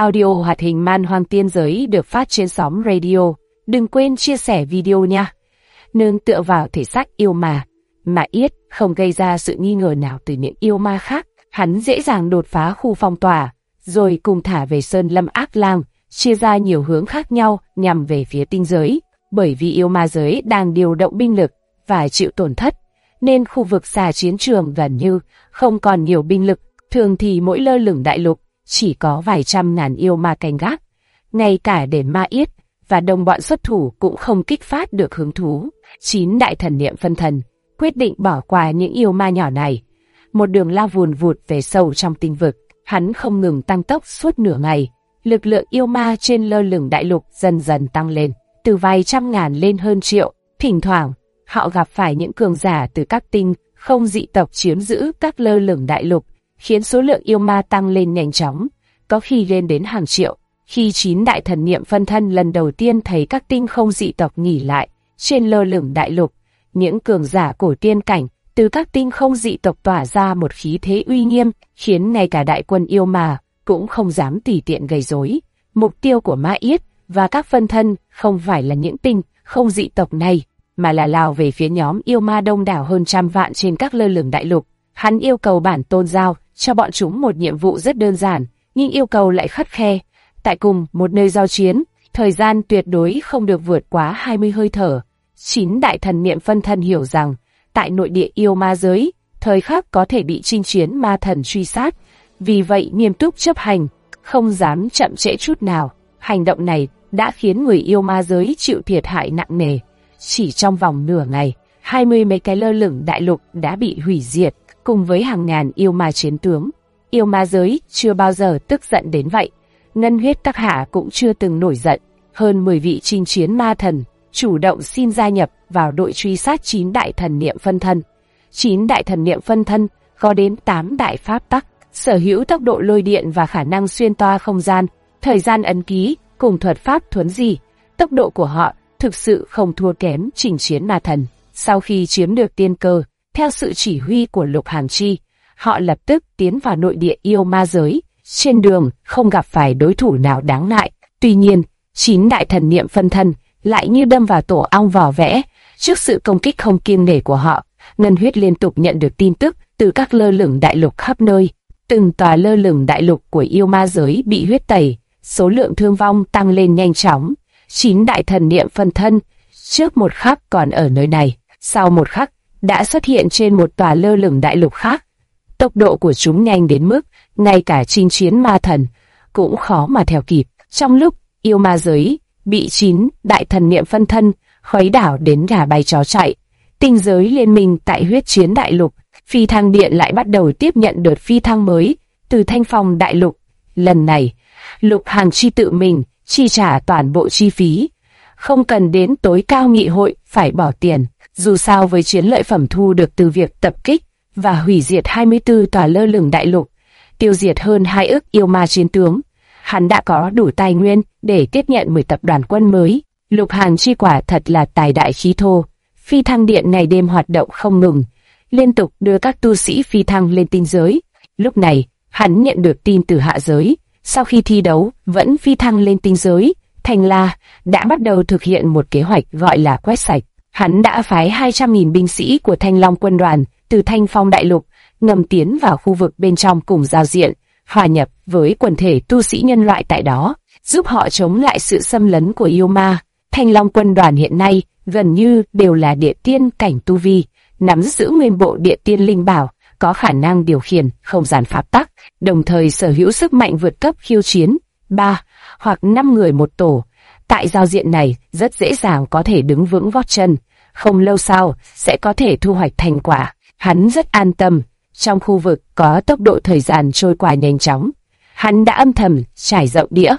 audio hoạt hình Man Hoang Tiên Giới được phát trên sóng radio. Đừng quên chia sẻ video nha. Nương tựa vào thể xác yêu ma Yết không gây ra sự nghi ngờ nào từ những yêu ma khác. Hắn dễ dàng đột phá khu phong tỏa, rồi cùng thả về Sơn Lâm Ác Lang, chia ra nhiều hướng khác nhau nhằm về phía tinh giới. Bởi vì yêu ma giới đang điều động binh lực và chịu tổn thất, nên khu vực xa chiến trường gần như không còn nhiều binh lực. Thường thì mỗi lơ lửng đại lục chỉ có vài trăm ngàn yêu ma canh gác. Ngay cả để Ma Yết và đồng bọn xuất thủ cũng không kích phát được hứng thú. 9 đại thần niệm phân thần quyết định bỏ qua những yêu ma nhỏ này, một đường lao vùn vụt về sâu trong tinh vực. Hắn không ngừng tăng tốc suốt nửa ngày. Lực lượng yêu ma trên lơ lửng đại lục dần dần tăng lên, từ vài trăm ngàn lên hơn triệu. Thỉnh thoảng, họ gặp phải những cường giả từ các tinh không dị tộc chiếm giữ các lơ lửng đại lục, khiến số lượng yêu ma tăng lên nhanh chóng, có khi lên đến hàng triệu. Khi 9 đại thần niệm phân thân lần đầu tiên thấy các tinh không dị tộc nghỉ lại trên lơ lửng đại lục, những cường giả cổ tiên cảnh từ các tinh không dị tộc tỏa ra một khí thế uy nghiêm, khiến ngay cả đại quân yêu ma cũng không dám tùy tiện gây rối. Mục tiêu của Ma Yết và các phân thân không phải là những tinh không dị tộc này, mà là lao về phía nhóm yêu ma đông đảo hơn trăm vạn trên các lơ lửng đại lục. Hắn yêu cầu bản tôn giao cho bọn chúng một nhiệm vụ rất đơn giản, nhưng yêu cầu lại khắt khe. Tại cùng một nơi giao chiến, thời gian tuyệt đối không được vượt quá 20 hơi thở. 9 đại thần niệm phân thân hiểu rằng, tại nội địa yêu ma giới, thời khắc có thể bị chinh chiến ma thần truy sát, vì vậy nghiêm túc chấp hành, không dám chậm trễ chút nào. Hành động này đã khiến người yêu ma giới chịu thiệt hại nặng nề. Chỉ trong vòng nửa ngày, 20 mấy cái lơ lửng đại lục đã bị hủy diệt, cùng với hàng ngàn yêu ma chiến tướng. Yêu ma giới chưa bao giờ tức giận đến vậy. Ngân huyết các hạ cũng chưa từng nổi giận. Hơn 10 vị chinh chiến ma thần chủ động xin gia nhập vào đội truy sát 9 đại thần niệm phân thân. 9 đại thần niệm phân thân có đến 8 đại pháp tắc, sở hữu tốc độ lôi điện và khả năng xuyên toa không gian, thời gian ấn ký cùng thuật pháp thuấn di. Tốc độ của họ thực sự không thua kém chinh chiến ma thần. Sau khi chiếm được tiên cơ, theo sự chỉ huy của Lục Hàm Chi, họ lập tức tiến vào nội địa yêu ma giới. Trên đường không gặp phải đối thủ nào đáng ngại. Tuy nhiên, 9 đại thần niệm phân thân lại như đâm vào tổ ong vò vẽ. Trước sự công kích không kiêng nể của họ, Ngân Huyết liên tục nhận được tin tức từ các lơ lửng đại lục khắp nơi. Từng tòa lơ lửng đại lục của yêu ma giới bị huyết tẩy, số lượng thương vong tăng lên nhanh chóng. 9 đại thần niệm phân thân trước một khắc còn ở nơi này, sau một khắc đã xuất hiện trên một tòa lơ lửng đại lục khác. Tốc độ của chúng nhanh đến mức ngay cả chinh chiến ma thần cũng khó mà theo kịp. Trong lúc yêu ma giới bị 9 đại thần niệm phân thân khuấy đảo đến gà bay chó chạy, tinh giới liên minh tại huyết chiến đại lục, phi thăng điện lại bắt đầu tiếp nhận đợt phi thăng mới từ Thanh Phong đại lục. Lần này, Lục Hàm Chi tự mình chi trả toàn bộ chi phí, không cần đến tối cao nghị hội phải bỏ tiền. Dù sao với chiến lợi phẩm thu được từ việc tập kích và hủy diệt 24 tòa lơ lửng đại lục, tiêu diệt hơn 2 ức yêu ma chiến tướng, hắn đã có đủ tài nguyên để tiếp nhận 10 tập đoàn quân mới. Lục Hàm Chi quả thật là tài đại khí thô. Phi thăng điện ngày đêm hoạt động không ngừng, liên tục đưa các tu sĩ phi thăng lên tinh giới. Lúc này, hắn nhận được tin từ hạ giới, sau khi thi đấu vẫn phi thăng lên tinh giới, Thanh La đã bắt đầu thực hiện một kế hoạch gọi là quét sạch. Hắn đã phái 200.000 binh sĩ của Thanh Long quân đoàn từ Thanh Phong đại lục ngầm tiến vào khu vực bên trong cùng giao diện, hòa nhập với quần thể tu sĩ nhân loại tại đó, giúp họ chống lại sự xâm lấn của yêu ma. Thanh Long quân đoàn hiện nay gần như đều là địa tiên cảnh tu vi, nắm giữ nguyên bộ địa tiên linh bảo, có khả năng điều khiển không gian pháp tắc, đồng thời sở hữu sức mạnh vượt cấp khiêu chiến 3 hoặc 5 người một tổ. Tại giao diện này rất dễ dàng có thể đứng vững gót chân, không lâu sau sẽ có thể thu hoạch thành quả. Hắn rất an tâm, trong khu vực có tốc độ thời gian trôi qua nhanh chóng. Hắn đã âm thầm trải rộng đĩa,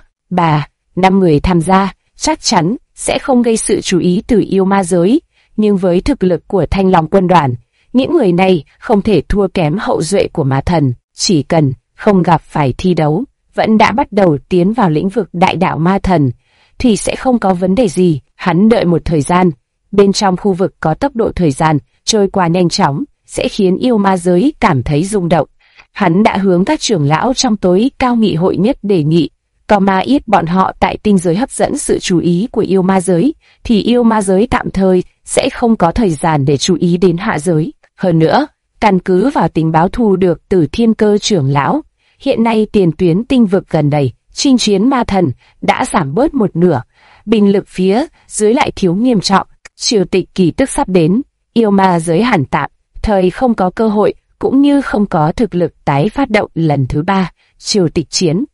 3-5 người tham gia, chắc chắn sẽ không gây sự chú ý từ yêu ma giới, nhưng với thực lực của Thanh Long quân đoàn, những người này không thể thua kém hậu duệ của ma thần. Chỉ cần không gặp phải thi đấu, vẫn đã bắt đầu tiến vào lĩnh vực đại đạo ma thần, thì sẽ không có vấn đề gì. Hắn đợi một thời gian, bên trong khu vực có tốc độ thời gian trôi qua nhanh chóng, sẽ khiến yêu ma giới cảm thấy rung động. Hắn đã hướng các trưởng lão trong tối cao nghị hội nhất đề nghị, có ma yết bọn họ tại tinh giới hấp dẫn sự chú ý của yêu ma giới, thì yêu ma giới tạm thời sẽ không có thời gian để chú ý đến hạ giới. Hơn nữa, căn cứ vào tình báo thu được từ Thiên Cơ trưởng lão, hiện nay tiền tuyến tinh vực gần đây, chinh chiến ma thần đã giảm bớt một nửa, binh lực phía dưới lại thiếu nghiêm trọng. Triều tịch kỳ tức sắp đến, yêu ma giới hẳn tạm thời không có cơ hội, cũng như không có thực lực tái phát động lần thứ 3 triều tịch chiến.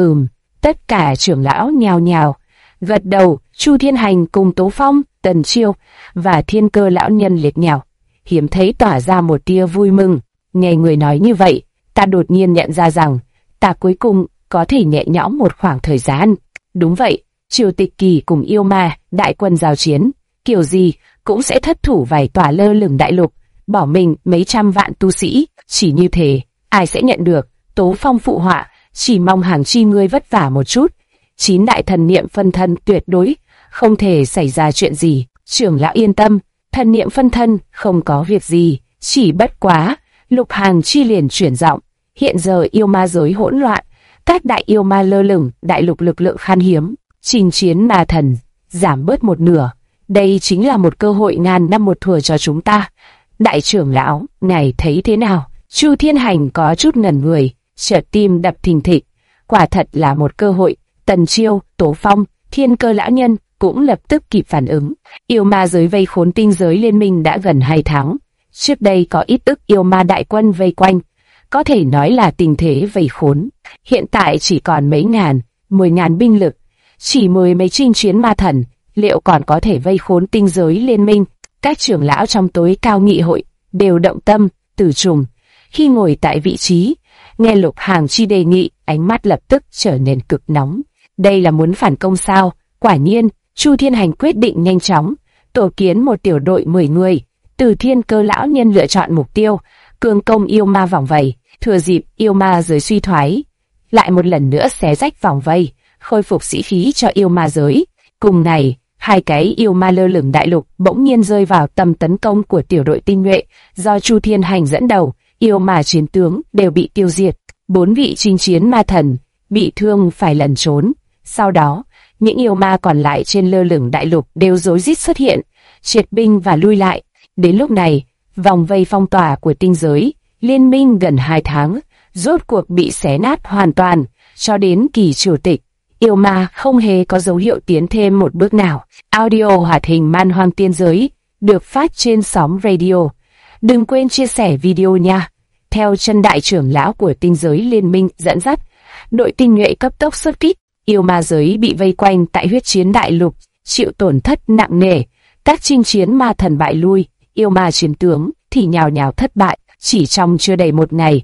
Tất cả trưởng lão nhào nhào gật đầu. Chu Thiên Hành cùng Tố Phong, Tần Chiêu và Thiên Cơ lão nhân liệt nhào, hiếm thấy tỏa ra một tia vui mừng. Nghe người nói như vậy, ta đột nhiên nhận ra rằng ta cuối cùng có thể nhẹ nhõm một khoảng thời gian. Đúng vậy, triều tịch kỳ cùng yêu ma đại quân giao chiến, kiểu gì cũng sẽ thất thủ vài tòa lơ lửng đại lục, bỏ mình mấy trăm vạn tu sĩ. Chỉ như thế, ai sẽ nhận được? Tố Phong phụ họa, chỉ mong hàng chi ngươi vất vả một chút. 9 đại thần niệm phân thân tuyệt đối không thể xảy ra chuyện gì. Trưởng lão yên tâm, thần niệm phân thân không có việc gì, chỉ bất quá. Lục Hàng Chi liền chuyển giọng, hiện giờ yêu ma giới hỗn loạn, các đại yêu ma lơ lửng đại lục lực lượng khan hiếm, chinh chiến ma thần giảm bớt một nửa. Đây chính là một cơ hội ngàn năm một thủa cho chúng ta. Đại trưởng lão, ngài thấy thế nào? Chu Thiên Hành có chút ngẩn người, chợt tim đập thình thịch. Quả thật là một cơ hội. Tần Chiêu, Tố Phong, Thiên Cơ lão nhân cũng lập tức kịp phản ứng. Yêu ma giới vây khốn tinh giới liên minh đã gần 2 tháng. Trước đây có ít ức yêu ma đại quân vây quanh, có thể nói là tình thế vây khốn. Hiện tại chỉ còn mấy ngàn, 10.000 binh lực, chỉ 10 mấy chinh chiến ma thần, liệu còn có thể vây khốn tinh giới liên minh? Các trưởng lão trong tối cao nghị hội đều động tâm. Tử Trùng khi ngồi tại vị trí, nghe Lục Hàng Chi đề nghị, ánh mắt lập tức trở nên cực nóng. Đây là muốn phản công sao? Quả nhiên, Chu Thiên Hành quyết định nhanh chóng tổ kiến một tiểu đội 10 người. Từ Thiên Cơ lão nhân lựa chọn mục tiêu, cường công yêu ma vòng vây, thừa dịp yêu ma giới suy thoái, lại một lần nữa xé rách vòng vây, khôi phục sĩ khí cho yêu ma giới. Cùng ngày, 2 cái yêu ma lơ lửng đại lục bỗng nhiên rơi vào tầm tấn công của tiểu đội tinh nhuệ do Chu Thiên Hành dẫn đầu. Yêu ma chiến tướng đều bị tiêu diệt, 4 vị chinh chiến ma thần bị thương phải lẩn trốn. Sau đó, những yêu ma còn lại trên lơ lửng đại lục đều rối rít xuất hiện, triệt binh và lui lại. Đến lúc này, vòng vây phong tỏa của tinh giới liên minh gần 2 tháng rốt cuộc bị xé nát hoàn toàn. Cho đến kỳ chủ tịch, yêu ma không hề có dấu hiệu tiến thêm một bước nào. Audio hoạt hình Man Hoang Tiên Giới được phát trên sóng radio. Đừng quên chia sẻ video nha. Theo chân đại trưởng lão của tinh giới liên minh dẫn dắt, đội tinh nhuệ cấp tốc xuất kích. Yêu ma giới bị vây quanh tại huyết chiến đại lục, chịu tổn thất nặng nề. Các chinh chiến ma thần bại lui, yêu ma chiến tướng thì nhào nhào thất bại. Chỉ trong chưa đầy một ngày,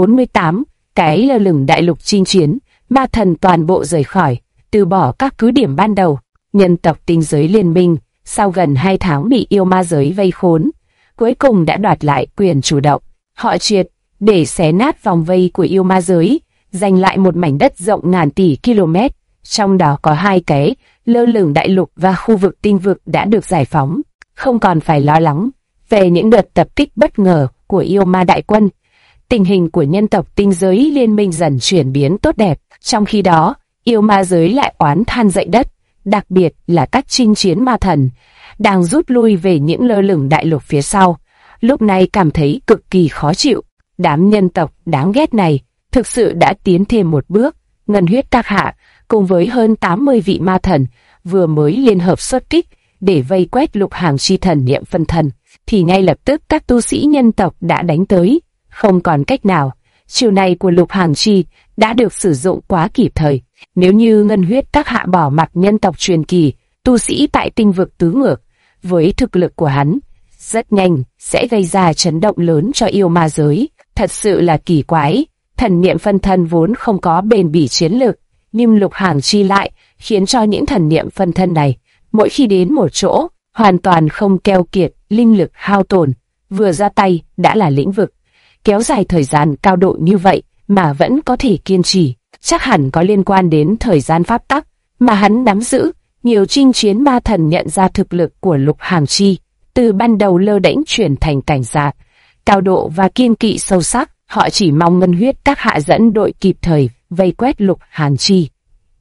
48 cái lơ lửng đại lục chinh chiến ma thần toàn bộ rời khỏi, từ bỏ các cứ điểm ban đầu. Nhân tộc tinh giới liên minh sau gần 2 tháng bị yêu ma giới vây khốn, cuối cùng đã đoạt lại quyền chủ động. Họ triệt để xé nát vòng vây của yêu ma giới, giành lại một mảnh đất rộng ngàn tỷ km, trong đó có 2 cái lơ lửng đại lục và khu vực tinh vực đã được giải phóng. Không còn phải lo lắng về những đợt tập kích bất ngờ của yêu ma đại quân. Tình hình của nhân tộc tinh giới liên minh dần chuyển biến tốt đẹp. Trong khi đó, yêu ma giới lại oán than dậy đất, đặc biệt là các chinh chiến ma thần đang rút lui về những lơ lửng đại lục phía sau, lúc này cảm thấy cực kỳ khó chịu. Đám nhân tộc đáng ghét này thực sự đã tiến thêm một bước. Ngân huyết các hạ cùng với hơn 80 vị ma thần vừa mới liên hợp xuất kích để vây quét Lục Hàng Chi thần niệm phân thân, thì ngay lập tức các tu sĩ nhân tộc đã đánh tới. Không còn cách nào, chiều này của Lục Hàng Chi đã được sử dụng quá kịp thời. Nếu như ngân huyết các hạ bỏ mặc nhân tộc truyền kỳ, tu sĩ tại tinh vực tứ ngược, với thực lực của hắn, rất nhanh sẽ gây ra chấn động lớn cho yêu ma giới. Thật sự là kỳ quái, thần niệm phân thân vốn không có bền bỉ chiến lược, nhưng Lục Hàng Chi lại khiến cho những thần niệm phân thân này, mỗi khi đến một chỗ, hoàn toàn không keo kiệt, linh lực hao tổn, vừa ra tay đã là lĩnh vực. Kéo dài thời gian cao độ như vậy mà vẫn có thể kiên trì, chắc hẳn có liên quan đến thời gian pháp tắc mà hắn nắm giữ. Nhiều chinh chiến ma thần nhận ra thực lực của Lục Hàng Chi, từ ban đầu lơ đễnh chuyển thành cảnh giác, cao độ và kiên kỵ sâu sắc. Họ chỉ mong ngân huyết các hạ dẫn đội kịp thời vây quét Lục Hàng Chi.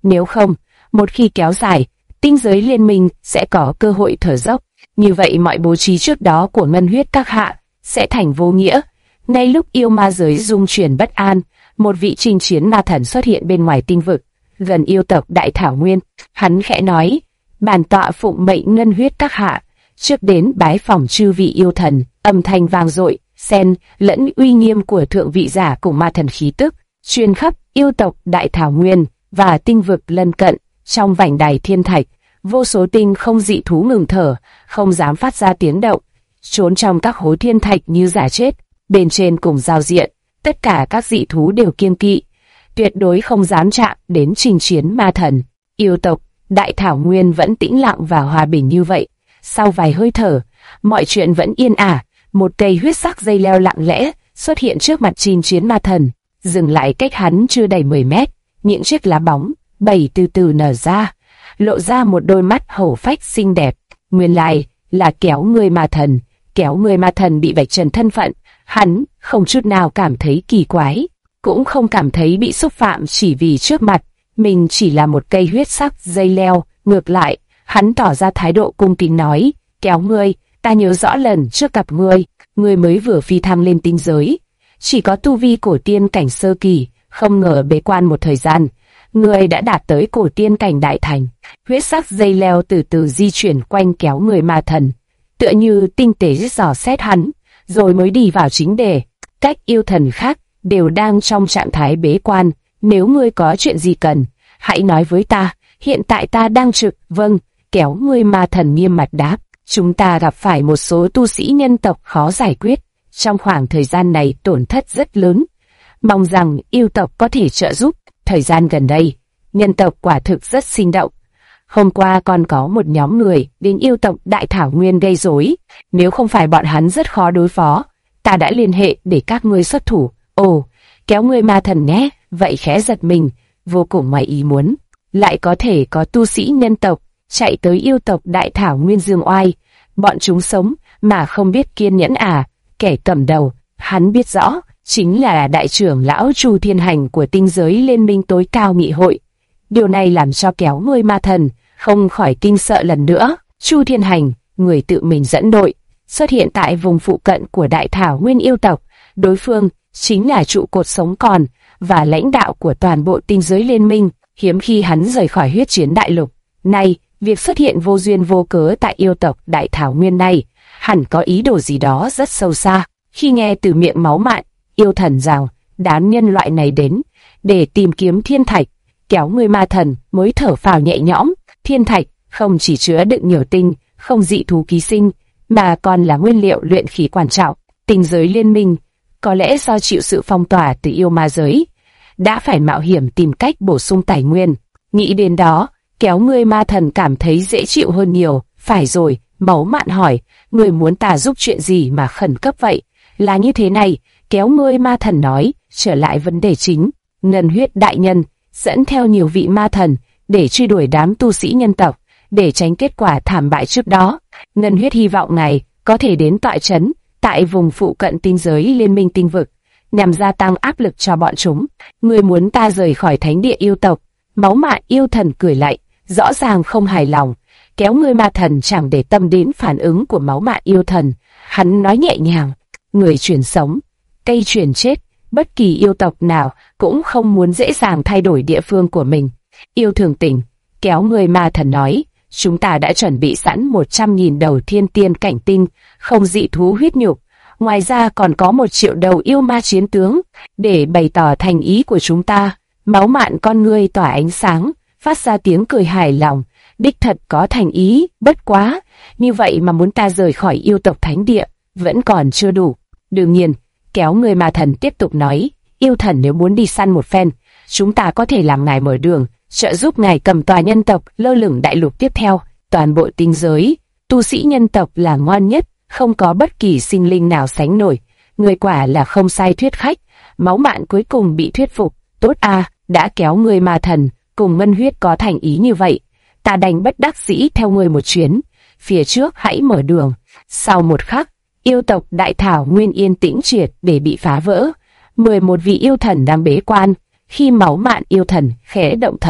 Nếu không, một khi kéo dài, tinh giới liên minh sẽ có cơ hội thở dốc. Như vậy mọi bố trí trước đó của ngân huyết các hạ sẽ thành vô nghĩa. Ngay lúc yêu ma giới rung chuyển bất an, một vị chinh chiến ma thần xuất hiện bên ngoài tinh vực, gần yêu tộc Đại Thảo Nguyên. Hắn khẽ nói, bản tọa phụng mệnh ngân huyết các hạ, trước đến bái phỏng chư vị yêu thần. Âm thanh vang dội, xen lẫn uy nghiêm của thượng vị giả cùng ma thần khí tức, truyền khắp yêu tộc Đại Thảo Nguyên và tinh vực lân cận. Trong vành đài thiên thạch, vô số tinh không dị thú ngừng thở, không dám phát ra tiếng động, trốn trong các hố thiên thạch như giả chết. Bên trên cùng giao diện, tất cả các dị thú đều kiêng kỵ, tuyệt đối không dám chạm đến chinh chiến ma thần. Yêu tộc Đại Thảo Nguyên vẫn tĩnh lặng và hòa bình như vậy. Sau vài hơi thở, mọi chuyện vẫn yên ả. Một cây huyết sắc dây leo lặng lẽ xuất hiện trước mặt chinh chiến ma thần, dừng lại cách hắn chưa đầy 10 mét. Những chiếc lá bóng bầy từ từ nở ra, lộ ra một đôi mắt hổ phách xinh đẹp. Nguyên lai là Kéo Ngươi Ma Thần. Kéo Ngươi Ma Thần bị vạch trần thân phận, hắn không chút nào cảm thấy kỳ quái, cũng không cảm thấy bị xúc phạm chỉ vì trước mặt mình chỉ là một cây huyết sắc dây leo. Ngược lại, hắn tỏ ra thái độ cung kính nói, Kéo ngươi, ta nhớ rõ lần trước gặp ngươi mới vừa phi thăng lên tinh giới, chỉ có tu vi cổ tiên cảnh sơ kỳ, không ngờ bế quan một thời gian, ngươi đã đạt tới cổ tiên cảnh đại thành. Huyết sắc dây leo từ từ di chuyển quanh Kéo Ngươi Ma Thần, tựa như tinh tế dò xét hắn, rồi mới đi vào chính đề. Các yêu thần khác đều đang trong trạng thái bế quan, nếu ngươi có chuyện gì cần, hãy nói với ta, hiện tại ta đang trực. Vâng, Kéo Ngươi Ma Thần nghiêm mặt đáp, chúng ta gặp phải một số tu sĩ nhân tộc khó giải quyết, trong khoảng thời gian này tổn thất rất lớn, mong rằng yêu tộc có thể trợ giúp. Thời gian gần đây, nhân tộc quả thực rất sinh động. Hôm qua còn có một nhóm người đến yêu tộc Đại Thảo Nguyên gây rối, nếu không phải bọn hắn rất khó đối phó, ta đã liên hệ để các ngươi xuất thủ. Ồ, Kéo Ngươi Ma Thần nghe vậy khẽ giật mình, vô cùng ngoài ý muốn, lại có thể có tu sĩ nhân tộc chạy tới yêu tộc Đại Thảo Nguyên dương oai. Bọn chúng sống mà không biết kiên nhẫn à? Kẻ cầm đầu, hắn biết rõ, chính là đại trưởng lão Chu Thiên Hành của tinh giới liên minh tối cao nghị hội. Điều này làm cho Kéo Ngươi Ma Thần không khỏi kinh sợ lần nữa. Chu Thiên Hành, người tự mình dẫn đội, xuất hiện tại vùng phụ cận của Đại Thảo Nguyên yêu tộc. Đối phương chính là trụ cột sống còn và lãnh đạo của toàn bộ tinh giới liên minh. Hiếm khi hắn rời khỏi huyết chiến đại lục. Nay, việc xuất hiện vô duyên vô cớ tại yêu tộc Đại Thảo Nguyên này, hẳn có ý đồ gì đó rất sâu xa. Khi nghe từ miệng Máu Mạn yêu thần rằng đám nhân loại này đến để tìm kiếm thiên thạch, Kéo Ngươi Ma Thần mới thở phào nhẹ nhõm. Thiên thạch không chỉ chứa đựng nhiều tinh không dị thú ký sinh, mà còn là nguyên liệu luyện khí quan trọng. Tinh giới liên minh, có lẽ do chịu sự phong tỏa từ yêu ma giới, đã phải mạo hiểm tìm cách bổ sung tài nguyên. Nghĩ đến đó, Kéo Ngươi Ma Thần cảm thấy dễ chịu hơn nhiều. Phải rồi, Máu Mạn hỏi, ngươi muốn ta giúp chuyện gì mà khẩn cấp vậy? Là như thế này, Kéo Ngươi Ma Thần nói, trở lại vấn đề chính. Ngân huyết đại nhân dẫn theo nhiều vị ma thần để truy đuổi đám tu sĩ nhân tộc, để tránh kết quả thảm bại trước đó. Ngân huyết hy vọng ngài có thể đến tọa trấn tại vùng phụ cận tinh giới liên minh tinh vực, nhằm gia tăng áp lực cho bọn chúng. Ngươi muốn ta rời khỏi thánh địa yêu tộc? Máu Mạn yêu thần cười lạnh, rõ ràng không hài lòng. Kéo Ngươi Ma Thần chẳng để tâm đến phản ứng của Máu Mạn yêu thần, hắn nói nhẹ nhàng, người chuyển sống, cây chuyển chết, bất kỳ yêu tộc nào cũng không muốn dễ dàng thay đổi địa phương của mình. Yêu Thường Tỉnh, Kéo Ngươi Ma Thần nói, chúng ta đã chuẩn bị sẵn 100.000 đầu thiên tiên cảnh tinh, không dị thú huyết nhục, ngoài ra còn có 1 triệu đầu yêu ma chiến tướng, để bày tỏ thành ý của chúng ta. Máu Mạn con ngươi tỏa ánh sáng, phát ra tiếng cười hài lòng, đích thật có thành ý, bất quá, như vậy mà muốn ta rời khỏi yêu tộc thánh địa, vẫn còn chưa đủ. Đương nhiên, Kéo Ngươi Ma Thần tiếp tục nói, yêu thần nếu muốn đi săn một phen, chúng ta có thể làm ngài mở đường, trợ giúp ngài cầm tòa nhân tộc lơ lửng đại lục tiếp theo. Toàn bộ tinh giới, tu sĩ nhân tộc là ngoan nhất, không có bất kỳ sinh linh nào sánh nổi. Người quả là không sai thuyết khách. Máu Mạn cuối cùng bị thuyết phục. Tốt à, đã Kéo Ngươi Ma Thần cùng Ngân huyết có thành ý như vậy, ta đành bất đắc dĩ theo ngươi một chuyến. Phía trước hãy mở đường. Sau một khắc, yêu tộc Đại Thảo Nguyên yên tĩnh triệt để bị phá vỡ. 11 vị yêu thần đang bế quan. Khi Máu Mạn yêu thần khẽ động thần,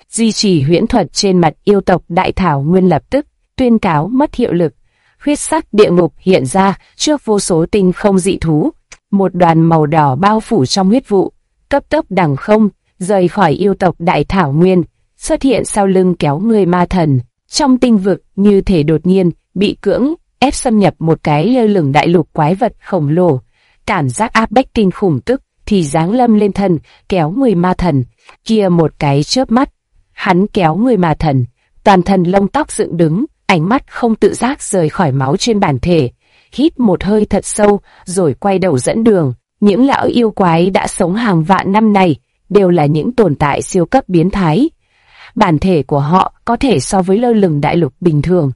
duy trì huyễn thuật trên mặt yêu tộc Đại Thảo Nguyên lập tức tuyên cáo mất hiệu lực. Huyết sắc địa ngục hiện ra trước vô số tinh không dị thú, một đoàn màu đỏ bao phủ trong huyết vụ, cấp tốc đằng không rời khỏi yêu tộc Đại Thảo Nguyên, xuất hiện sau lưng kéo người ma thần. Trong tinh vực như thể đột nhiên bị cưỡng ép xâm nhập một cái lơ lửng đại lục quái vật khổng lồ. Cảm giác áp bách kinh khủng tức thì giáng lâm lên thân kéo người ma thần kia một cái chớp mắt. Hắn kéo người ma thần, toàn thân lông tóc dựng đứng, ánh mắt không tự giác rời khỏi máu trên bản thể, hít một hơi thật sâu rồi quay đầu dẫn đường. Những lão yêu quái đã sống hàng vạn năm này đều là những tồn tại siêu cấp biến thái. Bản thể của họ có thể so với lơ lửng đại lục bình thường.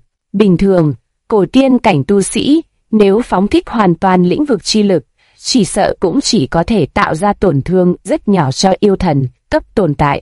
Cổ tiên cảnh tu sĩ nếu phóng thích hoàn toàn lĩnh vực chi lực, chỉ sợ cũng chỉ có thể tạo ra tổn thương rất nhỏ cho yêu thần cấp tồn tại.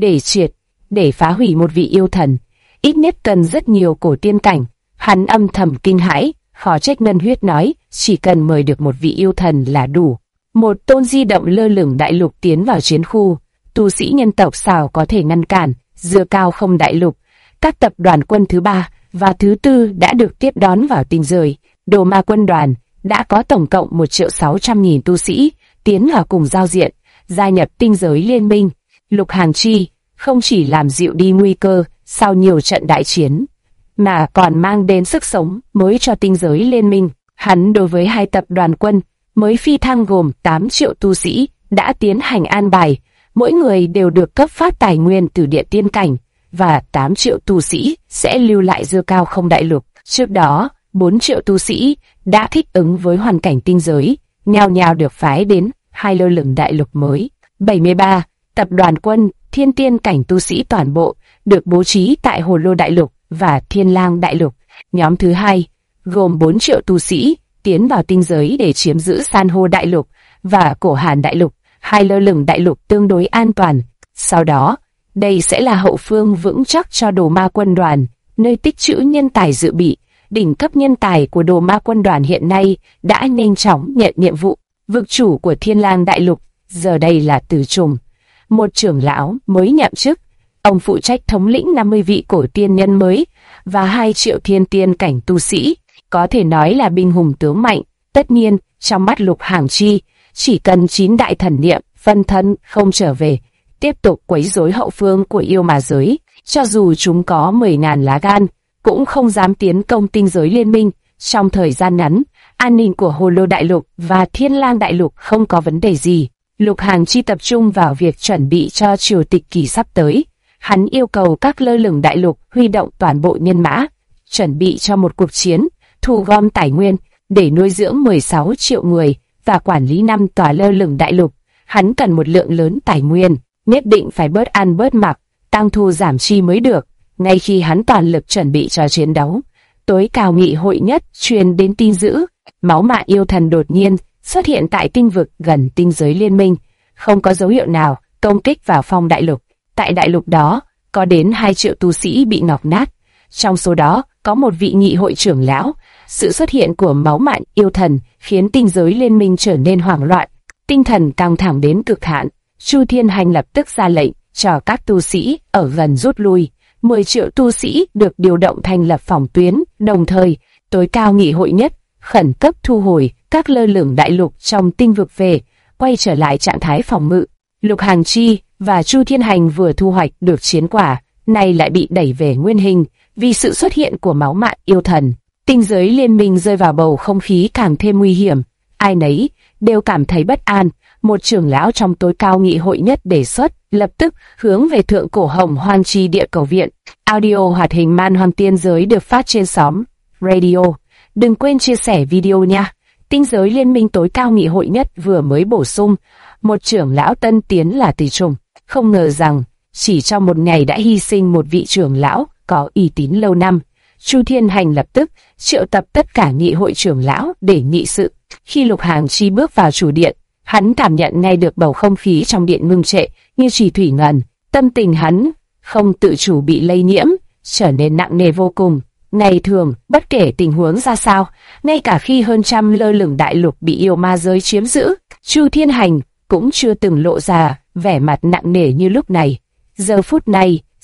Để phá hủy một vị yêu thần, ít nhất cần rất nhiều cổ tiên cảnh. Hắn âm thầm kinh hãi, khó trách Ngân Huyết nói chỉ cần mời được một vị yêu thần là đủ. Một tôn di động lơ lửng đại lục tiến vào chiến khu, tu sĩ nhân tộc sao có thể ngăn cản? Dưa cao không đại lục, các tập đoàn quân thứ 3 và thứ 4 đã được tiếp đón vào tinh giới. Đồ Ma quân đoàn đã có tổng cộng 1.600.000 tu sĩ tiến vào cùng giao diện, gia nhập tinh giới liên minh. Lục Hàng Chi không chỉ làm dịu đi nguy cơ sau nhiều trận đại chiến, mà còn mang đến sức sống mới cho tinh giới liên minh. Hắn đối với 2 tập đoàn quân mới phi thăng gồm 8 triệu tu sĩ đã tiến hành an bài, mỗi người đều được cấp phát tài nguyên từ địa tiên cảnh, và 8 triệu tu sĩ sẽ lưu lại dưa cao không đại lục. Trước đó, 4 triệu tu sĩ đã thích ứng với hoàn cảnh tinh giới, nhao nhao được phái đến 2 lơ lửng đại lục mới. 73 tập đoàn quân thiên tiên cảnh tu sĩ toàn bộ được bố trí tại Hồ Lô đại lục và Thiên Lang đại lục. Nhóm thứ 2 gồm 4 triệu tu sĩ tiến vào tinh giới để chiếm giữ San hô đại lục và Cổ Hàn đại lục, 2 lơ lửng đại lục tương đối an toàn. Sau đó, đây sẽ là hậu phương vững chắc cho Đồ Ma quân đoàn, nơi tích trữ nhân tài dự bị. Đỉnh cấp nhân tài của Đồ Ma quân đoàn hiện nay đã nhanh chóng nhận nhiệm vụ. Vực chủ của Thiên Lang đại lục giờ đây là Từ Trùng, một trưởng lão mới nhậm chức. Ông phụ trách thống lĩnh 50 vị cổ tiên nhân mới và 2 triệu thiên tiên cảnh tu sĩ, có thể nói là binh hùng tướng mạnh. Tất nhiên, trong mắt Lục Hàng Chi, chỉ cần 9 đại thần niệm phân thân không trở về, tiếp tục quấy rối hậu phương của yêu ma giới, cho dù chúng có 10.000 lá gan, cũng không dám tiến công tinh giới liên minh. Trong thời gian ngắn, an ninh của Hồ Lô đại lục và Thiên Lang đại lục không có vấn đề gì. Lục Hàng Chi tập trung vào việc chuẩn bị cho triều tịch kỳ sắp tới. Hắn yêu cầu các lơ lửng đại lục huy động toàn bộ nhân mã, chuẩn bị cho một cuộc chiến, thu gom tài nguyên để nuôi dưỡng 16 triệu người và quản lý 5 tòa lơ lửng đại lục. Hắn cần một lượng lớn tài nguyên, nhất định phải bớt ăn bớt mặc, tăng thu giảm chi mới được. Ngay khi hắn toàn lực chuẩn bị cho chiến đấu, tối cao nghị hội nhất truyền đến tin dữ, máu mạ yêu thần đột nhiên xuất hiện tại tinh vực gần tinh giới liên minh, không có dấu hiệu nào công kích vào Phong đại lục. Tại đại lục đó, có đến 2 triệu tu sĩ bị ngọc nát, trong số đó có một vị nghị hội trưởng lão. Sự xuất hiện của máu mạn yêu thần khiến tinh giới liên minh trở nên hoảng loạn, tinh thần căng thẳng đến cực hạn. Chu Thiên Hành lập tức ra lệnh cho các tu sĩ ở gần rút lui. 10 triệu tu sĩ được điều động thành lập phòng tuyến, đồng thời tối cao nghị hội nhất khẩn cấp thu hồi các lơ lửng đại lục trong tinh vực về, quay trở lại trạng thái phòng ngự. Lục Hàng Chi và Chu Thiên Hành vừa thu hoạch được chiến quả, nay lại bị đẩy về nguyên hình vì sự xuất hiện của máu mạn yêu thần. Tinh giới liên minh rơi vào bầu không khí càng thêm nguy hiểm, ai nấy đều cảm thấy bất an. Một trưởng lão trong tối cao nghị hội nhất đề xuất lập tức hướng về thượng cổ Hồng Hoang Chi Địa cầu viện. Audio hoạt hình Man Hoang Tiên Giới được phát trên xóm radio. Đừng quên chia sẻ video nha. Tinh giới liên minh tối cao nghị hội nhất vừa mới bổ sung một trưởng lão tân tiến là Từ Trùng. Không ngờ rằng chỉ trong một ngày đã hy sinh một vị trưởng lão có uy tín lâu năm. Chu Thiên Hành lập tức triệu tập tất cả nghị hội trưởng lão để nghị sự. Khi Lục Hàng Chi bước vào chủ điện, hắn cảm nhận ngay được bầu không khí trong điện ngưng trệ như chỉ thủy ngân. Tâm tình hắn không tự chủ bị lây nhiễm, trở nên nặng nề vô cùng. Ngày thường, bất kể tình huống ra sao, ngay cả khi hơn trăm lơ lửng đại lục bị yêu ma giới chiếm giữ, Chu Thiên Hành cũng chưa từng lộ ra vẻ mặt nặng nề như lúc này. Giờ phút này,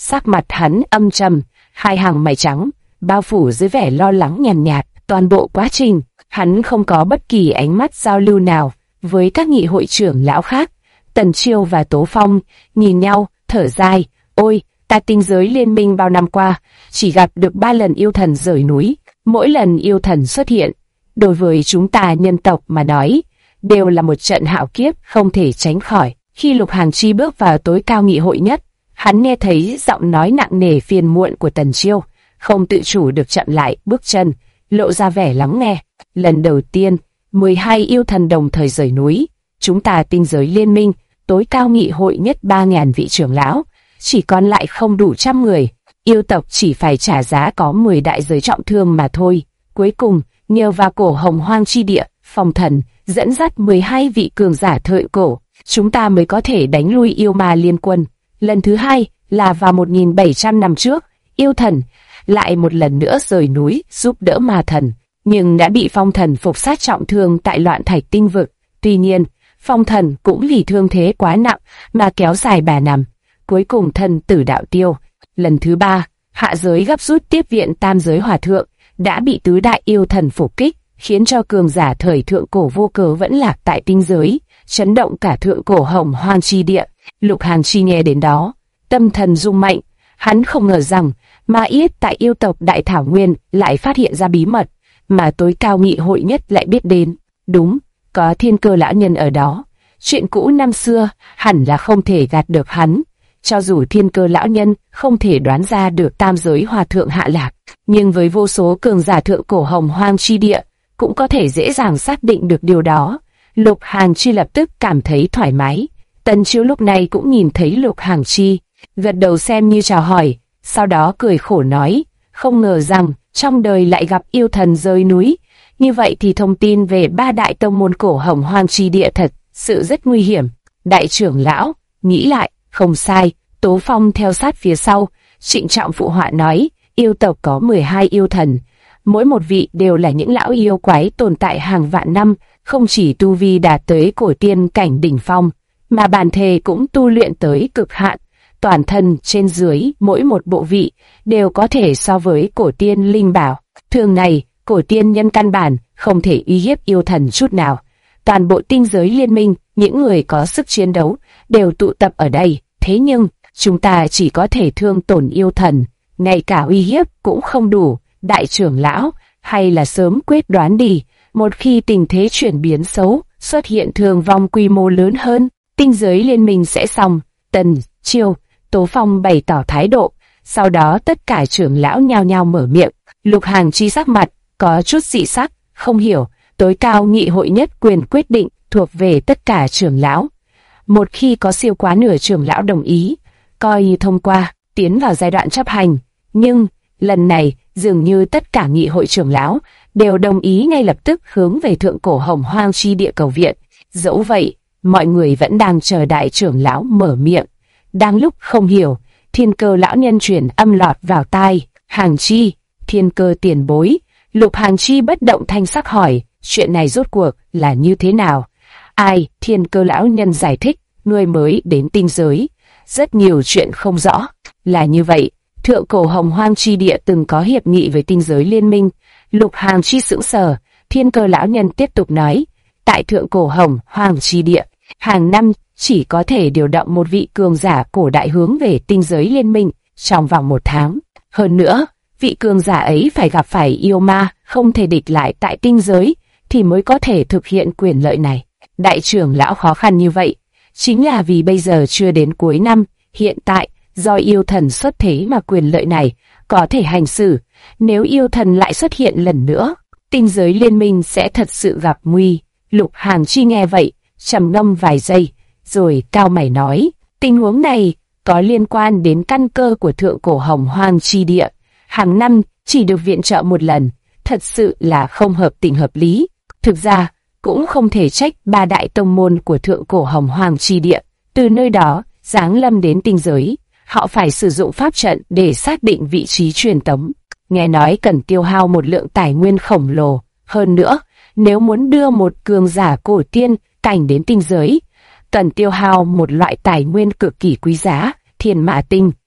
Sắc mặt hắn âm trầm, hai hàng mày trắng bao phủ dưới vẻ lo lắng nhàn nhạt. Toàn bộ quá trình, hắn không có bất kỳ ánh mắt giao lưu nào với các nghị hội trưởng lão khác. Tần Chiêu và Tố Phong nhìn nhau, thở dài. Ôi, ta tinh giới liên minh bao năm qua, chỉ gặp được 3 lần yêu thần rời núi. Mỗi lần yêu thần xuất hiện, đối với chúng ta nhân tộc mà nói, đều là một trận hạo kiếp không thể tránh khỏi. Khi Lục Hàng Chi bước vào tối cao nghị hội nhất, hắn nghe thấy giọng nói nặng nề phiền muộn của Tần Chiêu, không tự chủ được chậm lại bước chân, lộ ra vẻ lắng nghe. Lần đầu tiên, 12 yêu thần đồng thời rời núi, chúng ta tinh giới liên minh, tối cao nghị hội nhất 3.000 vị trưởng lão, chỉ còn lại không đủ 100 người. Yêu tộc chỉ phải trả giá có 10 đại giới trọng thương mà thôi. Cuối cùng, nhờ vào cổ hồng hoang chi địa, Phong Thần dẫn dắt 12 vị cường giả thượng cổ, chúng ta mới có thể đánh lui yêu ma liên quân. Lần thứ hai là vào 1700 năm trước, yêu thần lại một lần nữa rời núi giúp đỡ ma thần, nhưng đã bị Phong Thần phục sát trọng thương tại Loạn Thạch tinh vực. Tuy nhiên, Phong Thần cũng vì thương thế quá nặng mà kéo dài 3 năm, cuối cùng thân tử đạo tiêu. Lần thứ ba, hạ giới gấp rút tiếp viện tam giới hòa thượng, đã bị tứ đại yêu thần phục kích, khiến cho cường giả thời thượng cổ vô cớ vẫn lạc tại tinh giới, chấn động cả thượng cổ hồng hoang chi địa. Lục Hàng Chi nghe đến đó, tâm thần rung mạnh, hắn không ngờ rằng Ma Yết tại yêu tộc Đại Thảo Nguyên lại phát hiện ra bí mật mà tối cao nghị hội nhất lại biết đến. Đúng, có Thiên Cơ lão nhân ở đó, chuyện cũ năm xưa hẳn là không thể gạt được hắn. Cho dù Thiên Cơ lão nhân không thể đoán ra được tam giới hòa thượng hạ lạc, nhưng với vô số cường giả thượng cổ hồng hoang chi địa, cũng có thể dễ dàng xác định được điều đó. Lục Hàng Chi lập tức cảm thấy thoải mái. Tần Chiêu lúc này cũng nhìn thấy Lục Hàng Chi, gật đầu xem như chào hỏi, sau đó cười khổ nói, không ngờ rằng trong đời lại gặp yêu thần rơi núi. Như vậy thì thông tin về 3 đại tông môn cổ hồng hoang chi địa thật sự rất nguy hiểm. Đại trưởng lão, nghĩ lại, không sai. Tố Phong theo sát phía sau, trịnh trọng phụ họa nói, yêu tộc có 12 yêu thần, mỗi một vị đều là những lão yêu quái tồn tại hàng vạn năm, không chỉ tu vi đạt tới cổ tiên cảnh đỉnh phong, mà bản thể cũng tu luyện tới cực hạn, toàn thân trên dưới mỗi một bộ vị đều có thể so với cổ tiên linh bảo. Thường này, cổ tiên nhân căn bản không thể uy hiếp yêu thần chút nào. Toàn bộ tinh giới liên minh, những người có sức chiến đấu đều tụ tập ở đây, thế nhưng chúng ta chỉ có thể thương tổn yêu thần, ngay cả uy hiếp cũng không đủ. Đại trưởng lão, hay là sớm quyết đoán đi, một khi tình thế chuyển biến xấu, xuất hiện thương vong quy mô lớn hơn, tinh giới liên minh sẽ xong. Tần Chiêu, Tố Phong bày tỏ thái độ, sau đó tất cả trưởng lão nhao nhao mở miệng. Lục Hàng Chi sắc mặt có chút dị sắc, không hiểu, tối cao nghị hội nhất quyền quyết định thuộc về tất cả trưởng lão. Một khi có siêu quá nửa trưởng lão đồng ý, coi như thông qua, tiến vào giai đoạn chấp hành, nhưng lần này dường như tất cả nghị hội trưởng lão đều đồng ý ngay lập tức hướng về thượng cổ hồng hoang chi địa cầu viện. Dẫu vậy, mọi người vẫn đang chờ đại trưởng lão mở miệng. Đang lúc không hiểu, Thiên Cơ lão nhân truyền âm lọt vào tai. Hàng Chi, Thiên Cơ tiền bối. Lục Hàng Chi bất động thanh sắc hỏi, chuyện này rốt cuộc là như thế nào? Ai? Thiên Cơ lão nhân giải thích, người mới đến tinh giới, rất nhiều chuyện không rõ. Là như vậy, thượng cổ hồng hoang chi địa từng có hiệp nghị với tinh giới liên minh. Lục Hàng Chi sững sờ. Thiên Cơ lão nhân tiếp tục nói, tại thượng cổ hồng hoang chi địa, hàng năm chỉ có thể điều động một vị cường giả cổ đại hướng về tinh giới liên minh trong vòng 1 tháng. Hơn nữa, vị cường giả ấy phải gặp phải yêu ma không thể địch lại tại tinh giới thì mới có thể thực hiện quyền lợi này. Đại trưởng lão khó khăn như vậy chính là vì bây giờ chưa đến cuối năm, hiện tại do yêu thần xuất thế mà quyền lợi này có thể hành xử. Nếu yêu thần lại xuất hiện lần nữa, tinh giới liên minh sẽ thật sự gặp nguy. Lục Hàng Chi nghe vậy, trầm ngâm vài giây, rồi cao mày nói, tình huống này có liên quan đến căn cơ của thượng cổ hồng hoang chi địa. Hàng năm chỉ được viện trợ một lần, thật sự là không hợp tình hợp lý. Thực ra, cũng không thể trách 3 đại tông môn của thượng cổ hồng hoang chi địa. Từ nơi đó, giáng lâm đến tinh giới, họ phải sử dụng pháp trận để xác định vị trí truyền tống. Nghe nói cần tiêu hao một lượng tài nguyên khổng lồ. Hơn nữa, nếu muốn đưa một cường giả cổ tiên cảnh đến tinh giới, cần tiêu hao một loại tài nguyên cực kỳ quý giá, thiên mã tinh.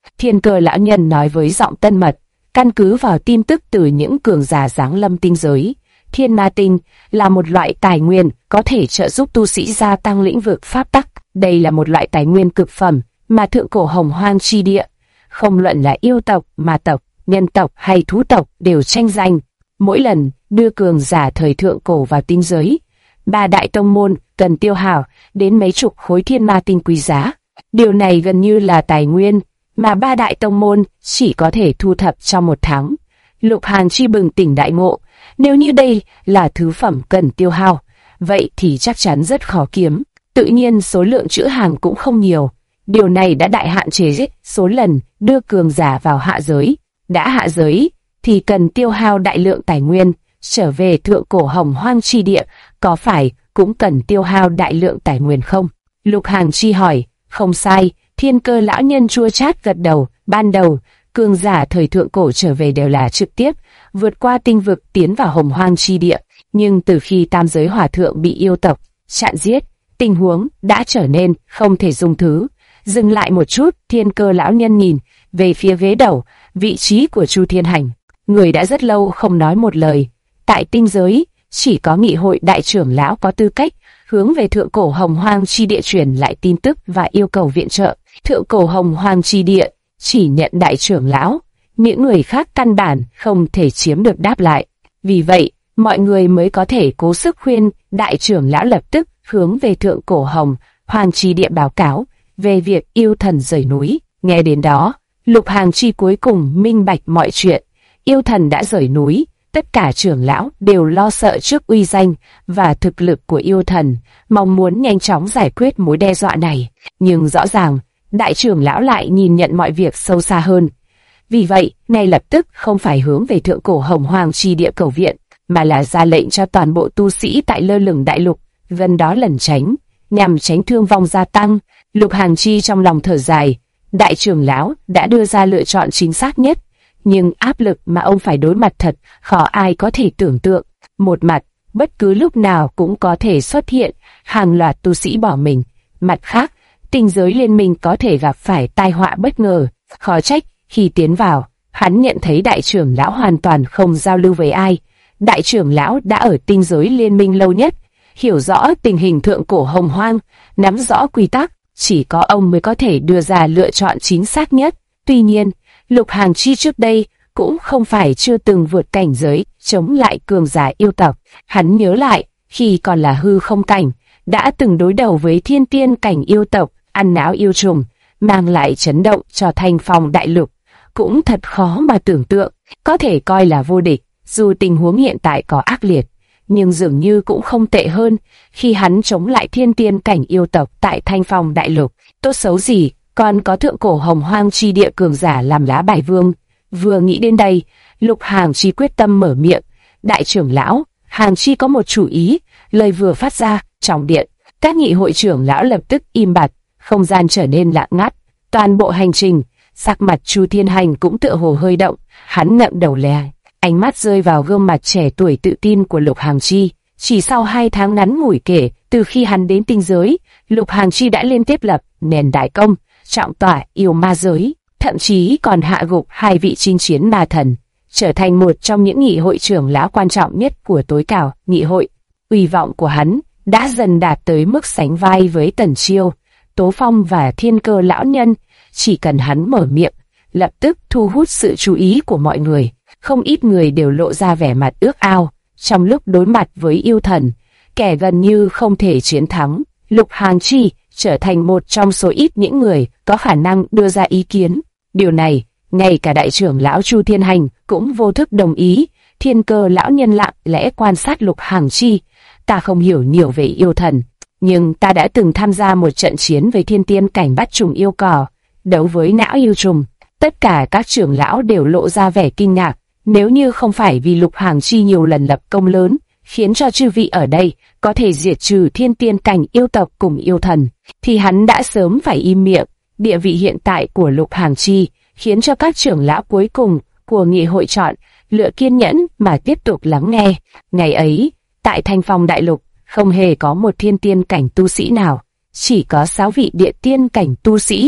Thiên Cơ lão nhân nói với giọng tân mật, căn cứ vào tin tức từ những cường giả giáng lâm tinh giới. Thiên ma tinh là một loại tài nguyên có thể trợ giúp tu sĩ gia tăng lĩnh vực pháp tắc. Đây là một loại tài nguyên cực phẩm mà thượng cổ hồng hoang chi địa, không luận là yêu tộc, ma tộc, nhân tộc hay thú tộc đều tranh giành. Mỗi lần đưa cường giả thời thượng cổ vào tinh giới, ba đại tông môn cần tiêu hao đến mấy chục khối thiên ma tinh quý giá. Điều này gần như là tài nguyên mà ba đại tông môn chỉ có thể thu thập trong một tháng. Lục Hàn Chi bừng tỉnh đại ngộ, nếu như đây là thứ phẩm cần tiêu hao, vậy thì chắc chắn rất khó kiếm. Tự nhiên số lượng trữ hàng cũng không nhiều. Điều này đã đại hạn chế số lần đưa cường giả vào hạ giới. Đã hạ giới thì cần tiêu hao đại lượng tài nguyên. Trở về thượng cổ hồng hoang chi địa có phải cũng cần tiêu hao đại lượng tài nguyên không? Lục Hàn Chi hỏi. Không sai. Thiên Cơ lão nhân chua chát gật đầu. Ban đầu cường giả thời thượng cổ trở về đều là trực tiếp vượt qua tinh vực tiến vào hồng hoang chi địa. Nhưng từ khi tam giới hỏa thượng bị yêu tộc chặn giết, tình huống đã trở nên không thể dung thứ. Dừng lại một chút, Thiên Cơ lão nhân nhìn về phía ghế đầu, vị trí của Chu Thiên Hành. Người đã rất lâu không nói một lời. Tại tinh giới, chỉ có nghị hội đại trưởng lão có tư cách hướng về thượng cổ hồng hoang chi địa truyền lại tin tức và yêu cầu viện trợ. Thượng cổ hồng hoang chi địa chỉ nhận đại trưởng lão, những người khác căn bản không thể chiếm được đáp lại. Vì vậy, mọi người mới có thể cố sức khuyên đại trưởng lão lập tức hướng về thượng cổ hồng hoang chi địa báo cáo về việc yêu thần rời núi. Nghe đến đó, Lục Hàn Chi cuối cùng minh bạch mọi chuyện. Yêu thần đã rời núi, tất cả trưởng lão đều lo sợ trước uy danh và thực lực của yêu thần, mong muốn nhanh chóng giải quyết mối đe dọa này. Nhưng rõ ràng, đại trưởng lão lại nhìn nhận mọi việc sâu xa hơn. Vì vậy, ngay lập tức không phải hướng về thượng cổ hồng hoang chi địa cầu viện, mà là ra lệnh cho toàn bộ tu sĩ tại lơ lửng đại lục gần đó lẩn tránh, nhằm tránh thương vong gia tăng. Lục Hàn Chi trong lòng thở dài, đại trưởng lão đã đưa ra lựa chọn chính xác nhất, nhưng áp lực mà ông phải đối mặt thật khó ai có thể tưởng tượng. Một mặt, bất cứ lúc nào cũng có thể xuất hiện hàng loạt tu sĩ bỏ mình. Mặt khác, tinh giới liên minh có thể gặp phải tai họa bất ngờ. Khó trách khi tiến vào, hắn nhận thấy đại trưởng lão hoàn toàn không giao lưu với ai. Đại trưởng lão đã ở tinh giới liên minh lâu nhất, hiểu rõ tình hình thượng cổ hồng hoang, nắm rõ quy tắc, chỉ có ông mới có thể đưa ra lựa chọn chính xác nhất. Tuy nhiên, Lục Hàn Chi trước đây cũng không phải chưa từng vượt cảnh giới chống lại cường giả yêu tộc. Hắn nhớ lại, khi còn là hư không cảnh, đã từng đối đầu với thiên tiên cảnh yêu tộc, ăn não yêu trùng, mang lại chấn động cho Thanh Phong đại lục. Cũng thật khó mà tưởng tượng, có thể coi là vô địch, dù tình huống hiện tại có ác liệt, nhưng dường như cũng không tệ hơn khi hắn chống lại thiên tiên cảnh yêu tộc tại Thanh Phong đại lục. Tốt xấu gì, còn có thượng cổ hồng hoang chi địa cường giả làm lá bài vương. Vừa nghĩ đến đây, Lục Hàn Chi quyết tâm mở miệng. Đại trưởng lão, Hàn Chi có một chủ ý. Lời vừa phát ra, trong điện, các nghị hội trưởng lão lập tức im bặt, không gian trở nên lặng ngắt. Toàn bộ hành trình, sắc mặt Chu Thiên Hành cũng tựa hồ hơi động. Hắn ngậm đầu lè, ánh mắt rơi vào gương mặt trẻ tuổi tự tin của Lục Hàn Chi. Chỉ sau 2 tháng ngắn ngủi kể từ khi hắn đến tinh giới, Lục Hàn Chi đã liên tiếp lập nền đại công, trọng tỏa yêu ma giới, thậm chí còn hạ gục 2 vị chinh chiến ma thần, trở thành một trong những nghị hội trưởng lão quan trọng nhất của tối cao nghị hội. Uy vọng của hắn đã dần đạt tới mức sánh vai với Tần Chiêu, Tố Phong và Thiên Cơ lão nhân. Chỉ cần hắn mở miệng, lập tức thu hút sự chú ý của mọi người. Không ít người đều lộ ra vẻ mặt ước ao trong lúc đối mặt với yêu thần, kẻ gần như không thể chiến thắng. Lục Hàn Chi trở thành một trong số ít những người có khả năng đưa ra ý kiến. Điều này, ngay cả đại trưởng lão Chu Thiên Hành cũng vô thức đồng ý. Thiên Cơ lão nhân lặng lẽ quan sát Lục Hàn Chi. Ta không hiểu nhiều về yêu thần, nhưng ta đã từng tham gia một trận chiến với thiên tiên cảnh bắt trùng yêu cỏ, đấu với não yêu trùng. Tất cả các trưởng lão đều lộ ra vẻ kinh ngạc. Nếu như không phải vì Lục Hàn Chi nhiều lần lập công lớn, khiến cho chư vị ở đây có thể diệt trừ thiên tiên cảnh yêu tộc cùng yêu thần, thì hắn đã sớm phải im miệng. Địa vị hiện tại của Lục Hàn Chi khiến cho các trưởng lão cuối cùng của nghị hội chọn lựa kiên nhẫn mà tiếp tục lắng nghe. Ngày ấy, tại Thanh Phong đại lục, không hề có một thiên tiên cảnh tu sĩ nào, chỉ có 6 vị địa tiên cảnh tu sĩ,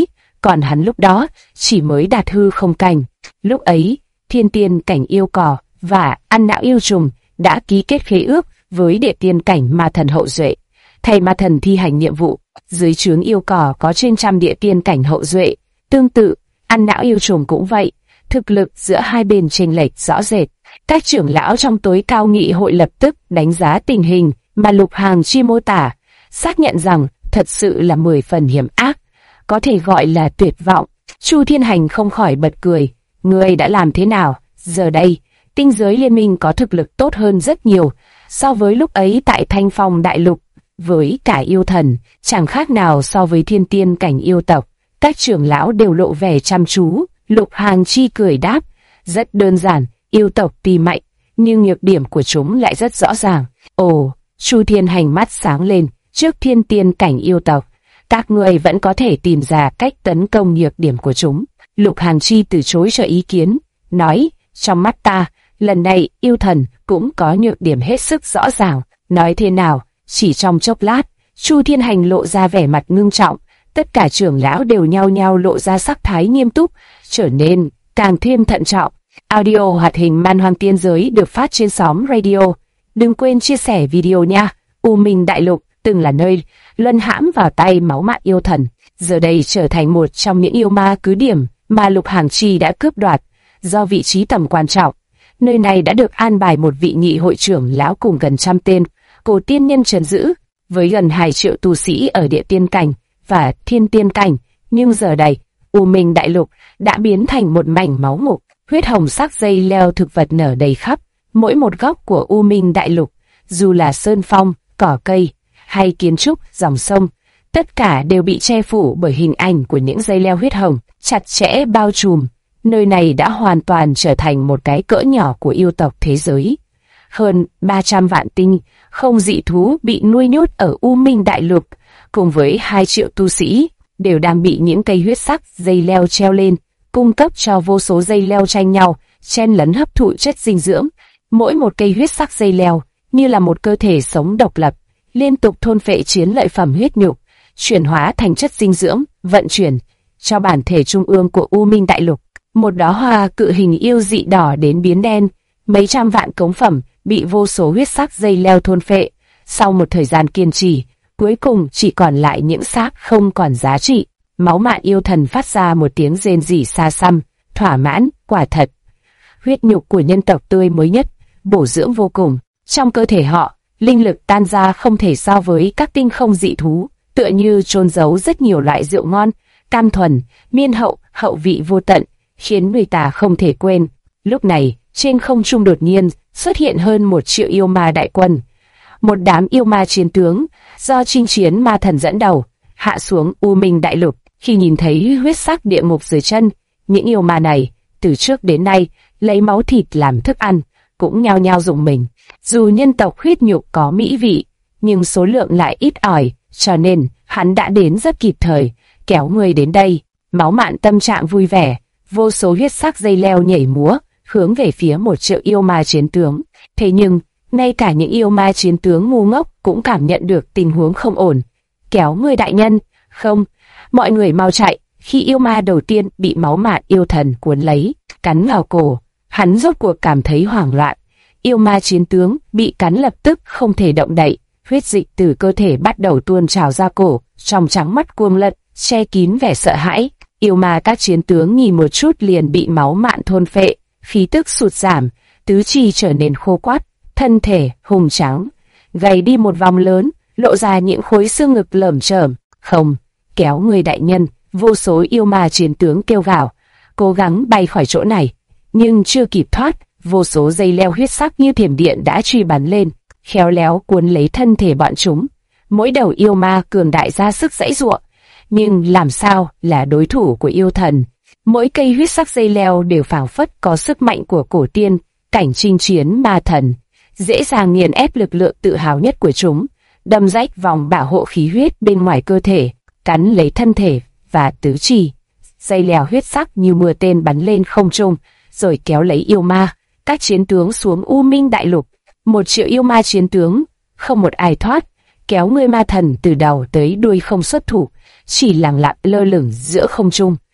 còn hắn lúc đó chỉ mới đạt hư không cảnh. Lúc ấy, thiên tiên cảnh yêu cỏ và ăn não yêu trùng đã ký kết khế ước với địa tiên cảnh ma thần hậu duệ. Thầy ma thần thi hành nhiệm vụ, dưới trướng yêu cỏ có trên trăm địa tiên cảnh hậu duệ. Tương tự, ăn não yêu trùng cũng vậy, thực lực giữa hai bên chênh lệch rõ rệt. Các trưởng lão trong tối cao nghị hội lập tức đánh giá tình hình mà Lục Hàng Chi mô tả, xác nhận rằng thật sự là 10 phần hiểm ác, có thể gọi là tuyệt vọng. Chu Thiên Hành không khỏi bật cười, ngươi đã làm thế nào? Giờ đây, tinh giới liên minh có thực lực tốt hơn rất nhiều so với lúc ấy tại Thanh Phong Đại Lục, với cả yêu thần, chẳng khác nào so với thiên tiên cảnh yêu tộc. Các trưởng lão đều lộ vẻ chăm chú. Lục Hàng Chi cười đáp, rất đơn giản, yêu tộc tuy mạnh, nhưng nhược điểm của chúng lại rất rõ ràng. Ồ, Chu Thiên Hành mắt sáng lên, trước thiên tiên cảnh yêu tộc, các người vẫn có thể tìm ra cách tấn công nhược điểm của chúng. Lục Hàng Chi từ chối cho ý kiến, nói, trong mắt ta, lần này yêu thần cũng có nhược điểm hết sức rõ ràng. Nói thế nào? Chỉ trong chốc lát, Chu Thiên Hành lộ ra vẻ mặt ngưng trọng, tất cả trưởng lão đều nhao nhao lộ ra sắc thái nghiêm túc, trở nên càng thêm thận trọng. Audio hoạt hình Man Hoang Tiên Giới được phát trên xóm radio. Đừng quên chia sẻ video nha. U Minh Đại Lục từng là nơi luân hãm vào tay máu mạn yêu thần, giờ đây trở thành một trong những yêu ma cứ điểm mà Lục Hàng Chi đã cướp đoạt. Do vị trí tầm quan trọng, nơi này đã được an bài một vị nghị hội trưởng lão cùng gần 100 tên cổ tiên nhân trấn giữ, với gần 2 triệu tu sĩ ở địa tiên cảnh và thiên tiên cảnh. Nhưng giờ đây, U Minh Đại Lục đã biến thành một mảnh máu mục, huyết hồng sắc dây leo thực vật nở đầy khắp mỗi một góc của U Minh Đại Lục, dù là sơn phong, cỏ cây hay kiến trúc, dòng sông, tất cả đều bị che phủ bởi hình ảnh của những dây leo huyết hồng chặt chẽ bao trùm. Nơi này đã hoàn toàn trở thành một cái cỡ nhỏ của yêu tộc thế giới. Hơn 300 vạn tinh không dị thú bị nuôi nhốt ở U Minh Đại Lục, cùng với 2 triệu tu sĩ, đều đang bị những cây huyết sắc dây leo treo lên, cung cấp cho vô số dây leo tranh nhau, chen lấn hấp thụ chất dinh dưỡng. Mỗi một cây huyết sắc dây leo như là một cơ thể sống độc lập, liên tục thôn phệ chiến lợi phẩm huyết nhục, chuyển hóa thành chất dinh dưỡng, vận chuyển cho bản thể trung ương của U Minh Đại Lục. Một đóa hoa cự hình yêu dị đỏ đến biến đen, mấy trăm vạn cống phẩm bị vô số huyết sắc dây leo thôn phệ. Sau một thời gian kiên trì, cuối cùng chỉ còn lại những xác không còn giá trị. Máu mạn yêu thần phát ra một tiếng rên rỉ xa xăm, thỏa mãn, quả thật. Huyết nhục của nhân tộc tươi mới nhất, bổ dưỡng vô cùng. Trong cơ thể họ, linh lực tan ra không thể so với các tinh không dị thú, tựa như chôn giấu rất nhiều loại rượu ngon, cam thuần, miên hậu, hậu vị vô tận, khiến người ta không thể quên. Lúc này, trên không trung đột nhiên xuất hiện hơn 1 triệu yêu ma đại quân. Một đám yêu ma chiến tướng do chinh chiến ma thần dẫn đầu, hạ xuống U Minh Đại Lục. Khi nhìn thấy huyết sắc địa ngục dưới chân, những yêu ma này, từ trước đến nay, lấy máu thịt làm thức ăn, cũng nhao nhao rùng mình. Dù nhân tộc huyết nhục có mỹ vị, nhưng số lượng lại ít ỏi, cho nên hắn đã đến rất kịp thời, kéo người đến đây. Máu mạn tâm trạng vui vẻ, vô số huyết sắc dây leo nhảy múa, hướng về phía 1 triệu yêu ma chiến tướng. Thế nhưng, ngay cả những yêu ma chiến tướng ngu ngốc cũng cảm nhận được tình huống không ổn. Kéo người đại nhân, không, mọi người mau chạy. Khi yêu ma đầu tiên bị máu mạn yêu thần cuốn lấy, cắn vào cổ, hắn rốt cuộc cảm thấy hoảng loạn. Yêu ma chiến tướng bị cắn lập tức không thể động đậy, huyết dịch từ cơ thể bắt đầu tuôn trào ra cổ, trong trắng mắt cuồng lật, che kín vẻ sợ hãi. Yêu ma các chiến tướng nhìn một chút liền bị máu mạn thôn phệ, khí tức sụt giảm, tứ chi trở nên khô quắt, thân thể hùng tráng, gầy đi một vòng lớn, lộ ra những khối xương ngực lởm chởm. Không, kéo người đại nhân, vô số yêu ma chiến tướng kêu gào, cố gắng bay khỏi chỗ này, nhưng chưa kịp thoát, vô số dây leo huyết sắc như thiểm điện đã truy bắn lên, khéo léo cuốn lấy thân thể bọn chúng. Mỗi đầu yêu ma cường đại ra sức giãy giụa, nhưng làm sao là đối thủ của yêu thần? Mỗi cây huyết sắc dây leo đều phảng phất có sức mạnh của cổ tiên, cảnh chinh chiến ma thần, dễ dàng nghiền ép lực lượng tự hào nhất của chúng, đâm rách vòng bảo hộ khí huyết bên ngoài cơ thể, cắn lấy thân thể và tứ chi. Dây leo huyết sắc như mưa tên bắn lên không trung, rồi kéo lấy yêu ma, các chiến tướng xuống U Minh Đại Lục. 1 triệu yêu ma chiến tướng, không một ai thoát, kéo người ma thần từ đầu tới đuôi không xuất thủ, chỉ lặng lặng lơ lửng giữa không trung.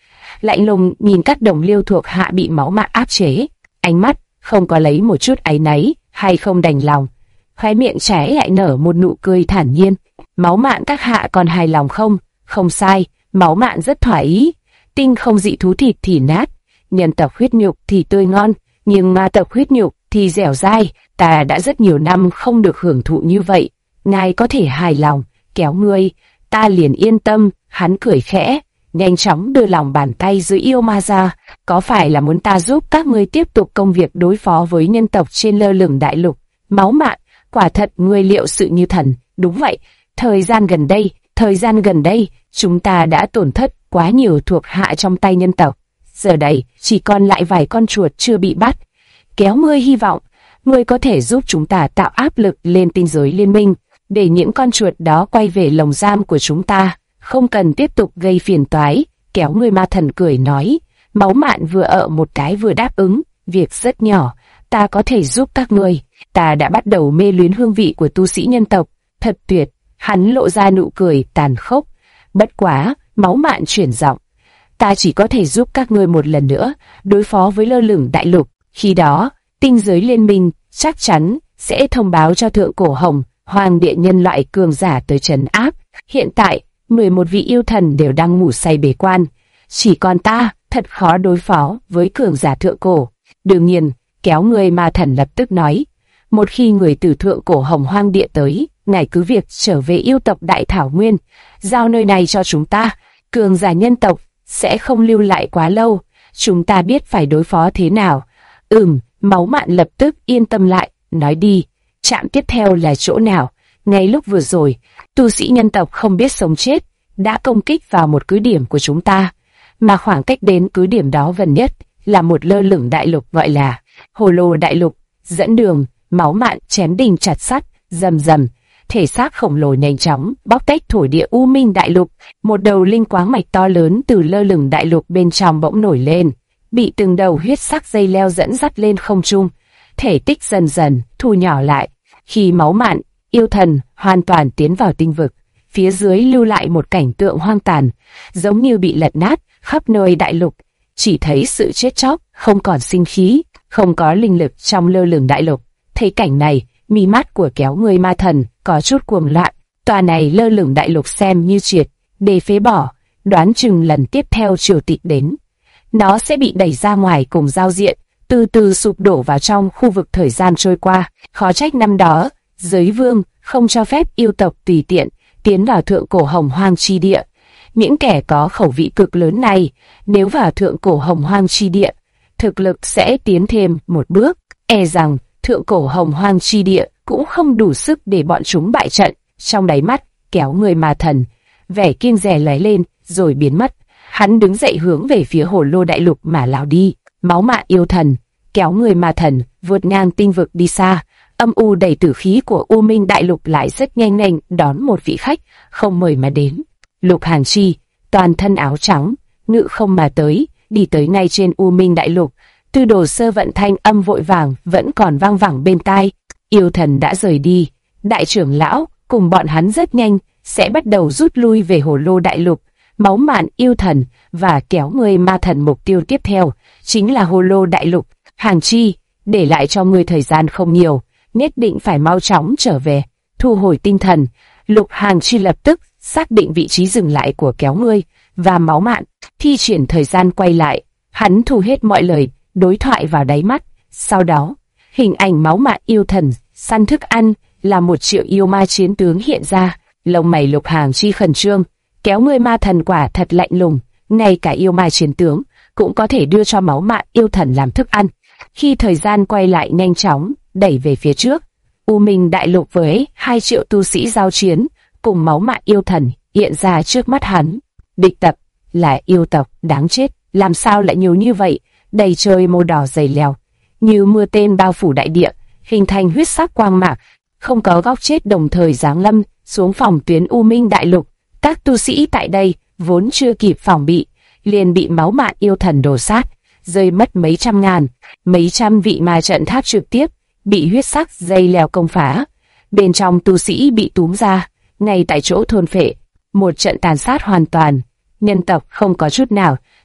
lạnh lùng nhìn các đồng liêu thuộc hạ bị máu mạn áp chế, ánh mắt không có lấy một chút áy náy hay không đành lòng. Khóe miệng trái lại nở một nụ cười thản nhiên. Máu mạn các hạ còn hài lòng không? Không sai, máu mạn rất thỏa ý. Tinh không dị thú thịt thì nát, nhân tộc huyết nhục thì tươi ngon, nhưng ma tộc huyết nhục thì dẻo dai. Ta đã rất nhiều năm không được hưởng thụ như vậy, ngài có thể hài lòng, kéo ngươi, ta liền yên tâm. Hắn cười khẽ, nhanh chóng đưa lòng bàn tay dưới yêu ma ra. Có phải là muốn ta giúp các ngươi tiếp tục công việc đối phó với nhân tộc trên lơ lửng đại lục? Máu mạn, quả thật ngươi liệu sự như thần. Đúng vậy, thời gian gần đây, chúng ta đã tổn thất quá nhiều thuộc hạ trong tay nhân tộc. Giờ đây, chỉ còn lại vài con chuột chưa bị bắt. Kéo ngươi hy vọng, ngươi có thể giúp chúng ta tạo áp lực lên tinh giới liên minh, để những con chuột đó quay về lồng giam của chúng ta, không cần tiếp tục gây phiền toái. Kéo ngươi ma thần cười nói. Máu mạn vừa một cái vừa đáp ứng. Việc rất nhỏ, ta có thể giúp các ngươi. Ta đã bắt đầu mê luyến hương vị của tu sĩ nhân tộc, thật tuyệt. Hắn lộ ra nụ cười tàn khốc. Bất quá, máu mạn chuyển giọng. Ta chỉ có thể giúp các ngươi một lần nữa đối phó với lơ lửng đại lục. Khi đó, tinh giới liên minh chắc chắn sẽ thông báo cho thượng cổ hồng hoàng địa nhân loại cường giả tới trấn áp. Hiện tại, 11 vị yêu thần đều đang ngủ say bế quan. Chỉ còn ta, thật khó đối phó với cường giả thượng cổ. Đương nhiên, kéo người ma thần lập tức nói. Một khi người từ thượng cổ hồng hoang địa tới, ngài cứ việc trở về yêu tộc Đại Thảo Nguyên, giao nơi này cho chúng ta. Cường giả nhân tộc sẽ không lưu lại quá lâu, chúng ta biết phải đối phó thế nào. Máu mạn lập tức yên tâm lại, nói đi, trạm tiếp theo là chỗ nào? Ngay lúc vừa rồi, tu sĩ nhân tộc không biết sống chết, đã công kích vào một cứ điểm của chúng ta, mà khoảng cách đến cứ điểm đó gần nhất là một lơ lửng đại lục gọi là Hồ Lô Đại Lục. Dẫn đường, máu mạn chém đinh chặt sắt, rầm rầm, thể xác khổng lồ nhanh chóng bóc tách thổ địa U Minh Đại Lục. Một đầu linh quáng mạch to lớn từ lơ lửng đại lục bên trong bỗng nổi lên, bị từng đầu huyết sắc dây leo dẫn dắt lên không trung, thể tích dần dần thu nhỏ lại. Khi máu mạn, yêu thần hoàn toàn tiến vào tinh vực, phía dưới lưu lại một cảnh tượng hoang tàn, giống như bị lật nát. Khắp nơi đại lục chỉ thấy sự chết chóc, không còn sinh khí, không có linh lực trong lơ lửng đại lục. Thấy cảnh này, mi mắt của kéo người ma thần có chút cuồng loạn. Tòa này lơ lửng đại lục xem như triệt để phế bỏ, đoán chừng lần tiếp theo triều tịch đến, nó sẽ bị đẩy ra ngoài cùng giao diện, từ từ sụp đổ vào trong khu vực. Thời gian trôi qua, khó trách năm đó giới vương không cho phép yêu tộc tùy tiện tiến vào thượng cổ hồng hoang chi địa. Những kẻ có khẩu vị cực lớn này, nếu vào thượng cổ hồng hoang chi địa, thực lực sẽ tiến thêm một bước. E rằng thượng cổ hồng hoang chi địa cũng không đủ sức để bọn chúng bại trận. Trong đáy mắt kéo người ma thần, vẻ kiêng dè lóe lên rồi biến mất. Hắn đứng dậy hướng về phía Hồ Lô Đại Lục mà lao đi. Máu mạn yêu thần, kéo người ma thần vượt ngang tinh vực đi xa. Âm u đầy tử khí của U Minh Đại Lục lại rất nhanh nhanh đón một vị khách không mời mà đến. Lục Hàn Chi, toàn thân áo trắng, ngự không mà tới, đi tới ngay trên U Minh Đại Lục. Tư Đồ Sơ vận thanh âm vội vàng vẫn còn vang vẳng bên tai. Yêu thần đã rời đi, đại trưởng lão cùng bọn hắn rất nhanh sẽ bắt đầu rút lui về Hồ Lô Đại Lục. Máu mạn yêu thần và kéo người ma thần mục tiêu tiếp theo chính là Hồ Lô Đại Lục. Hàn Chi, để lại cho ngươi thời gian không nhiều, nhất định phải mau chóng trở về, thu hồi tinh thần. Lục Hàn Chi lập tức xác định vị trí dừng lại của kéo ngươi và máu mạn, thi triển thời gian quay lại. Hắn thu hết mọi lời đối thoại vào đáy mắt. Sau đó, hình ảnh máu mạn yêu thần săn thức ăn là 1 triệu yêu ma chiến tướng hiện ra. Lông mày Lục Hàn Chi khẩn trương. Kéo ngươi ma thần quả thật lạnh lùng, ngay cả yêu ma chiến tướng cũng có thể đưa cho máu mạn yêu thần làm thức ăn. Khi thời gian quay lại nhanh chóng đẩy về phía trước, U Minh Đại Lục với 2 triệu tu sĩ giao chiến cùng máu mạn yêu thần hiện ra trước mắt hắn. Địch tập là yêu tộc đáng chết, làm sao lại nhiều như vậy? Đầy trời màu đỏ dày leo như mưa tên bao phủ đại địa, hình thành huyết sắc quang mạc, không có góc chết đồng thời giáng lâm xuống phòng tuyến U Minh Đại Lục. Các tu sĩ tại đây vốn chưa kịp phòng bị, liền bị máu mạn yêu thần đổ sát, rơi mất mấy trăm ngàn. Mấy trăm vị ma trận tháp trực tiếp bị huyết sắc dây leo công phá, bên trong tu sĩ bị túm ra, ngay tại chỗ thôn phệ. Một trận tàn sát hoàn toàn, nhân tộc không có chút nào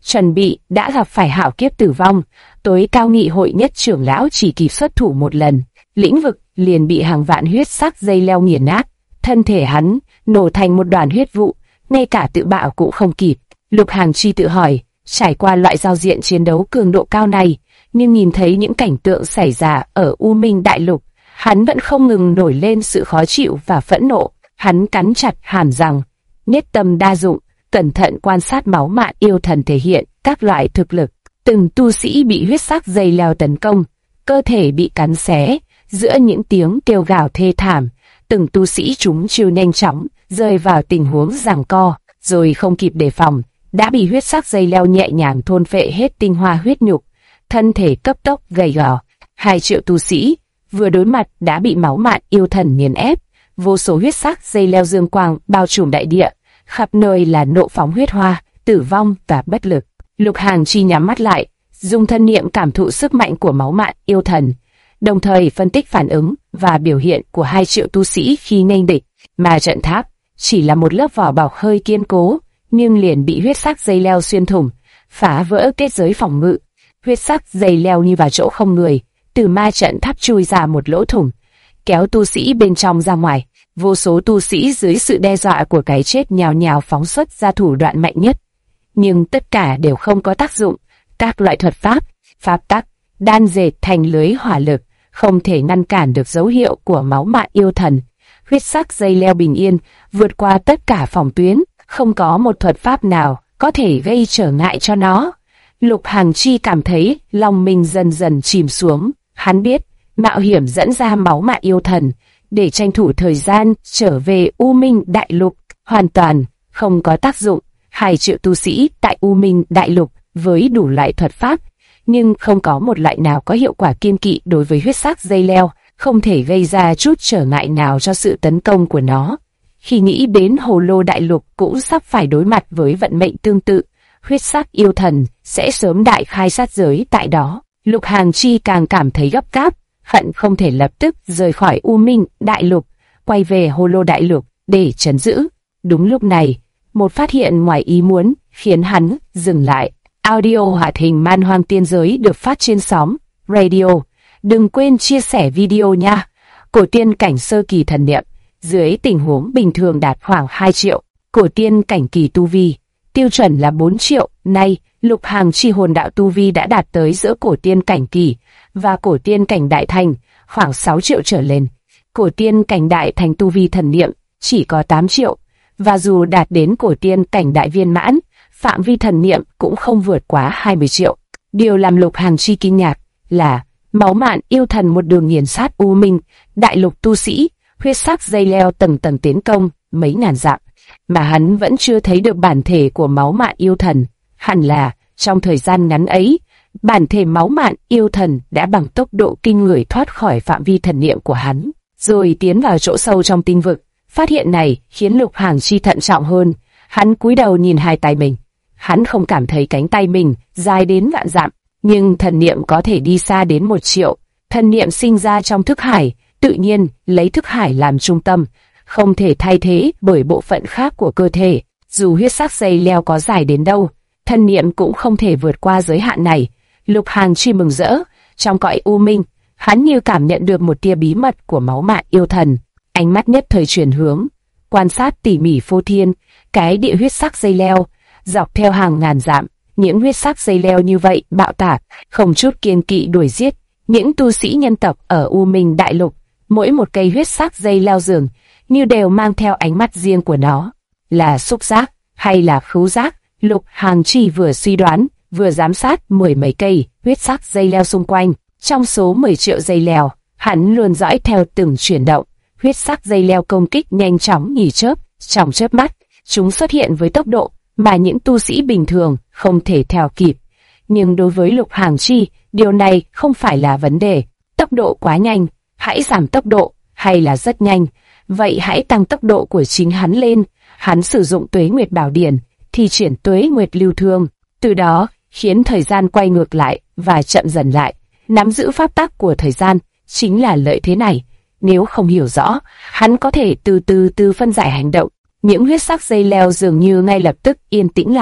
chuẩn bị đã gặp phải hạo kiếp tử vong. Tối cao nghị hội nhất trưởng lão chỉ kịp xuất thủ một lần, lĩnh vực liền bị hàng vạn huyết sắc dây leo nghiền nát, thân thể hắn nổ thành một đoàn huyết vụ, ngay cả tự bạo cũng không kịp. Lục Hằng Chi tự hỏi, trải qua loại giao diện chiến đấu cường độ cao này, nhưng nhìn thấy những cảnh tượng xảy ra ở U Minh Đại Lục, hắn vẫn không ngừng nổi lên sự khó chịu và phẫn nộ. Hắn cắn chặt hàm răng, nhất tâm đa dụng, cẩn thận quan sát máu mạn yêu thần thể hiện các loại thực lực. Từng tu sĩ bị huyết sắc dây leo tấn công, cơ thể bị cắn xé, giữa những tiếng kêu gào thê thảm, từng tu sĩ chúng chiêu nhanh chóng rơi vào tình huống giằng co, rồi không kịp đề phòng, đã bị huyết sắc dây leo nhẹ nhàng thôn phệ hết tinh hoa huyết nhục, thân thể cấp tốc gầy gò. 2 triệu tu sĩ vừa đối mặt đã bị máu mạn yêu thần nghiền ép, vô số huyết sắc dây leo dương quang bao trùm đại địa, khắp nơi là nộ phóng huyết hoa, tử vong và bất lực. Lục Hằng Chi nhắm mắt lại, dùng thân niệm cảm thụ sức mạnh của máu mạn yêu thần, đồng thời phân tích phản ứng và biểu hiện của 2 triệu tu sĩ khi nghênh địch. Mà trận tháp chỉ là một lớp vỏ bọc hơi kiên cố, nhưng liền bị huyết sắc dây leo xuyên thủng, phá vỡ kết giới phòng ngự. Huyết sắc dây leo như vào chỗ không người, từ ma trận tháp chui ra một lỗ thủng, kéo tu sĩ bên trong ra ngoài. Vô số tu sĩ dưới sự đe dọa của cái chết nhào nhào phóng xuất ra thủ đoạn mạnh nhất, nhưng tất cả đều không có tác dụng. Các loại thuật pháp, pháp tắc, đan dệt thành lưới hỏa lực, không thể ngăn cản được dấu hiệu của máu mạn yêu thần. Huyết sắc dây leo bình yên vượt qua tất cả phòng tuyến, không có một thuật pháp nào có thể gây trở ngại cho nó. Lục Hằng Chi cảm thấy lòng mình dần dần chìm xuống. Hắn biết mạo hiểm dẫn ra máu mạn yêu thần để tranh thủ thời gian trở về U Minh Đại Lục hoàn toàn không có tác dụng. 2 triệu tu sĩ tại U Minh Đại Lục với đủ loại thuật pháp, nhưng không có một loại nào có hiệu quả kiên kỵ đối với huyết sắc dây leo, không thể gây ra chút trở ngại nào cho sự tấn công của nó. Khi nghĩ đến Hồ Lô Đại Lục cũng sắp phải đối mặt với vận mệnh tương tự, huyết sắc yêu thần sẽ sớm đại khai sát giới tại đó, Lục Hằng Chi càng cảm thấy gấp gáp, hận không thể lập tức rời khỏi U Minh Đại Lục, quay về Hồ Lô Đại Lục để trấn giữ. Đúng lúc này, một phát hiện ngoài ý muốn khiến hắn dừng lại. Audio hoạt hình Man Hoang Tiên Giới được phát trên xóm Radio. Đừng quên chia sẻ video nha. Cổ tiên cảnh sơ kỳ thần niệm, dưới tình huống bình thường đạt khoảng 2 triệu. Cổ tiên cảnh kỳ tu vi, tiêu chuẩn là 4 triệu. Nay, Lục Hằng Chi hồn đạo tu vi đã đạt tới giữa cổ tiên cảnh kỳ và cổ tiên cảnh đại thành, khoảng 6 triệu trở lên. Cổ tiên cảnh đại thành tu vi thần niệm chỉ có 8 triệu, và dù đạt đến cổ tiên cảnh đại viên mãn, phạm vi thần niệm cũng không vượt quá 20 triệu. Điều làm Lục Hằng Chi kinh ngạc là máu mạn yêu thần một đường nghiền sát U Minh Đại Lục tu sĩ, huyết sắc dây leo tầng tầng tiến công mấy ngàn dặm, mà hắn vẫn chưa thấy được bản thể của máu mạn yêu thần. Hẳn là trong thời gian ngắn ấy, bản thể máu mạn yêu thần đã bằng tốc độ kinh người thoát khỏi phạm vi thần niệm của hắn, rồi tiến vào chỗ sâu trong tinh vực. Phát hiện này khiến Lục Hằng Chi thận trọng hơn. Hắn cúi đầu nhìn 2 tay mình. Hắn không cảm thấy cánh tay mình dài đến vạn dặm, nhưng thần niệm có thể đi xa đến 1 triệu. Thần niệm sinh ra trong thức hải, tự nhiên lấy thức hải làm trung tâm, không thể thay thế bởi bộ phận khác của cơ thể. Dù huyết sắc dây leo có dài đến đâu, thần niệm cũng không thể vượt qua giới hạn này. Lục Hằng Chi mừng rỡ, trong cõi u minh, hắn như cảm nhận được một tia bí mật của máu mạn yêu thần. Ánh mắt nhất thời chuyển hướng, quan sát tỉ mỉ phô thiên, cái địa huyết sắc dây leo, dọc theo hàng ngàn dặm, những huyết sắc dây leo như vậy bạo tạc, không chút kiêng kỵ đuổi giết những tu sĩ nhân tộc ở U Minh Đại Lục. Mỗi một cây huyết sắc dây leo dường như đều mang theo ánh mắt riêng của nó, là xúc giác hay là khứu giác. Lục Hằng Chi vừa suy đoán, vừa giám sát 10 mấy cây huyết sắc dây leo xung quanh. Trong số 10 triệu dây leo, hắn luôn dõi theo từng chuyển động. Huyết sắc dây leo công kích nhanh chóng như chớp, trong chớp mắt, chúng xuất hiện với tốc độ mà những tu sĩ bình thường không thể theo kịp. Nhưng đối với Lục Hằng Chi, điều này không phải là vấn đề. Tốc độ quá nhanh, hãy giảm tốc độ, hay là rất nhanh, vậy hãy tăng tốc độ của chính hắn lên. Hắn sử dụng Tuế Nguyệt Bảo Điển, thi triển Tuế Nguyệt Lưu Thương, từ đó khiến thời gian quay ngược lại và chậm dần lại. Nắm giữ pháp tắc của thời gian chính là lợi thế này. Nếu không hiểu rõ, hắn có thể từ từ phân giải hành động. Những huyết sắc dây leo dường như ngay lập tức yên tĩnh lại,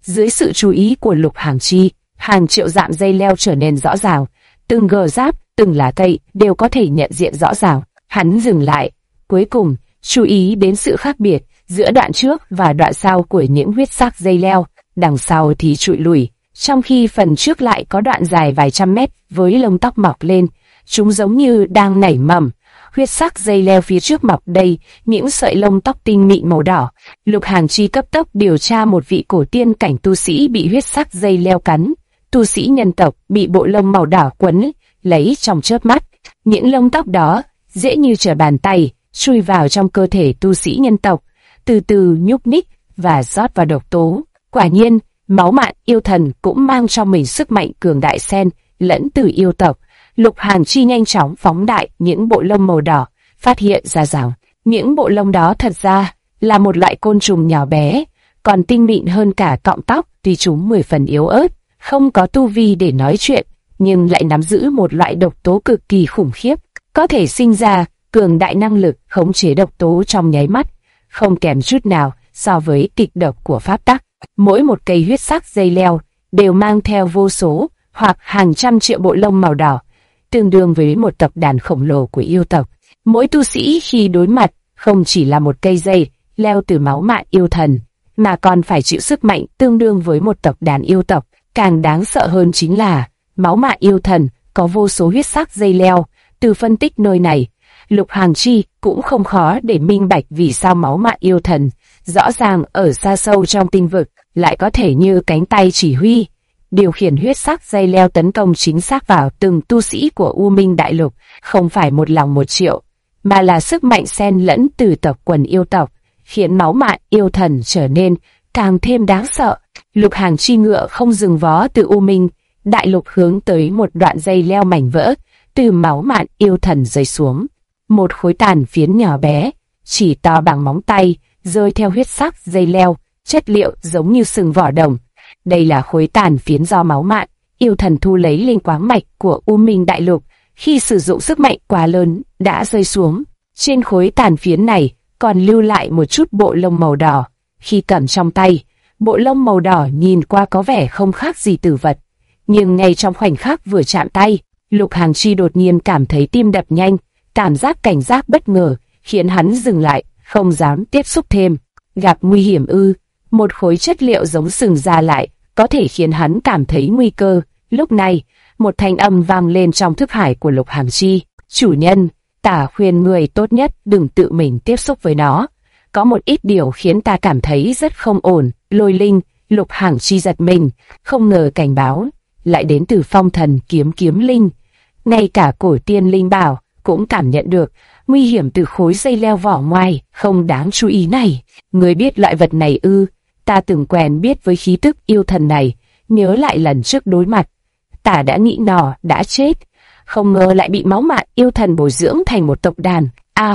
Dưới sự chú ý của Lục Hàng Chi, hàng triệu dặm dây leo trở nên rõ ràng, từng gờ giáp, từng lá cây đều có thể nhận diện rõ ràng. Hắn dừng lại, cuối cùng chú ý đến sự khác biệt giữa đoạn trước và đoạn sau của những huyết sắc dây leo, đằng sau thì trụi lùi, trong khi phần trước lại có đoạn dài vài trăm mét với lông tóc mọc lên, chúng giống như đang nảy mầm. Huyết sắc dây leo phía trước mọc đầy những sợi lông tóc tinh mịn màu đỏ. Lục Hàng Chi cấp tốc điều tra một vị cổ tiên cảnh tu sĩ bị huyết sắc dây leo cắn. Tu sĩ nhân tộc bị bộ lông màu đỏ quấn lấy trong chớp mắt. Những lông tóc đó dễ như trở bàn tay chui vào trong cơ thể tu sĩ nhân tộc, từ từ nhúc nhích và rót vào độc tố. Quả nhiên, máu mạn yêu thần cũng mang trong mình sức mạnh cường đại xen lẫn từ yêu tộc. Lục Hàng Chi nhanh chóng phóng đại những bộ lông màu đỏ, phát hiện ra rằng những bộ lông đó thật ra là một loại côn trùng nhỏ bé, còn tinh mịn hơn cả cọng tóc. Tuy chúng 10 phần yếu ớt, không có tu vi để nói chuyện, nhưng lại nắm giữ một loại độc tố cực kỳ khủng khiếp, có thể sinh ra cường đại năng lực khống chế độc tố trong nháy mắt, không kém chút nào so với kịch độc của pháp tắc. Mỗi một cây huyết sắc dây leo đều mang theo vô số hoặc hàng trăm triệu bộ lông màu đỏ, tương đương với một tập đàn khổng lồ của yêu tộc. Mỗi tu sĩ khi đối mặt không chỉ là một cây dây leo từ máu mạn yêu thần, mà còn phải chịu sức mạnh tương đương với một tập đàn yêu tộc. Càng đáng sợ hơn chính là máu mạn yêu thần có vô số huyết sắc dây leo. Từ phân tích nơi này, Lục Hàng Chi cũng không khó để minh bạch vì sao máu mạn yêu thần rõ ràng ở xa sâu trong tinh vực lại có thể như cánh tay chỉ huy, điều khiển huyết sắc dây leo tấn công chính xác vào từng tu sĩ của U Minh Đại Lục, không phải một lòng một triệu, mà là sức mạnh xen lẫn từ tộc quần yêu tộc, khiến máu mạn yêu thần trở nên càng thêm đáng sợ. Lục Hàng Chi ngựa không dừng vó từ U Minh Đại Lục hướng tới một đoạn dây leo mảnh vỡ từ máu mạn yêu thần rơi xuống. Một khối tàn phiến nhỏ bé, chỉ to bằng móng tay, rơi theo huyết sắc dây leo, chất liệu giống như sừng vỏ đồng. Đây là khối tàn phiến do máu mạn yêu thần thu lấy lên quáng mạch của U Minh Đại Lục, khi sử dụng sức mạnh quá lớn đã rơi xuống. Trên khối tàn phiến này còn lưu lại một chút bộ lông màu đỏ. Khi cầm trong tay, bộ lông màu đỏ nhìn qua có vẻ không khác gì tử vật, nhưng ngay trong khoảnh khắc vừa chạm tay, Lục Hàng Chi đột nhiên cảm thấy tim đập nhanh, cảm giác cảnh giác bất ngờ khiến hắn dừng lại, không dám tiếp xúc thêm. Gặp nguy hiểm ư? Một khối chất liệu giống sừng ra lại có thể khiến hắn cảm thấy nguy cơ. Lúc này, một thanh âm vang lên trong thức hải của Lục Hàng Chi. Chủ nhân, ta khuyên người tốt nhất đừng tự mình tiếp xúc với nó. Có một ít điều khiến ta cảm thấy rất không ổn. Lôi linh. Lục Hàng Chi giật mình, không ngờ cảnh báo lại đến từ Phong Thần kiếm linh. Ngay cả cổ tiên linh bảo cũng cảm nhận được nguy hiểm từ khối dây leo vỏ ngoài không đáng chú ý này. Người biết loại vật này ư? Ta từng quen biết với khí tức yêu thần này, nhớ lại lần trước đối mặt, ta đã nghĩ nó đã chết, không ngờ lại bị máu mạn yêu thần bồi dưỡng thành một tộc đàn.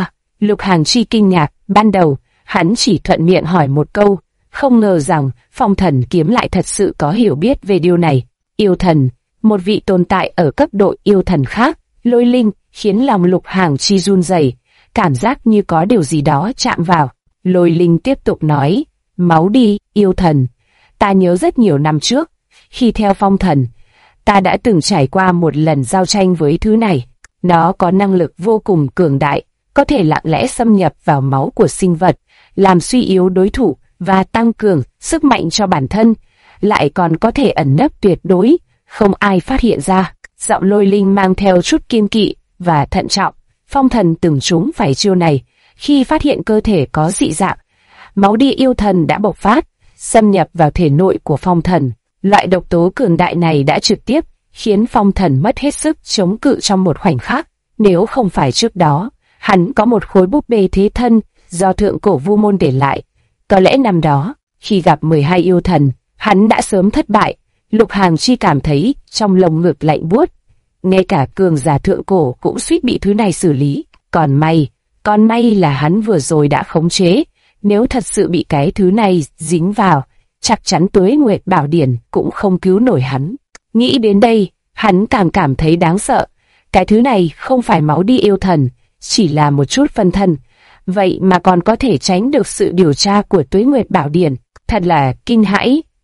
Lục Hàng Chi kinh ngạc. Ban đầu hắn chỉ thuận miệng hỏi một câu, không ngờ rằng Phong Thần kiếm lại thật sự có hiểu biết về điều này. Yêu thần, một vị tồn tại ở cấp độ yêu thần khác. Lôi linh khiến lòng Lục Hàng Chi run rẩy, cảm giác như có điều gì đó chạm vào. Lôi linh tiếp tục nói, máu đi, yêu thần. Ta nhớ rất nhiều năm trước, khi theo Phong Thần, ta đã từng trải qua một lần giao tranh với thứ này. Nó có năng lực vô cùng cường đại, có thể lặng lẽ xâm nhập vào máu của sinh vật, làm suy yếu đối thủ và tăng cường sức mạnh cho bản thân, lại còn có thể ẩn nấp tuyệt đối, không ai phát hiện ra. Giọng Lôi linh mang theo chút kiêng kỵ và thận trọng. Phong Thần từng trúng phải chiêu này khi phát hiện cơ thể có dị dạng. Máu đi yêu thần đã bộc phát, xâm nhập vào thể nội của Phong Thần. Loại độc tố cường đại này đã trực tiếp khiến Phong Thần mất hết sức chống cự trong một khoảnh khắc. Nếu không phải trước đó, hắn có một khối búp bê thế thân do thượng cổ Vu Môn để lại, có lẽ năm đó, khi gặp 12 yêu thần, hắn đã sớm thất bại. Lục Hàng Chi cảm thấy trong lồng ngực lạnh buốt. Ngay cả cường giả thượng cổ cũng suýt bị thứ này xử lý. Còn may là hắn vừa rồi đã khống chế. Nếu thật sự bị cái thứ này dính vào, chắc chắn Tuế Nguyệt Bảo Điển cũng không cứu nổi hắn. Nghĩ đến đây, hắn càng cảm thấy đáng sợ. Cái thứ này không phải máu đi yêu thần, chỉ là một chút phân thân. Vậy mà còn có thể tránh được sự điều tra của Tuế Nguyệt Bảo Điển. Thật là kinh hãi.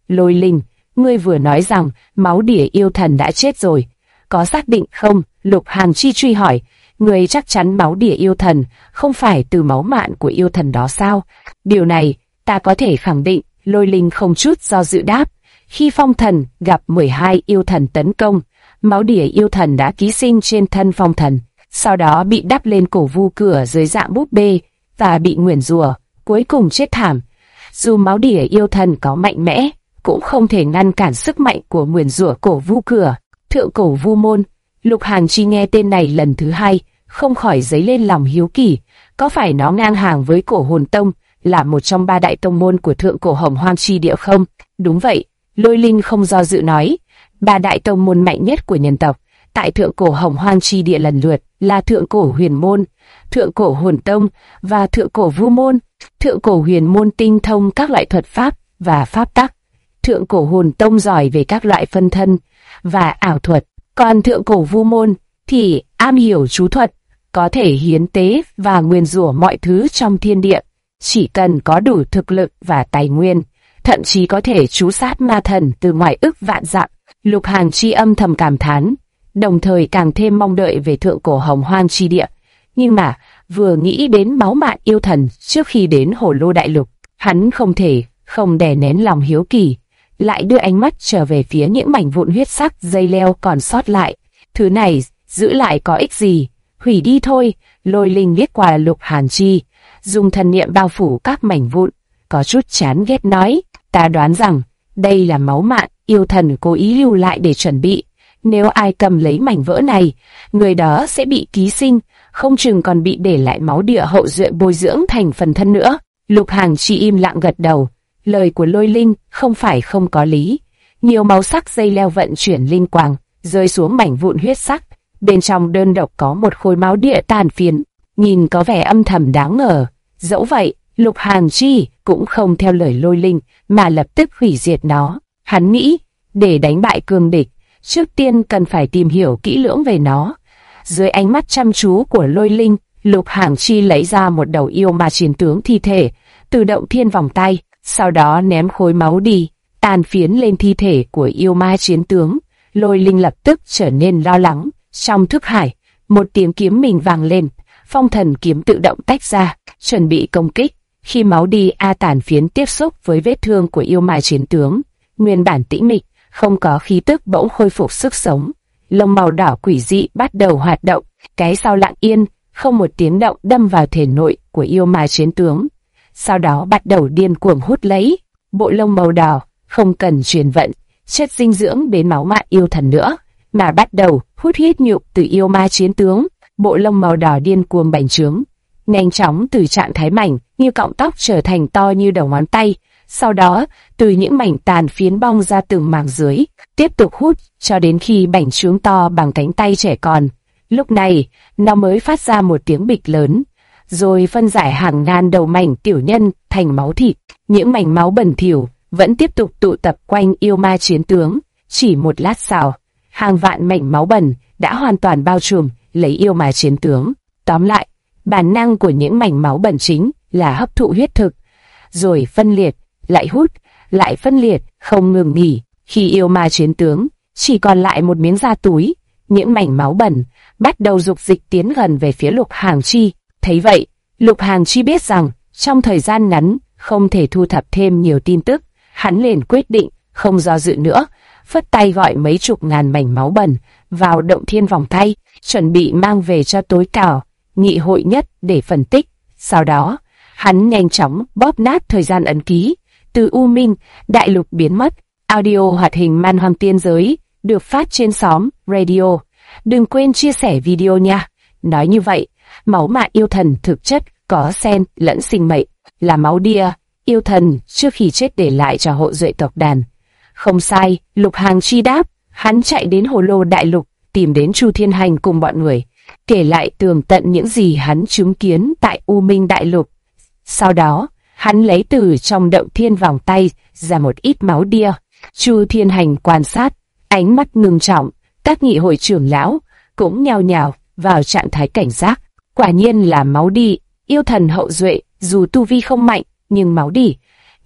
Lôi Linh, ngươi vừa nói rằng máu đỉa yêu thần đã chết rồi, có xác định không? Lục Hàn Chi truy hỏi. Ngươi chắc chắn máu đỉa yêu thần không phải từ máu mạn của yêu thần đó sao? Điều này ta có thể khẳng định. Lôi Linh không chút do dự đáp. Khi phong thần gặp 12 yêu thần tấn công, máu đỉa yêu thần đã ký sinh trên thân phong thần, sau đó bị đắp lên cổ Vu Cửa dưới dạng búp bê và bị nguyền rủa, cuối cùng chết thảm. Dù máu đỉa yêu thần có mạnh mẽ, cũng không thể ngăn cản sức mạnh của nguyền rủa cổ Vu Cửa. Thượng cổ Vu Môn. Lục Hàn Chi nghe tên này lần thứ hai, không khỏi dấy lên lòng hiếu kỳ. Có phải nó ngang hàng với Cổ Hồn Tông, là một trong 3 đại tông môn của thượng cổ Hồng Hoang Chi Địa không? Đúng vậy, Lôi Linh không do dự nói. 3 đại tông môn mạnh nhất của nhân tộc tại thượng cổ Hồng Hoang Chi Địa lần lượt là thượng cổ Huyền Môn, thượng cổ Hồn Tông và thượng cổ Vu Môn. Thượng cổ Huyền Môn tinh thông các loại thuật pháp và pháp tắc. Thượng cổ Hồn Tông giỏi về các loại phân thân và ảo thuật. Còn thượng cổ Vu Môn thì am hiểu chú thuật, có thể hiến tế và nguyền rủa mọi thứ trong thiên địa. Chỉ cần có đủ thực lực và tài nguyên, thậm chí có thể trú sát ma thần từ ngoài ức vạn dặm. Lục Hàn Chi âm thầm cảm thán, đồng thời càng thêm mong đợi về thượng cổ Hồng Hoang Chi Địa. Nhưng mà, vừa nghĩ đến máu mạn yêu thần trước khi đến Hổ Lô Đại Lục, hắn không thể không đè nén lòng hiếu kỳ, lại đưa ánh mắt trở về phía những mảnh vụn huyết sắc dây leo còn sót lại. Thứ này giữ lại có ích gì? Hủy đi thôi. Lôi Linh liếc qua Lục Hàn Chi, dùng thần niệm bao phủ các mảnh vụn, có chút chán ghét nói, ta đoán rằng đây là máu mạn yêu thần cố ý lưu lại để chuẩn bị. Nếu ai cầm lấy mảnh vỡ này, người đó sẽ bị ký sinh, không chừng còn bị để lại máu địa hậu duệ bồi dưỡng thành phần thân nữa. Lục Hàn Chi im lặng gật đầu. Lời của Lôi Linh không phải không có lý. Nhiều màu sắc dây leo vận chuyển linh quang, rơi xuống mảnh vụn huyết sắc. Bên trong đơn độc có một khối máu địa tàn phiến, nhìn có vẻ âm thầm đáng ngờ. Dẫu vậy, Lục Hàn Chi cũng không theo lời Lôi Linh mà lập tức hủy diệt nó. Hắn nghĩ, để đánh bại cường địch, trước tiên cần phải tìm hiểu kỹ lưỡng về nó. Dưới ánh mắt chăm chú của Lôi Linh, Lục Hàn Chi lấy ra một đầu yêu ma chiến tướng thi thể từ động thiên vòng tay, sau đó ném khối máu đi, tàn phiến lên thi thể của yêu ma chiến tướng. Lôi Linh lập tức trở nên lo lắng. Trong thức hải, một tiếng kiếm mình vang lên, phong thần kiếm tự động tách ra, chuẩn bị công kích. Khi máu đi tàn phiến tiếp xúc với vết thương của yêu ma chiến tướng, nguyên bản tĩnh mịch, không có khí tức bỗng khôi phục sức sống. Lông màu đỏ quỷ dị bắt đầu hoạt động, cái sau lặng yên, không một tiếng động đâm vào thể nội của yêu ma chiến tướng. Sau đó bắt đầu điên cuồng hút lấy. Bộ lông màu đỏ không cần truyền vận chất dinh dưỡng đến máu mạn yêu thần nữa, mà bắt đầu hút huyết nhục từ yêu ma chiến tướng. Bộ lông màu đỏ điên cuồng bành trướng, nhanh chóng từ trạng thái mảnh như cọng tóc trở thành to như đầu ngón tay. Sau đó, từ những mảnh tàn phiến bong ra từng mảng dưới, tiếp tục hút cho đến khi bành trướng to bằng cánh tay trẻ con. Lúc này, nó mới phát ra một tiếng bịch lớn, rồi phân giải hàng ngàn đầu mảnh tiểu nhân thành máu thịt. Những mảnh máu bẩn thỉu vẫn tiếp tục tụ tập quanh yêu ma chiến tướng. Chỉ một lát sau, hàng vạn mảnh máu bẩn đã hoàn toàn bao trùm lấy yêu ma chiến tướng. Tóm lại, bản năng của những mảnh máu bẩn chính là hấp thụ huyết thực, rồi phân liệt, lại hút, lại phân liệt, không ngừng nghỉ. Khi yêu ma chiến tướng chỉ còn lại một miếng da túi, những mảnh máu bẩn bắt đầu dục dịch tiến gần về phía Lục Hàn Chi. Thấy vậy, Lục Hàn Chi biết rằng trong thời gian ngắn không thể thu thập thêm nhiều tin tức. Hắn liền quyết định không do dự nữa, phất tay gọi mấy chục ngàn mảnh máu bẩn vào động thiên vòng tay, chuẩn bị mang về cho tối cao nghị hội nhất để phân tích. Sau đó, hắn nhanh chóng bóp nát thời gian ấn ký, từ U Minh Đại Lục biến mất. Audio hoạt hình Man Hoang Tiên Giới được phát trên xóm Radio. Đừng quên chia sẻ video nha. Nói như vậy, máu mạn yêu thần thực chất có xen lẫn sinh mệnh, là máu đia yêu thần trước khi chết để lại cho hộ duệ tộc đàn. Không sai, Lục Hàn Chi đáp. Hắn chạy đến Hồ Lô Đại Lục, tìm đến Chu Thiên Hành cùng bọn người, kể lại tường tận những gì hắn chứng kiến tại U Minh Đại Lục. Sau đó, hắn lấy từ trong động thiên vòng tay ra một ít máu đia. Chu Thiên Hành quan sát, ánh mắt ngưng trọng. Các nghị hội trưởng lão cũng nhao nhao vào trạng thái cảnh giác. Quả nhiên là máu đỉ yêu thần hậu duệ, dù tu vi không mạnh, nhưng máu đỉ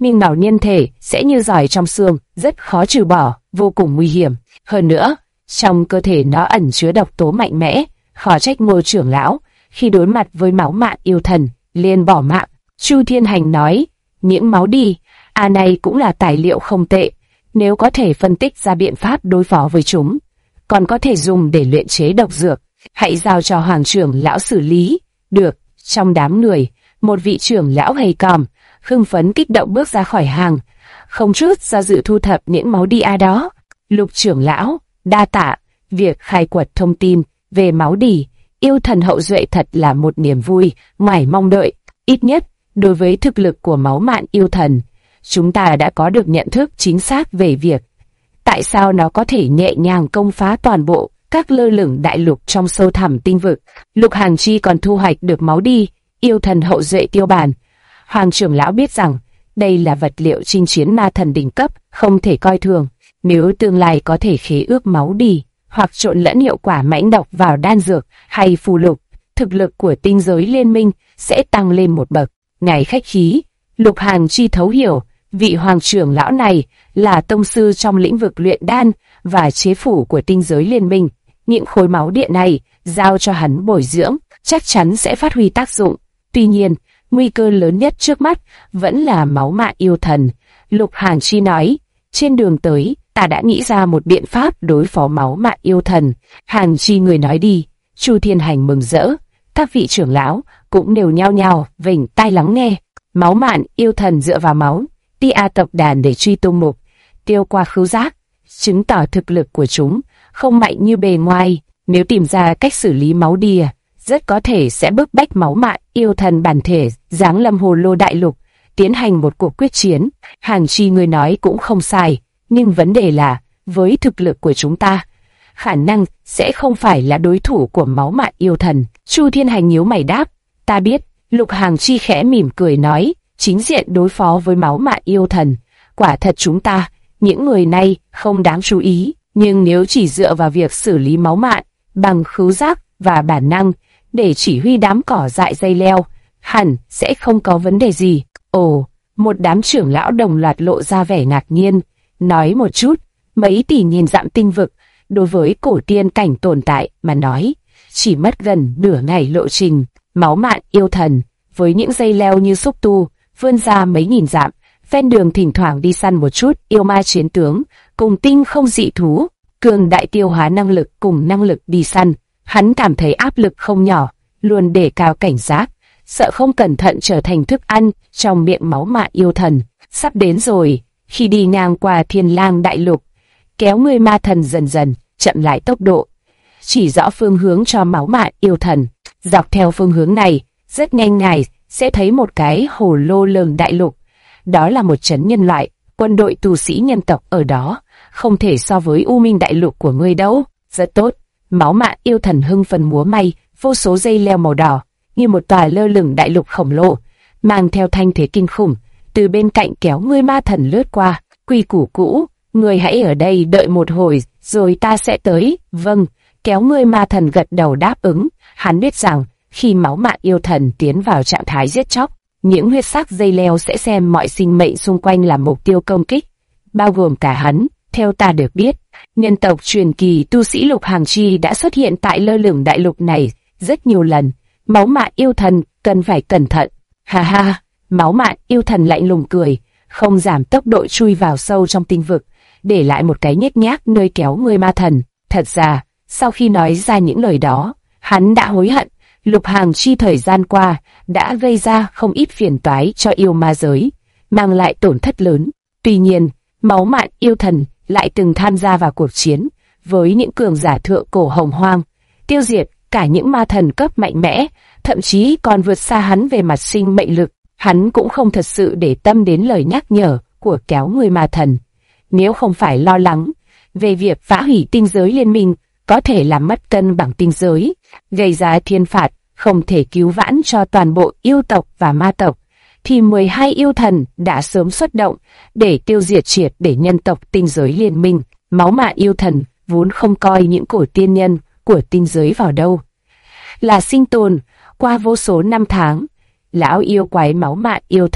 minh màu nhân thể sẽ như giỏi trong xương, rất khó trừ bỏ, vô cùng nguy hiểm. Hơn nữa, trong cơ thể nó ẩn chứa độc tố mạnh mẽ, khó trách Ngô trưởng lão khi đối mặt với máu mạn yêu thần liền bỏ mạng. Chu Thiên Hành nói, những máu đi, này cũng là tài liệu không tệ, nếu có thể phân tích ra biện pháp đối phó với chúng, còn có thể dùng để luyện chế độc dược, hãy giao cho Hoàng trưởng lão xử lý. Được. Trong đám người, một vị trưởng lão gầy còm, hưng phấn kích động bước ra khỏi hàng, không chút do dự thu thập những máu đi đó. Lục trưởng lão, đa tạ, việc khai quật thông tin về máu đỉ yêu thần hậu duệ thật là một niềm vui ngoài mong đợi. Ít nhất, đối với thực lực của máu mạn yêu thần, chúng ta đã có được nhận thức chính xác về việc tại sao nó có thể nhẹ nhàng công phá toàn bộ các lơ lửng đại lục trong sâu thẳm tinh vực. Lục Hàng Chi còn thu hoạch được máu đi yêu thần hậu duệ tiêu bản. Hoàng trưởng lão biết rằng đây là vật liệu chinh chiến ma thần đỉnh cấp, không thể coi thường. Nếu tương lai có thể khế ước máu đi hoặc trộn lẫn hiệu quả mãnh độc vào đan dược hay phù lục, thực lực của tinh giới liên minh sẽ tăng lên một bậc. Ngài khách khí. Lục Hàng Chi thấu hiểu, vị hoàng trưởng lão này là tông sư trong lĩnh vực luyện đan và chế phủ của tinh giới liên minh. Những khối máu điện này giao cho hắn bồi dưỡng chắc chắn sẽ phát huy tác dụng. Tuy nhiên, nguy cơ lớn nhất trước mắt vẫn là máu mạn yêu thần. Lục Hàng Chi nói, trên đường tới, ta đã nghĩ ra một biện pháp đối phó máu mạn yêu thần. Hàng Chi người nói đi. Chu Thiên Hành mừng rỡ, các vị trưởng lão cũng đều nhao nhao vểnh tai lắng nghe. Máu mạn yêu thần dựa vào máu tia tộc đàn để truy tung mục tiêu qua khứu giác, chứng tỏ thực lực của chúng không mạnh như bề ngoài. Nếu tìm ra cách xử lý máu đìa, rất có thể sẽ bức bách máu mạn yêu thần bản thể giáng lâm hồ lô đại lục, tiến hành một cuộc quyết chiến. Hàng Chi người nói cũng không sai, nhưng vấn đề là với thực lực của chúng ta, khả năng sẽ không phải là đối thủ của máu mạn yêu thần. Chu Thiên Hành nhíu mày đáp, ta biết. Lục Hàng Chi khẽ mỉm cười nói, chính diện đối phó với máu mạn yêu thần, quả thật chúng ta, những người này không đáng chú ý, nhưng nếu chỉ dựa vào việc xử lý máu mạn bằng khứu giác và bản năng để chỉ huy đám cỏ dại dây leo, hẳn sẽ không có vấn đề gì. Ồ, một đám trưởng lão đồng loạt lộ ra vẻ ngạc nhiên, nói một chút, mấy tỷ nghìn dặm tinh vực, đối với cổ tiên cảnh tồn tại mà nói, chỉ mất gần nửa ngày lộ trình. Máu mạn yêu thần, với những dây leo như xúc tu, vươn ra mấy nghìn dặm, ven đường thỉnh thoảng đi săn một chút yêu ma chiến tướng, cùng tinh không dị thú, cường đại tiêu hóa năng lực cùng năng lực đi săn. Hắn cảm thấy áp lực không nhỏ, luôn đề cao cảnh giác, sợ không cẩn thận trở thành thức ăn trong miệng máu mạn yêu thần. Sắp đến rồi, khi đi ngang qua Thiên Lang đại lục, kéo người ma thần dần dần chậm lại tốc độ, chỉ rõ phương hướng cho máu mạn yêu thần. Dọc theo phương hướng này, rất nhanh ngài sẽ thấy một cái hồ lô lường đại lục. Đó là một trấn nhân loại, quân đội tu sĩ nhân tộc ở đó, không thể so với U Minh đại lục của ngươi đâu. Rất tốt. Máu mạn yêu thần hưng phấn múa may, vô số dây leo màu đỏ, như một tòa lơ lửng đại lục khổng lồ, mang theo thanh thế kinh khủng, từ bên cạnh kéo ngươi ma thần lướt qua. Quy củ cũ, ngươi hãy ở đây đợi một hồi, rồi ta sẽ tới. Vâng. Kéo ngươi ma thần gật đầu đáp ứng. Hắn biết rằng, khi máu mạn yêu thần tiến vào trạng thái giết chóc, những huyết sắc dây leo sẽ xem mọi sinh mệnh xung quanh là mục tiêu công kích, bao gồm cả hắn. Theo ta được biết, nhân tộc truyền kỳ tu sĩ Lục Hàng Chi đã xuất hiện tại lơ lửng đại lục này rất nhiều lần. Máu mạn yêu thần cần phải cẩn thận. Ha ha, máu mạn yêu thần lạnh lùng cười, không giảm tốc độ chui vào sâu trong tinh vực, để lại một cái nhếch nhác nơi kéo người ma thần. Thật ra, sau khi nói ra những lời đó, hắn đã hối hận. Lục Hàng Chi thời gian qua đã gây ra không ít phiền toái cho yêu ma giới, mang lại tổn thất lớn. Tuy nhiên, máu mạn yêu thần lại từng tham gia vào cuộc chiến với những cường giả thượng cổ hồng hoang, tiêu diệt cả những ma thần cấp mạnh mẽ, thậm chí còn vượt xa hắn về mặt sinh mệnh lực. Hắn cũng không thật sự để tâm đến lời nhắc nhở của kéo người ma thần. Nếu không phải lo lắng về việc phá hủy tinh giới liên minh có thể làm mất cân bằng tinh giới, gây ra thiên phạt không thể cứu vãn cho toàn bộ yêu tộc và ma tộc, thì 12 yêu thần đã sớm xuất động để tiêu diệt triệt để nhân tộc tinh giới liên minh. Máu mạn yêu thần vốn không coi những cổ tiên nhân của tinh giới vào đâu, là sinh tồn qua vô số năm tháng. Lão yêu quái máu mạn yêu thần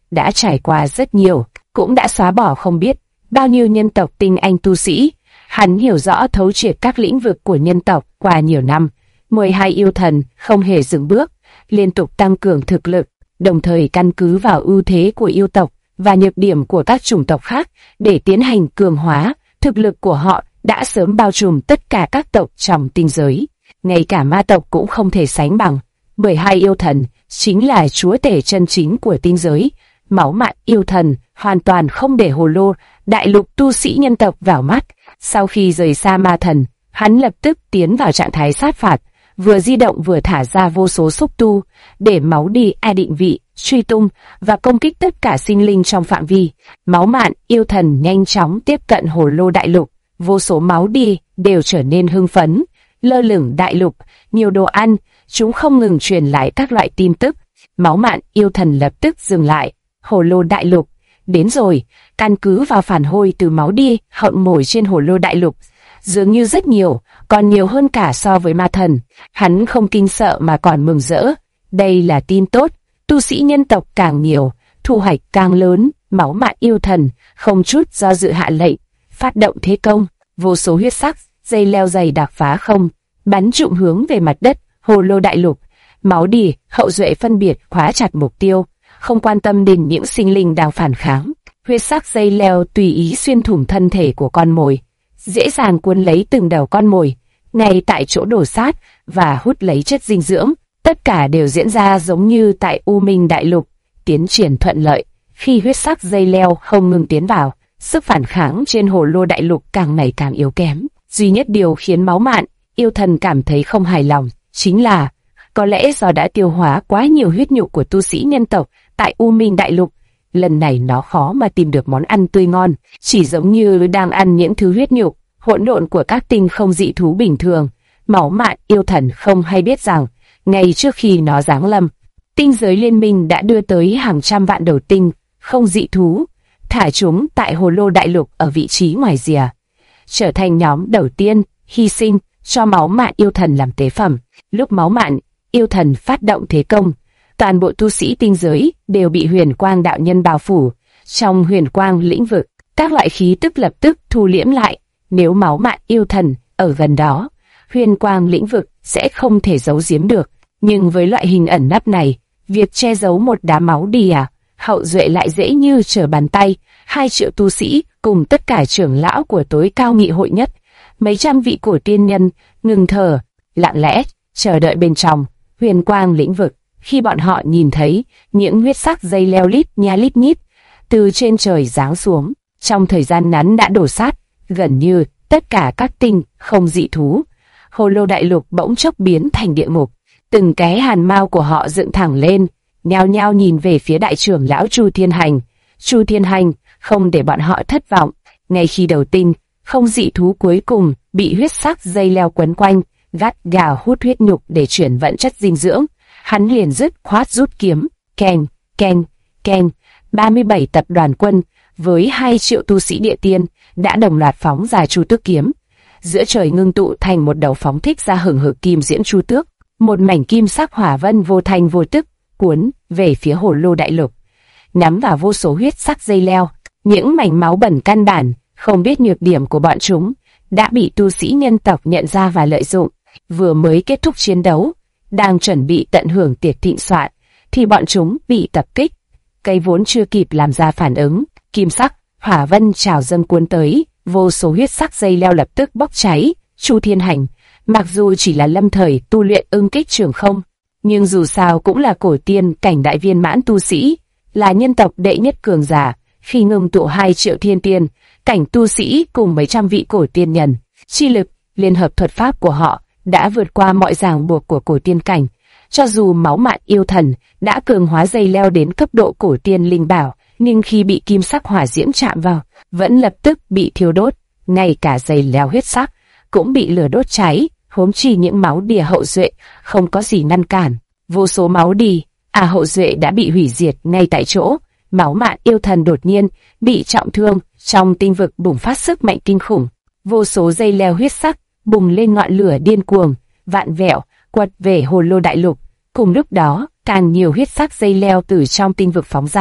đã trải qua rất nhiều, cũng đã xóa bỏ không biết bao nhiêu nhân tộc tinh anh tu sĩ. Hắn hiểu rõ thấu triệt các lĩnh vực của nhân tộc qua nhiều năm. 12 yêu thần không hề dừng bước, liên tục tăng cường thực lực, đồng thời căn cứ vào ưu thế của yêu tộc và nhược điểm của các chủng tộc khác để tiến hành cường hóa. Thực lực của họ đã sớm bao trùm tất cả các tộc trong tinh giới, ngay cả ma tộc cũng không thể sánh bằng. 12 yêu thần chính là chúa tể chân chính của tinh giới. Máu mạn yêu thần hoàn toàn không để Hồ Lô đại lục tu sĩ nhân tộc vào mắt. Sau khi rời xa ma thần, hắn lập tức tiến vào trạng thái sát phạt, vừa di động vừa thả ra vô số xúc tu để máu đi ai định vị, truy tung và công kích tất cả sinh linh trong phạm vi. Máu mạn yêu thần nhanh chóng tiếp cận Hồ Lô đại lục, vô số máu đi đều trở nên hưng phấn. Lơ lửng đại lục, nhiều đồ ăn, chúng không ngừng truyền lại các loại tin tức. Máu mạn yêu thần lập tức dừng lại. Hồ Lô đại lục đến rồi. Căn cứ vào phản hồi từ máu đi hậu mồi trên Hồ Lô đại lục, dường như rất nhiều, còn nhiều hơn cả so với ma thần. Hắn không kinh sợ mà còn mừng rỡ. Đây là tin tốt, tu sĩ nhân tộc càng nhiều, thu hoạch càng lớn. Máu mạn yêu thần không chút do dự hạ lệnh, phát động thế công. Vô số huyết sắc dây leo dày đặc phá không, bắn trụm hướng về mặt đất Hồ Lô đại lục. Máu đi hậu duệ phân biệt khóa chặt mục tiêu, không quan tâm đến những sinh linh đang phản kháng. Huyết sắc dây leo tùy ý xuyên thủng thân thể của con mồi, dễ dàng cuốn lấy từng đầu con mồi, ngay tại chỗ đổ sát và hút lấy chất dinh dưỡng. Tất cả đều diễn ra giống như tại U Minh đại lục, tiến triển thuận lợi. Khi huyết sắc dây leo không ngừng tiến vào, sức phản kháng trên Hồ Lô đại lục càng ngày càng yếu kém. Duy nhất điều khiến máu mạn yêu thần cảm thấy không hài lòng chính là có lẽ do đã tiêu hóa quá nhiều huyết nhục của tu sĩ nhân tộc tại U Minh đại lục, lần này nó khó mà tìm được món ăn tươi ngon, chỉ giống như đang ăn những thứ huyết nhục hỗn độn của các tinh không dị thú bình thường. Máu mạn yêu thần không hay biết rằng, ngay trước khi nó giáng lâm, tinh giới liên minh đã đưa tới hàng trăm vạn đầu tinh không dị thú, thả chúng tại Hồ Lô đại lục ở vị trí ngoài rìa, trở thành nhóm đầu tiên hy sinh cho máu mạn yêu thần làm tế phẩm. Lúc máu mạn yêu thần phát động thế công, toàn bộ tu sĩ tinh giới đều bị huyền quang đạo nhân bao phủ. Trong huyền quang lĩnh vực, các loại khí tức lập tức thu liễm lại. Nếu máu mạn yêu thần ở gần đó, huyền quang lĩnh vực sẽ không thể giấu giếm được. Nhưng với loại hình ẩn nấp này, việc che giấu một đám máu đi hậu duệ lại dễ như trở bàn tay. 2 triệu tu sĩ cùng tất cả trưởng lão của tối cao nghị hội nhất, mấy trăm vị cổ tiên nhân ngừng thở, lặng lẽ chờ đợi bên trong huyền quang lĩnh vực. Khi bọn họ nhìn thấy những huyết sắc dây leo lít nhít từ trên trời giáng xuống, trong thời gian ngắn đã đổ sát gần như tất cả các tinh không dị thú, Hồ Lô đại lục bỗng chốc biến thành địa ngục. Từng cái hàn mao của họ dựng thẳng lên, nhao nhao nhìn về phía đại trưởng lão Chu Thiên Hành. Chu Thiên Hành không để bọn họ thất vọng. Ngay khi đầu tinh không dị thú cuối cùng bị huyết sắc dây leo quấn quanh, gắt gào hút huyết nhục để chuyển vận chất dinh dưỡng, hắn liền dứt khoát rút kiếm. Keng, keng, keng. 37 tập đoàn quân với 2 triệu tu sĩ địa tiên đã đồng loạt phóng ra Chu Tước kiếm. Giữa trời ngưng tụ thành một đầu phóng thích ra hừng hực kim diễm Chu Tước, một mảnh kim sắc hỏa vân vô thanh vô tức cuốn về phía Hồ Lô đại lục, nắm vào vô số huyết sắc dây leo. Những mảnh máu bẩn căn bản không biết nhược điểm của bọn chúng đã bị tu sĩ nhân tộc nhận ra và lợi dụng. Vừa mới kết thúc chiến đấu, đang chuẩn bị tận hưởng tiệc thịnh soạn, thì bọn chúng bị tập kích. Cây vốn chưa kịp làm ra phản ứng, kim sắc hỏa vân trào dâng cuốn tới, vô số huyết sắc dây leo lập tức bốc cháy. Chu Thiên Hành mặc dù chỉ là lâm thời tu luyện ưng kích trường không, nhưng dù sao cũng là cổ tiên cảnh đại viên mãn tu sĩ, là nhân tộc đệ nhất cường giả. Khi ngưng tụ 2 triệu thiên tiên cảnh tu sĩ cùng mấy trăm vị cổ tiên nhân, chi lực liên hợp thuật pháp của họ đã vượt qua mọi ràng buộc của cổ tiên cảnh. Cho dù máu mạn yêu thần đã cường hóa dây leo đến cấp độ cổ tiên linh bảo, nhưng khi bị kim sắc hỏa diễm chạm vào, vẫn lập tức bị thiêu đốt. Ngay cả dây leo huyết sắc cũng bị lửa đốt cháy, huống chi những máu đìa hậu duệ không có gì ngăn cản. Vô số máu đi hậu duệ đã bị hủy diệt ngay tại chỗ. Máu mạn yêu thần đột nhiên bị trọng thương, trong tinh vực bùng phát sức mạnh kinh khủng. Vô số dây leo huyết sắc bùng lên ngọn lửa điên cuồng, vạn vẹo quật về Hồ Lô đại lục. Cùng lúc đó, càng nhiều huyết sắc dây leo từ trong tinh vực phóng ra,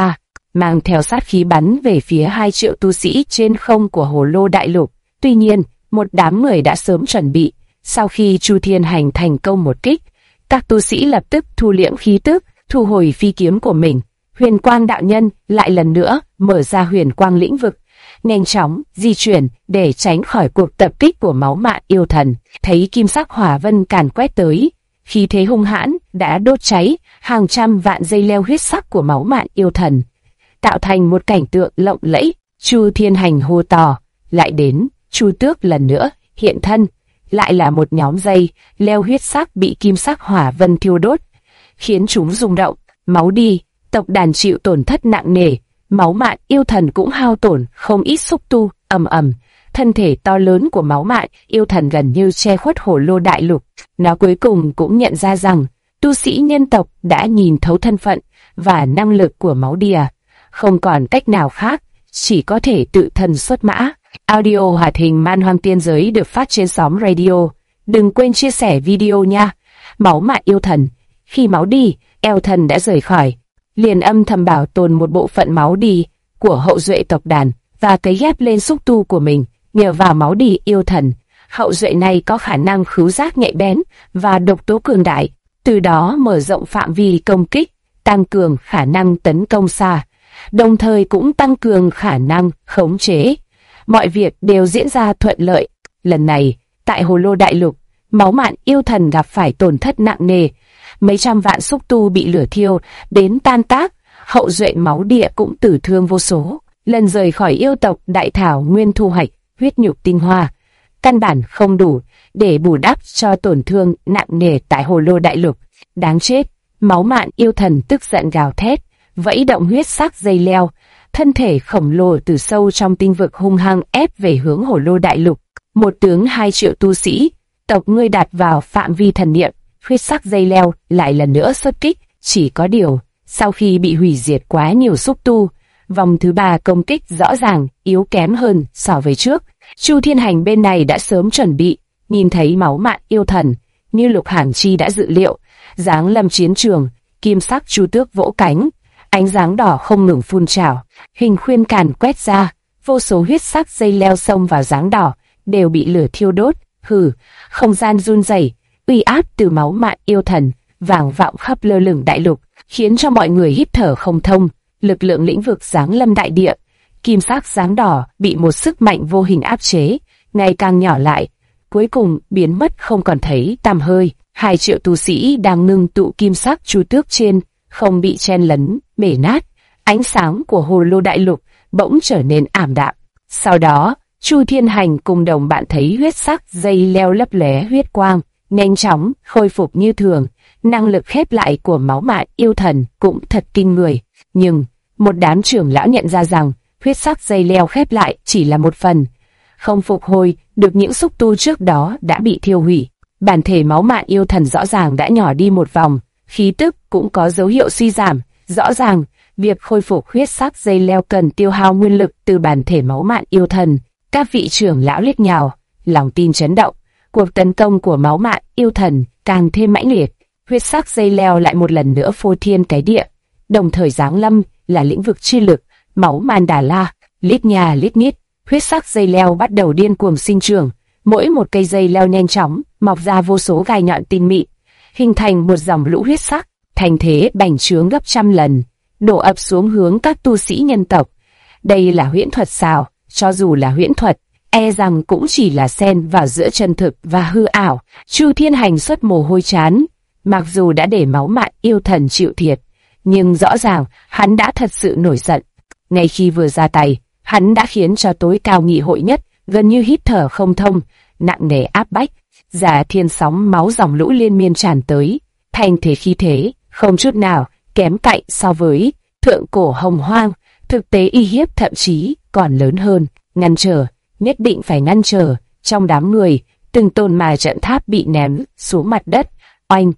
mang theo sát khí bắn về phía 2 triệu tu sĩ trên không của Hồ Lô Đại Lục. Tuy nhiên, một đám người đã sớm chuẩn bị. Sau khi Chu Thiên Hành thành công một kích, các tu sĩ lập tức thu liễm khí tức, thu hồi phi kiếm của mình. Huyền Quang đạo nhân lại lần nữa mở ra Huyền Quang lĩnh vực, nhanh chóng di chuyển để tránh khỏi cuộc tập kích của Máu Mạn Yêu Thần. Thấy kim sắc hỏa vân càn quét tới, khí thế hung hãn đã đốt cháy hàng trăm vạn dây leo huyết sắc của Máu Mạn Yêu Thần, tạo thành một cảnh tượng lộng lẫy. Chu Thiên Hành hô to, lại đến. Chu Tước lần nữa hiện thân, lại là một nhóm dây leo huyết sắc bị kim sắc hỏa vân thiêu đốt, khiến chúng rung động. Máu đi, tộc đàn chịu tổn thất nặng nề. Máu Mạn Yêu Thần cũng hao tổn không ít xúc tu. Ầm ầm, thân thể to lớn của Máu Mạn Yêu Thần gần như che khuất Hồ Lô Đại Lục. Nó cuối cùng cũng nhận ra rằng tu sĩ nhân tộc đã nhìn thấu thân phận và năng lực của Máu Đìa, không còn cách nào khác, chỉ có thể tự thân xuất mã. Audio hoạt hình Man Hoang Tiên Giới được phát trên xóm radio. Đừng quên chia sẻ video nha. Máu Mạn Yêu Thần. Khi Máu đi, Eo Thần đã rời khỏi, liền âm thầm bảo tồn một bộ phận máu đi của hậu duệ tộc đàn và cấy ghép lên xúc tu của mình. Nhờ vào máu đi yêu thần, hậu duệ này có khả năng khứu giác nhạy bén và độc tố cường đại, từ đó mở rộng phạm vi công kích, tăng cường khả năng tấn công xa, đồng thời cũng tăng cường khả năng khống chế. Mọi việc đều diễn ra thuận lợi. Lần này, tại Hồ Lô Đại Lục, Máu Mạn Yêu Thần gặp phải tổn thất nặng nề. Mấy trăm vạn xúc tu bị lửa thiêu đến tan tác, hậu duệ Máu Địa cũng tử thương vô số. Lần rời khỏi yêu tộc Đại Thảo Nguyên thu hoạch huyết nhục tinh hoa, căn bản không đủ để bù đắp cho tổn thương nặng nề tại Hồ Lô Đại Lục. Đáng chết! Máu Mạn Yêu Thần tức giận gào thét, vẫy động huyết sắc dây leo, thân thể khổng lồ từ sâu trong tinh vực hung hăng ép về hướng Hồ Lô Đại Lục. Một tướng 2 triệu tu sĩ, tộc ngươi đặt vào phạm vi thần niệm, huyết sắc dây leo lại lần nữa xuất kích. Chỉ có điều, sau khi bị hủy diệt quá nhiều xúc tu, vòng thứ 3 công kích rõ ràng yếu kém hơn so với trước. Chu Thiên Hành bên này đã sớm chuẩn bị, nhìn thấy Máu Mạn Yêu Thần, như Lục Hàn Chi đã dự liệu, giáng lâm chiến trường, kim sắc chu tước vỗ cánh, ánh sáng đỏ không ngừng phun trào, hình khuyên càn quét ra, vô số huyết sắc dây leo xông vào dáng đỏ đều bị lửa thiêu đốt. Hừ, không gian run rẩy, uy áp từ Máu Mạn Yêu Thần vang vọng khắp lơ lửng đại lục, khiến cho mọi người hít thở không thông. Lực lượng lĩnh vực giáng lâm đại địa, kim sắc dáng đỏ bị một sức mạnh vô hình áp chế, ngày càng nhỏ lại, cuối cùng biến mất không còn thấy tăm hơi. 2 triệu tu sĩ đang ngưng tụ kim sắc chu tước trên không bị chen lấn, bể nát. Ánh sáng của Hồ Lô Đại Lục bỗng trở nên ảm đạm. Sau đó, Chu Thiên Hành cùng đồng bạn thấy huyết sắc dây leo lấp lóe huyết quang, nhanh chóng khôi phục như thường. Năng lực khép lại của Máu Mạn Yêu Thần cũng thật kinh người. Nhưng, một đám trưởng lão nhận ra rằng huyết sắc dây leo khép lại chỉ là một phần, không phục hồi được những xúc tu trước đó đã bị thiêu hủy. Bản thể Máu Mạn Yêu Thần rõ ràng đã nhỏ đi một vòng, khí tức cũng có dấu hiệu suy giảm. Rõ ràng, việc khôi phục huyết sắc dây leo cần tiêu hao nguyên lực từ bản thể Máu Mạn Yêu Thần. Các vị trưởng lão liếc nhau, lòng tin chấn động. Cuộc tấn công của Máu Mạn Yêu Thần càng thêm mãnh liệt. Huyết sắc dây leo lại một lần nữa phô thiên cái địa, đồng thời giáng lâm là lĩnh vực chi lực Máu Man Đà La. Lít nhà lít nhít, huyết sắc dây leo bắt đầu điên cuồng sinh trưởng. Mỗi một cây dây leo nhanh chóng mọc ra vô số gai nhọn tinh mịn, hình thành một dòng lũ huyết sắc, thành thế bành trướng gấp trăm lần, đổ ập xuống hướng các tu sĩ nhân tộc. Đây là huyễn thuật sao? Cho dù là huyễn thuật, e rằng cũng chỉ là xen vào giữa chân thực và hư ảo. Chu Thiên Hành xuất mồ hôi chán. Mặc dù đã để Máu Mạn Yêu Thần chịu thiệt, nhưng rõ ràng hắn đã thật sự nổi giận. Ngay khi vừa ra tay, hắn đã khiến cho tối cao nghị hội nhất gần như hít thở không thông, nặng nề áp bách. Giả thiên sóng máu dòng lũ liên miên tràn tới, thành thế khí thế, không chút nào kém cạnh so với thượng cổ hồng hoang. Thực tế uy hiếp thậm chí còn lớn hơn. Ngăn trở, nhất định phải ngăn trở. Trong đám người, từng tồn ma trận tháp bị ném xuống mặt đất. Oanh,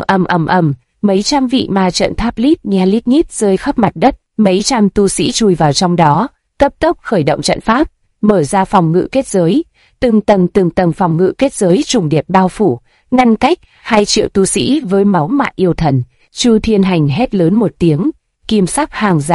ầm, mấy trăm vị ma trận tháp lít nhít rơi khắp mặt đất. Mấy trăm tu sĩ chui vào trong đó, cấp tốc khởi động trận pháp, mở ra phòng ngự kết giới. Từng tầng phòng ngự kết giới trùng điệp bao phủ, ngăn cách 2 triệu tu sĩ với Máu Mạn Yêu Thần. Chu Thiên Hành hét lớn một tiếng, kim sắc hàng rào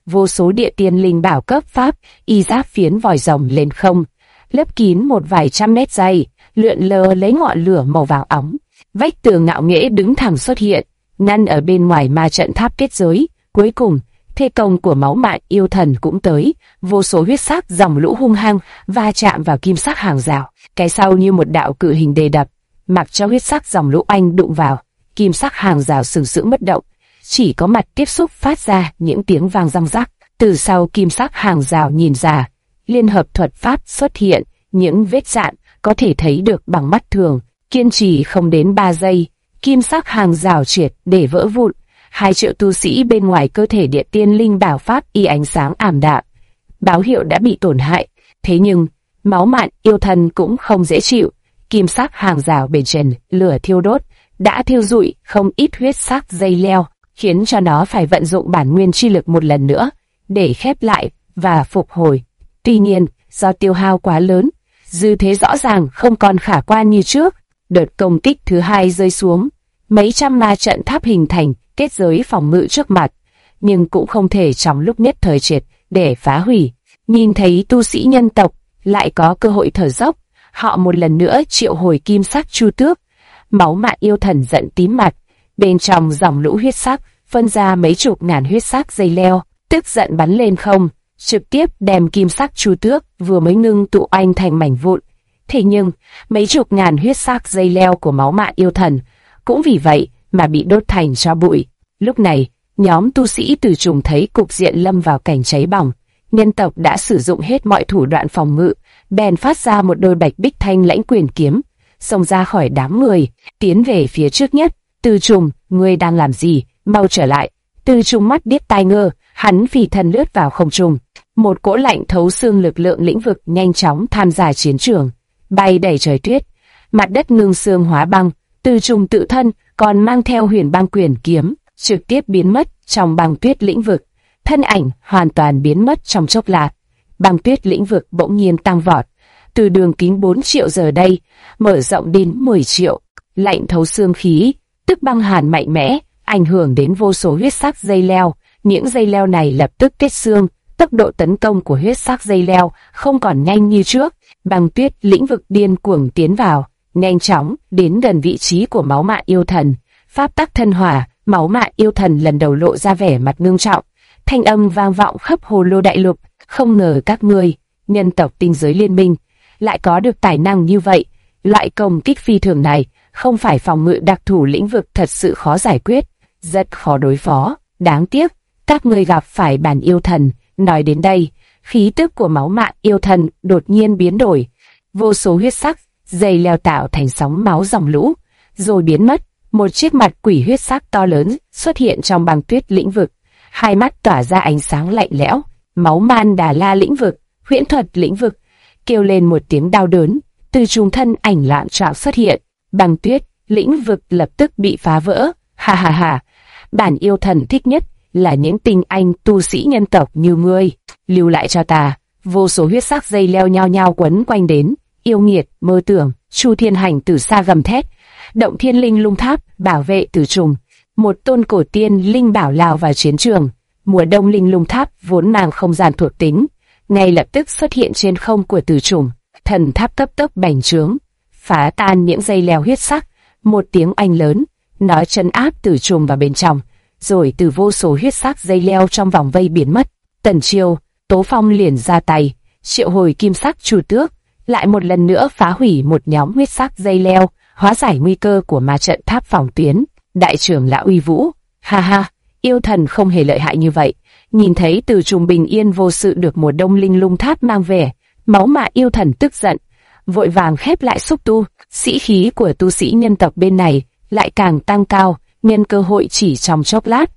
vô số địa tiên linh bảo cấp pháp, y giáp phiến vòi rồng lên không, lấp kín một vài trăm mét dày, lượn lờ lấy ngọn lửa màu vàng óng. Vách tường ngạo nghễ đứng thẳng xuất hiện, ngăn ở bên ngoài ma trận tháp kết giới. Cuối cùng, thế công của máu mạn yêu thần cũng tới, vô số huyết sắc dòng lũ hung hăng va chạm vào kim sắc hàng rào. Cái sau như một đạo cự hình đề đập, mặc cho huyết sắc dòng lũ anh đụng vào, kim sắc hàng rào sừng sững bất động, chỉ có mặt tiếp xúc phát ra những tiếng vang răng rắc. Từ sau kim sắc hàng rào nhìn ra, liên hợp thuật pháp xuất hiện, những vết dạn có thể thấy được bằng mắt thường. Kiên trì không đến 3 giây, kim sắc hàng rào triệt để vỡ vụn. 2 triệu tu sĩ bên ngoài cơ thể địa tiên linh bảo pháp y ánh sáng ảm đạm, báo hiệu đã bị tổn hại. Thế nhưng máu mạn yêu thần cũng không dễ chịu, kim sắc hàng rào bề trên lửa thiêu đốt đã thiêu rụi không ít huyết sắc dây leo, khiến cho nó phải vận dụng bản nguyên chi lực một lần nữa để khép lại và phục hồi. Tuy nhiên, do tiêu hao quá lớn, dư thế rõ ràng không còn khả quan như trước. Đợt công kích thứ 2 rơi xuống, mấy trăm ma trận tháp hình thành kết giới phòng ngự trước mặt, nhưng cũng không thể trong lúc nhất thời triệt để phá hủy. Nhìn thấy tu sĩ nhân tộc lại có cơ hội thở dốc, họ một lần nữa triệu hồi kim sắc chu tước. Máu mạn yêu thần giận tím mặt, bên trong dòng lũ huyết sắc phân ra mấy chục ngàn huyết sắc dây leo, tức giận bắn lên không, trực tiếp đem kim sắc chu tước vừa mới ngưng tụ anh thành mảnh vụn. Thế nhưng mấy chục ngàn huyết sắc dây leo của máu mạn yêu thần cũng vì vậy mà bị đốt thành tro bụi. Lúc này, nhóm tu sĩ Tử Trùng thấy cục diện lâm vào cảnh cháy bỏng. Nhân tộc đã sử dụng hết mọi thủ đoạn phòng ngự, bèn phát ra một đôi bạch bích thanh lãnh quyền kiếm, xông ra khỏi đám người, tiến về phía trước nhất. Tử Trùng, ngươi đang làm gì? Mau trở lại! Tử Trùng mắt điếc tai ngơ, hắn phì thân lướt vào không trung. Một cỗ lạnh thấu xương lực lượng lĩnh vực nhanh chóng tham gia chiến trường, bay đầy trời tuyết, mặt đất ngưng xương hóa băng. Tử Trùng tự thân còn mang theo huyền băng quyền kiếm, trực tiếp biến mất trong băng tuyết lĩnh vực, thân ảnh hoàn toàn biến mất trong chốc lát. Băng tuyết lĩnh vực bỗng nhiên tăng vọt, từ đường kính 4 triệu giờ đây mở rộng đến 10 triệu. Lạnh thấu xương khí, tức băng hàn mạnh mẽ, ảnh hưởng đến vô số huyết sắc dây leo. Những dây leo này lập tức kết xương, tốc độ tấn công của huyết sắc dây leo không còn nhanh như trước. Băng tuyết lĩnh vực điên cuồng tiến vào, nhanh chóng đến gần vị trí của máu mạn yêu thần. Pháp tắc thân hỏa, máu mạn yêu thần lần đầu lộ ra vẻ mặt ngưng trọng, thanh âm vang vọng khắp hồ lô đại lục. Không ngờ các ngươi, nhân tộc tinh giới liên minh, lại có được tài năng như vậy. Loại công kích phi thường này không phải phòng ngự đặc thù lĩnh vực thật sự khó giải quyết, rất khó đối phó. Đáng tiếc, các ngươi gặp phải bản yêu thần. Nói đến đây, khí tức của máu mạn yêu thần đột nhiên biến đổi, vô số huyết sắc dây leo tạo thành sóng máu dòng lũ, rồi biến mất. Một chiếc mặt quỷ huyết sắc to lớn xuất hiện trong băng tuyết lĩnh vực, hai mắt tỏa ra ánh sáng lạnh lẽo. Máu man đà la lĩnh vực, huyễn thuật lĩnh vực. Kêu lên một tiếng đau đớn, từ trung thân ảnh loạn trạo xuất hiện, băng tuyết lĩnh vực lập tức bị phá vỡ. Ha ha ha, bản yêu thần thích nhất là những tinh anh tu sĩ nhân tộc như ngươi, lưu lại cho ta. Vô số huyết sắc dây leo nhao nhao quấn quanh đến. Yêu nghiệt, mơ tưởng! Chu Thiên Hành từ xa gầm thét. Động Thiên Linh Lung Tháp bảo vệ Tử Trùng. Một tôn cổ tiên linh bảo lao vào chiến trường. Mùa đông Linh Lung Tháp vốn mang không gian thuộc tính, ngay lập tức xuất hiện trên không của Tử Trùng. Thần tháp cấp tốc bành trướng, phá tan những dây leo huyết sắc. Một tiếng oanh lớn, nó trấn áp Tử Trùng vào bên trong, rồi từ vô số huyết sắc dây leo trong vòng vây biến mất. Tần Chiêu, Tố Phong liền ra tay, triệu hồi kim sắc chu tước, lại một lần nữa phá hủy một nhóm huyết sắc dây leo, hóa giải nguy cơ của ma trận tháp phòng tuyến. Đại trưởng lão uy vũ, ha ha, yêu thần không hề lợi hại như vậy. Nhìn thấy Tử Trùng bình yên vô sự được mùa đông Linh Lung Tháp mang về, máu mạ yêu thần tức giận, vội vàng khép lại xúc tu. Sĩ khí của tu sĩ nhân tộc bên này lại càng tăng cao, nhân cơ hội chỉ trong chốc lát.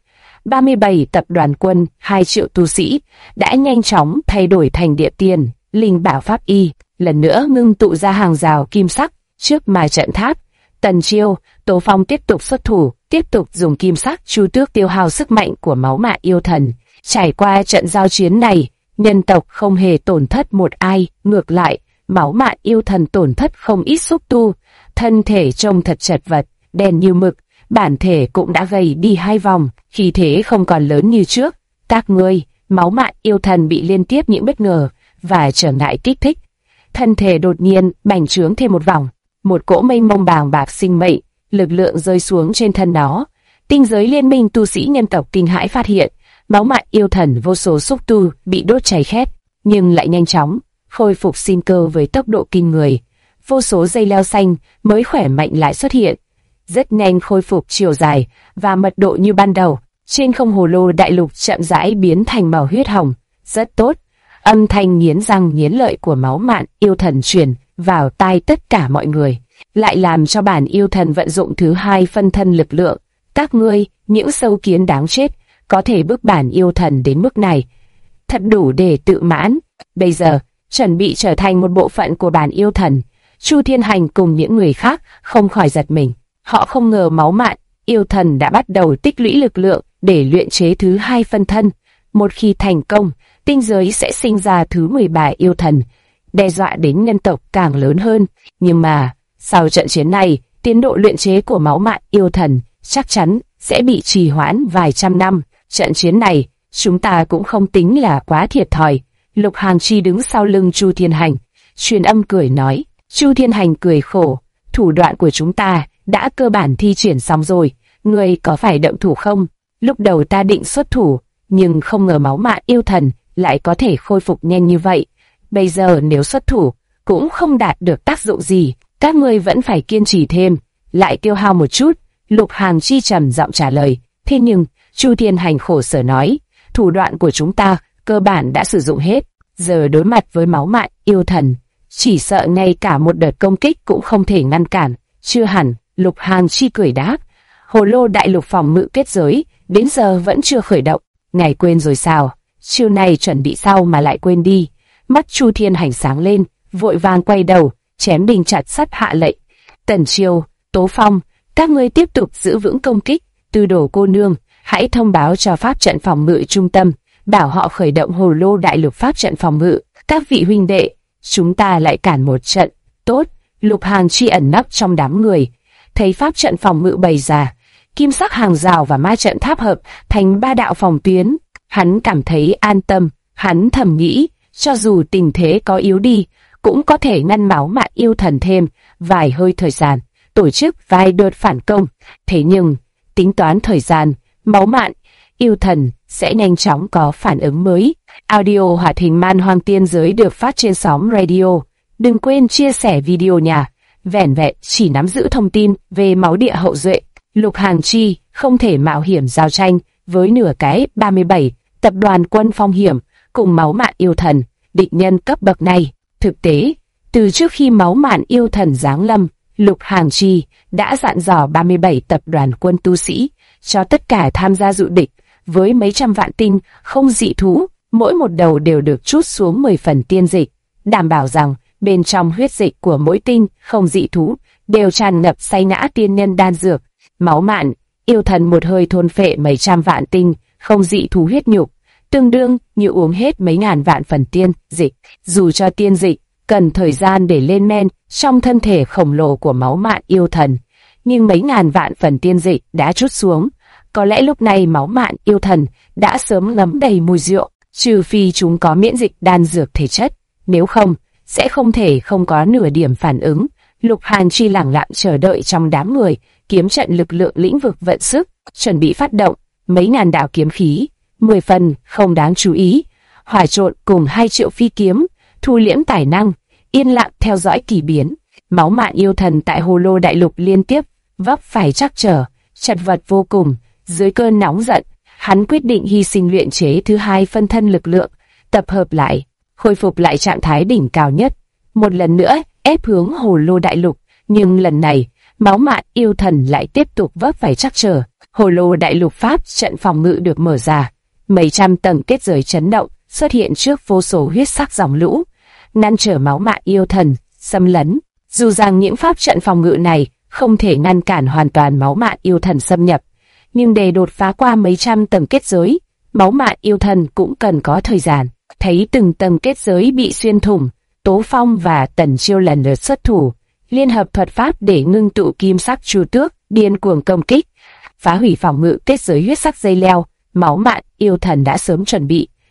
37 tập đoàn quân, 2 triệu tu sĩ đã nhanh chóng thay đổi thành địa tiên, linh bảo pháp y, lần nữa ngưng tụ ra hàng rào kim sắc trước ma trận tháp. Tần Chiêu, Tố Phong tiếp tục xuất thủ, tiếp tục dùng kim sắc chu tước tiêu hao sức mạnh của máu mạ yêu thần. Trải qua trận giao chiến này, nhân tộc không hề tổn thất một ai, ngược lại, máu mạ yêu thần tổn thất không ít xúc tu, thân thể trông thật chật vật, đen như mực, bản thể cũng đã gầy đi 2 vòng, khí thế không còn lớn như trước. Các ngươi, máu mạn yêu thần bị liên tiếp những bất ngờ và trở ngại kích thích. Thân thể đột nhiên bành trướng thêm một vòng, một cỗ mênh mông bàng bạc sinh mệnh, lực lượng rơi xuống trên thân nó. Tinh giới liên minh tu sĩ nhân tộc kinh hãi phát hiện, máu mạn yêu thần vô số xúc tu bị đốt cháy khét, nhưng lại nhanh chóng khôi phục sinh cơ với tốc độ kinh người. Vô số dây leo xanh mới khỏe mạnh lại xuất hiện, rất nhanh khôi phục chiều dài và mật độ như ban đầu. Trên không hồ lô đại lục chậm rãi biến thành màu huyết hồng, rất tốt. Âm thanh nghiến răng nghiến lợi của máu mạn yêu thần truyền vào tai tất cả mọi người, lại làm cho bản yêu thần vận dụng thứ hai phân thân lực lượng. Các ngươi, những sâu kiến đáng chết, có thể bức bản yêu thần đến mức này, thật đủ để tự mãn. Bây giờ, chuẩn bị trở thành một bộ phận của bản yêu thần. Chu Thiên Hành cùng những người khác không khỏi giật mình. Họ không ngờ máu mạn yêu thần đã bắt đầu tích lũy lực lượng để luyện chế thứ hai phân thân. Một khi thành công, tinh giới sẽ sinh ra thứ 13 yêu thần, đe dọa đến nhân tộc càng lớn hơn. Nhưng mà, sau trận chiến này, tiến độ luyện chế của máu mạn yêu thần chắc chắn sẽ bị trì hoãn vài trăm năm. Trận chiến này, chúng ta cũng không tính là quá thiệt thòi. Lục Hàng Chi đứng sau lưng Chu Thiên Hành, truyền âm cười nói. Chu Thiên Hành cười khổ, thủ đoạn của chúng ta đã cơ bản thi triển xong rồi, ngươi có phải động thủ không? Lúc đầu ta định xuất thủ, nhưng không ngờ máu mạn yêu thần lại có thể khôi phục nhanh như vậy. Bây giờ nếu xuất thủ, cũng không đạt được tác dụng gì, các ngươi vẫn phải kiên trì thêm, lại tiêu hao một chút. Lục Hàng Chi trầm giọng trả lời. Thế nhưng, Chu Thiên Hành khổ sở nói, thủ đoạn của chúng ta cơ bản đã sử dụng hết, giờ đối mặt với máu mạn yêu thần, chỉ sợ ngay cả một đợt công kích cũng không thể ngăn cản. Chưa hẳn, Lục Hàng Chi cười đáp. Hồ lô đại lục phòng ngự kết giới đến giờ vẫn chưa khởi động. Ngài quên rồi sao? Chiêu này chuẩn bị sau mà lại quên đi. Mắt Chu Thiên Hành sáng lên, vội vàng quay đầu, chém đinh chặt sắt hạ lệnh. Tần Chiêu, Tố Phong, các ngươi tiếp tục giữ vững công kích. Tư Đồ cô nương, hãy thông báo cho pháp trận phòng ngự trung tâm, bảo họ khởi động hồ lô đại lục pháp trận phòng ngự. Các vị huynh đệ, chúng ta lại cản một trận. Tốt. Lục Hàng Chi ẩn nấp trong đám người, thấy pháp trận phòng ngự bày ra, kim sắc hàng rào và ma trận tháp hợp thành 3 đạo phòng tuyến. Hắn cảm thấy an tâm, hắn thầm nghĩ, cho dù tình thế có yếu đi, cũng có thể ngăn máu mạn yêu thần thêm vài hơi thời gian, tổ chức vài đợt phản công. Thế nhưng, tính toán thời gian, máu mạn yêu thần sẽ nhanh chóng có phản ứng mới. Audio hoạt hình Man Hoang Tiên Giới được phát trên sóng radio. Đừng quên chia sẻ video nha. Vẻn vẹn chỉ nắm giữ thông tin về máu địa hậu duệ, Lục Hàng Chi không thể mạo hiểm giao tranh với nửa cái 37 tập đoàn quân phong hiểm cùng máu mạn yêu thần, địch nhân cấp bậc này. Thực tế, từ trước khi máu mạn yêu thần giáng lâm, Lục Hàng Chi đã dặn dò 37 tập đoàn quân tu sĩ cho tất cả tham gia dự địch với mấy trăm vạn tinh không dị thú, mỗi một đầu đều được trút xuống 10 phần tiên dịch, đảm bảo rằng bên trong huyết dịch của mỗi tinh không dị thú đều tràn ngập say ngã tiên nhân đan dược. Máu mạn yêu thần một hơi thôn phệ mấy trăm vạn tinh không dị thú huyết nhục, tương đương như uống hết mấy ngàn vạn phần tiên dịch. Dù cho tiên dịch cần thời gian để lên men trong thân thể khổng lồ của máu mạn yêu thần, nhưng mấy ngàn vạn phần tiên dịch đã trút xuống, có lẽ lúc này máu mạn yêu thần đã sớm ngấm đầy mùi rượu, trừ phi chúng có miễn dịch đan dược thể chất, nếu không sẽ không thể không có nửa điểm phản ứng. Lục Hàn Chi lẳng lặng chờ đợi trong đám người, kiếm trận lực lượng lĩnh vực vận sức, chuẩn bị phát động mấy ngàn đạo kiếm khí, 10 phần không đáng chú ý. Hỏa trộn cùng 2 triệu phi kiếm, thu liễm tài năng, yên lặng theo dõi kỳ biến. Máu mạn yêu thần tại hồ lô đại lục liên tiếp vấp phải trắc trở, chật vật vô cùng. Dưới cơn nóng giận, hắn quyết định hy sinh luyện chế thứ hai phân thân lực lượng, tập hợp lại, khôi phục lại trạng thái đỉnh cao nhất, một lần nữa ép hướng hồ lô đại lục. Nhưng lần này, máu mạn yêu thần lại tiếp tục vấp phải trắc trở. Hồ lô đại lục pháp trận phòng ngự được mở ra, mấy trăm tầng kết giới chấn động xuất hiện trước vô số huyết sắc dòng lũ, ngăn trở máu mạn yêu thần xâm lấn. Dù rằng những pháp trận phòng ngự này không thể ngăn cản hoàn toàn máu mạn yêu thần xâm nhập, nhưng để đột phá qua mấy trăm tầng kết giới, máu mạn yêu thần cũng cần có thời gian. Thấy từng tầng kết giới bị xuyên thủng, Tố Phong và Tần Chiêu lần lượt xuất thủ, liên hợp thuật pháp để ngưng tụ kim sắc chu tước, điên cuồng công kích, phá hủy phòng ngự kết giới huyết sắc dây leo. Máu mạn yêu thần đã sớm chuẩn bị,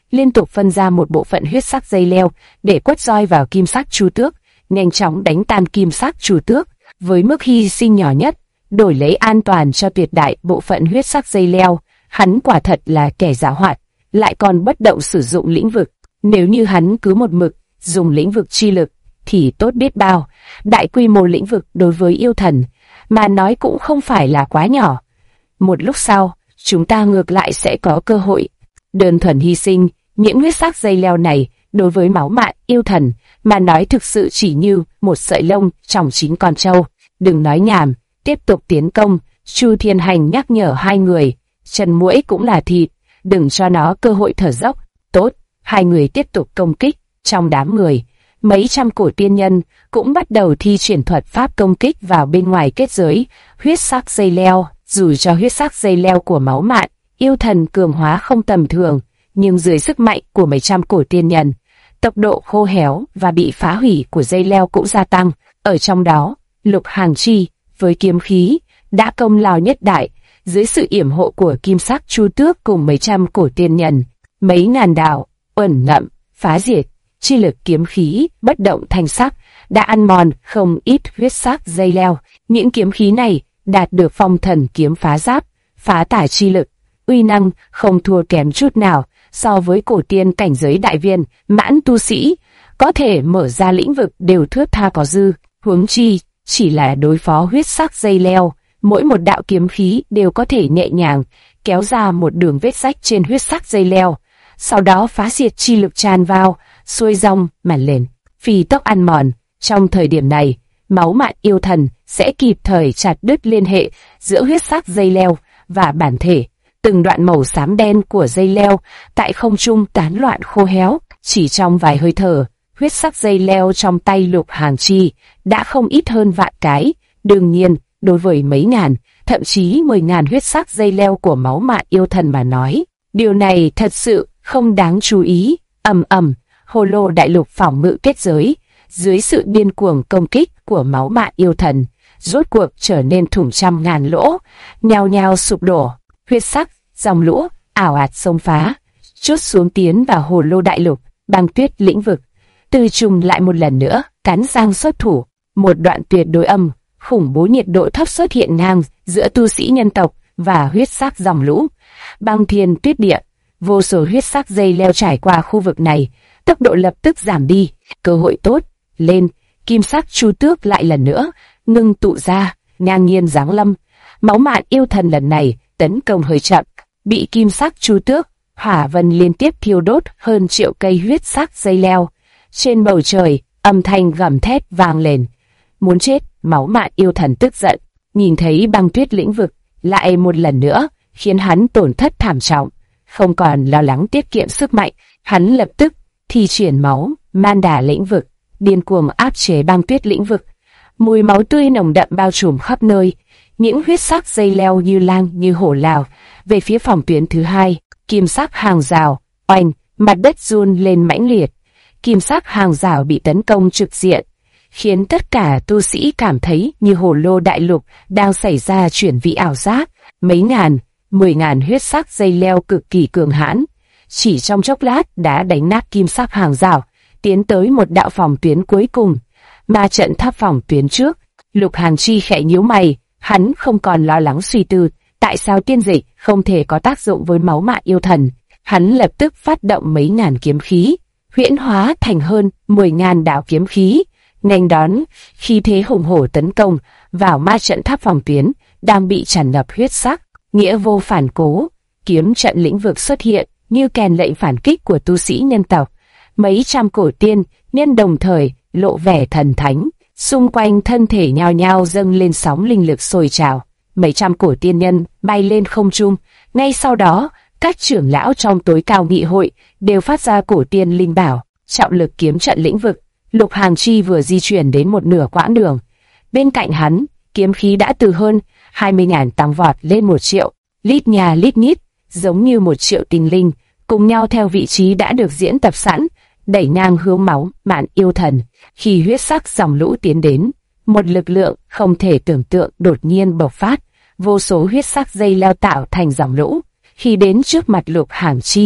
liên tục phân ra một bộ phận huyết sắc dây leo để quất roi vào kim sắc chu tước, nhanh chóng đánh tan kim sắc chu tước, với mức hy sinh nhỏ nhất, đổi lấy an toàn cho tuyệt đại bộ phận huyết sắc dây leo. Hắn quả thật là kẻ giàu hoạt, lại còn bất động sử dụng lĩnh vực. Nếu như hắn cứ một mực dùng lĩnh vực chi lực thì tốt biết bao. Đại quy mô lĩnh vực đối với yêu thần mà nói cũng không phải là quá nhỏ. Một lúc sau, chúng ta ngược lại sẽ có cơ hội. Đơn thuần hy sinh những huyết sắc dây leo này đối với máu mạn yêu thần mà nói thực sự chỉ như một sợi lông trong 9 con trâu. Đừng nói nhảm, tiếp tục tiến công. Chu Thiên Hành nhắc nhở hai người, chân muỗi cũng là thịt, đừng cho nó cơ hội thở dốc. Tốt, hai người tiếp tục công kích. Trong đám người, mấy trăm cổ tiên nhân cũng bắt đầu thi triển thuật pháp công kích vào bên ngoài kết giới huyết sắc dây leo. Dù cho huyết sắc dây leo của máu mạn yêu thần cường hóa không tầm thường, nhưng dưới sức mạnh của mấy trăm cổ tiên nhân, tốc độ khô héo và bị phá hủy của dây leo cũng gia tăng. Ở trong đó, Lục Hàng Chi với kiếm khí đã công lao nhất đại, dưới sự yểm hộ của kim sắc chu tước cùng mấy trăm cổ tiên nhân, mấy ngàn đạo uẩn ngậm phá diệt chi lực kiếm khí bất động thanh sắc đã ăn mòn không ít huyết sắc dây leo. Những kiếm khí này đạt được phong thần kiếm phá giáp, phá tải chi lực, uy năng không thua kém chút nào so với cổ tiên cảnh giới đại viên mãn tu sĩ, có thể mở ra lĩnh vực đều thướt tha có dư. Huống chi chỉ là đối phó huyết sắc dây leo, mỗi một đạo kiếm khí đều có thể nhẹ nhàng kéo ra một đường vết rách trên huyết sắc dây leo, sau đó phá diệt chi lực tràn vào, xuôi dòng mà lên, phi tốc ăn mòn. Trong thời điểm này, máu mạn yêu thần sẽ kịp thời chặt đứt liên hệ giữa huyết sắc dây leo và bản thể. Từng đoạn màu xám đen của dây leo tại không trung tán loạn khô héo, chỉ trong vài hơi thở, huyết sắc dây leo trong tay Lục Hàng Chi đã không ít hơn vạn cái. Đương nhiên, đối với mấy ngàn, thậm chí 10.000 huyết sắc dây leo của máu mạn yêu thần mà nói, điều này thật sự không đáng chú ý. Ầm ầm, Hồ Lô đại lục phòng ngự kết giới, dưới sự điên cuồng công kích của máu mạn yêu thần, rốt cuộc trở nên thủng trăm ngàn lỗ, nhao nhao sụp đổ. Huyết sắc dòng lũ ảo ạt xông phá, chốt xuống tiến vào Hồ Lô đại lục. Băng tuyết lĩnh vực, Từ Trùng lại một lần nữa cắn răng xuất thủ. Một đoạn tuyệt đối âm khủng bố nhiệt độ thấp xuất hiện ngang giữa tu sĩ nhân tộc và huyết sắc dòng lũ. Băng thiên tuyết địa, vô số huyết sắc dây leo trải qua khu vực này, tốc độ lập tức giảm đi. Cơ hội tốt lên, kim sắc chu tước lại lần nữa ngưng tụ ra, ngang nhiên giáng lâm. Máu mạn yêu thần lần này tấn công hơi chậm, bị kim sắc chu tước hỏa vân liên tiếp thiêu đốt hơn triệu cây huyết sắc dây leo. Trên bầu trời, âm thanh gầm thét vang lên. Muốn chết! Máu mạn yêu thần tức giận, nhìn thấy băng tuyết lĩnh vực lại một lần nữa khiến hắn tổn thất thảm trọng. Không còn lo lắng tiết kiệm sức mạnh, hắn lập tức thi triển máu man đà lĩnh vực, điên cuồng áp chế băng tuyết lĩnh vực. Mùi máu tươi nồng đậm bao trùm khắp nơi, những huyết sắc dây leo như lang như hổ lao về phía phòng tuyến thứ hai. Kim sắc hàng rào, oanh, mặt đất run lên mãnh liệt. Kim sắc hàng rào bị tấn công trực diện, khiến tất cả tu sĩ cảm thấy như Hồ Lô đại lục đang xảy ra chuyển vị ảo giác. Mấy ngàn, 10.000 huyết sắc dây leo cực kỳ cường hãn, chỉ trong chốc lát đã đánh nát kim sắc hàng rào, tiến tới một đạo phòng tuyến cuối cùng. Ma trận tháp phòng tuyến trước, Lục Hàng Chi khẽ nhíu mày, hắn không còn lo lắng suy tư, tại sao tiên dịch không thể có tác dụng với máu mạn yêu thần. Hắn lập tức phát động mấy ngàn kiếm khí, huyễn hóa thành hơn 10.000 đạo kiếm khí, nghênh đón khí thế hùng hổ tấn công vào ma trận tháp phòng tuyến đang bị tràn ngập huyết sắc. Nghĩa vô phản cố, kiếm trận lĩnh vực xuất hiện như kèn lệnh phản kích của tu sĩ nhân tộc. Mấy trăm cổ tiên nhân đồng thời lộ vẻ thần thánh, xung quanh thân thể nhao nhao dâng lên sóng linh lực sôi trào. Mấy trăm cổ tiên nhân bay lên không trung. Ngay sau đó, các trưởng lão trong tối cao nghị hội đều phát ra cổ tiên linh bảo, trọng lực kiếm trận lĩnh vực. Lục Hàng Chi vừa di chuyển đến một nửa quãng đường, bên cạnh hắn, kiếm khí đã từ hơn 20.000 tăng vọt lên 1 triệu, lít nhà lít nhít, giống như 1 triệu tinh linh, cùng nhau theo vị trí đã được diễn tập sẵn, đẩy ngang hướng máu mạn yêu thần. Khi huyết sắc dòng lũ tiến đến, một lực lượng không thể tưởng tượng đột nhiên bộc phát, vô số huyết sắc dây leo tạo thành dòng lũ. Khi đến trước mặt Lục Hàng Chi,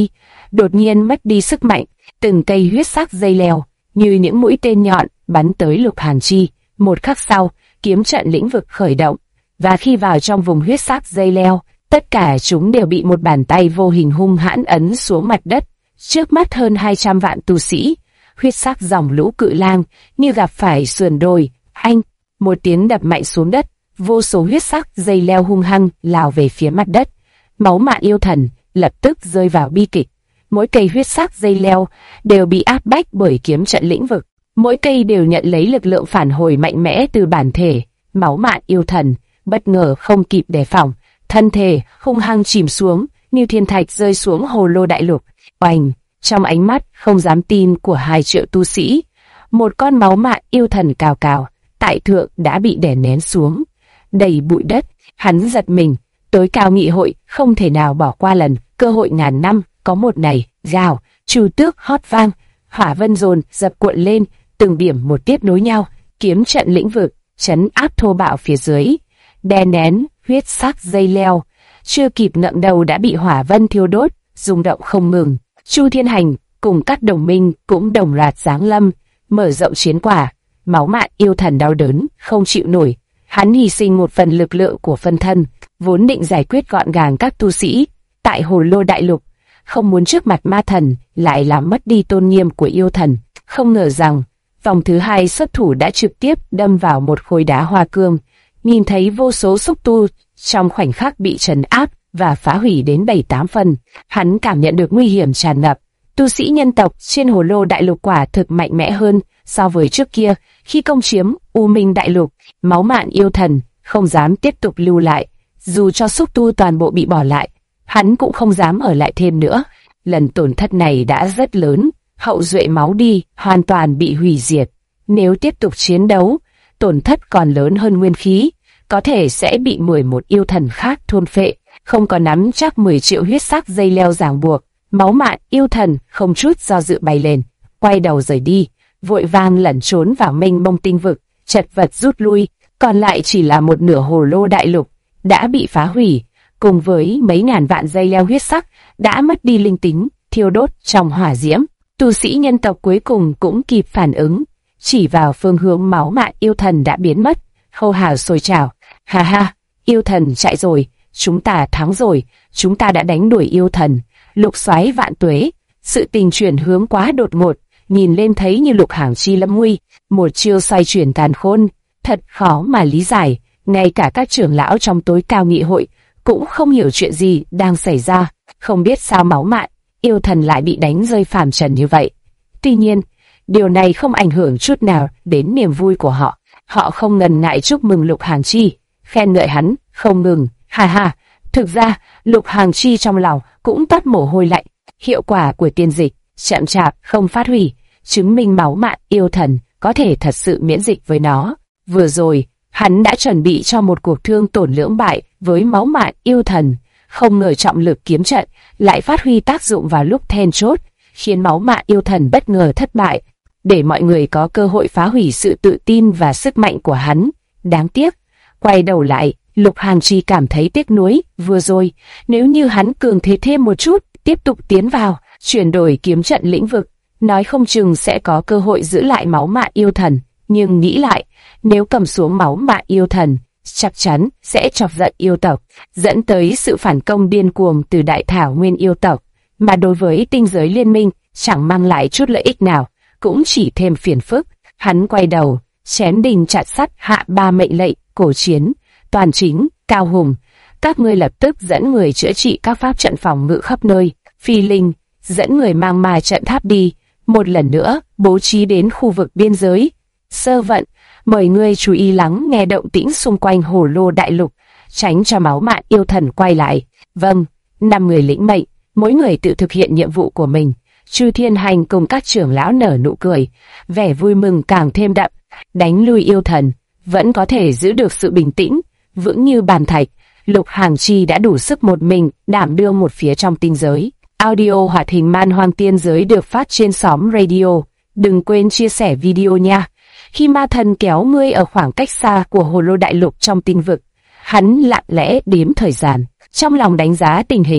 đột nhiên mất đi sức mạnh, từng cây huyết sắc dây leo như những mũi tên nhọn bắn tới Lục Hàn Chi. Một khắc sau, kiếm trận lĩnh vực khởi động, và khi vào trong vùng huyết sắc dây leo, tất cả chúng đều bị một bàn tay vô hình hung hãn ấn xuống mặt đất. Trước mắt hơn 200 vạn tu sĩ, huyết sắc dòng lũ cự lang như gặp phải sườn đồi. Anh, một tiếng đập mạnh xuống đất, vô số huyết sắc dây leo hung hăng lao về phía mặt đất. Máu Mạn Yêu Thần lập tức rơi vào bi kịch. Mỗi cây huyết sắc dây leo đều bị áp bách bởi kiếm trận lĩnh vực. Mỗi cây đều nhận lấy lực lượng phản hồi mạnh mẽ từ bản thể. Máu Mạn Yêu Thần bất ngờ không kịp đề phòng, thân thể hung hăng chìm xuống như thiên thạch rơi xuống Hồ Lô Đại Lục. Oanh! Trong ánh mắt không dám tin của 2 triệu tu sĩ, một con Máu Mạn Yêu Thần cao cao tại thượng đã bị đè nén xuống, đầy bụi đất. Hắn giật mình. Tối cao nghị hội không thể nào bỏ qua lần cơ hội ngàn năm có một này. Gào, Chu Tước hót vang, hỏa vân dồn dập cuộn lên, từng điểm một tiếp nối nhau. Kiếm trận lĩnh vực trấn áp thô bạo phía dưới, đè nén huyết sắc dây leo, chưa kịp ngậm đầu đã bị hỏa vân thiêu đốt, rung động không ngừng. Chu Thiên Hành cùng các đồng minh cũng đồng loạt giáng lâm, mở rộng chiến quả. Máu Mạn Yêu Thần đau đớn không chịu nổi, hắn hy sinh một phần lực lượng của phân thân, vốn định giải quyết gọn gàng các tu sĩ tại Hồ Lô Đại Lục, không muốn trước mặt ma thần lại làm mất đi tôn nghiêm của yêu thần. Không ngờ rằng vòng thứ 2 xuất thủ đã trực tiếp đâm vào một khối đá hoa cương, nhìn thấy vô số xúc tu trong khoảnh khắc bị trấn áp và phá hủy đến 7-8 phần. Hắn cảm nhận được nguy hiểm tràn ngập. Tu sĩ nhân tộc trên Hồ Lô Đại Lục quả thực mạnh mẽ hơn so với trước kia. Khi công chiếm U Minh Đại Lục, Máu Mạn Yêu Thần không dám tiếp tục lưu lại, dù cho xúc tu toàn bộ bị bỏ lại, hắn cũng không dám ở lại thêm nữa. Lần tổn thất này đã rất lớn, hậu duệ Máu Đi hoàn toàn bị hủy diệt. Nếu tiếp tục chiến đấu, tổn thất còn lớn hơn nguyên khí, có thể sẽ bị 11 yêu thần khác thôn phệ. Không có nắm chắc 10 triệu huyết sắc dây leo ràng buộc, Máu Mạn Yêu Thần không chút do dự bay lên, quay đầu rời đi, vội vàng lẩn trốn vào mênh mông tinh vực, chật vật rút lui. Còn lại chỉ là một nửa Hồ Lô Đại Lục đã bị phá hủy, cùng với mấy ngàn vạn dây leo huyết sắc đã mất đi linh tính, thiêu đốt trong hỏa diễm. Tu sĩ nhân tộc cuối cùng cũng kịp phản ứng, chỉ vào phương hướng Máu Mạn Yêu Thần đã biến mất, hô hào sôi trào. Ha ha, yêu thần chạy rồi, chúng ta thắng rồi, chúng ta đã đánh đuổi yêu thần. Lục Soái vạn tuế. Sự tình chuyển hướng quá đột ngột, nhìn lên thấy như Lục Hàn Chi lâm nguy, một chiêu xoay chuyển tàn khôn, thật khó mà lý giải. Ngay cả các trưởng lão trong tối cao nghị hội cũng không hiểu chuyện gì đang xảy ra, không biết sao Máu Mạn Yêu Thần lại bị đánh rơi phàm trần như vậy. Tuy nhiên, điều này không ảnh hưởng chút nào đến niềm vui của họ. Họ không ngần ngại chúc mừng Lục Hàn Chi, khen ngợi hắn không ngừng. Ha ha, thực ra Lục Hàn Chi trong lòng cũng toát mồ hôi lạnh. Hiệu quả của tiên dịch chậm chạp không phát huy, chứng minh Máu Mạn Yêu Thần có thể thật sự miễn dịch với nó. Vừa rồi, hắn đã chuẩn bị cho một cuộc thương tổn lưỡng bại với Máu Mạn Yêu Thần, không ngờ trọng lực kiếm trận lại phát huy tác dụng vào lúc then chốt, khiến Máu Mạn Yêu Thần bất ngờ thất bại, để mọi người có cơ hội phá hủy sự tự tin và sức mạnh của hắn. Đáng tiếc, quay đầu lại, Lục Hàn Chi cảm thấy tiếc nuối. Vừa rồi, nếu như hắn cường thế thêm một chút, tiếp tục tiến vào, chuyển đổi kiếm trận lĩnh vực, nói không chừng sẽ có cơ hội giữ lại Máu Mạn Yêu Thần. Nhưng nghĩ lại, nếu cầm xuống Máu Mạn Yêu Thần, chắc chắn sẽ chọc giận yêu tộc, dẫn tới sự phản công điên cuồng từ Đại Thảo Nguyên yêu tộc, mà đối với tinh giới liên minh chẳng mang lại chút lợi ích nào, cũng chỉ thêm phiền phức. Hắn quay đầu, chém đinh chặt sắt hạ 3 mệnh lệnh cổ chiến. Toàn Chính, Cao Hùng, các ngươi lập tức dẫn người chữa trị các pháp trận phòng ngự khắp nơi. Phi Linh, dẫn người mang ma trận tháp đi, một lần nữa bố trí đến khu vực biên giới. Sơ Vận, mời ngươi chú ý lắng nghe động tĩnh xung quanh Hồ Lô Đại Lục, tránh cho Máu Mạn Yêu Thần quay lại. Vâng. 5 người lĩnh mệnh, mỗi người tự thực hiện nhiệm vụ của mình. Chu Thiên Hành cùng các trưởng lão nở nụ cười, vẻ vui mừng càng thêm đậm. Đánh lui yêu thần, vẫn có thể giữ được sự bình tĩnh, vững như bàn thạch. Lục Hàn Chi đã đủ sức một mình đảm đương một phía trong tinh giới. Audio hoạt hình Man Hoang Tiên Giới được phát trên xóm radio. Đừng quên chia sẻ video nha. Khi ma thần kéo ngươi ở khoảng cách xa của Hồ Lô Đại Lục trong tinh vực, hắn lặng lẽ đếm thời gian, trong lòng đánh giá tình hình.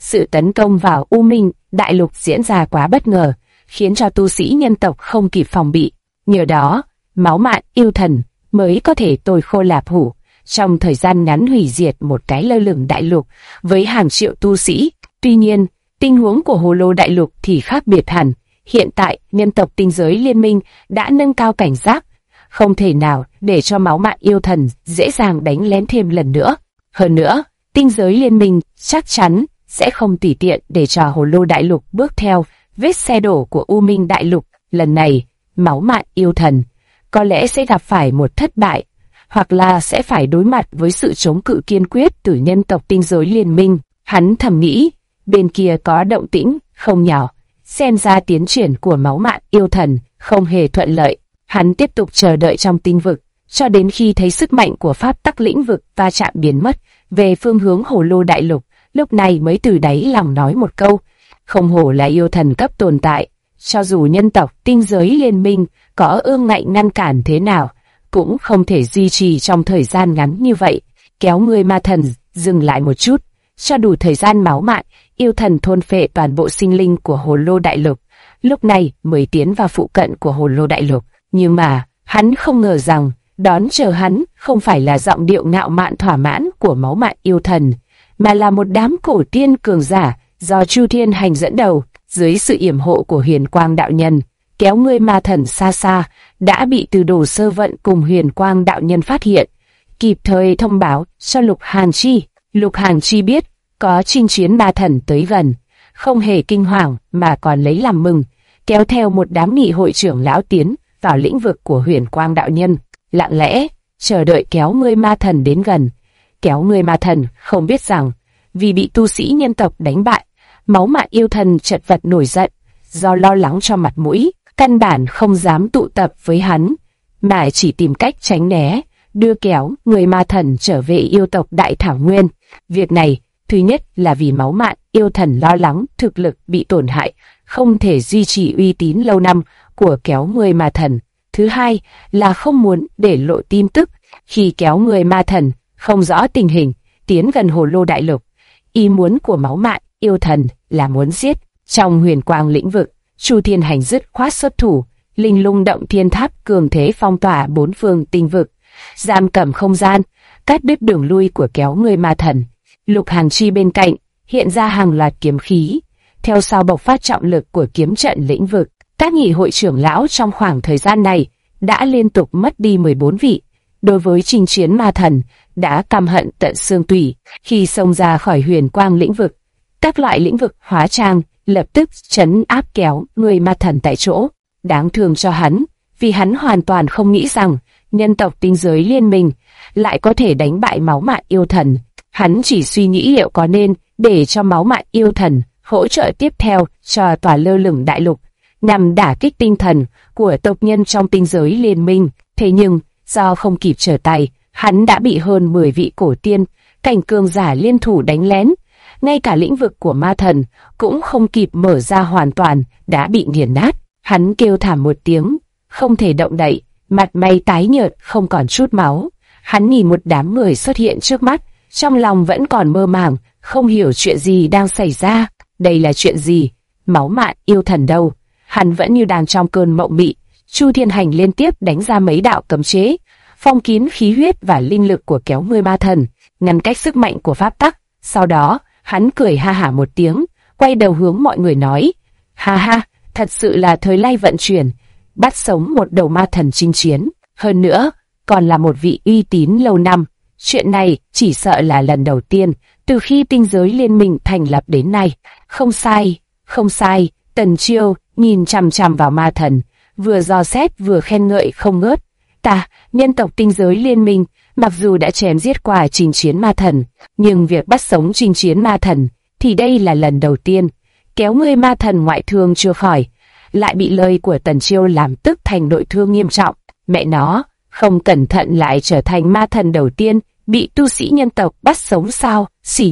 Sự tấn công vào U Minh Đại Lục diễn ra quá bất ngờ, khiến cho tu sĩ nhân tộc không kịp phòng bị. Nhờ đó, máu mạn yêu thần mới có thể tồi khô lạp hủ, trong thời gian ngắn hủy diệt một cái lơ lửng đại lục với hàng triệu tu sĩ. Tuy nhiên, tình huống của Hồ Lô Đại Lục thì khác biệt hẳn. Hiện tại, nhân tộc tinh giới liên minh đã nâng cao cảnh giác, không thể nào để cho máu mạn yêu thần dễ dàng đánh lén thêm lần nữa. Hơn nữa, tinh giới liên minh chắc chắn sẽ không tùy tiện để cho Hồ Lô Đại Lục bước theo vết xe đổ của U Minh Đại Lục. Lần này, máu mạn yêu thần có lẽ sẽ gặp phải một thất bại, hoặc là sẽ phải đối mặt với sự chống cự kiên quyết từ nhân tộc tinh giới liên minh. Hắn thầm nghĩ, bên kia có động tĩnh không nhỏ, xem ra tiến triển của máu mạn yêu thần không hề thuận lợi. Hắn tiếp tục chờ đợi trong tinh vực, cho đến khi thấy sức mạnh của pháp tắc lĩnh vực va chạm biến mất về phương hướng Hồ Lô Đại Lục, lúc này mới từ đáy lòng nói một câu, không hổ là yêu thần cấp tồn tại, cho dù nhân tộc tinh giới liên minh có ương ngạnh ngăn cản thế nào, cũng không thể duy trì trong thời gian ngắn như vậy. Kéo người ma thần dừng lại một chút, cho đủ thời gian máu mạn yêu thần thôn phệ toàn bộ sinh linh của Hồ Lô Đại Lục, lúc này mới tiến vào phụ cận của Hồ Lô Đại Lục. Nhưng mà hắn không ngờ rằng đón chờ hắn không phải là giọng điệu ngạo mạn thỏa mãn của máu mạn yêu thần, mà là một đám cổ tiên cường giả do Chu Thiên Hành dẫn đầu, dưới sự yểm hộ của Huyền Quang đạo nhân. Kéo ngươi ma thần xa xa đã bị Từ Đồ Sơ Vận cùng Huyền Quang đạo nhân phát hiện, kịp thời thông báo cho Lục Hàn Chi. Lục Hàn Chi biết có chinh chiến ma thần tới gần, không hề kinh hoàng mà còn lấy làm mừng, kéo theo một đám nghị hội trưởng lão tiến vào lĩnh vực của Huyền Quang đạo nhân, lặng lẽ chờ đợi kéo ngươi ma thần đến gần. Kéo ngươi ma thần không biết rằng, vì bị tu sĩ nhân tộc đánh bại, máu mạn yêu thần chật vật nổi giận, do lo lắng cho mặt mũi, căn bản không dám tụ tập với hắn, mà chỉ tìm cách tránh né, đưa kéo người ma thần trở về yêu tộc Đại Thảo Nguyên. Việc này, thứ nhất là vì máu mạn yêu thần lo lắng thực lực bị tổn hại, không thể duy trì uy tín lâu năm của kéo người ma thần. Thứ hai là không muốn để lộ tin tức khi kéo người ma thần không rõ tình hình tiến gần Hồ Lô Đại Lục. Ý muốn của máu mạn yêu thần là muốn giết. Trong Huyền Quang lĩnh vực, Chu Thiên Hành dứt khoát xuất thủ, linh lung động thiên tháp cường thế phong tỏa bốn phương tinh vực, giam cầm không gian, cắt đứt đường lui của kéo người ma thần. Lục Hàn Chi bên cạnh hiện ra hàng loạt kiếm khí, theo sau bộc phát trọng lực của kiếm trận lĩnh vực. Các nghị hội trưởng lão trong khoảng thời gian này đã liên tục mất đi 14 vị. Đối với chinh chiến ma thần đã căm hận tận xương tủy. Khi xông ra khỏi Huyền Quang lĩnh vực, các loại lĩnh vực hóa trang lập tức trấn áp kéo người ma thần tại chỗ. Đáng thương cho hắn, vì hắn hoàn toàn không nghĩ rằng nhân tộc tinh giới liên minh lại có thể đánh bại máu mạn yêu thần. Hắn chỉ suy nghĩ liệu có nên để cho máu mạn yêu thần hỗ trợ tiếp theo cho tòa lơ lửng đại lục, nhằm đả kích tinh thần của tộc nhân trong tinh giới liên minh. Thế nhưng, do không kịp trở tay, hắn đã bị hơn 10 vị cổ tiên, cảnh cường giả liên thủ đánh lén. Ngay cả lĩnh vực của ma thần cũng không kịp mở ra hoàn toàn, đã bị nghiền nát. Hắn kêu thảm một tiếng, không thể động đậy, mặt mày tái nhợt không còn chút máu. Hắn nhìn một đám người xuất hiện trước mắt, trong lòng vẫn còn mơ màng, không hiểu chuyện gì đang xảy ra. Đây là chuyện gì? Máu mạn yêu thần đâu? Hắn vẫn như đang trong cơn mộng mị. Chu Thiên Hành liên tiếp đánh ra mấy đạo cấm chế, phong kín khí huyết và linh lực của kéo người ma thần, ngăn cách sức mạnh của pháp tắc. Sau đó, hắn cười ha hả một tiếng, quay đầu hướng mọi người nói, ha ha, thật sự là thời lay vận chuyển, bắt sống một đầu ma thần chinh chiến, hơn nữa, còn là một vị uy tín lâu năm. Chuyện này chỉ sợ là lần đầu tiên từ khi tinh giới liên minh thành lập đến nay. Không sai, không sai. Tần Chiêu nhìn chằm chằm vào ma thần, vừa dò xét vừa khen ngợi không ngớt. Ta, nhân tộc tinh giới liên minh, mặc dù đã chém giết qua chinh chiến ma thần, nhưng việc bắt sống chinh chiến ma thần thì đây là lần đầu tiên. Kéo người ma thần ngoại thương chưa khỏi, lại bị lời của Tần Chiêu làm tức thành nội thương nghiêm trọng. Mẹ nó, không cẩn thận lại trở thành ma thần đầu tiên bị tu sĩ nhân tộc bắt sống sao?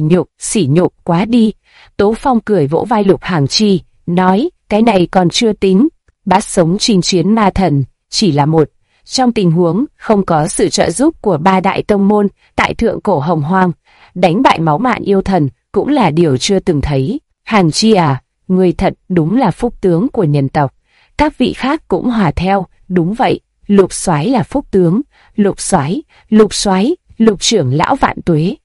Sỉ nhục quá đi. Tố Phong cười vỗ vai Lục Hàn Chi, nói, cái này còn chưa tính. Bắt sống chinh chiến ma thần chỉ là một trong tình huống không có sự trợ giúp của ba đại tông môn tại thượng cổ Hồng Hoang. Đánh bại máu mạn yêu thần cũng là điều chưa từng thấy. Hàng Chi à, người thật đúng là phúc tướng của nhân tộc. Các vị khác cũng hòa theo, đúng vậy, Lục Soái là phúc tướng. Lục Soái, Lục trưởng lão vạn tuế.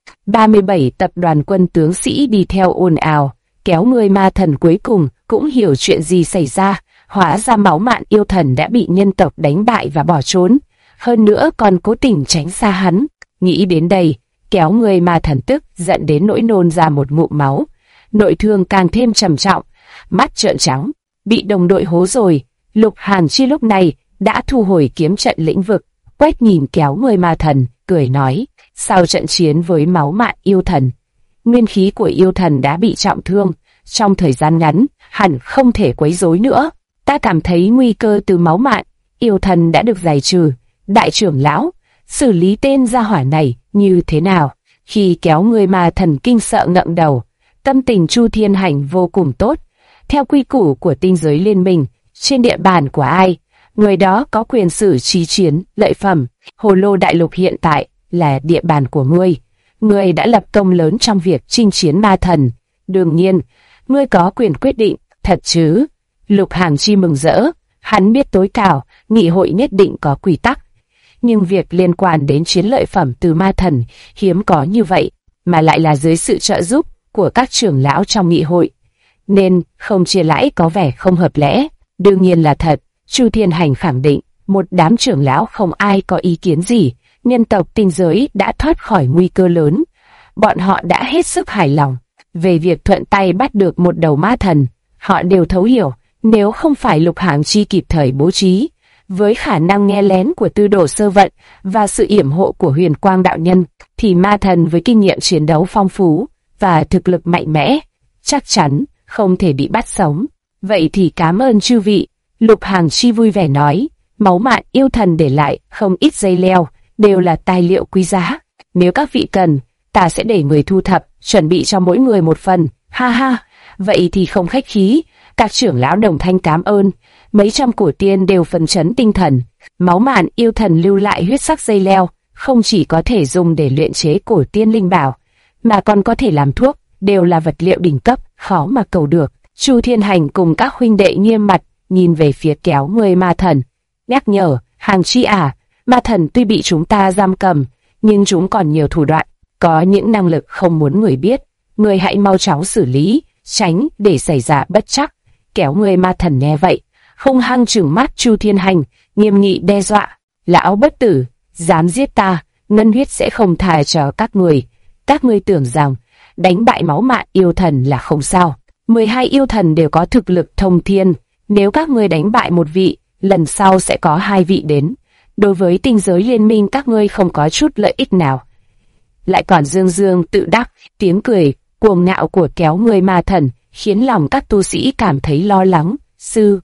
37 tập đoàn quân tướng sĩ đi theo ồn ào, kéo người ma thần cuối cùng cũng hiểu chuyện gì xảy ra. Hóa ra Máu Mạn yêu thần đã bị nhân tộc đánh bại và bỏ trốn, hơn nữa còn cố tình tránh xa hắn. Nghĩ đến đây, kéo người ma thần tức giận đến nỗi nôn ra một ngụm máu, nội thương càng thêm trầm trọng, mắt trợn trắng, bị đồng đội hố rồi. Lục Hàn Chi lúc này đã thu hồi kiếm trận lĩnh vực, quét nhìn kéo người ma thần, cười nói: sau trận chiến với Máu Mạn yêu thần, nguyên khí của yêu thần đã bị trọng thương, trong thời gian ngắn hẳn không thể quấy rối nữa. Ta cảm thấy nguy cơ từ Máu Mạn yêu thần đã được giải trừ. Đại trưởng lão, xử lý tên gia hỏa này như thế nào? Khi kéo người ma thần kinh sợ ngẩng đầu, tâm tình Chu Thiên Hành vô cùng tốt. Theo quy củ của tinh giới liên minh, trên địa bàn của ai, người đó có quyền xử trí chiến lợi phẩm. Hồ Lô Đại Lục hiện tại là địa bàn của ngươi. Ngươi đã lập công lớn trong việc chinh chiến ma thần, đương nhiên ngươi có quyền quyết định. Thật chứ? Lục Hàn Chi mừng rỡ, hắn biết tối cao nghị hội nhất định có quy tắc, nhưng việc liên quan đến chiến lợi phẩm từ ma thần hiếm có như vậy, mà lại là dưới sự trợ giúp của các trưởng lão trong nghị hội, nên không chia lãi có vẻ không hợp lẽ. Đương nhiên là thật, Chu Thiên Hành khẳng định, một đám trưởng lão không ai có ý kiến gì. Nhân tộc tinh giới đã thoát khỏi nguy cơ lớn, bọn họ đã hết sức hài lòng về việc thuận tay bắt được một đầu ma thần. Họ đều thấu hiểu, nếu không phải Lục Hàn Chi kịp thời bố trí, với khả năng nghe lén của Tư Đồ Sơ Vận và sự yểm hộ của Huyền Quang đạo nhân, thì ma thần với kinh nghiệm chiến đấu phong phú và thực lực mạnh mẽ chắc chắn không thể bị bắt sống. Vậy thì cảm ơn chư vị. Lục Hàn Chi vui vẻ nói, Máu Mạn yêu thần để lại không ít dây leo, đều là tài liệu quý giá. Nếu các vị cần, ta sẽ để người thu thập, chuẩn bị cho mỗi người một phần. Ha ha, vậy thì không khách khí. Các trưởng lão đồng thanh cảm ơn. Mấy trăm cổ tiên đều phấn chấn tinh thần. Máu Mạn yêu thần lưu lại huyết sắc dây leo, không chỉ có thể dùng để luyện chế cổ tiên linh bảo, mà còn có thể làm thuốc, đều là vật liệu đỉnh cấp, khó mà cầu được. Chu Thiên Hành cùng các huynh đệ nghiêm mặt nhìn về phía kéo người ma thần, nhắc nhở: Hàng Chi à, ma thần tuy bị chúng ta giam cầm, nhưng chúng còn nhiều thủ đoạn, có những năng lực không muốn người biết. Người hãy mau chóng xử lý, tránh để xảy ra bất trắc. Kéo người ma thần nghe vậy, hung hăng trừng mắt Chu Thiên Hành, nghiêm nghị đe dọa: lão bất tử, dám giết ta, ngân huyết sẽ không tha cho các người. Các ngươi tưởng rằng đánh bại Máu Mạn yêu thần là không sao? 12 yêu thần đều có thực lực thông thiên, nếu các ngươi đánh bại một vị, lần sau sẽ có 2 vị đến. Đối với tinh giới liên minh các ngươi không có chút lợi ích nào, lại còn dương dương tự đắc. Tiếng cười cuồng ngạo của kéo người ma thần khiến lòng các tu sĩ cảm thấy lo lắng. Sư.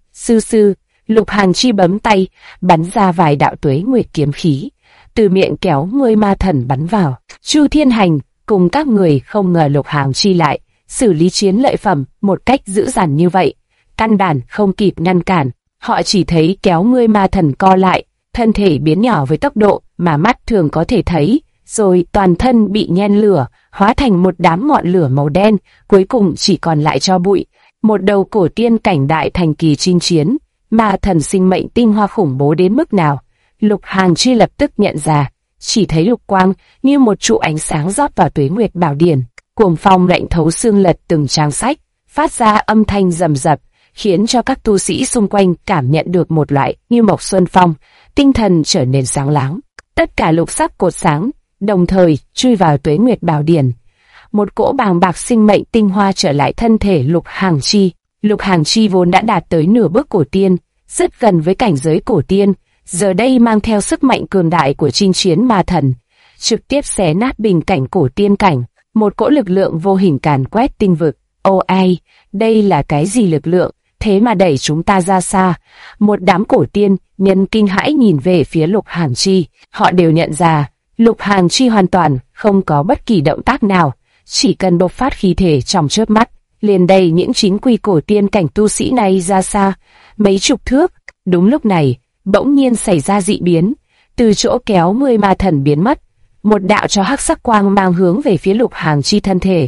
Lục Hàn Chi bấm tay, bắn ra vài đạo tuế nguyệt kiếm khí, từ miệng kéo người ma thần bắn vào. Chu Thiên Hành cùng các người không ngờ Lục Hàn Chi lại xử lý chiến lợi phẩm một cách dữ dằn như vậy, căn bản không kịp ngăn cản. Họ chỉ thấy kéo người ma thần co lại, thân thể biến nhỏ với tốc độ mà mắt thường có thể thấy, rồi toàn thân bị nhen lửa, hóa thành một đám ngọn lửa màu đen, cuối cùng chỉ còn lại tro bụi. Một đầu cổ tiên cảnh đại thành kỳ chinh chiến, ma thần sinh mệnh tinh hoa khủng bố đến mức nào, Lục Hàn Chi lập tức nhận ra. Chỉ thấy lục quang như một trụ ánh sáng rót vào tuế nguyệt bảo điển, cuồng phong lạnh thấu xương lật từng trang sách, phát ra âm thanh rầm rập, khiến cho các tu sĩ xung quanh cảm nhận được một loại như mộc xuân phong, tinh thần trở nên sáng láng. Tất cả lục sắc cột sáng đồng thời chui vào tuế nguyệt bảo điển. Một cỗ bàng bạc sinh mệnh tinh hoa trở lại thân thể Lục Hàn Chi. Lục Hàn Chi vốn đã đạt tới nửa bước cổ tiên, rất gần với cảnh giới cổ tiên, giờ đây mang theo sức mạnh cường đại của chinh chiến ma thần, trực tiếp xé nát bình cảnh cổ tiên cảnh. Một cỗ lực lượng vô hình càn quét tinh vực. Ô ai, đây là cái gì lực lượng, thế mà đẩy chúng ta ra xa? Một đám cổ tiên nhân kinh hãi nhìn về phía Lục Hàn Chi. Họ đều nhận ra Lục Hàn Chi hoàn toàn không có bất kỳ động tác nào, chỉ cần bộc phát khí thể trong chớp mắt, liền đẩy những chính quy cổ tiên cảnh tu sĩ này ra xa mấy chục thước. Đúng lúc này, bỗng nhiên xảy ra dị biến, từ chỗ kéo người ma thần biến mất, một đạo cho hắc sắc quang mang hướng về phía Lục Hàn Chi thân thể.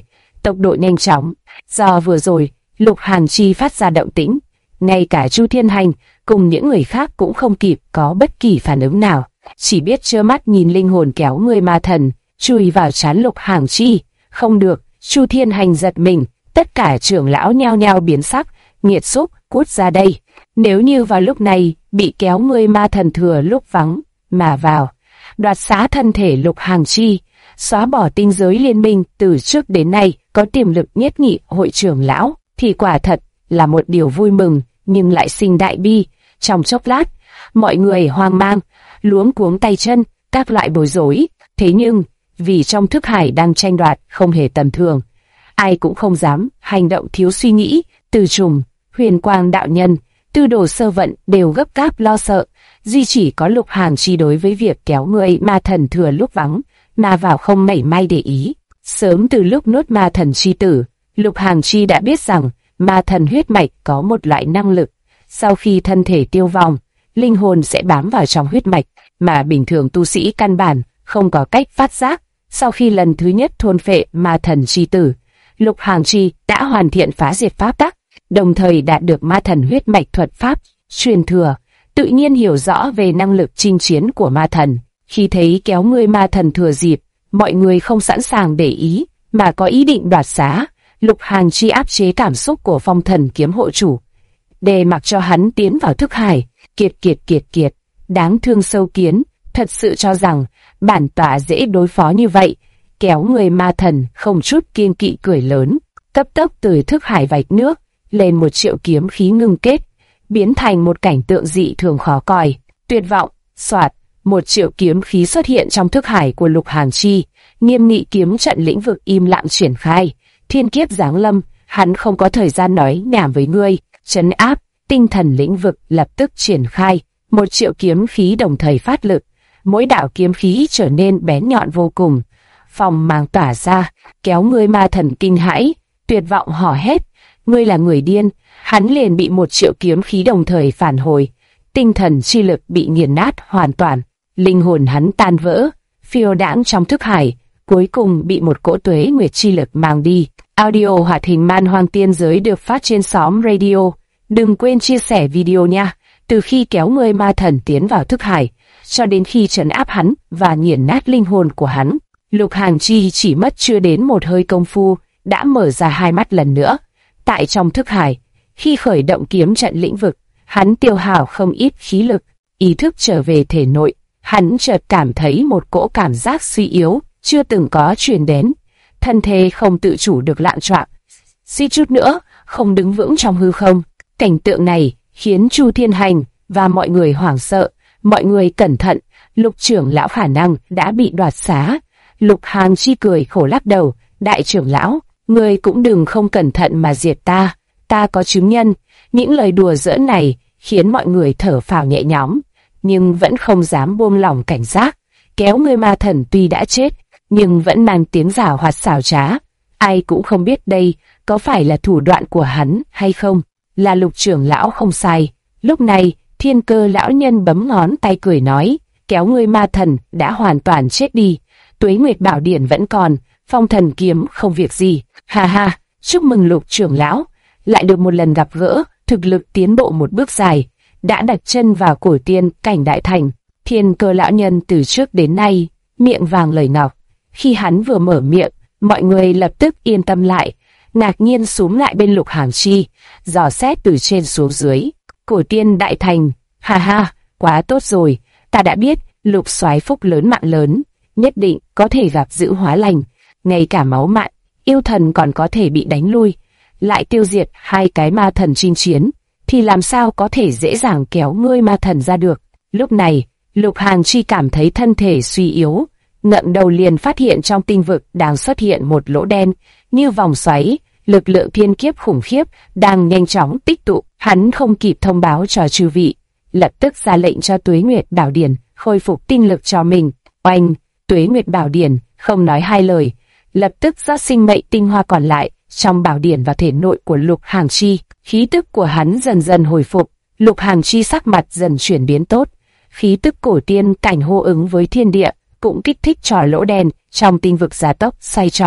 tốc độ nhanh chóng. Do vừa rồi, Lục Hàn Chi phát ra động tĩnh, ngay cả Chu Thiên Hành cùng những người khác cũng không kịp có bất kỳ phản ứng nào, chỉ biết trơ mắt nhìn linh hồn kéo người ma thần chui vào trán Lục Hàn Chi. Không được, Chu Thiên Hành giật mình, tất cả trưởng lão nhao nhao biến sắc, nghiệt xúc, cút ra đây. Nếu như vào lúc này bị kéo người ma thần thừa lúc vắng mà vào, đoạt xá thân thể Lục Hàn Chi, xóa bỏ tinh giới liên minh từ trước đến nay có tiềm lực nhất nghị hội trưởng lão, thì quả thật là một điều vui mừng, nhưng lại sinh đại bi. Trong chốc lát, mọi người hoang mang, luống cuống tay chân, các loại bối rối. Thế nhưng, vì trong thức hải đang tranh đoạt không hề tầm thường, ai cũng không dám hành động thiếu suy nghĩ. Từ Trùng, Huyền Quang đạo nhân, Tư Đồ Sơ Vận đều gấp gáp lo sợ, duy chỉ có Lục Hàn Chi đối với việc kéo người ma thần thừa lúc vắng mà vào không mảy may để ý. Sớm từ lúc nuốt ma thần chi tử, Lục Hàn Chi đã biết rằng ma thần huyết mạch có một loại năng lực, sau khi thân thể tiêu vong, linh hồn sẽ bám vào trong huyết mạch, mà bình thường tu sĩ căn bản không có cách phát giác. Sau khi lần thứ nhất thôn phệ ma thần chi tử, Lục Hàn Chi đã hoàn thiện phá diệt pháp tắc, đồng thời đạt được ma thần huyết mạch thuật pháp truyền thừa, tự nhiên hiểu rõ về năng lực chinh chiến của ma thần. Khi thấy kéo người ma thần thừa dịp, mọi người không sẵn sàng để ý, mà có ý định đoạt xá. Lục Hàn Chi áp chế cảm xúc của Phong Thần kiếm hộ chủ, để mặc cho hắn tiến vào thức hải. Kiệt, đáng thương sâu kiến, thật sự cho rằng bản tọa dễ đối phó như vậy. Kéo người ma thần không chút kiêng kỵ cười lớn, cấp tốc từ thức hải vạch nước lên 1 triệu kiếm khí ngưng kết, biến thành một cảnh tượng dị thường khó coi. Tuyệt vọng, soạt, 1 triệu kiếm khí xuất hiện trong thức hải của Lục Hàn Chi. Nghiêm nghị kiếm trận lĩnh vực im lặng triển khai. Thiên kiếp giáng lâm, hắn không có thời gian nói nhảm với ngươi. Trấn áp, tinh thần lĩnh vực lập tức triển khai. 1 triệu kiếm khí đồng thời phát lực, mỗi đạo kiếm khí trở nên bén nhọn vô cùng, phong mang tỏa ra. Kéo người ma thần kinh hãi, tuyệt vọng hò hét, ngươi là người điên. Hắn liền bị 1 triệu kiếm khí đồng thời phản hồi, tinh thần chi lực bị nghiền nát hoàn toàn, linh hồn hắn tan vỡ, phiêu đãng trong thức hải, cuối cùng bị một cỗ tuế nguyệt chi lực mang đi. Audio hoạt hình Man Hoang Tiên Giới được phát trên xóm radio. Đừng quên chia sẻ video nha. Từ khi kéo người ma thần tiến vào thức hải, cho đến khi trấn áp hắn và nghiền nát linh hồn của hắn, Lục Hàn Chi chỉ mất chưa đến một hơi công phu, đã mở ra hai mắt lần nữa. Tại trong thức hải, khi khởi động kiếm trận lĩnh vực, hắn tiêu hao không ít khí lực, ý thức trở về thể nội, hắn chợt cảm thấy một cỗ cảm giác suy yếu, chưa từng có truyền đến. Thân thể không tự chủ được loạng choạng, suýt chút nữa không đứng vững trong hư không. Cảnh tượng này khiến Chu Thiên Hành và mọi người hoảng sợ. Mọi người cẩn thận, Lục trưởng lão khả năng đã bị đoạt xá. Lục Hàn Chi cười khổ lắc đầu, đại trưởng lão, ngươi cũng đừng không cẩn thận mà diệt ta, ta có chứng nhân. Những lời đùa giỡn này khiến mọi người thở phào nhẹ nhõm, nhưng vẫn không dám buông lỏng cảnh giác. Kéo người ma thần tuy đã chết, nhưng vẫn mang tiếng giảo hoạt xảo trá. Ai cũng không biết đây có phải là thủ đoạn của hắn hay không. Là Lục trưởng lão không sai. Lúc này, Thiên Cơ lão nhân bấm ngón tay cười nói, kéo người ma thần đã hoàn toàn chết đi, Tuế Nguyệt Bảo Điển vẫn còn, Phong Thần kiếm không việc gì. Ha ha, chúc mừng Lục trưởng lão, lại được một lần gặp gỡ, thực lực tiến bộ một bước dài, đã đặt chân vào cổ tiên cảnh đại thành. Thiên Cơ lão nhân từ trước đến nay miệng vàng lời ngọc, khi hắn vừa mở miệng, mọi người lập tức yên tâm lại, ngạc nhiên xúm lại bên Lục Hàn Chi, dò xét từ trên xuống dưới. Cổ tiên đại thành, ha ha, quá tốt rồi, ta đã biết Lục soái phúc lớn mạng lớn, nhất định có thể gặp giữ hóa lành, ngay cả máu mạn, yêu thần còn có thể bị đánh lui, lại tiêu diệt hai cái ma thần chinh chiến, thì làm sao có thể dễ dàng kéo ngươi ma thần ra được. Lúc này, Lục Hàn Chi cảm thấy thân thể suy yếu, ngẩng đầu liền phát hiện trong tinh vực đang xuất hiện một lỗ đen, như vòng xoáy, lực lượng thiên kiếp khủng khiếp đang nhanh chóng tích tụ. Hắn không kịp thông báo cho chư vị, lập tức ra lệnh cho Tuế Nguyệt Bảo Điển khôi phục tinh lực cho mình. Oanh, Tuế Nguyệt Bảo Điển không nói hai lời, lập tức rót sinh mệnh tinh hoa còn lại trong bảo điển vào thể nội của Lục Hàn Chi. Khí tức của hắn dần dần hồi phục, Lục Hàn Chi sắc mặt dần chuyển biến tốt. Khí tức cổ tiên cảnh hô ứng với thiên địa cũng kích thích trò lỗ đen trong tinh vực gia tốc xoay tròn.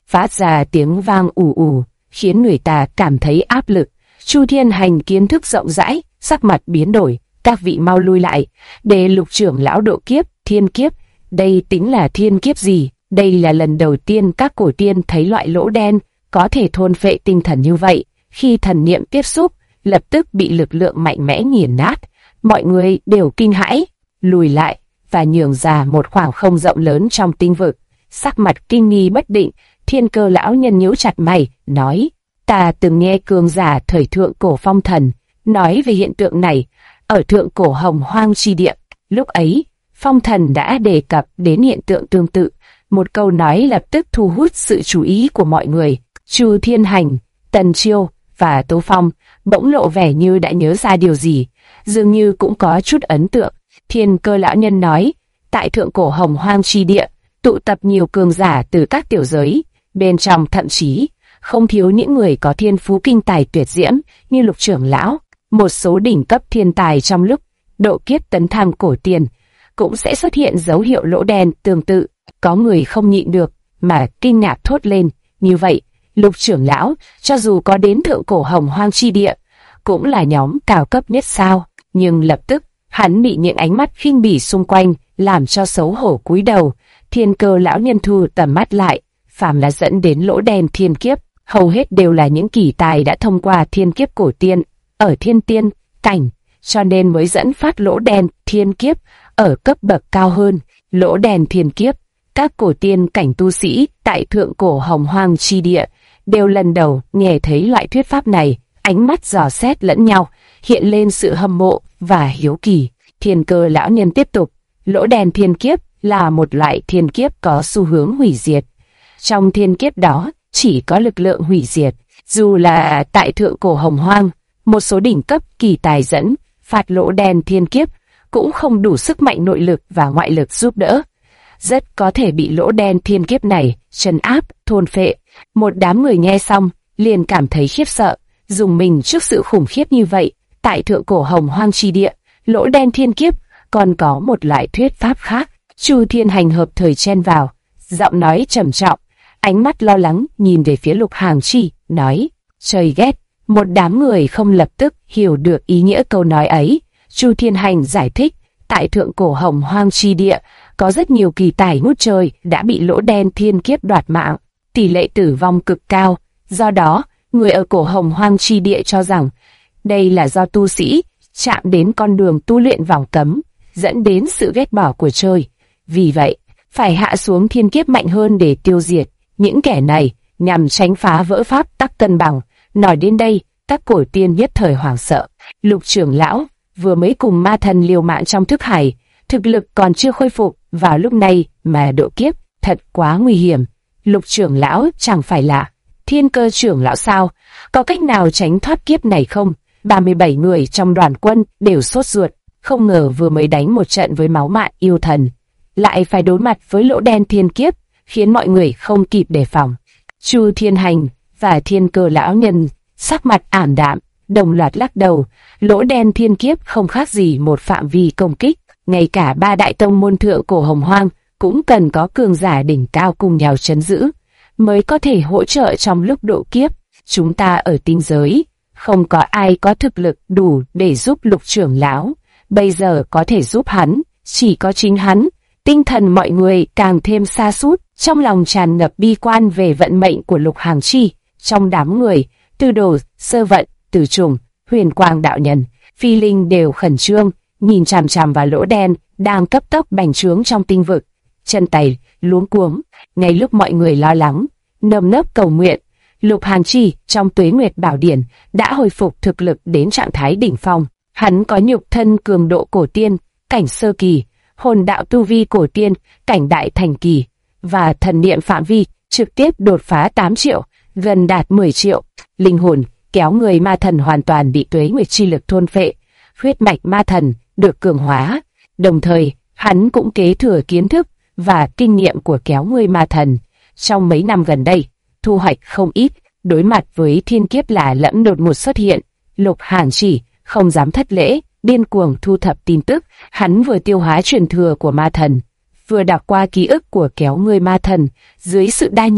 phát ra tiếng vang ù ù, khiến người ta cảm thấy áp lực. Chu Thiên Hành kiến thức rộng rãi, sắc mặt biến đổi, các vị mau lui lại, để Lục trưởng lão độ kiếp, thiên kiếp. Đây tính là thiên kiếp gì? Đây là lần đầu tiên các cổ tiên thấy loại lỗ đen có thể thôn phệ tinh thần như vậy. Khi thần niệm tiếp xúc, lập tức bị lực lượng mạnh mẽ nghiền nát. Mọi người đều kinh hãi, lùi lại và nhường ra một khoảng không rộng lớn trong tinh vực. Sắc mặt kinh nghi bất định, Thiên Cơ lão nhân nhíu chặt mày, nói: ta từng nghe cường giả thời thượng cổ Phong Thần nói về hiện tượng này ở thượng cổ Hồng Hoang chi địa. Lúc ấy, Phong Thần đã đề cập đến hiện tượng tương tự. Một câu nói lập tức thu hút sự chú ý của mọi người. Chu Thiên Hành, Tần Chiêu và Tố Phong bỗng lộ vẻ như đã nhớ ra điều gì, dường như cũng có chút ấn tượng. Thiên Cơ lão nhân nói: tại thượng cổ Hồng Hoang chi địa tụ tập nhiều cường giả từ các tiểu giới, bên trong thậm chí không thiếu những người có thiên phú kinh tài tuyệt diễm như Lục trưởng lão. Một số đỉnh cấp thiên tài trong lúc độ kiếp tấn thăng cổ tiền cũng sẽ xuất hiện dấu hiệu lỗ đen tương tự. Có người không nhịn được mà kinh ngạc thốt lên: như vậy, Lục trưởng lão cho dù có đến thượng cổ Hồng Hoang chi địa cũng là nhóm cao cấp nhất sao? Nhưng lập tức hắn bị những ánh mắt khinh bỉ xung quanh làm cho xấu hổ cúi đầu. Thiên Cơ lão nhân thu tầm mắt lại, phàm là dẫn đến lỗ đen thiên kiếp, hầu hết đều là những kỳ tài đã thông qua thiên kiếp cổ tiên ở thiên tiên cảnh, cho nên mới dẫn phát lỗ đen thiên kiếp ở cấp bậc cao hơn. Lỗ đen thiên kiếp, các cổ tiên cảnh tu sĩ tại thượng cổ Hồng Hoang chi địa đều lần đầu nghe thấy loại thuyết pháp này, ánh mắt dò xét lẫn nhau, hiện lên sự hâm mộ và hiếu kỳ. Thiên Cơ lão nhân tiếp tục: lỗ đen thiên kiếp là một loại thiên kiếp có xu hướng hủy diệt. Trong thiên kiếp đó chỉ có lực lượng hủy diệt. Dù là tại thượng cổ Hồng Hoang, một số đỉnh cấp kỳ tài dẫn phạt lỗ đen thiên kiếp cũng không đủ sức mạnh nội lực và ngoại lực giúp đỡ, rất có thể bị lỗ đen thiên kiếp này trấn áp, thôn phệ. Một đám người nghe xong liền cảm thấy khiếp sợ, dùng mình trước sự khủng khiếp như vậy. Tại thượng cổ Hồng Hoang chi địa, lỗ đen thiên kiếp còn có một loại thuyết pháp khác. Chu Thiên Hành hợp thời chen vào, giọng nói trầm trọng, ánh mắt lo lắng nhìn về phía Lục Hàng Chi, nói: trời ghét. Một đám người không lập tức hiểu được ý nghĩa câu nói ấy. Chu Thiên Hành giải thích: tại thượng cổ Hồng Hoang chi địa có rất nhiều kỳ tài ngút trời đã bị lỗ đen thiên kiếp đoạt mạng, tỷ lệ tử vong cực cao. Do đó, người ở cổ Hồng Hoang chi địa cho rằng đây là do tu sĩ chạm đến con đường tu luyện vòng cấm, dẫn đến sự ghét bỏ của trời. Vì vậy, phải hạ xuống thiên kiếp mạnh hơn để tiêu diệt những kẻ này, nhằm tránh phá vỡ pháp tắc cân bằng. Nói đến đây, các cổ tiên nhất thời hoảng sợ. Lục trưởng lão vừa mới cùng ma thần liều mạng trong thức hải, thực lực còn chưa khôi phục, vào lúc này mà độ kiếp, thật quá nguy hiểm. Lục trưởng lão chẳng phải là Thiên Cơ trưởng lão sao? Có cách nào tránh thoát kiếp này không? 37 người trong đoàn quân đều sốt ruột, không ngờ vừa mới đánh một trận với máu mạn yêu thần, lại phải đối mặt với lỗ đen thiên kiếp, khiến mọi người không kịp đề phòng. Chu Thiên Hành và Thiên Cơ lão nhân sắc mặt ảm đạm, đồng loạt lắc đầu. Lỗ đen thiên kiếp không khác gì một phạm vi công kích, ngay cả ba đại tông môn thượng cổ Hồng Hoang cũng cần có cường giả đỉnh cao cùng nhau trấn giữ, mới có thể hỗ trợ trong lúc độ kiếp. Chúng ta ở tinh giới, không có ai có thực lực đủ để giúp Lục trưởng lão, bây giờ có thể giúp hắn, chỉ có chính hắn. Tinh thần mọi người càng thêm sa sút, trong lòng tràn ngập bi quan về vận mệnh của Lục Hàng Chi. Trong đám người, Tư Đồ, Sơ Vận, Tử Trùng, Huyền Quang đạo nhân, Phi Linh đều khẩn trương, nhìn chằm chằm vào lỗ đen đang cấp tốc bành trướng trong tinh vực, chân tay luống cuống. Ngay lúc mọi người lo lắng, nơm nớp cầu nguyện, Lục Hàng Chi trong Tuế Nguyệt Bảo Điển đã hồi phục thực lực đến trạng thái đỉnh phong. Hắn có nhục thân cường độ cổ tiên, cảnh sơ kỳ, hồn đạo tu vi cổ tiên, cảnh đại thành kỳ, và thần niệm phạm vi trực tiếp đột phá 8 triệu, gần đạt 10 triệu. Linh hồn kéo người ma thần hoàn toàn bị Tuế Nguyệt chi lực thôn phệ, huyết mạch ma thần được cường hóa. Đồng thời, hắn cũng kế thừa kiến thức và kinh nghiệm của kéo người ma thần. Trong mấy năm gần đây, thu hoạch không ít. Đối mặt với thiên kiếp lạ lẫm đột ngột xuất hiện, Lục Hàng Chi không dám thất lễ, điên cuồng thu thập tin tức. Hắn vừa tiêu hóa truyền thừa của ma thần, vừa đọc qua ký ức của kéo người ma thần. Dưới sự đa nhiệm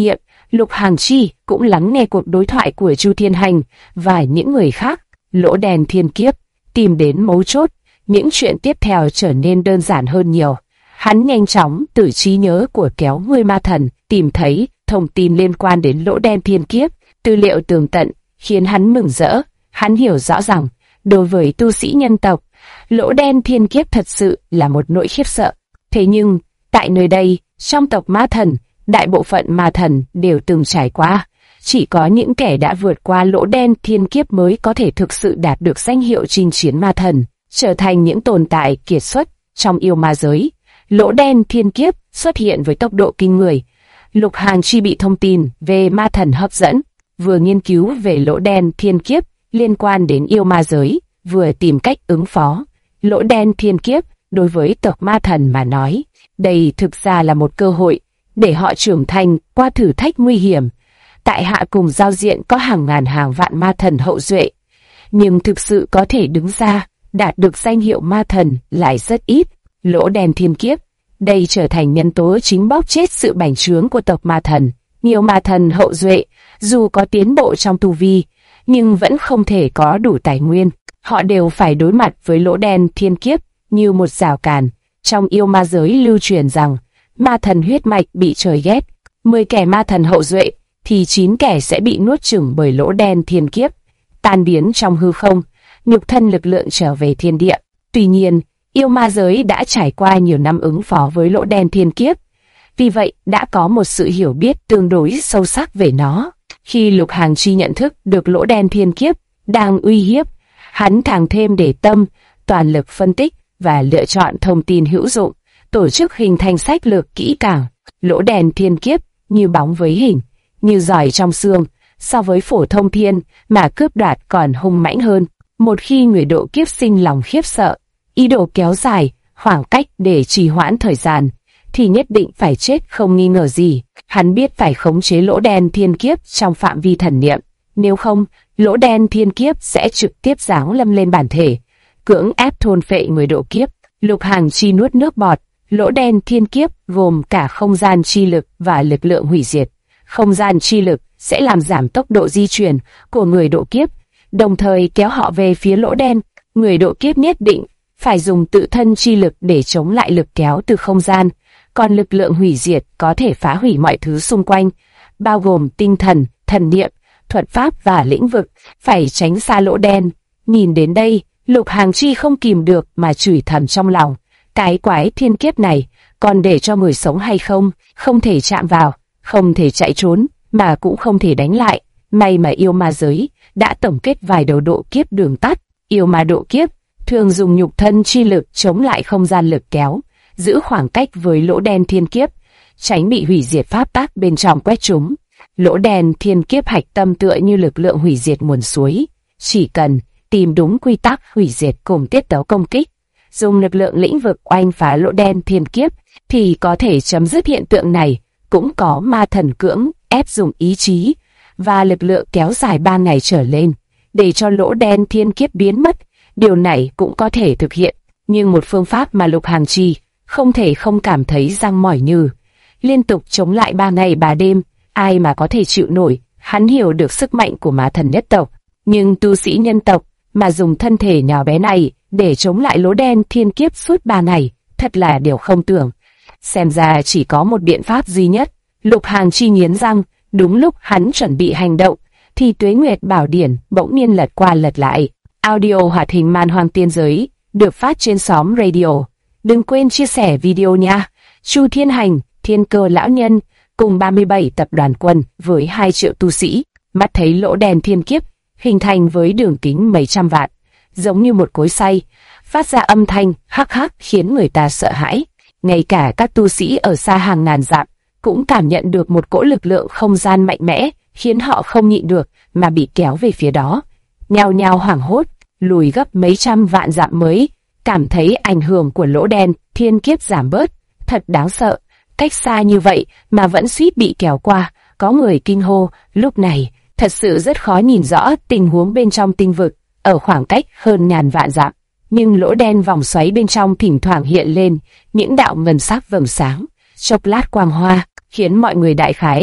Lục Hàng Chi cũng lắng nghe cuộc đối thoại của Chu Thiên Hành và những người khác. Lỗ đen thiên kiếp tìm đến mấu chốt, những chuyện tiếp theo trở nên đơn giản hơn nhiều. Hắn nhanh chóng từ trí nhớ của kéo ngươi ma thần tìm thấy thông tin liên quan đến lỗ đen thiên kiếp, tư liệu tường tận khiến hắn mừng rỡ. Hắn hiểu rõ rằng đối với tu sĩ nhân tộc, lỗ đen thiên kiếp thật sự là một nỗi khiếp sợ. Thế nhưng tại nơi đây, trong tộc ma thần, đại bộ phận ma thần đều từng trải qua. Chỉ có những kẻ đã vượt qua lỗ đen thiên kiếp mới có thể thực sự đạt được danh hiệu chinh chiến ma thần, trở thành những tồn tại kiệt xuất trong yêu ma giới. Lỗ đen thiên kiếp xuất hiện với tốc độ kinh người. Lục Hàng Chi bị thông tin về ma thần hấp dẫn, vừa nghiên cứu về lỗ đen thiên kiếp liên quan đến yêu ma giới, vừa tìm cách ứng phó. Lỗ đen thiên kiếp đối với tộc ma thần mà nói, đây thực ra là một cơ hội để họ trưởng thành qua thử thách nguy hiểm. Tại hạ cùng giao diện có hàng ngàn hàng vạn ma thần hậu duệ, nhưng thực sự có thể đứng ra đạt được danh hiệu ma thần lại rất ít. Lỗ đen thiên kiếp, đây trở thành nhân tố chính bóp chết sự bành trướng của tộc ma thần. Nhiều ma thần hậu duệ, dù có tiến bộ trong tu vi, nhưng vẫn không thể có đủ tài nguyên. Họ đều phải đối mặt với lỗ đen thiên kiếp như một rào cản. Trong yêu ma giới lưu truyền rằng, ma thần huyết mạch bị trời ghét. 10 kẻ ma thần hậu duệ, thì 9 kẻ sẽ bị nuốt chửng bởi lỗ đen thiên kiếp, tan biến trong hư không, nhục thân lực lượng trở về thiên địa. Tuy nhiên, yêu ma giới đã trải qua nhiều năm ứng phó với lỗ đen thiên kiếp, vì vậy đã có một sự hiểu biết tương đối sâu sắc về nó. Khi Lục Hàng Chi nhận thức được lỗ đen thiên kiếp đang uy hiếp, hắn càng thêm để tâm, toàn lực phân tích và lựa chọn thông tin hữu dụng, tổ chức hình thành sách lược kỹ càng. Lỗ đen thiên kiếp như bóng với hình, như giỏi trong xương, so với phổ thông thiên mà cướp đoạt còn hung mãnh hơn. Một khi người độ kiếp sinh lòng khiếp sợ, ý đồ kéo dài khoảng cách để trì hoãn thời gian, thì nhất định phải chết không nghi ngờ gì. Hắn biết phải khống chế lỗ đen thiên kiếp trong phạm vi thần niệm, nếu không, lỗ đen thiên kiếp sẽ trực tiếp giáng lâm lên bản thể, cưỡng ép thôn phệ người độ kiếp. Lục Hàng Chi nuốt nước bọt. Lỗ đen thiên kiếp gồm cả không gian chi lực và lực lượng hủy diệt. Không gian chi lực sẽ làm giảm tốc độ di chuyển của người độ kiếp, đồng thời kéo họ về phía lỗ đen. Người độ kiếp nhất định phải dùng tự thân chi lực để chống lại lực kéo từ không gian, còn lực lượng hủy diệt có thể phá hủy mọi thứ xung quanh, bao gồm tinh thần, thần niệm, thuật pháp và lĩnh vực. Phải tránh xa lỗ đen. Nhìn đến đây, Lục Hàng Chi không kìm được mà chửi thầm trong lòng. Cái quái thiên kiếp này còn để cho người sống hay không? Không thể chạm vào, không thể chạy trốn, mà cũng không thể đánh lại. May mà yêu ma giới đã tổng kết vài đầu độ kiếp đường tắt. Yêu ma độ kiếp thường dùng nhục thân chi lực chống lại không gian lực kéo, giữ khoảng cách với lỗ đen thiên kiếp, tránh bị hủy diệt pháp tắc bên trong quét chúng. Lỗ đen thiên kiếp hạch tâm tựa như lực lượng hủy diệt nguồn suối, chỉ cần tìm đúng quy tắc hủy diệt cùng tiết tấu công kích, dùng lực lượng lĩnh vực oanh phá lỗ đen thiên kiếp thì có thể chấm dứt hiện tượng này. Cũng có ma thần cưỡng ép dùng ý chí và lực lượng kéo dài 3 ngày trở lên để cho lỗ đen thiên kiếp biến mất. Điều này cũng có thể thực hiện, nhưng một phương pháp mà Lục Hàng Chi không thể không cảm thấy răng mỏi như liên tục chống lại 3 ngày 3 đêm, ai mà có thể chịu nổi. Hắn hiểu được sức mạnh của ma thần nhất tộc, nhưng tu sĩ nhân tộc mà dùng thân thể nhỏ bé này để chống lại lỗ đen thiên kiếp suốt 3 ngày, thật là điều không tưởng. Xem ra chỉ có một biện pháp duy nhất. Lục Hàng Chi nghiến răng. Đúng lúc hắn chuẩn bị hành động, thì Tuế Nguyệt Bảo Điển bỗng nhiên lật qua lật lại. Audio hoạt hình Man Hoang Tiên Giới được phát trên xóm radio. Đừng quên chia sẻ video nha. Chu Thiên Hành, Thiên Cơ Lão Nhân cùng 37 tập đoàn quân với 2 triệu tu sĩ, mắt thấy lỗ đen thiên kiếp hình thành với đường kính mấy trăm vạn, giống như một cối xay, phát ra âm thanh hắc hắc khiến người ta sợ hãi. Ngay cả các tu sĩ ở xa hàng ngàn dặm cũng cảm nhận được một cỗ lực lượng không gian mạnh mẽ, khiến họ không nhịn được mà bị kéo về phía đó. Nhao nhao hoảng hốt, lùi gấp mấy trăm vạn dặm mới cảm thấy ảnh hưởng của lỗ đen thiên kiếp giảm bớt. Thật đáng sợ, cách xa như vậy mà vẫn suýt bị kéo qua. Có người kinh hô. Lúc này thật sự rất khó nhìn rõ tình huống bên trong tinh vực ở khoảng cách hơn ngàn vạn dặm, nhưng lỗ đen vòng xoáy bên trong thỉnh thoảng hiện lên những đạo ngân sắc vầng sáng, chốc lát quang hoa, khiến mọi người đại khái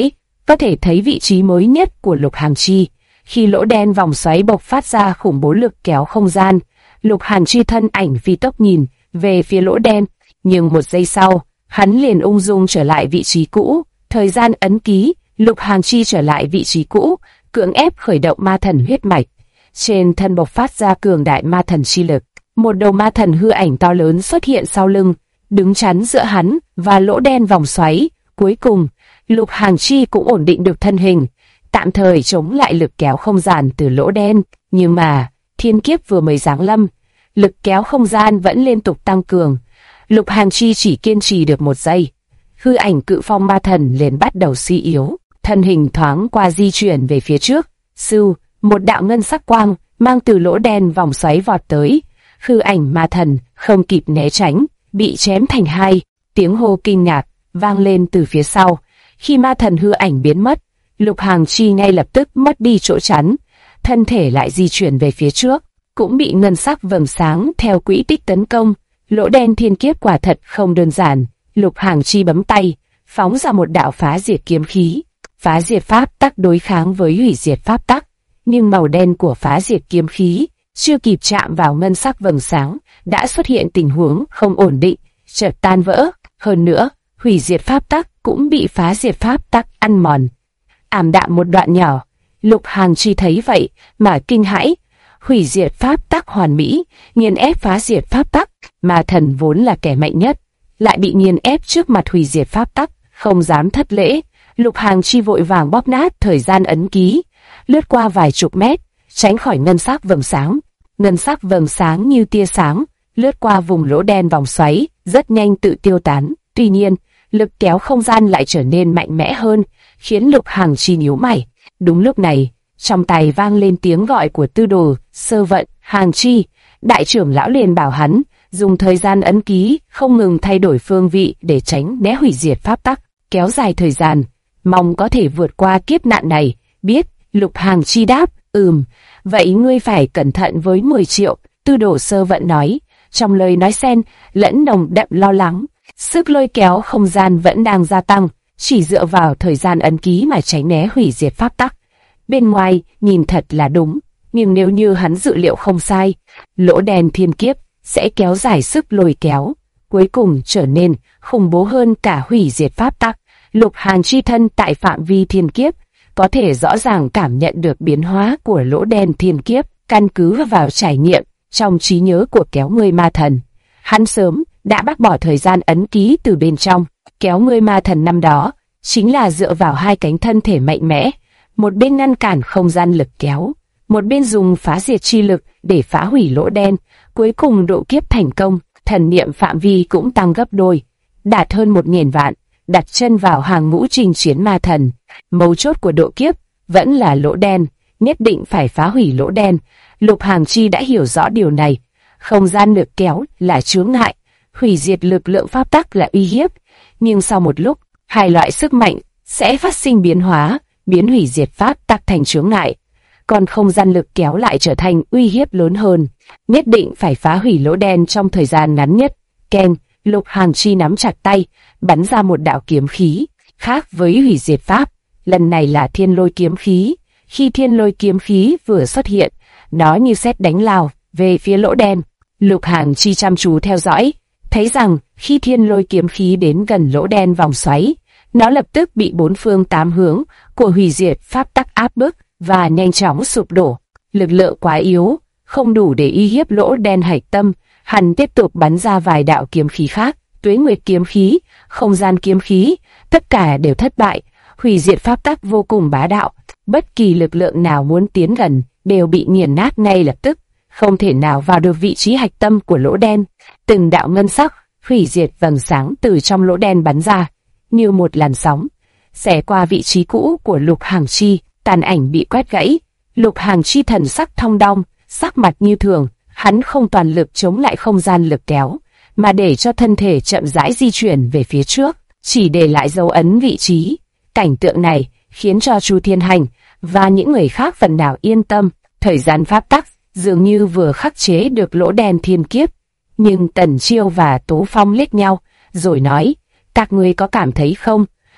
có thể thấy vị trí mới nhất của Lục Hàn Chi. Khi lỗ đen vòng xoáy bộc phát ra khủng bố lực kéo không gian, Lục Hàn Chi thân ảnh phi tốc nhìn về phía lỗ đen, nhưng một giây sau, hắn liền ung dung trở lại vị trí cũ. Thời gian ấn ký, Lục Hàn Chi trở lại vị trí cũ, cưỡng ép khởi động ma thần huyết mạch. Trên thân bộc phát ra cường đại ma thần chi lực, một đầu ma thần hư ảnh to lớn xuất hiện sau lưng, đứng chắn giữa hắn và lỗ đen vòng xoáy. Cuối cùng, Lục Hàn Chi cũng ổn định được thân hình, tạm thời chống lại lực kéo không gian từ lỗ đen. Nhưng mà, thiên kiếp vừa mới giáng lâm, lực kéo không gian vẫn liên tục tăng cường. Lục Hàn Chi chỉ kiên trì được một giây, hư ảnh cự phong ma thần liền bắt đầu suy yếu, thân hình thoáng qua di chuyển về phía trước. Sưu, một đạo ngân sắc quang mang từ lỗ đen vòng xoáy vọt tới. Hư ảnh ma thần không kịp né tránh, bị chém thành hai. Tiếng hô kinh ngạc vang lên từ phía sau. Khi ma thần hư ảnh biến mất, Lục Hàn Chi ngay lập tức mất đi chỗ chắn, thân thể lại di chuyển về phía trước, cũng bị ngân sắc vầng sáng theo quỹ tích tấn công. Lỗ đen thiên kiếp quả thật không đơn giản. Lục Hàn Chi bấm tay, phóng ra một đạo phá diệt kiếm khí. Phá diệt pháp tắc đối kháng với hủy diệt pháp tắc, nhưng màu đen của phá diệt kiếm khí chưa kịp chạm vào ngân sắc vầng sáng, đã xuất hiện tình huống không ổn định, chợt tan vỡ. Hơn nữa, hủy diệt pháp tắc cũng bị phá diệt pháp tắc ăn mòn, ảm đạm một đoạn nhỏ. Lục Hàn Chi thấy vậy mà kinh hãi. Hủy diệt pháp tắc hoàn mỹ, nghiền ép phá diệt pháp tắc, mà thần vốn là kẻ mạnh nhất, lại bị nghiền ép trước mặt hủy diệt pháp tắc, không dám thất lễ. Lục Hàn Chi vội vàng bóp nát thời gian ấn ký, lướt qua vài chục mét, tránh khỏi ngân sắc vầng sáng. Ngân sắc vầng sáng như tia sáng, lướt qua vùng lỗ đen vòng xoáy, rất nhanh tự tiêu tán. Tuy nhiên, lực kéo không gian lại trở nên mạnh mẽ hơn, khiến Lục Hàn Chi nhíu mày. Đúng lúc này, trong tay vang lên tiếng gọi của tư đồ Sơ Vận. Hàn Chi, đại trưởng lão liền bảo hắn dùng thời gian ấn ký không ngừng thay đổi phương vị để tránh né hủy diệt pháp tắc, kéo dài thời gian, mong có thể vượt qua kiếp nạn này. Biết. Lục Hàn Chi đáp, vậy ngươi phải cẩn thận với 10 triệu, tư đồ Sơ Vận nói, trong lời nói xen lẫn nồng đậm lo lắng. Sức lôi kéo không gian vẫn đang gia tăng, chỉ dựa vào thời gian ấn ký mà tránh né hủy diệt pháp tắc. Bên ngoài nhìn thật là đúng, nhưng nếu như hắn dự liệu không sai, lỗ đen thiên kiếp sẽ kéo dài sức lôi kéo, cuối cùng trở nên khủng bố hơn cả hủy diệt pháp tắc. Lục Hàn Chi thân tại phạm vi thiên kiếp, có thể rõ ràng cảm nhận được biến hóa của lỗ đen thiên kiếp, căn cứ vào trải nghiệm trong trí nhớ của kéo ngươi ma thần. Hắn sớm đã bác bỏ thời gian ấn ký từ bên trong. Kéo ngươi ma thần năm đó chính là dựa vào hai cánh thân thể mạnh mẽ, một bên ngăn cản không gian lực kéo, một bên dùng phá diệt chi lực để phá hủy lỗ đen. Cuối cùng độ kiếp thành công, thần niệm phạm vi cũng tăng gấp đôi, đạt hơn 1000 vạn, đặt chân vào hàng ngũ trình chiến ma thần. Mấu chốt của độ kiếp vẫn là lỗ đen, nhất định phải phá hủy lỗ đen. Lục Hàn Chi đã hiểu rõ điều này. Không gian lực kéo là chướng ngại, hủy diệt lực lượng pháp tắc là uy hiếp, nhưng sau một lúc, hai loại sức mạnh sẽ phát sinh biến hóa, biến hủy diệt pháp tắc thành chướng ngại, còn không gian lực kéo lại trở thành uy hiếp lớn hơn. Nhất định phải phá hủy lỗ đen trong thời gian ngắn nhất. Keng, Lục Hàn Chi nắm chặt tay, bắn ra một đạo kiếm khí, khác với hủy diệt pháp, lần này là thiên lôi kiếm khí. Khi thiên lôi kiếm khí vừa xuất hiện, nó như sét đánh lao về phía lỗ đen. Lục Hàn Chi chăm chú theo dõi, thấy rằng khi thiên lôi kiếm khí đến gần lỗ đen vòng xoáy, nó lập tức bị bốn phương tám hướng của hủy diệt pháp tắc áp bức và nhanh chóng sụp đổ. Lực lượng quá yếu, không đủ để uy hiếp lỗ đen hạch tâm. Hắn tiếp tục bắn ra vài đạo kiếm khí khác, tuế nguyệt kiếm khí, không gian kiếm khí, tất cả đều thất bại. Hủy diệt pháp tắc vô cùng bá đạo, bất kỳ lực lượng nào muốn tiến gần đều bị nghiền nát ngay lập tức, không thể nào vào được vị trí hạch tâm của lỗ đen. Từng đạo ngân sắc hủy diệt vầng sáng từ trong lỗ đen bắn ra, như một làn sóng, xẻ qua vị trí cũ của Lục Hàn Chi. Tàn ảnh bị quét gãy. Lục Hàn Chi thần sắc thong dong, sắc mặt như thường. Hắn không toàn lực chống lại không gian lực kéo, mà để cho thân thể chậm rãi di chuyển về phía trước, chỉ để lại dấu ấn vị trí. Cảnh tượng này khiến cho Chu Thiên Hành và những người khác phần nào yên tâm. Thời gian pháp tắc dường như vừa khắc chế được lỗ đen thiên kiếp. Nhưng Tần Chiêu và Tố Phong liếc nhau, rồi nói, các ngươi có cảm thấy không?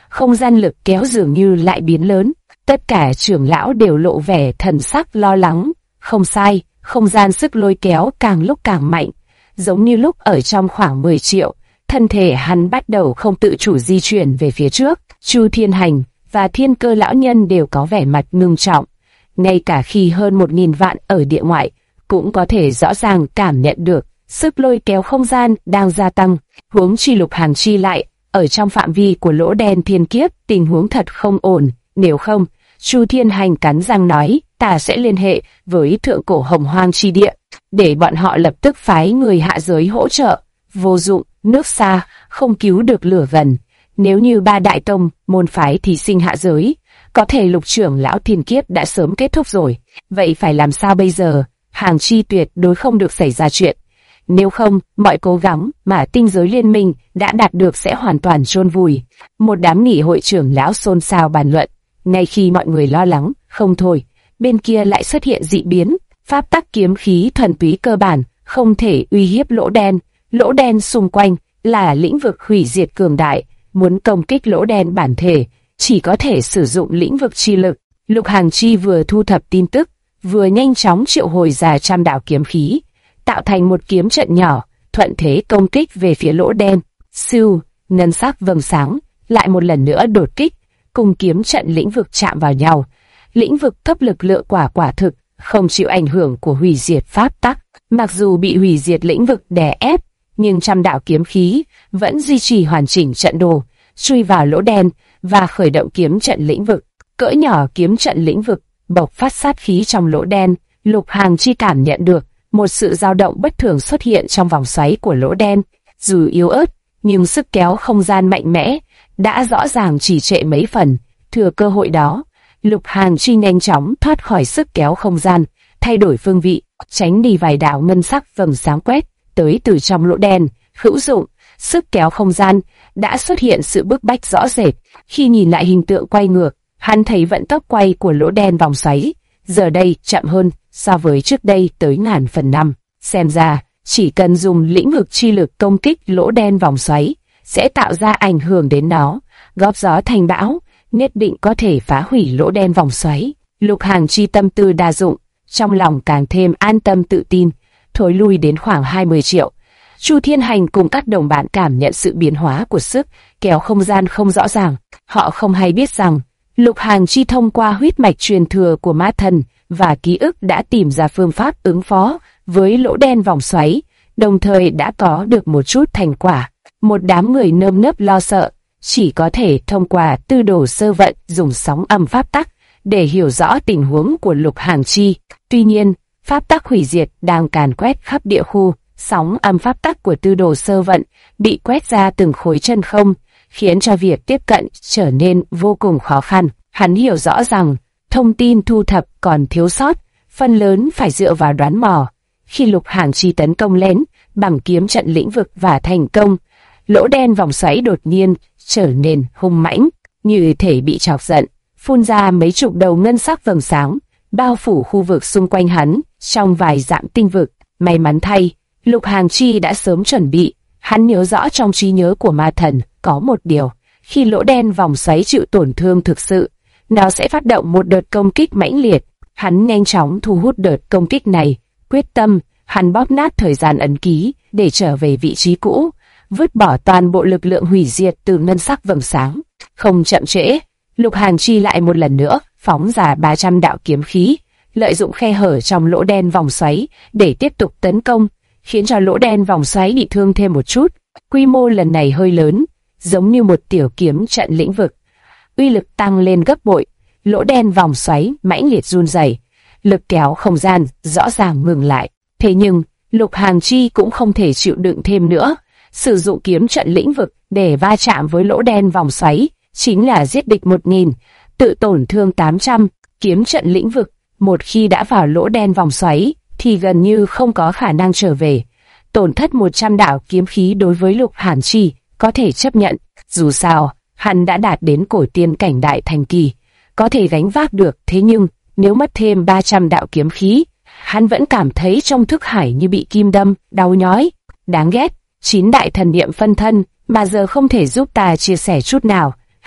không gian lực kéo dường như lại biến lớn. Tất cả trưởng lão đều lộ vẻ thần sắc lo lắng. Không sai, không gian sức lôi kéo càng lúc càng mạnh, giống như lúc ở trong khoảng 10 triệu. Thân thể hắn bắt đầu không tự chủ di chuyển về phía trước. Chu Thiên Hành và Thiên Cơ lão nhân đều có vẻ mặt ngưng trọng. Ngay cả khi hơn 1000 vạn ở địa ngoại, cũng có thể rõ ràng cảm nhận được sức lôi kéo không gian đang gia tăng. Huống chi Lục Hàn Chi lại ở trong phạm vi của lỗ đen thiên kiếp, tình huống thật không ổn. Nếu không, Chu Thiên Hành cắn răng nói, ta sẽ liên hệ với thượng cổ Hồng Hoang chi địa, để bọn họ lập tức phái người hạ giới hỗ trợ. Vô dụng, nước xa, không cứu được lửa gần. Nếu như 3 đại tông, môn phái thí sinh hạ giới, có thể Lục trưởng lão thiên kiếp đã sớm kết thúc rồi. Vậy phải làm sao bây giờ? Hàng Chi tuyệt đối không được xảy ra chuyện. Nếu không, mọi cố gắng mà tinh giới liên minh đã đạt được sẽ hoàn toàn chôn vùi. Một đám nghị hội trưởng lão xôn xao bàn luận. Ngay khi mọi người lo lắng, không thôi, bên kia lại xuất hiện dị biến. Pháp tắc kiếm khí thuần túy cơ bản, không thể uy hiếp lỗ đen. Lỗ đen xung quanh là lĩnh vực hủy diệt cường đại. Muốn công kích lỗ đen bản thể, chỉ có thể sử dụng lĩnh vực chi lực. Lục Hàn Chi vừa thu thập tin tức, vừa nhanh chóng triệu hồi ra trăm đạo kiếm khí, tạo thành một kiếm trận nhỏ, thuận thế công kích về phía lỗ đen. Siêu, ngân sắc vầng sáng, lại một lần nữa đột kích, cùng kiếm trận lĩnh vực chạm vào nhau. Lĩnh vực cấp lực lượng quả thực, không chịu ảnh hưởng của hủy diệt pháp tắc. Mặc dù bị hủy diệt lĩnh vực đè ép, nhưng trăm đạo kiếm khí vẫn duy trì hoàn chỉnh trận đồ, chui vào lỗ đen và khởi động kiếm trận lĩnh vực. Cỡ nhỏ kiếm trận lĩnh vực bộc phát sát khí trong lỗ đen. Lục Hàn Chi cảm nhận được một sự dao động bất thường xuất hiện trong vòng xoáy của lỗ đen. Dù yếu ớt, nhưng sức kéo không gian mạnh mẽ đã rõ ràng trì trệ mấy phần. Thừa cơ hội đó, Lục Hàn Chi nhanh chóng thoát khỏi sức kéo không gian, thay đổi phương vị, tránh đi vài đạo ngân sắc vầng sáng quét tới từ trong lỗ đen. Hữu dụng, sức kéo không gian đã xuất hiện sự bức bách rõ rệt. Khi nhìn lại hình tượng quay ngược, hắn thấy vận tốc quay của lỗ đen vòng xoáy giờ đây chậm hơn so với trước đây tới ngàn phần năm. Xem ra, chỉ cần dùng lĩnh vực chi lực công kích lỗ đen vòng xoáy, sẽ tạo ra ảnh hưởng đến nó, góp gió thành bão, nhất định có thể phá hủy lỗ đen vòng xoáy. Lục Hàn Chi tâm tư đa dụng, trong lòng càng thêm an tâm tự tin, thối lui đến khoảng 20 triệu. Chu Thiên Hành cùng các đồng bạn cảm nhận sự biến hóa của sức kéo không gian không rõ ràng. Họ không hay biết rằng, Lục Hàn Chi thông qua huyết mạch truyền thừa của ma thần và ký ức đã tìm ra phương pháp ứng phó với lỗ đen vòng xoáy, đồng thời đã có được một chút thành quả. Một đám người nơm nớp lo sợ, chỉ có thể thông qua tư đồ sơ vận dùng sóng âm pháp tắc để hiểu rõ tình huống của Lục Hàn Chi. Tuy nhiên, pháp tắc hủy diệt đang càn quét khắp địa khu, sóng âm pháp tắc của tư đồ sơ vận bị quét ra từng khối chân không, khiến cho việc tiếp cận trở nên vô cùng khó khăn. Hắn hiểu rõ rằng thông tin thu thập còn thiếu sót, phần lớn phải dựa vào đoán mò. Khi Lục Hàn Chi tấn công lén bằng kiếm trận lĩnh vực và thành công, lỗ đen vòng xoáy đột nhiên trở nên hung mãnh, như thể bị chọc giận, phun ra mấy chục đầu ngân sắc vầng sáng, bao phủ khu vực xung quanh hắn trong vài dặm tinh vực. May mắn thay, Lục Hàn Chi đã sớm chuẩn bị. Hắn nhớ rõ trong trí nhớ của ma thần có một điều: khi lỗ đen vòng xoáy chịu tổn thương thực sự, nó sẽ phát động một đợt công kích mãnh liệt. Hắn nhanh chóng thu hút đợt công kích này, quyết tâm, hắn bóp nát thời gian ấn ký để trở về vị trí cũ, vứt bỏ toàn bộ lực lượng hủy diệt từ ngân sắc vầng sáng. Không chậm trễ, Lục Hàn Chi lại một lần nữa phóng ra 300 đạo kiếm khí, lợi dụng khe hở trong lỗ đen vòng xoáy để tiếp tục tấn công, khiến cho lỗ đen vòng xoáy bị thương thêm một chút. Quy mô lần này hơi lớn, giống như một tiểu kiếm trận lĩnh vực, uy lực tăng lên gấp bội. Lỗ đen vòng xoáy mãnh liệt run rẩy, lực kéo không gian rõ ràng ngừng lại. Thế nhưng Lục Hàn Chi cũng không thể chịu đựng thêm nữa. Sử dụng kiếm trận lĩnh vực để va chạm với lỗ đen vòng xoáy chính là giết địch 1000, tự tổn thương 800. Kiếm trận lĩnh vực một khi đã vào lỗ đen vòng xoáy thì gần như không có khả năng trở về. Tổn thất 100 đạo kiếm khí đối với Lục Hàn Chi có thể chấp nhận, dù sao hắn đã đạt đến cổ tiên cảnh đại thành kỳ, có thể gánh vác được. Thế nhưng nếu mất thêm 300 đạo kiếm khí, hắn vẫn cảm thấy trong thức hải như bị kim đâm, đau nhói. Đáng ghét, 9 đại thần niệm phân thân mà giờ không thể giúp ta chia sẻ chút nào.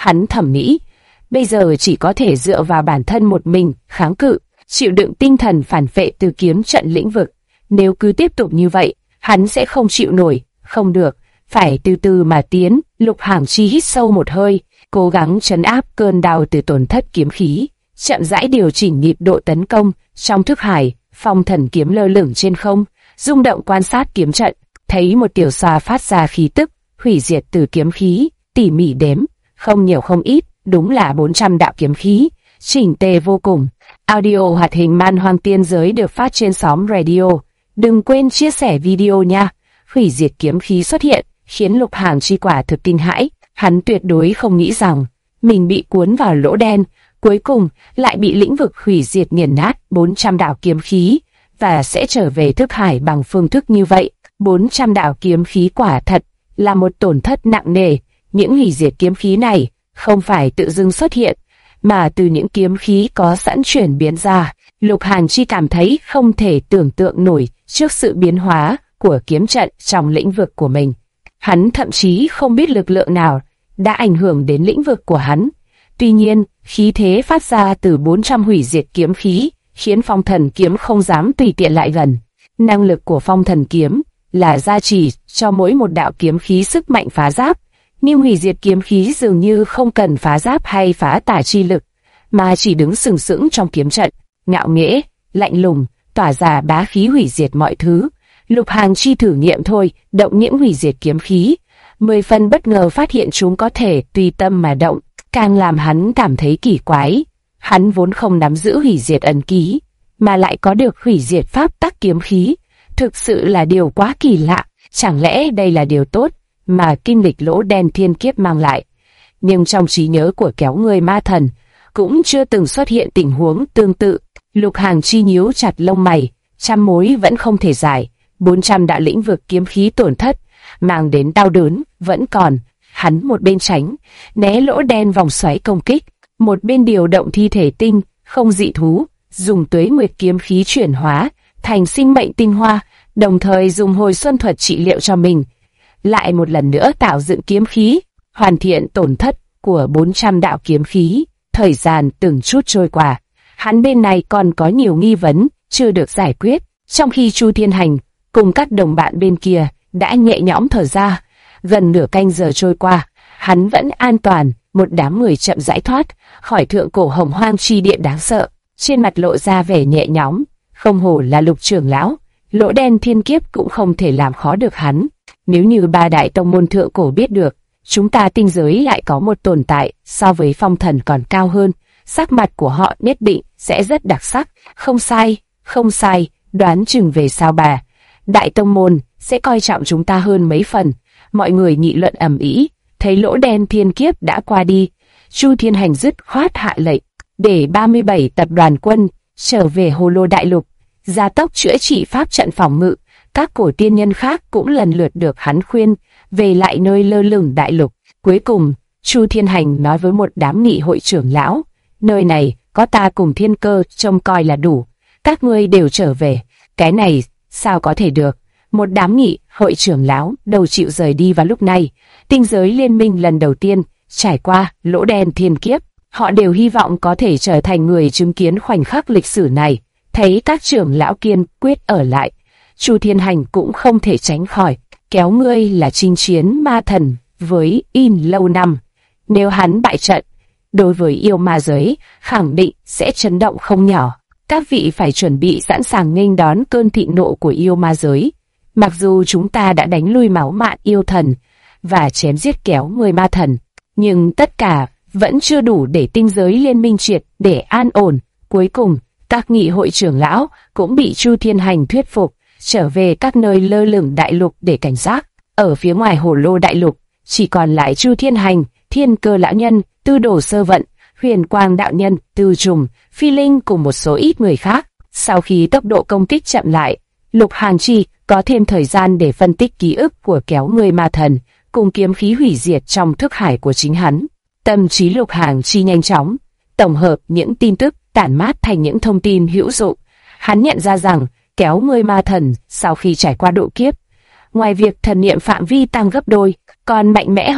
Hắn thầm nghĩ, bây giờ chỉ có thể dựa vào bản thân một mình, kháng cự, chịu đựng tinh thần phản phệ từ kiếm trận lĩnh vực. Nếu cứ tiếp tục như vậy, hắn sẽ không chịu nổi, không được, phải từ từ mà tiến. Lục Hàm Chi hít sâu một hơi, cố gắng trấn áp cơn đau từ tổn thất kiếm khí, chậm rãi điều chỉnh nhịp độ tấn công. Trong thức hải, phong thần kiếm lơ lửng trên không, rung động quan sát kiếm trận, thấy một tiểu xà phát ra khí tức hủy diệt từ kiếm khí, tỉ mỉ đếm, không nhiều không ít, đúng là 400 đạo kiếm khí, chỉnh tề vô cùng. Audio hoạt hình Man Hoang Tiên Giới được phát trên xóm radio. Đừng quên chia sẻ video nha. Hủy diệt kiếm khí xuất hiện, khiến Lục Hàm Chi quả thực kinh hãi. Hắn tuyệt đối không nghĩ rằng mình bị cuốn vào lỗ đen, cuối cùng lại bị lĩnh vực hủy diệt nghiền nát 400 đạo kiếm khí, và sẽ trở về thức hải bằng phương thức như vậy. 400 đạo kiếm khí quả thật là một tổn thất nặng nề. Những hủy diệt kiếm khí này không phải tự dưng xuất hiện, mà từ những kiếm khí có sẵn chuyển biến ra. Lục Hàn Chi cảm thấy không thể tưởng tượng nổi trước sự biến hóa của kiếm trận trong lĩnh vực của mình. Hắn thậm chí không biết lực lượng nào đã ảnh hưởng đến lĩnh vực của hắn. Tuy nhiên, khí thế phát ra từ 400 hủy diệt kiếm khí khiến phong thần kiếm không dám tùy tiện lại gần. Năng lực của phong thần kiếm là gia trì cho mỗi một đạo kiếm khí sức mạnh phá giáp, nhưng hủy diệt kiếm khí dường như không cần phá giáp hay phá tả chi lực, mà chỉ đứng sừng sững trong kiếm trận, ngạo nghễ, lạnh lùng, tỏa ra bá khí hủy diệt mọi thứ. Lục Hàn Chi thử nghiệm thôi, động những hủy diệt kiếm khí, 10 phần bất ngờ phát hiện chúng có thể tùy tâm mà động, càng làm hắn cảm thấy kỳ quái. Hắn vốn không nắm giữ hủy diệt ấn ký, mà lại có được hủy diệt pháp tắc kiếm khí, thực sự là điều quá kỳ lạ. Chẳng lẽ đây là điều tốt mà kinh lịch lỗ đen thiên kiếp mang lại? Nhưng trong trí nhớ của kéo người ma thần cũng chưa từng xuất hiện tình huống tương tự. Lục Hàn Chi nhíu chặt lông mày, trăm mối vẫn không thể giải. 400 đạo lĩnh vực kiếm khí tổn thất mang đến đau đớn vẫn còn. Hắn một bên tránh né lỗ đen vòng xoáy công kích, một bên điều động thi thể tinh không dị thú, dùng tuế nguyệt kiếm khí chuyển hóa thành sinh mệnh tinh hoa, đồng thời dùng hồi xuân thuật trị liệu cho mình, lại một lần nữa tạo dựng kiếm khí, hoàn thiện tổn thất của 400 đạo kiếm khí. Thời gian từng chút trôi qua, hắn bên này còn có nhiều nghi vấn chưa được giải quyết, trong khi Chu Thiên Hành cùng các đồng bạn bên kia đã nhẹ nhõm thở ra. Gần nửa canh giờ trôi qua, hắn vẫn an toàn. Một đám người chậm rãi thoát khỏi thượng cổ hồng hoang chi địa đáng sợ, trên mặt lộ ra vẻ nhẹ nhõm. Không hổ là Lục trưởng lão, lỗ đen thiên kiếp cũng không thể làm khó được hắn. Nếu như ba đại tông môn thượng cổ biết được chúng ta tinh giới lại có một tồn tại so với phong thần còn cao hơn, sắc mặt của họ nhất định sẽ rất đặc sắc. Không sai, không sai, đoán chừng về sao bà đại tông môn sẽ coi trọng chúng ta hơn mấy phần. Mọi người nghị luận ầm ĩ. Thấy lỗ đen thiên kiếp đã qua đi, Chu Thiên Hành dứt khoát hạ lệnh để 37 tập đoàn quân trở về Hồ Lô Đại Lục, gia tốc chữa trị pháp trận phòng ngự. Các cổ tiên nhân khác cũng lần lượt được hắn khuyên về lại nơi lơ lửng đại lục. Cuối cùng, Chu Thiên Hành nói với một đám nghị hội trưởng lão, nơi này có ta cùng Thiên Cơ trông coi là đủ, các ngươi đều trở về. Cái này sao có thể được? Một đám nghị hội trưởng lão đầu chịu rời đi vào lúc này. Tinh giới liên minh lần đầu tiên trải qua lỗ đen thiên kiếp, họ đều hy vọng có thể trở thành người chứng kiến khoảnh khắc lịch sử này. Thấy các trưởng lão kiên quyết ở lại, Chu Thiên Hành cũng không thể tránh khỏi kéo ngươi là chinh chiến ma thần với in lâu năm. Nếu hắn bại trận, đối với yêu ma giới khẳng định sẽ chấn động không nhỏ. Các vị phải chuẩn bị sẵn sàng nghênh đón cơn thịnh nộ của yêu ma giới. Mặc dù chúng ta đã đánh lui máu mạn yêu thần và chém giết kéo người ma thần, nhưng tất cả vẫn chưa đủ để tinh giới liên minh triệt để an ổn. Cuối cùng, các nghị hội trưởng lão cũng bị Chu Thiên Hành thuyết phục trở về các nơi lơ lửng đại lục để cảnh giác. Ở phía ngoài Hồ Lô Đại Lục, chỉ còn lại Chu Thiên Hành, Thiên Cơ lão nhân, Tư Đồ Sơ Vận, Huyền Quang đạo nhân, Tư Trùng, Phi Linh cùng một số ít người khác. Sau khi tốc độ công kích chậm lại, Lục Hàn Chi có thêm thời gian để phân tích ký ức của kéo người ma thần cùng kiếm khí hủy diệt trong thức hải của chính hắn. Tâm trí Lục Hàn Chi nhanh chóng tổng hợp những tin tức tản mát thành những thông tin hữu dụng. Hắn nhận ra rằng kéo người ma thần sau khi trải qua độ kiếp, ngoài việc thần niệm phạm vi tăng gấp đôi, còn mạnh mẽ hơn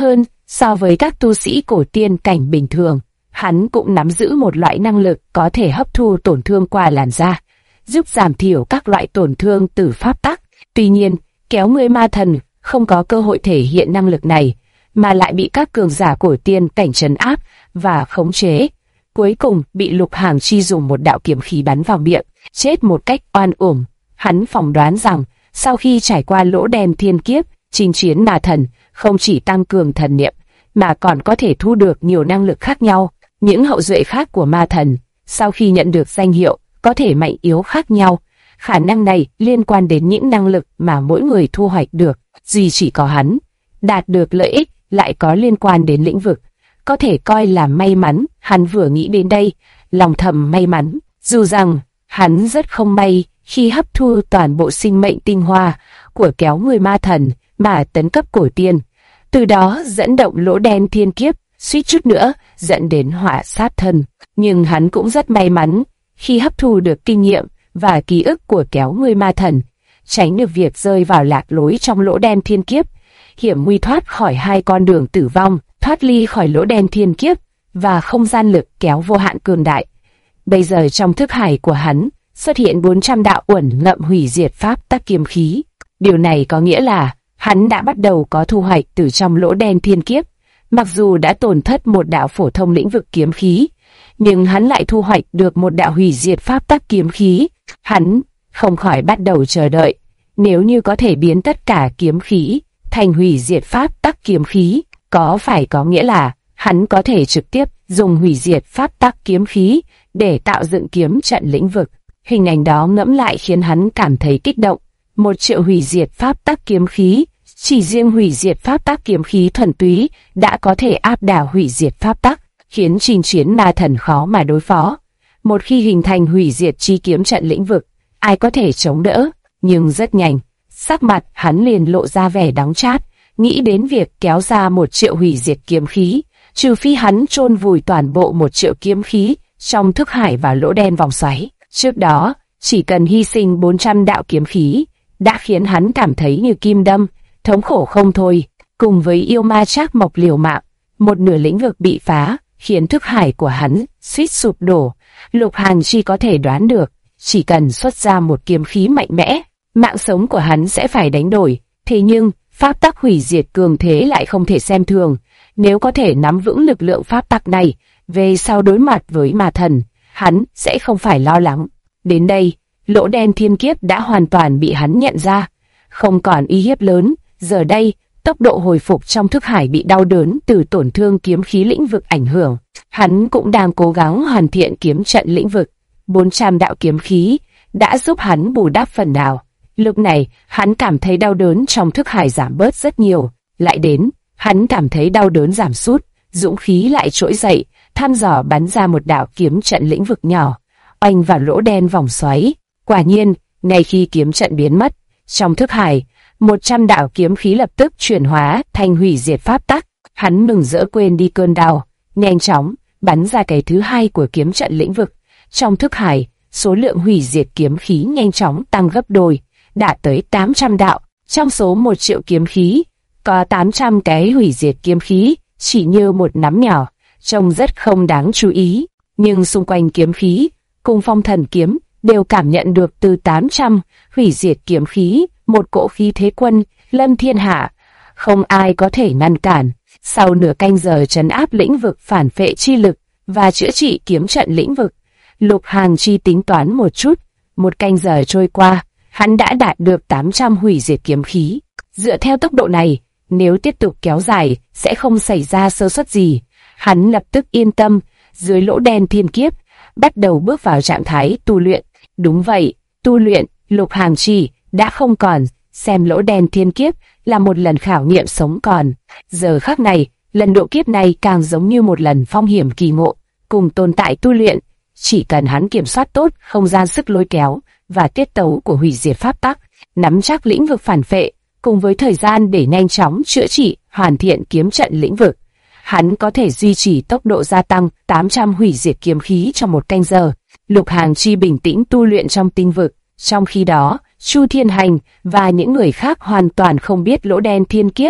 So với các tu sĩ cổ tiên cảnh bình thường, hắn cũng nắm giữ một loại năng lực có thể hấp thu tổn thương qua làn da, giúp giảm thiểu các loại tổn thương từ pháp tắc. Tuy nhiên, Kéo Người Ma Thần không có cơ hội thể hiện năng lực này, mà lại bị các cường giả cổ tiên cảnh trấn áp và khống chế. Cuối cùng bị Lục Hàng Chi dùng một đạo kiếm khí bắn vào miệng, chết một cách oan uổng. Hắn phỏng đoán rằng, sau khi trải qua lỗ đen thiên kiếp, chinh chiến ma thần không chỉ tăng cường thần niệm, mà còn có thể thu được nhiều năng lực khác nhau. Những hậu duệ khác của ma thần, sau khi nhận được danh hiệu, có thể mạnh yếu khác nhau. Khả năng này liên quan đến những năng lực mà mỗi người thu hoạch được, duy chỉ có hắn đạt được lợi ích lại có liên quan đến lĩnh vực, có thể coi là may mắn. Hắn vừa nghĩ đến đây, lòng thầm may mắn, dù rằng hắn rất không may khi hấp thu toàn bộ sinh mệnh tinh hoa của Kéo Người Ma Thần mà tấn cấp cổ tiên, từ đó dẫn động lỗ đen thiên kiếp, suýt chút nữa dẫn đến họa sát thân. Nhưng hắn cũng rất may mắn khi hấp thu được kinh nghiệm và ký ức của Kéo Người Ma Thần, tránh được việc rơi vào lạc lối trong lỗ đen thiên kiếp, hiểm nguy thoát khỏi hai con đường tử vong, thoát ly khỏi lỗ đen thiên kiếp và không gian lực kéo vô hạn cường đại. Bây giờ trong thức hải của hắn xuất hiện 400 đạo uẩn ngậm hủy diệt pháp tắc kiếm khí. Điều này có nghĩa là hắn đã bắt đầu có thu hoạch từ trong lỗ đen thiên kiếp. Mặc dù đã tổn thất một đạo phổ thông lĩnh vực kiếm khí, nhưng hắn lại thu hoạch được một đạo hủy diệt pháp tắc kiếm khí. Hắn không khỏi bắt đầu chờ đợi, nếu như có thể biến tất cả kiếm khí thành hủy diệt pháp tắc kiếm khí, có phải có nghĩa là hắn có thể trực tiếp dùng hủy diệt pháp tắc kiếm khí để tạo dựng kiếm trận lĩnh vực. Hình ảnh đó ngẫm lại khiến hắn cảm thấy kích động. 1 triệu hủy diệt pháp tắc kiếm khí, chỉ riêng hủy diệt pháp tắc kiếm khí thuần túy đã có thể áp đảo hủy diệt pháp tắc, khiến chinh chiến ma thần khó mà đối phó. Một khi hình thành hủy diệt chi kiếm trận lĩnh vực, ai có thể chống đỡ? Nhưng rất nhanh, sắc mặt hắn liền lộ ra vẻ đắng chát, nghĩ đến việc kéo ra 1 triệu hủy diệt kiếm khí, trừ phi hắn chôn vùi toàn bộ 1 triệu kiếm khí trong thức hải và lỗ đen vòng xoáy. Trước đó, chỉ cần hy sinh 400 đạo kiếm khí, đã khiến hắn cảm thấy như kim đâm, thống khổ không thôi. Cùng với yêu ma Trác Mộc liều mạng, một nửa lĩnh vực bị phá, khiến thức hải của hắn suýt sụp đổ. Lục Hàng Chi có thể đoán được, chỉ cần xuất ra một kiếm khí mạnh mẽ, mạng sống của hắn sẽ phải đánh đổi. Thế nhưng, pháp tắc hủy diệt cường thế lại không thể xem thường. Nếu có thể nắm vững lực lượng pháp tắc này, về sau đối mặt với ma thần, hắn sẽ không phải lo lắng. Đến đây, lỗ đen thiên kiếp đã hoàn toàn bị hắn nhận ra, không còn uy hiếp lớn. Giờ đây, tốc độ hồi phục trong thức hải bị đau đớn từ tổn thương kiếm khí lĩnh vực ảnh hưởng. Hắn cũng đang cố gắng hoàn thiện kiếm trận lĩnh vực. 400 đạo kiếm khí đã giúp hắn bù đắp phần nào. Lúc này, hắn cảm thấy đau đớn trong thức hải giảm bớt rất nhiều. Lại đến, hắn cảm thấy đau đớn giảm sút, dũng khí lại trỗi dậy, thăm dò bắn ra một đạo kiếm trận lĩnh vực nhỏ, oanh vào lỗ đen vòng xoáy. Quả nhiên, ngay khi kiếm trận biến mất, trong thức hải, 100 đạo kiếm khí lập tức chuyển hóa thành hủy diệt pháp tắc. Hắn mừng rỡ quên đi cơn đau, nhanh chóng bắn ra cái thứ hai của kiếm trận lĩnh vực. Trong thức hải, số lượng hủy diệt kiếm khí nhanh chóng tăng gấp đôi, đạt tới 800 đạo. Trong số 1 triệu kiếm khí, có 800 cái hủy diệt kiếm khí, chỉ như một nắm nhỏ, trông rất không đáng chú ý. Nhưng xung quanh kiếm khí, cùng Phong Thần kiếm, đều cảm nhận được từ 800 hủy diệt kiếm khí, một cỗ khí thế quân lâm thiên hạ, không ai có thể ngăn cản. Sau nửa canh giờ trấn áp lĩnh vực phản phệ chi lực và chữa trị kiếm trận lĩnh vực, Lục Hàng Chi tính toán một chút, 1 canh giờ trôi qua, hắn đã đạt được 800 hủy diệt kiếm khí. Dựa theo tốc độ này, nếu tiếp tục kéo dài sẽ không xảy ra sơ suất gì. Hắn lập tức yên tâm, dưới lỗ đen thiên kiếp, bắt đầu bước vào trạng thái tu luyện. Đúng vậy, tu luyện. Lục Hàng Chi đã không còn xem lỗ đen thiên kiếp là một lần khảo nghiệm sống còn. Giờ khắc này, lần độ kiếp này càng giống như một lần phong hiểm kỳ ngộ, cùng tồn tại tu luyện. Chỉ cần hắn kiểm soát tốt không gian sức lôi kéo và tiết tấu của hủy diệt pháp tắc, nắm chắc lĩnh vực phản phệ, cùng với thời gian để nhanh chóng chữa trị, hoàn thiện kiếm trận lĩnh vực, hắn có thể duy trì tốc độ gia tăng 800 hủy diệt kiếm khí trong 1 canh giờ. Lục Hàng Chi bình tĩnh tu luyện trong tinh vực. Trong khi đó, Chu Thiên Hành và những người khác hoàn toàn không biết lỗ đen thiên kiếp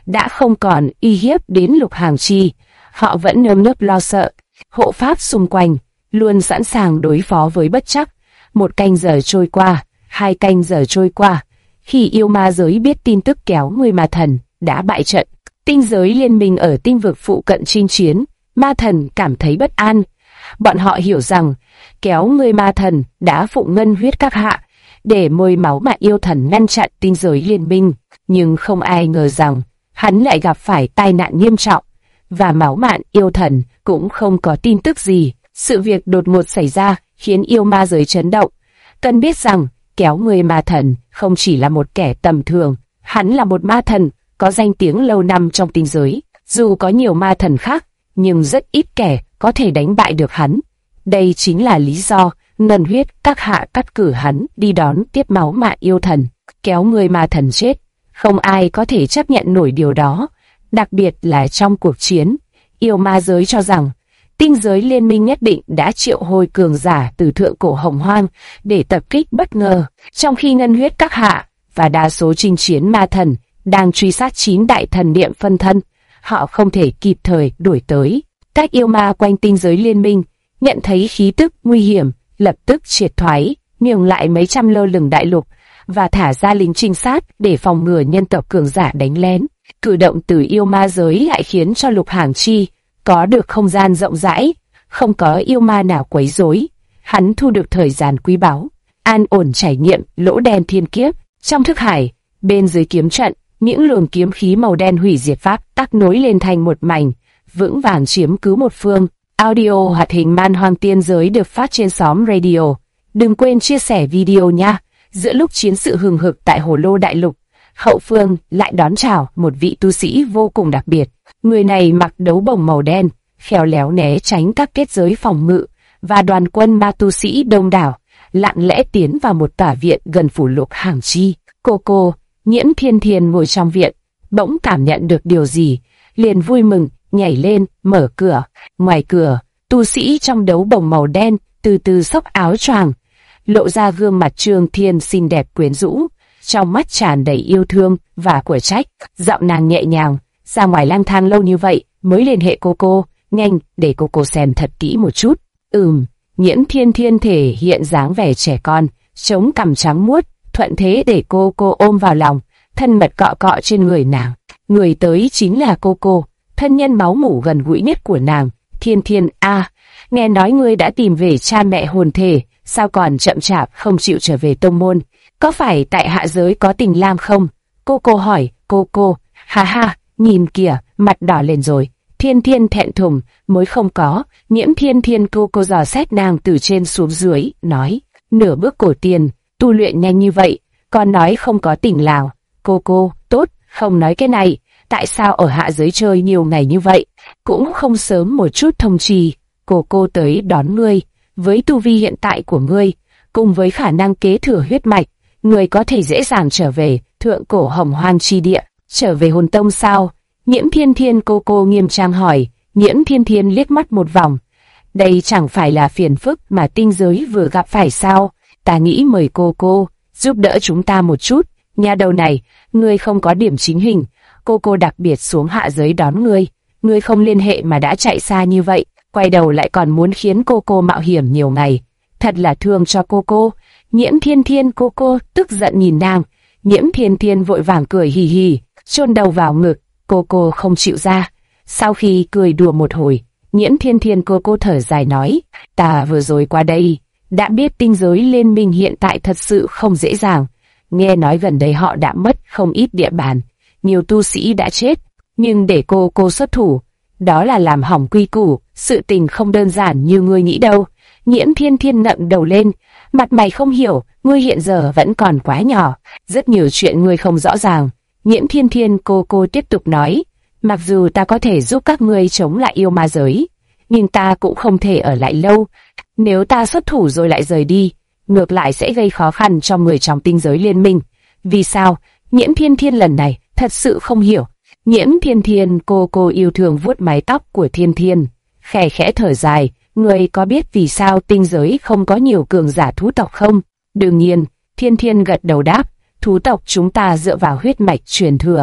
đã không còn uy hiếp đến Lục Hàng Chi. Họ vẫn nơm nớp lo sợ, hộ pháp xung quanh, luôn sẵn sàng đối phó với bất trắc. 1 canh giờ trôi qua, 2 canh giờ trôi qua. Khi yêu ma giới biết tin tức kéo người ma thần đã bại trận, tinh giới liên minh ở tinh vực phụ cận chinh chiến, ma thần cảm thấy bất an. Bọn họ hiểu rằng kéo người ma thần đã phụng ngân huyết các hạ để môi máu mà yêu thần ngăn chặn tinh giới liên minh, nhưng không ai ngờ rằng hắn lại gặp phải tai nạn nghiêm trọng, và máu mạn yêu thần cũng không có tin tức gì. Sự việc đột ngột xảy ra khiến yêu ma giới chấn động. Cần biết rằng kéo người ma thần không chỉ là một kẻ tầm thường, hắn là một ma thần có danh tiếng lâu năm trong tinh giới. Dù có nhiều ma thần khác, nhưng rất ít kẻ có thể đánh bại được hắn. Đây chính là lý do ngân huyết các hạ cắt cử hắn đi đón tiếp máu mạn yêu thần, kéo người ma thần chết. Không ai có thể chấp nhận nổi điều đó, đặc biệt là trong cuộc chiến. Yêu ma giới cho rằng tinh giới liên minh nhất định đã triệu hồi cường giả từ thượng cổ hồng hoang để tập kích bất ngờ, trong khi ngân huyết các hạ và đa số chinh chiến ma thần đang truy sát 9 đại thần niệm phân thân. Họ không thể kịp thời đuổi tới. Các yêu ma quanh tinh giới liên minh nhận thấy khí tức nguy hiểm, lập tức triệt thoái, nhường lại mấy trăm lơ lửng đại lục và thả ra lính trinh sát để phòng ngừa nhân tộc cường giả đánh lén. Cử động từ yêu ma giới lại khiến cho Lục Hàng Chi có được không gian rộng rãi, không có yêu ma nào quấy rối. Hắn thu được thời gian quý báu, an ổn trải nghiệm lỗ đen thiên kiếp. Trong thức hải, bên dưới kiếm trận, những luồng kiếm khí màu đen hủy diệt pháp tắc nối lên thành một mảnh, vững vàng chiếm cứ một phương. Audio hoạt hình Man Hoang Tiên Giới được phát trên xóm radio. Đừng quên chia sẻ video nha. Giữa lúc chiến sự hừng hực tại Hồ Lô Đại Lục, hậu phương lại đón chào một vị tu sĩ vô cùng đặc biệt. Người này mặc đấu bồng màu đen, khéo léo né tránh các kết giới phòng ngự, và đoàn quân ma tu sĩ đông đảo lặng lẽ tiến vào một tòa viện gần phủ Lục Hàng Chi. Cô Nhiễm Thiên Thiên ngồi trong viện, bỗng cảm nhận được điều gì, liền vui mừng nhảy lên mở cửa. Ngoài cửa, tu sĩ trong đấu bồng màu đen từ từ xốc áo choàng, lộ ra gương mặt Trương Thiên xinh đẹp quyến rũ, trong mắt tràn đầy yêu thương và của trách. Giọng nàng nhẹ nhàng, ra ngoài lang thang lâu như vậy mới liên hệ cô, nhanh để cô xem thật kỹ một chút. Nhiễm Thiên Thiên thể hiện dáng vẻ trẻ con, chống cằm trắng muốt, thuận thế để cô ôm vào lòng, thân mật cọ cọ trên người nàng. Người tới chính là cô, thân nhân máu mủ gần gũi nhất của nàng. Thiên Thiên a, nghe nói ngươi đã tìm về cha mẹ hồn thể, sao còn chậm chạp không chịu trở về tông môn? Có phải tại hạ giới có tình lam không? Cô hỏi. Cô, ha, nhìn kìa, mặt đỏ lên rồi. Thiên Thiên thẹn thùng, mới không có. Nhiễm Thiên Thiên cô dò xét nàng từ trên xuống dưới, nói, nửa bước cổ tiền, tu luyện nhanh như vậy, còn nói không có tình lào. Cô, tốt, không nói cái này, tại sao ở hạ giới chơi nhiều ngày như vậy, cũng không sớm một chút thông trì. Cô tới đón ngươi, với tu vi hiện tại của ngươi, cùng với khả năng kế thừa huyết mạch, ngươi có thể dễ dàng trở về thượng cổ hồng hoang chi địa, trở về hồn tông sao? Nhiễm Thiên Thiên cô nghiêm trang hỏi. Nhiễm Thiên Thiên liếc mắt một vòng, đây chẳng phải là phiền phức mà tinh giới vừa gặp phải sao? Ta nghĩ mời cô giúp đỡ chúng ta một chút. Nhà đầu này, ngươi không có điểm chính hình, cô đặc biệt xuống hạ giới đón ngươi không liên hệ mà đã chạy xa như vậy, quay đầu lại còn muốn khiến cô mạo hiểm nhiều ngày, thật là thương cho cô. Nhiễm Thiên Thiên cô tức giận nhìn nàng. Nhiễm Thiên Thiên vội vàng cười hì hì, chôn đầu vào ngực. Cô không chịu ra. Sau khi cười đùa một hồi, Nhiễm Thiên Thiên cô thở dài nói, ta vừa rồi qua đây đã biết tinh giới liên minh hiện tại thật sự không dễ dàng. Nghe nói gần đây họ đã mất không ít địa bàn, nhiều tu sĩ đã chết, nhưng để cô xuất thủ, đó là làm hỏng quy củ, sự tình không đơn giản như ngươi nghĩ đâu. Nhiễm Thiên Thiên ngẩng đầu lên, mặt mày không hiểu, ngươi hiện giờ vẫn còn quá nhỏ, rất nhiều chuyện ngươi không rõ ràng. Nhiễm Thiên Thiên cô tiếp tục nói, mặc dù ta có thể giúp các ngươi chống lại yêu ma giới, nhưng ta cũng không thể ở lại lâu. Nếu ta xuất thủ rồi lại rời đi, ngược lại sẽ gây khó khăn cho người trong tinh giới liên minh. Vì sao? Nhiễm Thiên Thiên lần này thật sự không hiểu. Nhiễm Thiên Thiên cô yêu thương vuốt mái tóc của Thiên Thiên, khẽ thở dài. Người có biết vì sao tinh giới không có nhiều cường giả thú tộc không? Đương nhiên, Thiên Thiên gật đầu đáp, thú tộc chúng ta dựa vào huyết mạch truyền thừa,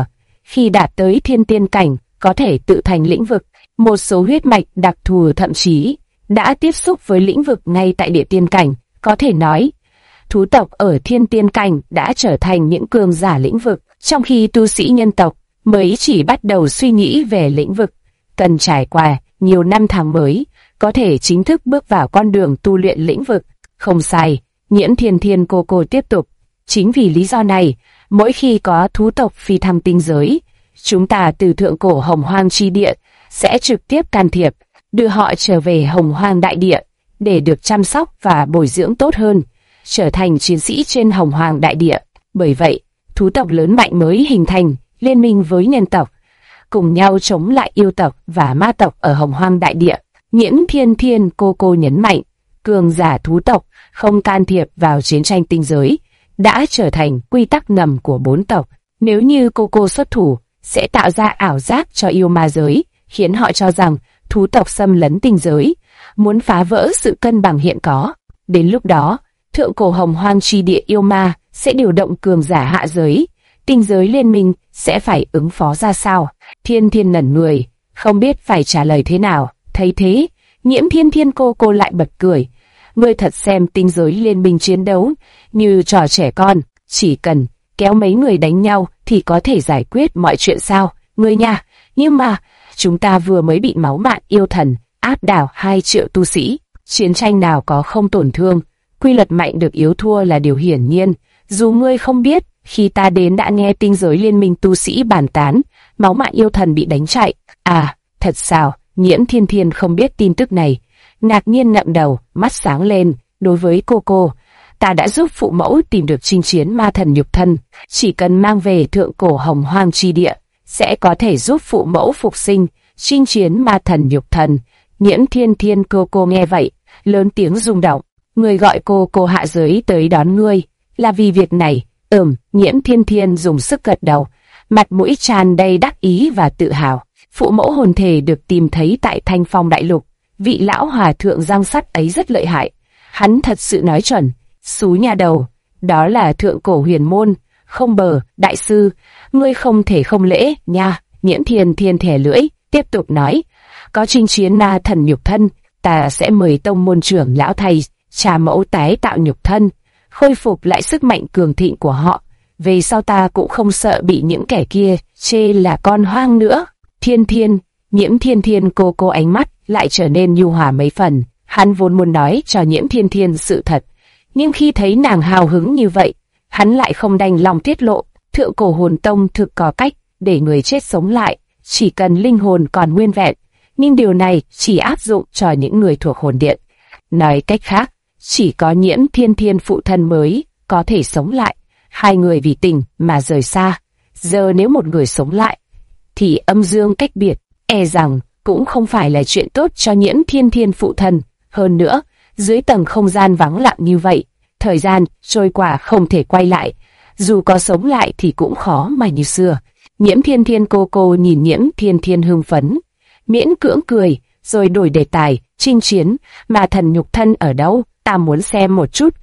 khi đạt tới thiên tiên cảnh, có thể tự thành lĩnh vực. Một số huyết mạch đặc thù thậm chí đã tiếp xúc với lĩnh vực ngay tại địa tiên cảnh. Có thể nói, thú tộc ở thiên tiên cảnh đã trở thành những cường giả lĩnh vực, trong khi tu sĩ nhân tộc mới chỉ bắt đầu suy nghĩ về lĩnh vực. Cần trải qua nhiều năm tháng mới, có thể chính thức bước vào con đường tu luyện lĩnh vực. Không sai, Nhiễm Thiên Thiên cô tiếp tục. Chính vì lý do này, mỗi khi có thú tộc phi thăng tinh giới, chúng ta từ thượng cổ Hồng Hoang chi địa sẽ trực tiếp can thiệp, đưa họ trở về Hồng Hoang đại địa để được chăm sóc và bồi dưỡng tốt hơn, trở thành chiến sĩ trên Hồng Hoang đại địa. Bởi vậy, thú tộc lớn mạnh mới hình thành liên minh với nhân tộc, cùng nhau chống lại yêu tộc và ma tộc ở Hồng Hoang đại địa. Nhiễm Thiên Thiên cô nhấn mạnh, cường giả thú tộc không can thiệp vào chiến tranh tinh giới đã trở thành quy tắc ngầm của 4 tộc. Nếu như cô xuất thủ, sẽ tạo ra ảo giác cho yêu ma giới, khiến họ cho rằng thú tộc xâm lấn tinh giới, muốn phá vỡ sự cân bằng hiện có. Đến lúc đó, thượng cổ Hồng Hoang chi địa yêu ma sẽ điều động cường giả hạ giới, tinh giới liên minh sẽ phải ứng phó ra sao? Thiên Thiên ngẩn người, không biết phải trả lời thế nào. Thấy thế, Nhiễm Thiên Thiên cô lại bật cười. Ngươi thật xem tinh giới liên minh chiến đấu như trò trẻ con, chỉ cần kéo mấy người đánh nhau thì có thể giải quyết mọi chuyện sao? Ngươi nha, nhưng mà chúng ta vừa mới bị máu mạn yêu thần áp đảo 2 triệu tu sĩ, chiến tranh nào có không tổn thương, quy luật mạnh được yếu thua là điều hiển nhiên. Dù ngươi không biết, khi ta đến đã nghe tinh giới liên minh tu sĩ bàn tán, máu mạn yêu thần bị đánh chạy. À, thật sao? Nhiễm Thiên Thiên không biết tin tức này, ngạc nhiên ngậm đầu, mắt sáng lên. Đối với cô, ta đã giúp phụ mẫu tìm được chinh chiến ma thần nhục thân, chỉ cần mang về thượng cổ Hồng Hoang chi địa, sẽ có thể giúp phụ mẫu phục sinh, chinh chiến ma thần nhục thân. Nhiễm Thiên Thiên cô nghe vậy, lớn tiếng rung động. Người gọi cô hạ giới tới đón ngươi, là vì việc này. Nhiễm Thiên Thiên dùng sức gật đầu, mặt mũi tràn đầy đắc ý và tự hào. Phụ mẫu hồn thể được tìm thấy tại Thanh Phong Đại Lục, vị lão hòa thượng răng sắt ấy rất lợi hại. Hắn thật sự nói chuẩn, xú nhà đầu, đó là thượng cổ huyền môn, không bờ, đại sư, ngươi không thể không lễ nha. Nhiễm Thiên Thiên thẻ lưỡi, tiếp tục nói, có chinh chiến ma thần nhục thân, ta sẽ mời tông môn trưởng lão thầy, cha mẫu tái tạo nhục thân, khôi phục lại sức mạnh cường thịnh của họ. Về sau ta cũng không sợ bị những kẻ kia chê là con hoang nữa. Thiên Thiên, Nhiễm Thiên Thiên cô ánh mắt lại trở nên nhu hòa mấy phần. Hắn vốn muốn nói cho Nhiễm Thiên Thiên sự thật, nhưng khi thấy nàng hào hứng như vậy, hắn lại không đành lòng tiết lộ. Thượng cổ hồn tông thực có cách để người chết sống lại, chỉ cần linh hồn còn nguyên vẹn, nhưng điều này chỉ áp dụng cho những người thuộc hồn điện. Nói cách khác, chỉ có Nhiễm Thiên Thiên phụ thân mới có thể sống lại. 2 người vì tình mà rời xa, giờ nếu một người sống lại, thì âm dương cách biệt, e rằng cũng không phải là chuyện tốt cho Nhiễm Thiên Thiên phụ thân. Hơn nữa, dưới tầng không gian vắng lặng như vậy, thời gian trôi qua không thể quay lại, dù có sống lại thì cũng khó mà như xưa. Nhiễm Thiên Thiên cô nhìn Nhiễm Thiên Thiên hưng phấn, miễn cưỡng cười, rồi đổi đề tài, chinh chiến, mà thần nhục thân ở đâu, ta muốn xem một chút.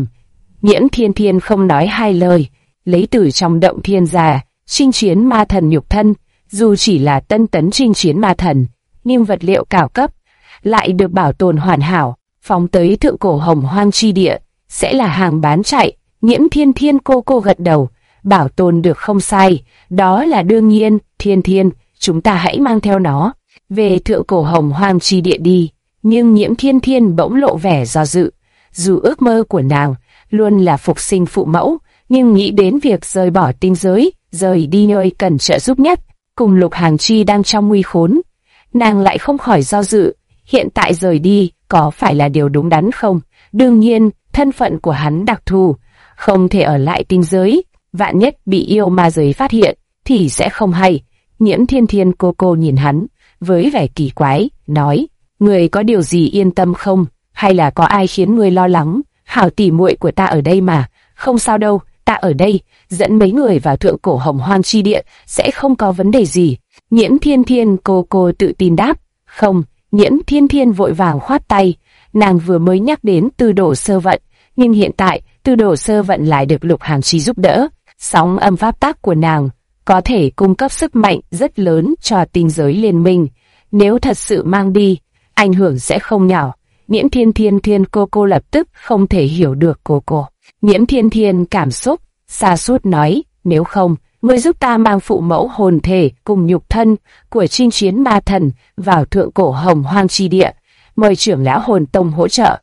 Nhiễm Thiên Thiên không nói hai lời, lấy từ trong động thiên ra, chinh chiến ma thần nhục thân, dù chỉ là tân tấn chinh chiến ma thần, nhưng vật liệu cao cấp, lại được bảo tồn hoàn hảo, phóng tới thượng cổ Hồng Hoang chi địa, sẽ là hàng bán chạy. Nhiễm Thiên Thiên cô gật đầu, bảo tồn được không sai, đó là đương nhiên. Thiên Thiên, chúng ta hãy mang theo nó về thượng cổ Hồng Hoang chi địa đi. Nhưng Nhiễm Thiên Thiên bỗng lộ vẻ do dự, dù ước mơ của nàng luôn là phục sinh phụ mẫu, nhưng nghĩ đến việc rời bỏ tinh giới, rời đi nơi cần trợ giúp nhất, cùng Lục Hàng Chi đang trong nguy khốn, nàng lại không khỏi do dự. Hiện tại rời đi có phải là điều đúng đắn không? Đương nhiên, thân phận của hắn đặc thù, không thể ở lại tinh giới, vạn nhất bị yêu ma giới phát hiện thì sẽ không hay. Nhiễm Thiên Thiên cô nhìn hắn với vẻ kỳ quái, nói: người có điều gì yên tâm không? Hay là có ai khiến người lo lắng? Hảo tỷ muội của ta ở đây mà. Không sao đâu, ta ở đây, dẫn mấy người vào thượng cổ Hồng Hoang chi địa sẽ không có vấn đề gì. Nhiễm Thiên Thiên cô tự tin đáp. Không. Nhiễm Thiên Thiên vội vàng khoát tay. Nàng vừa mới nhắc đến Tư Đồ Sơ Vận, nhưng hiện tại Tư Đồ Sơ Vận lại được Lục Hàng Chi giúp đỡ. Sóng âm pháp tắc của nàng có thể cung cấp sức mạnh rất lớn cho tinh giới liên minh. Nếu thật sự mang đi, ảnh hưởng sẽ không nhỏ. Nhiễm Thiên Thiên cô lập tức không thể hiểu được cô. Nhiễm Thiên Thiên cảm xúc sa sút nói, nếu không, ngươi giúp ta mang phụ mẫu hồn thể cùng nhục thân của chinh chiến ma thần vào thượng cổ hồng hoang chi địa, mời trưởng lão hồn tông hỗ trợ.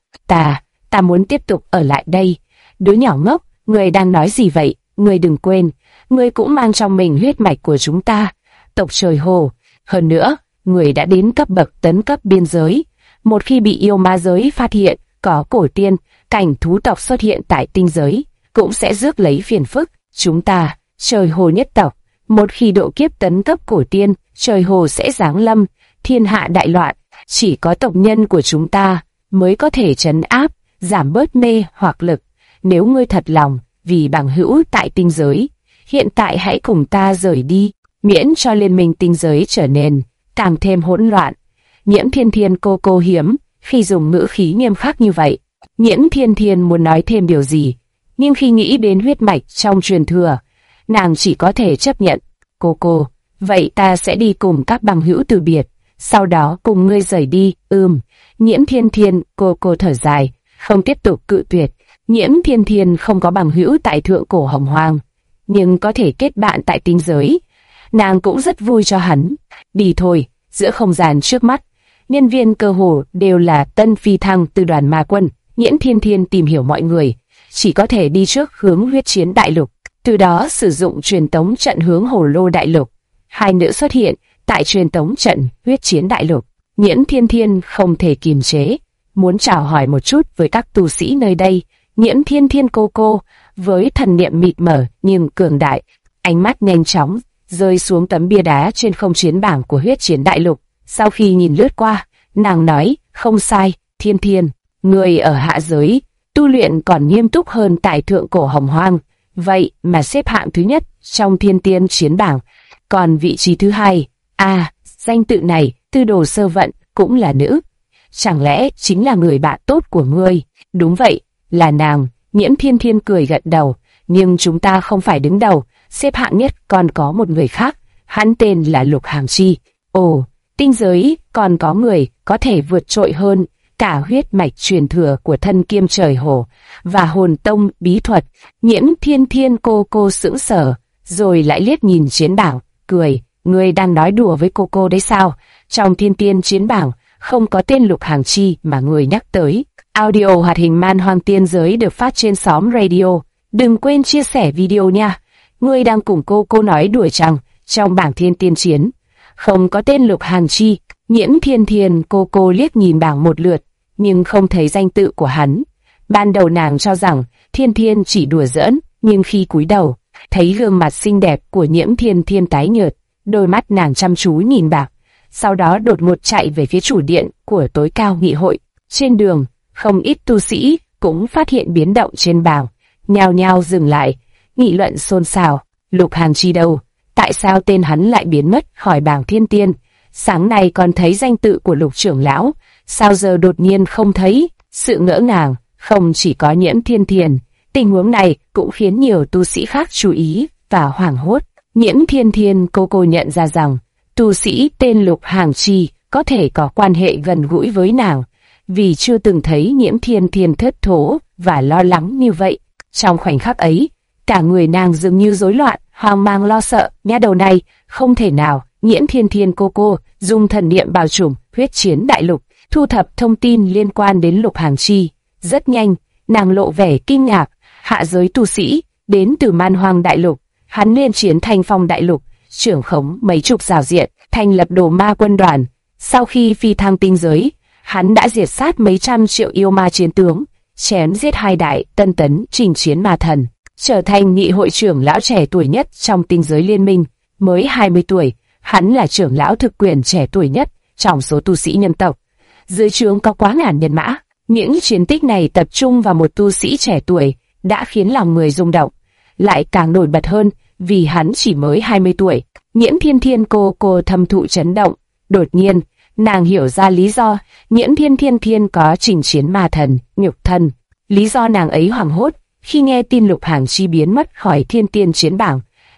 Ta muốn tiếp tục ở lại đây. Đứa nhỏ ngốc, ngươi đang nói gì vậy? Ngươi đừng quên, ngươi cũng mang trong mình huyết mạch của chúng ta, tộc trời hồ. Hơn nữa, ngươi đã đến cấp bậc tấn cấp biên giới. Một khi bị yêu ma giới phát hiện có cổ tiên, cảnh thú tộc xuất hiện tại tinh giới, cũng sẽ rước lấy phiền phức. Chúng ta, trời hồ nhất tộc, một khi độ kiếp tấn cấp cổ tiên, trời hồ sẽ giáng lâm, thiên hạ đại loạn. Chỉ có tộc nhân của chúng ta mới có thể trấn áp, giảm bớt mê hoặc lực. Nếu ngươi thật lòng vì bằng hữu tại tinh giới, hiện tại hãy cùng ta rời đi, miễn cho liên minh tinh giới trở nên càng thêm hỗn loạn. Nhiễm Thiên Thiên cô hiếm khi dùng ngữ khí nghiêm khắc như vậy. Nhiễm Thiên Thiên muốn nói thêm điều gì, nhưng khi nghĩ đến huyết mạch trong truyền thừa, nàng chỉ có thể chấp nhận. Cô, vậy ta sẽ đi cùng các bằng hữu từ biệt, sau đó cùng ngươi rời đi. Nhiễm Thiên Thiên cô thở dài, không tiếp tục cự tuyệt. Nhiễm Thiên Thiên không có bằng hữu tại thượng cổ hồng hoang, nhưng có thể kết bạn tại tinh giới. Nàng cũng rất vui cho hắn. Đi thôi. Giữa không gian trước mắt, nhân viên cơ hồ đều là tân phi thăng từ đoàn ma quân. Nhiễm Thiên Thiên tìm hiểu mọi người, chỉ có thể đi trước hướng huyết chiến đại lục, từ đó sử dụng truyền tống trận hướng hồ lô đại lục. Hai nữ xuất hiện tại truyền tống trận huyết chiến đại lục. Nhiễm Thiên Thiên không thể kiềm chế, muốn chào hỏi một chút với các tu sĩ nơi đây. Nhiễm Thiên Thiên cô với thần niệm mịt mờ nhưng cường đại, ánh mắt nhanh chóng rơi xuống tấm bia đá trên không chiến bảng của huyết chiến đại lục. Sau khi nhìn lướt qua, nàng nói, không sai, Thiên Thiên, người ở hạ giới tu luyện còn nghiêm túc hơn tại thượng cổ hồng hoang, vậy mà xếp hạng thứ nhất trong thiên tiên chiến bảng, còn vị trí thứ hai. Danh tự này, Tư Đồ Sơ Vận, cũng là nữ. Chẳng lẽ chính là người bạn tốt của ngươi? Đúng vậy, là nàng. Nhiễm Thiên Thiên cười gật đầu, nhưng chúng ta không phải đứng đầu, xếp hạng nhất còn có một người khác, hắn tên là Lục Hàm Chi. Ồ, tinh giới còn có người có thể vượt trội hơn cả huyết mạch truyền thừa của thân Kiêm Trời Hồ và hồn tông bí thuật. Nhiễm Thiên Thiên cô sững sờ, rồi lại liếc nhìn chiến bảng, cười, ngươi đang nói đùa với cô đấy sao? Trong thiên tiên chiến bảng không có tên Lục Hàm Chi mà người nhắc tới. Audio hoạt hình Man Hoang Tiên Giới được phát trên xóm radio. Đừng quên chia sẻ video nha. Ngươi đang cùng cô nói đùa chăng? Trong bảng thiên tiên chiến không có tên Lục Hàm Chi. Nhiễm Thiên Thiên cô liếc nhìn bảng một lượt, nhưng không thấy danh tự của hắn. Ban đầu nàng cho rằng Thiên Thiên chỉ đùa giỡn, nhưng khi cúi đầu, thấy gương mặt xinh đẹp của Nhiễm Thiên Thiên tái nhợt, đôi mắt nàng chăm chú nhìn bảng, sau đó đột ngột chạy về phía chủ điện của tối cao nghị hội. Trên đường, không ít tu sĩ cũng phát hiện biến động trên bảng, nhao nhao dừng lại, nghị luận xôn xao. Lục Hàm Chi đâu? Tại sao tên hắn lại biến mất khỏi bảng thiên tiên? Sáng nay còn thấy danh tự của Lục trưởng lão, sao giờ đột nhiên không thấy? Sự ngỡ ngàng không chỉ có Nhiễm Thiên Thiên, tình huống này cũng khiến nhiều tu sĩ khác chú ý và hoảng hốt. Nhiễm Thiên Thiên cô nhận ra rằng tu sĩ tên Lục Hàm Chi có thể có quan hệ gần gũi với nàng, vì chưa từng thấy Nhiễm Thiên Thiên thất thố và lo lắng như vậy. Trong khoảnh khắc ấy, cả người nàng dường như rối loạn, hoang mang lo sợ. Nha đầu này, không thể nào. Nhiễm Thiên Thiên cô dùng thần niệm bao trùm huyết chiến đại lục, thu thập thông tin liên quan đến Lục Hàm Chi. Rất nhanh, nàng lộ vẻ kinh ngạc. Hạ giới tu sĩ đến từ Man Hoang đại lục, hắn liên chiến Thanh Phong đại lục, trưởng khống mấy chục giao diện, thành lập Đồ Ma quân đoàn. Sau khi phi thăng tinh giới, hắn đã diệt sát mấy trăm triệu yêu ma chiến tướng, chém giết hai đại tân tấn chinh chiến ma thần, trở thành nghị hội trưởng lão trẻ tuổi nhất trong tinh giới liên minh. Mới 20 tuổi, hắn là trưởng lão thực quyền trẻ tuổi nhất trong số tu sĩ nhân tộc. Dưới trướng có quá ngàn nhân mã. Những chiến tích này tập trung vào một tu sĩ trẻ tuổi đã khiến lòng người rung động, lại càng nổi bật hơn vì hắn chỉ mới 20 tuổi. Nhiễm Thiên Thiên cô thâm thụ chấn động. Đột nhiên, nàng hiểu ra lý do Nhiễm Thiên Thiên có chinh chiến ma thần, nhục thân. Lý do nàng ấy hoảng hốt khi nghe tin Lục Hàm Chi biến mất khỏi thiên tiên chiến bảng.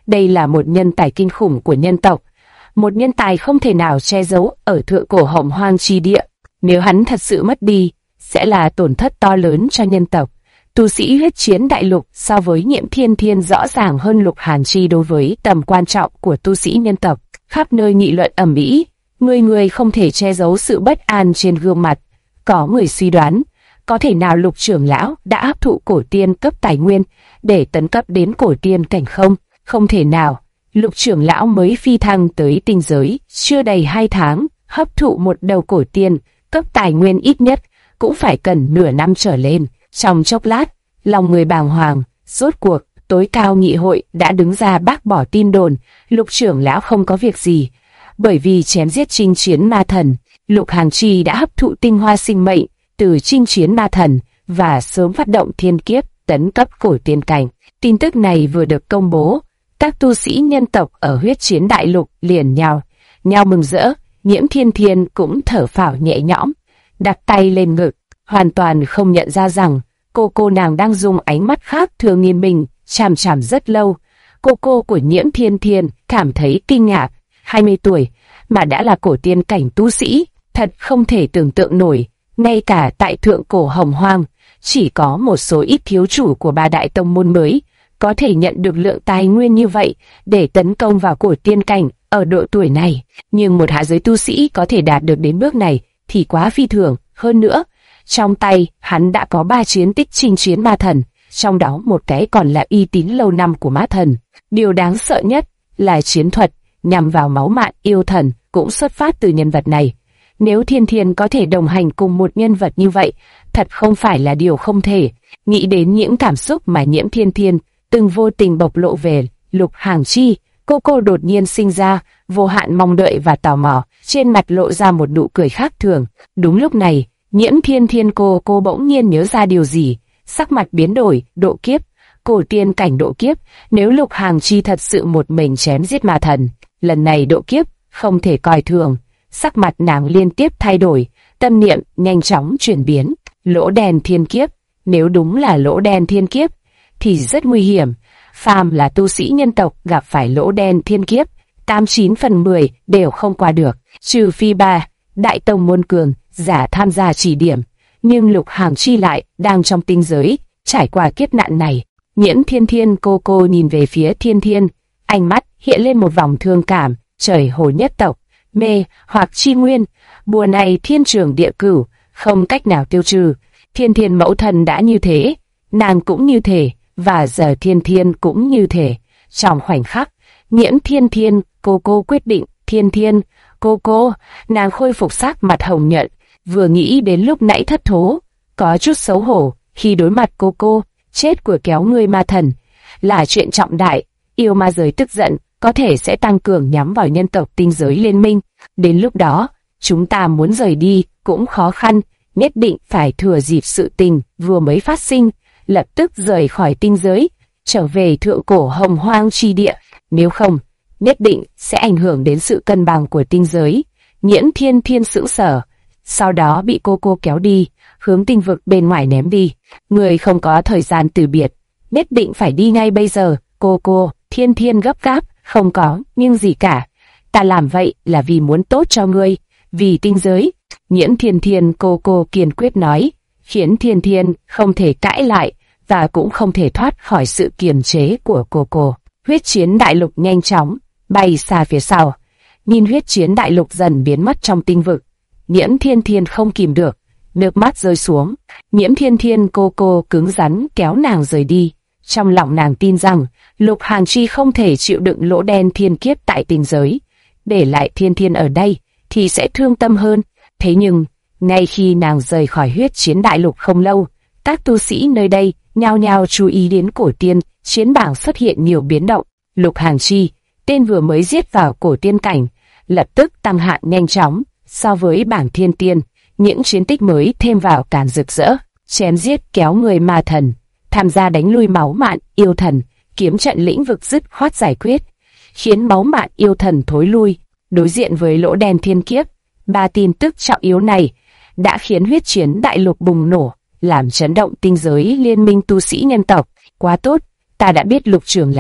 Đây là một nhân tài kinh khủng của nhân tộc, một nhân tài không thể nào che giấu ở thượng cổ hồng hoang chi địa. Nếu hắn thật sự mất đi, sẽ là tổn thất to lớn cho nhân tộc. Tu sĩ huyết chiến đại lục so với Nhiễm Thiên Thiên rõ ràng hơn Lục Hàn Chi đối với tầm quan trọng của tu sĩ nhân tộc. Khắp nơi nghị luận ầm ĩ, người người không thể che giấu sự bất an trên gương mặt. Có người suy đoán, có thể nào Lục trưởng lão đã hấp thụ cổ tiên cấp tài nguyên để tấn cấp đến cổ tiên cảnh không? Không thể nào. Lục trưởng lão mới phi thăng tới tinh giới, chưa đầy 2 tháng, hấp thụ một đầu cổ tiên cấp tài nguyên ít nhất cũng phải cần nửa năm trở lên. Trong chốc lát, lòng người bàng hoàng, rốt cuộc tối cao nghị hội đã đứng ra bác bỏ tin đồn Lục trưởng lão không có việc gì, bởi vì chém giết chinh chiến ma thần. Lục Hàn Chi đã hấp thụ tinh hoa sinh mệnh từ chinh chiến ma thần và sớm phát động thiên kiếp tấn cấp cổ tiên cảnh. Tin tức này vừa được công bố, các tu sĩ nhân tộc ở huyết chiến đại lục liền nhau mừng rỡ. Nhiễm Thiên Thiên cũng thở phào nhẹ nhõm, đặt tay lên ngực, hoàn toàn không nhận ra rằng cô nàng đang dùng ánh mắt khác thường nhìn mình chằm chằm rất lâu. Cô của Nhiễm Thiên Thiên cảm thấy kinh ngạc, 20 tuổi mà đã là cổ tiên cảnh tu sĩ, thật không thể tưởng tượng nổi. Ngay cả tại thượng cổ hồng hoang, chỉ có một số ít thiếu chủ của 3 đại tông môn mới có thể nhận được lượng tài nguyên như vậy để tấn công vào cổ tiên cảnh ở độ tuổi này. Nhưng một hạ giới tu sĩ có thể đạt được đến bước này thì quá phi thường. Hơn nữa, trong tay hắn đã có 3 chiến tích chinh chiến ma thần, trong đó một cái còn là uy tín lâu năm của ma thần. Điều đáng sợ nhất là chiến thuật nhằm vào máu mạn yêu thần cũng xuất phát từ nhân vật này. Nếu Thiên Thiên có thể đồng hành cùng một nhân vật như vậy, thật không phải là điều không thể. Nghĩ đến những cảm xúc mà Nhiễm Thiên Thiên từng vô tình bộc lộ về Lục Hàn Chi, cô đột nhiên sinh ra vô hạn mong đợi và tò mò, trên mặt lộ ra một nụ cười khác thường. Đúng lúc này, Nhiễm Thiên Thiên cô bỗng nhiên nhớ ra điều gì, sắc mặt biến đổi. Độ kiếp, cổ tiên cảnh độ kiếp. Nếu Lục Hàn Chi thật sự một mình chém giết ma thần, lần này độ kiếp không thể coi thường. Sắc mặt nàng liên tiếp thay đổi, tâm niệm nhanh chóng chuyển biến. Lỗ đen thiên kiếp, nếu đúng là lỗ đen thiên kiếp thì rất nguy hiểm. Phàm là tu sĩ nhân tộc gặp phải lỗ đen thiên kiếp, 89 phần 10 đều không qua được, trừ phi 3 đại tông môn cường giả tham gia chỉ điểm. Nhưng Lục Hàn Chi lại đang trong tinh giới trải qua kiếp nạn này. Nhiễm Thiên Thiên cô nhìn về phía Thiên Thiên, ánh mắt hiện lên một vòng thương cảm. Trời hồ nhất tộc, mê hoặc chi nguyên, bùa này thiên trường địa cửu, không cách nào tiêu trừ. Thiên Thiên mẫu thân đã như thế, nàng cũng như thế, và giờ Thiên Thiên cũng như thế. Trong khoảnh khắc, Nhiễm Thiên Thiên cô quyết định. Thiên Thiên cô, nàng khôi phục sắc mặt hồng nhuận, vừa nghĩ đến lúc nãy thất thố, có chút xấu hổ khi đối mặt cô. Chết của kéo ngươi ma thần là chuyện trọng đại, yêu ma giới tức giận có thể sẽ tăng cường nhắm vào nhân tộc tinh giới liên minh. Đến lúc đó, chúng ta muốn rời đi cũng khó khăn, nhất định phải thừa dịp sự tình vừa mới phát sinh, lập tức rời khỏi tinh giới, trở về thượng cổ hồng hoang chi địa, nếu không, nhất định sẽ ảnh hưởng đến sự cân bằng của tinh giới. Nhiễm Thiên Thiên sững sờ, sau đó bị cô kéo đi, hướng tinh vực bên ngoài ném đi. Người không có thời gian từ biệt, nhất định phải đi ngay bây giờ. Cô, Thiên Thiên gấp gáp, không có nhưng gì cả. Ta làm vậy là vì muốn tốt cho ngươi, vì tinh giới. Nhiễm Thiên Thiên cô kiên quyết nói, khiến Thiên Thiên không thể cãi lại và cũng không thể thoát khỏi sự kiềm chế của cô. Huyết chiến đại lục nhanh chóng bay xa phía sau, nhìn huyết chiến đại lục dần biến mất trong tinh vực. Nhiễm Thiên Thiên không kìm được, nước mắt rơi xuống. Nhiễm Thiên Thiên cô cứng rắn kéo nàng rời đi. Trong lòng nàng tin rằng Lục Hàn Chi không thể chịu đựng lỗ đen thiên kiếp tại tinh giới, để lại Thiên Thiên ở đây thì sẽ thương tâm hơn. Thế nhưng ngay khi nàng rời khỏi huyết chiến đại lục không lâu, các tu sĩ nơi đây nhao nhao chú ý đến cổ tiên chiến bảng xuất hiện nhiều biến động. Lục Hàn Chi, tên vừa mới giết vào cổ tiên cảnh, lập tức tăng hạng nhanh chóng. So với bảng thiên tiên, những chiến tích mới thêm vào càng rực rỡ. Chém giết kéo người ma thần, tham gia đánh lui máu mạn yêu thần, kiếm trận lĩnh vực dứt khoát giải quyết, khiến máu mạn yêu thần thối lui. Đối diện với lỗ đen thiên kiếp, 3 tin tức trọng yếu này đã khiến huyết chiến đại lục bùng nổ, làm chấn động tinh giới liên minh tu sĩ nhân tộc. Quá tốt, ta đã biết Lục trưởng lão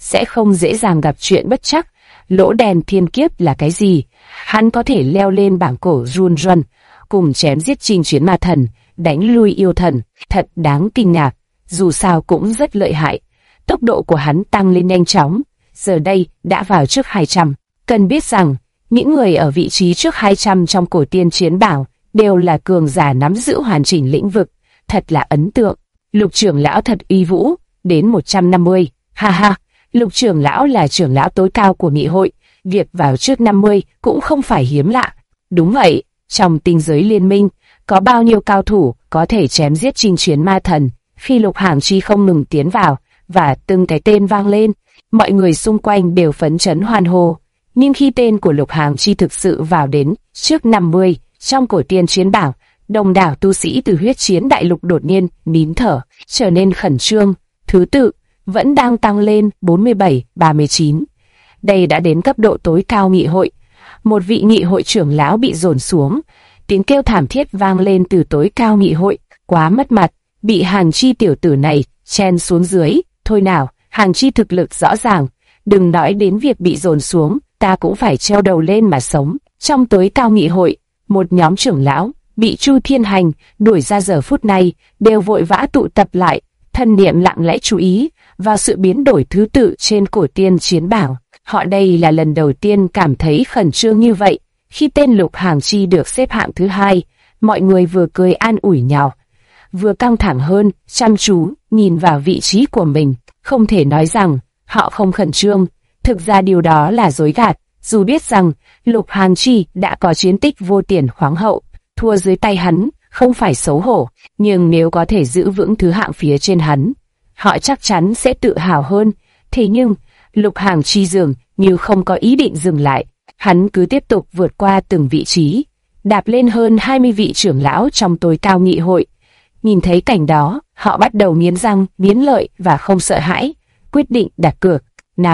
sẽ không dễ dàng gặp chuyện bất trắc. Lỗ đen thiên kiếp là cái gì? Hắn có thể leo lên bảng cổ run run, cùng chém giết chinh chiến ma thần, đánh lui yêu thần, thật đáng kinh ngạc, dù sao cũng rất lợi hại. Tốc độ của hắn tăng lên nhanh chóng, giờ đây đã vào trước 200. Cần biết rằng, những người ở vị trí trước 200 trong cổ tiên chiến bảng đều là cường giả nắm giữ hoàn chỉnh lĩnh vực, thật là ấn tượng. Lục trưởng lão thật uy vũ, đến 150, ha ha, Lục trưởng lão là trưởng lão tối cao của nghị hội, việc vào trước 50 cũng không phải hiếm lạ. Đúng vậy, trong tinh giới liên minh, có bao nhiêu cao thủ có thể chém giết chinh chiến ma thần. Khi Lục Hàng Chi không ngừng tiến vào, và từng cái tên vang lên, mọi người xung quanh đều phấn chấn hoan hô. Nhưng khi tên của Lục Hàng Chi thực sự vào đến trước 50, trong cổ tiên chiến bảng, đông đảo tu sĩ từ huyết chiến đại lục đột nhiên nín thở, trở nên khẩn trương. Thứ tự vẫn đang tăng lên 47, 39. Đây đã đến cấp độ tối cao nghị hội. Một vị nghị hội trưởng lão bị dồn xuống, tiếng kêu thảm thiết vang lên từ tối cao nghị hội. Quá mất mặt, bị Hàng Chi tiểu tử này chen xuống dưới. Thôi nào, Hàng Chi thực lực rõ ràng, đừng nói đến việc bị dồn xuống, ta cũng phải treo đầu lên mà sống. Trong tối cao nghị hội, một nhóm trưởng lão bị Chu Thiên Hành đuổi ra giờ phút này đều vội vã tụ tập lại, thân niệm lặng lẽ chú ý vào sự biến đổi thứ tự trên cổ tiên chiến bảng. Họ đây là lần đầu tiên cảm thấy khẩn trương như vậy. Khi tên Lục Hàng Chi được xếp hạng thứ 2, mọi người vừa cười an ủi nhau, vừa căng thẳng hơn, chăm chú nhìn vào vị trí của mình. Không thể nói rằng họ không khẩn trương, thực ra điều đó là dối gạt. Dù biết rằng Lục Hàng Chi đã có chiến tích vô tiền khoáng hậu, thua dưới tay hắn không phải xấu hổ, nhưng nếu có thể giữ vững thứ hạng phía trên hắn, họ chắc chắn sẽ tự hào hơn. Thế nhưng Lục Hàng Chi dường như không có ý định dừng lại, hắn cứ tiếp tục vượt qua từng vị trí, đạp lên hơn 20 vị trưởng lão trong tối cao nghị hội. Nhìn thấy cảnh đó, họ bắt đầu nghiến răng, nghiến lợi và không sợ hãi, quyết định đặt cược.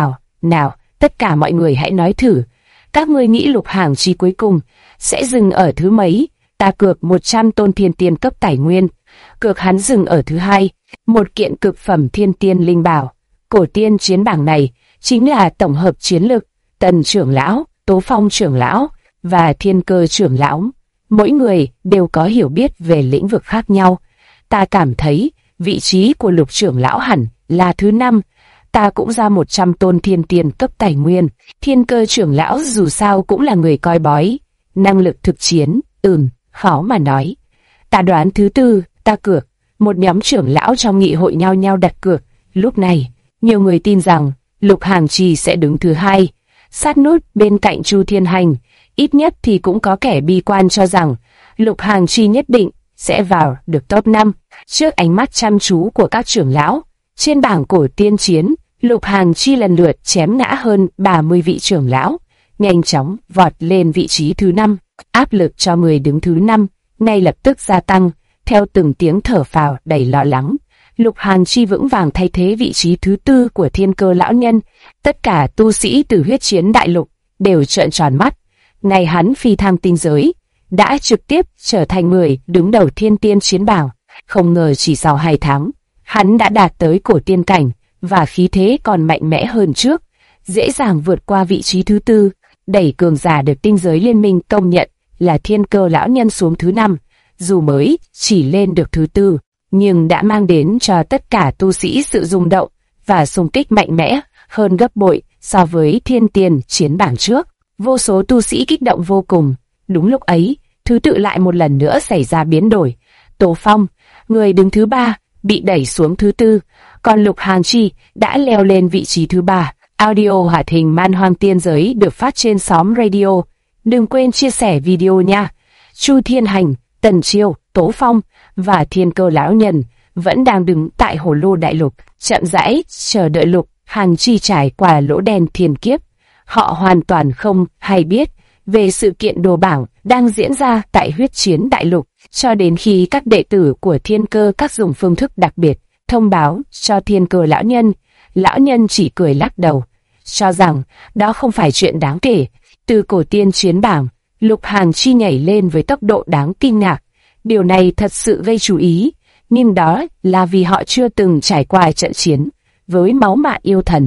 Nào, tất cả mọi người hãy nói thử, các ngươi nghĩ Lục Hàng Chi cuối cùng sẽ dừng ở thứ mấy? Ta cược 100 tôn thiên tiên cấp tài nguyên, cược hắn dừng ở thứ 2, một kiện cực phẩm thiên tiên linh bảo. Cổ tiên chiến bảng này chính là tổng hợp chiến lực Tần trưởng lão, Tố Phong trưởng lão và Thiên Cơ trưởng lão. Mỗi người đều có hiểu biết về lĩnh vực khác nhau. Ta cảm thấy vị trí của Lục trưởng lão hẳn là thứ 5. Ta cũng ra 100 tôn thiên tiên cấp tài nguyên. Thiên Cơ trưởng lão dù sao cũng là người coi bói, năng lực thực chiến, khó mà nói. Ta đoán thứ 4, ta cược. Một nhóm trưởng lão trong nghị hội nhao nhao đặt cược. Lúc này, nhiều người tin rằng Lục Hàng Chi sẽ đứng thứ 2, sát nút bên cạnh Chu Thiên Hành. Ít nhất thì cũng có kẻ bi quan cho rằng Lục Hàng Chi nhất định sẽ vào được top 5. Trước ánh mắt chăm chú của các trưởng lão, trên bảng cổ tiên chiến, Lục Hàng Chi lần lượt chém ngã hơn 30 vị trưởng lão, nhanh chóng vọt lên vị trí thứ 5. Áp lực cho người đứng thứ 5 ngay lập tức gia tăng, theo từng tiếng thở phào đầy lo lắng. Lục Hàng Chi vững vàng thay thế vị trí thứ 4 của Thiên Cơ lão nhân. Tất cả tu sĩ từ huyết chiến đại lục đều trợn tròn mắt. Ngày hắn phi thăng tinh giới, đã trực tiếp trở thành người đứng đầu thiên tiên chiến bảng. Không ngờ chỉ sau 2 tháng, hắn đã đạt tới cổ tiên cảnh, và khí thế còn mạnh mẽ hơn trước, dễ dàng vượt qua vị trí thứ 4, đẩy cường giả được tinh giới liên minh công nhận là Thiên Cơ lão nhân xuống thứ 5. Dù mới chỉ lên được thứ 4, nhưng đã mang đến cho tất cả tu sĩ sự rung động và xung kích mạnh mẽ hơn gấp bội so với thiên tiên chiến bảng trước. Vô số tu sĩ kích động vô cùng. Đúng lúc ấy, thứ tự lại một lần nữa xảy ra biến đổi. Tố Phong, người đứng thứ 3, bị đẩy xuống thứ 4, còn Lục Hàng Chi đã leo lên vị trí thứ 3. Audio hoạt hình Man Hoang Tiên Giới được phát trên xóm radio. Đừng quên chia sẻ video nha. Chu Thiên Hành, Tần Chiêu, Tố Phong và Thiên Cơ lão nhân vẫn đang đứng tại Hồ Lô đại lục, chậm rãi chờ đợi Lục Hàng Chi trải qua lỗ đen thiên kiếp. Họ hoàn toàn không hay biết về sự kiện đồ bảng đang diễn ra tại huyết chiến đại lục, cho đến khi các đệ tử của Thiên Cơ các dùng phương thức đặc biệt thông báo cho Thiên Cơ lão nhân. Lão nhân chỉ cười lắc đầu, cho rằng đó không phải chuyện đáng kể. Từ cổ tiên chiến bảng, Lục Hàng Chi nhảy lên với tốc độ đáng kinh ngạc. Điều này thật sự gây chú ý, nhưng đó là vì họ chưa từng trải qua trận chiến với máu mạn yêu thần.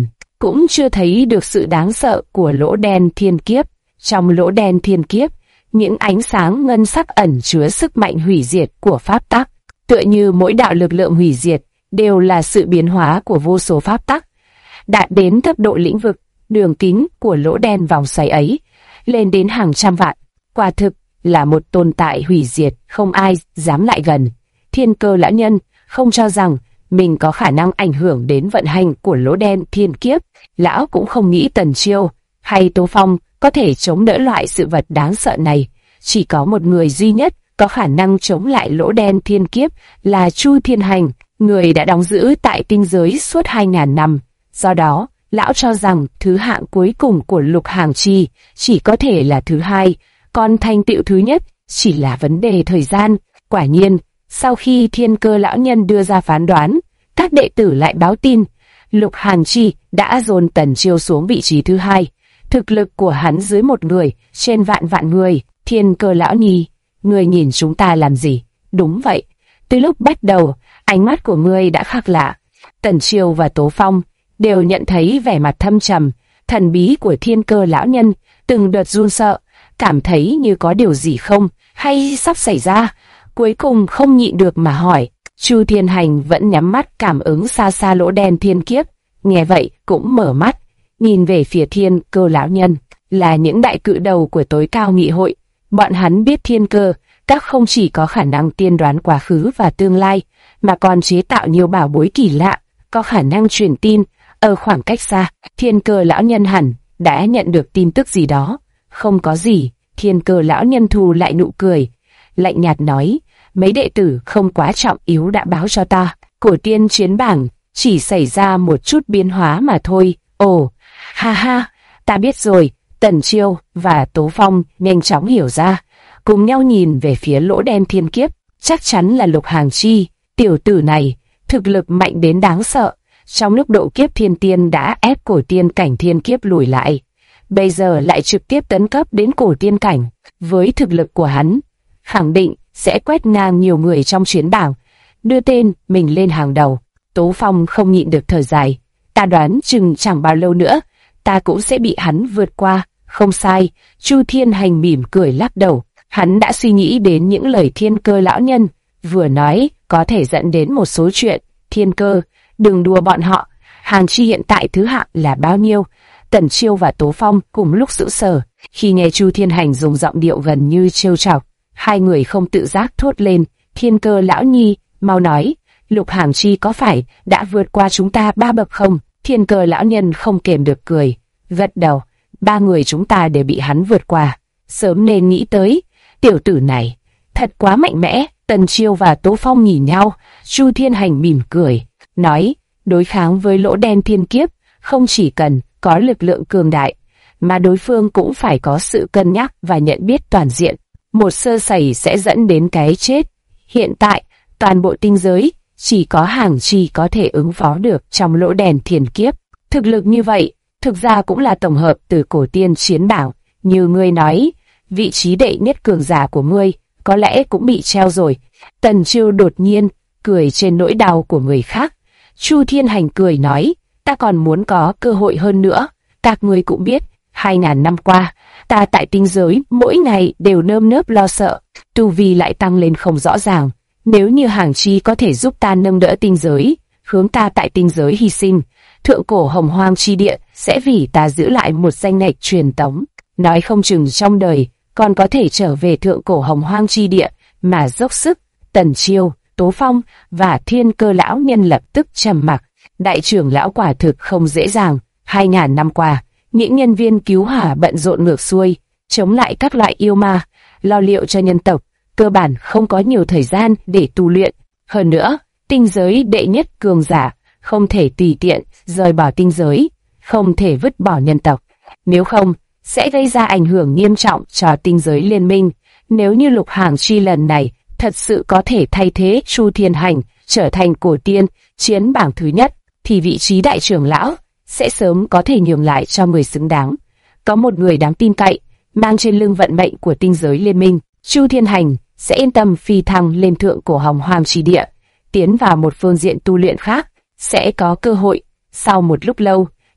cũng chưa thấy được sự đáng sợ của lỗ đen thiên kiếp. Trong lỗ đen thiên kiếp, những ánh sáng ngân sắc ẩn chứa sức mạnh hủy diệt của pháp tắc, tựa như mỗi đạo lực lượng hủy diệt đều là sự biến hóa của vô số pháp tắc. Đạt đến cấp độ lĩnh vực, đường kính của lỗ đen vòng xoáy ấy lên đến hàng trăm vạn, quả thực là một tồn tại hủy diệt không ai dám lại gần. Thiên Cơ lão nhân không cho rằng mình có khả năng ảnh hưởng đến vận hành của lỗ đen thiên kiếp. Lão cũng không nghĩ Tần Chiêu hay Tố Phong có thể chống đỡ loại sự vật đáng sợ này. Chỉ có một người duy nhất có khả năng chống lại lỗ đen thiên kiếp là Chu Thiên Hành, người đã đóng giữ tại tinh giới suốt 2000 năm. Do đó, lão cho rằng thứ hạng cuối cùng của Lục Hàng Chi chỉ có thể là thứ hai, còn thành tựu thứ nhất chỉ là vấn đề thời gian. Quả nhiên, sau khi Thiên Cơ lão nhân đưa ra phán đoán, các đệ tử lại báo tin, Lục Hàng Chi đã dồn Tần Chiêu xuống vị trí thứ hai. Thực lực của hắn dưới một người, trên vạn vạn người. Thiên Cơ lão nhi, ngươi nhìn chúng ta làm gì? Đúng vậy, từ lúc bắt đầu, ánh mắt của ngươi đã khác lạ. Tần Chiêu và Tố Phong đều nhận thấy vẻ mặt thâm trầm, thần bí của Thiên Cơ lão nhân, từng đợt run sợ, cảm thấy như có điều gì không hay sắp xảy ra. Cuối cùng không nhịn được mà hỏi. Chu Thiên Hành vẫn nhắm mắt cảm ứng xa xa lỗ đen thiên kiếp, nghe vậy cũng mở mắt, nhìn về phía Thiên Cơ lão nhân, là những đại cự đầu của tối cao nghị hội. Bọn hắn biết Thiên Cơ các không chỉ có khả năng tiên đoán quá khứ và tương lai, mà còn chế tạo nhiều bảo bối kỳ lạ, có khả năng truyền tin ở khoảng cách xa. Thiên Cơ lão nhân hẳn đã nhận được tin tức gì đó. Không có gì. Thiên Cơ lão nhân thu lại nụ cười, lạnh nhạt nói, mấy đệ tử không quá trọng yếu đã báo cho ta, cổ tiên chiến bảng chỉ xảy ra một chút biến hóa mà thôi. Ồ, ha ha, ta biết rồi. Tần Chiêu và Tố Phong nhanh chóng hiểu ra, cùng nhau nhìn về phía lỗ đen thiên kiếp. Chắc chắn là Lục Hàng Chi, tiểu tử này thực lực mạnh đến đáng sợ. Trong lúc độ kiếp thiên tiên đã ép cổ tiên cảnh thiên kiếp lùi lại, bây giờ lại trực tiếp tấn cấp đến cổ tiên cảnh. Với thực lực của hắn, khẳng định sẽ quét ngang nhiều người trong chiến bảng, đưa tên mình lên hàng đầu. Tố Phong không nhịn được thở dài, ta đoán chừng chẳng bao lâu nữa ta cũng sẽ bị hắn vượt qua. Không sai. Chu Thiên Hành mỉm cười lắc đầu, hắn đã suy nghĩ đến những lời Thiên Cơ lão nhân vừa nói có thể dẫn đến một số chuyện. Thiên Cơ, đừng đùa bọn họ. Hàng Chi hiện tại thứ hạng là bao nhiêu? Tần Chiêu và Tố Phong cùng lúc sững sờ khi nghe Chu Thiên Hành dùng giọng điệu gần như trêu chọc. Hai người không tự giác thốt lên, Thiên Cơ lão nhi, mau nói, Lục Hàng Chi có phải đã vượt qua chúng ta 3 bậc không? Thiên Cơ lão nhân không kềm được cười, gật đầu, 3 người chúng ta đều bị hắn vượt qua. Sớm nên nghĩ tới, tiểu tử này thật quá mạnh mẽ. Tần Chiêu và Tố Phong nhìn nhau. Chu Thiên Hành mỉm cười, nói, đối kháng với lỗ đen thiên kiếp, không chỉ cần có lực lượng cường đại, mà đối phương cũng phải có sự cân nhắc và nhận biết toàn diện. Một sơ sẩy sẽ dẫn đến cái chết. Hiện tại, toàn bộ tinh giới, chỉ có Hàng Chi có thể ứng phó được trong lỗ đen thiên kiếp. Thực lực như vậy, thực ra cũng là tổng hợp từ cổ tiên chiến bảng. Như ngươi nói, vị trí đệ nhất cường giả của ngươi có lẽ cũng bị treo rồi. Tần Chiêu đột nhiên cười trên nỗi đau của người khác. Chu Thiên Hành cười nói, ta còn muốn có cơ hội hơn nữa. Các ngươi cũng biết, 2000 năm qua, ta tại tinh giới mỗi ngày đều nơm nớp lo sợ, tu vi lại tăng lên không rõ ràng. Nếu như Hàng Chi có thể giúp ta nâng đỡ tinh giới, hướng ta tại tinh giới hy sinh, thượng cổ hồng hoang chi địa sẽ vì ta giữ lại một danh ngạch truyền tống. Nói không chừng trong đời còn có thể trở về thượng cổ hồng hoang chi địa mà dốc sức. Tần Chiêu, Tố Phong và Thiên Cơ lão nhân lập tức trầm mặc. Đại trưởng lão quả thực không dễ dàng. 2000 năm qua, những nhân viên cứu hỏa bận rộn ngược xuôi, chống lại các loại yêu ma, lo liệu cho nhân tộc, cơ bản không có nhiều thời gian để tu luyện. Hơn nữa, tinh giới đệ nhất cường giả không thể tùy tiện rời bỏ tinh giới, không thể vứt bỏ nhân tộc, nếu không sẽ gây ra ảnh hưởng nghiêm trọng cho tinh giới liên minh. Nếu như Lục Hàng Chi lần này thật sự có thể thay thế Chu Thiên Hành trở thành cổ tiên chiến bảng thứ nhất, thì vị trí đại trưởng lão sẽ sớm có thể nhường lại cho người xứng đáng. Có một người đáng tin cậy mang trên lưng vận mệnh của tinh giới liên minh, Chu Thiên Hành sẽ yên tâm phi thăng lên thượng cổ hồng hoang chi địa, tiến vào một phương diện tu luyện khác, sẽ có cơ hội. Sau một lúc lâu,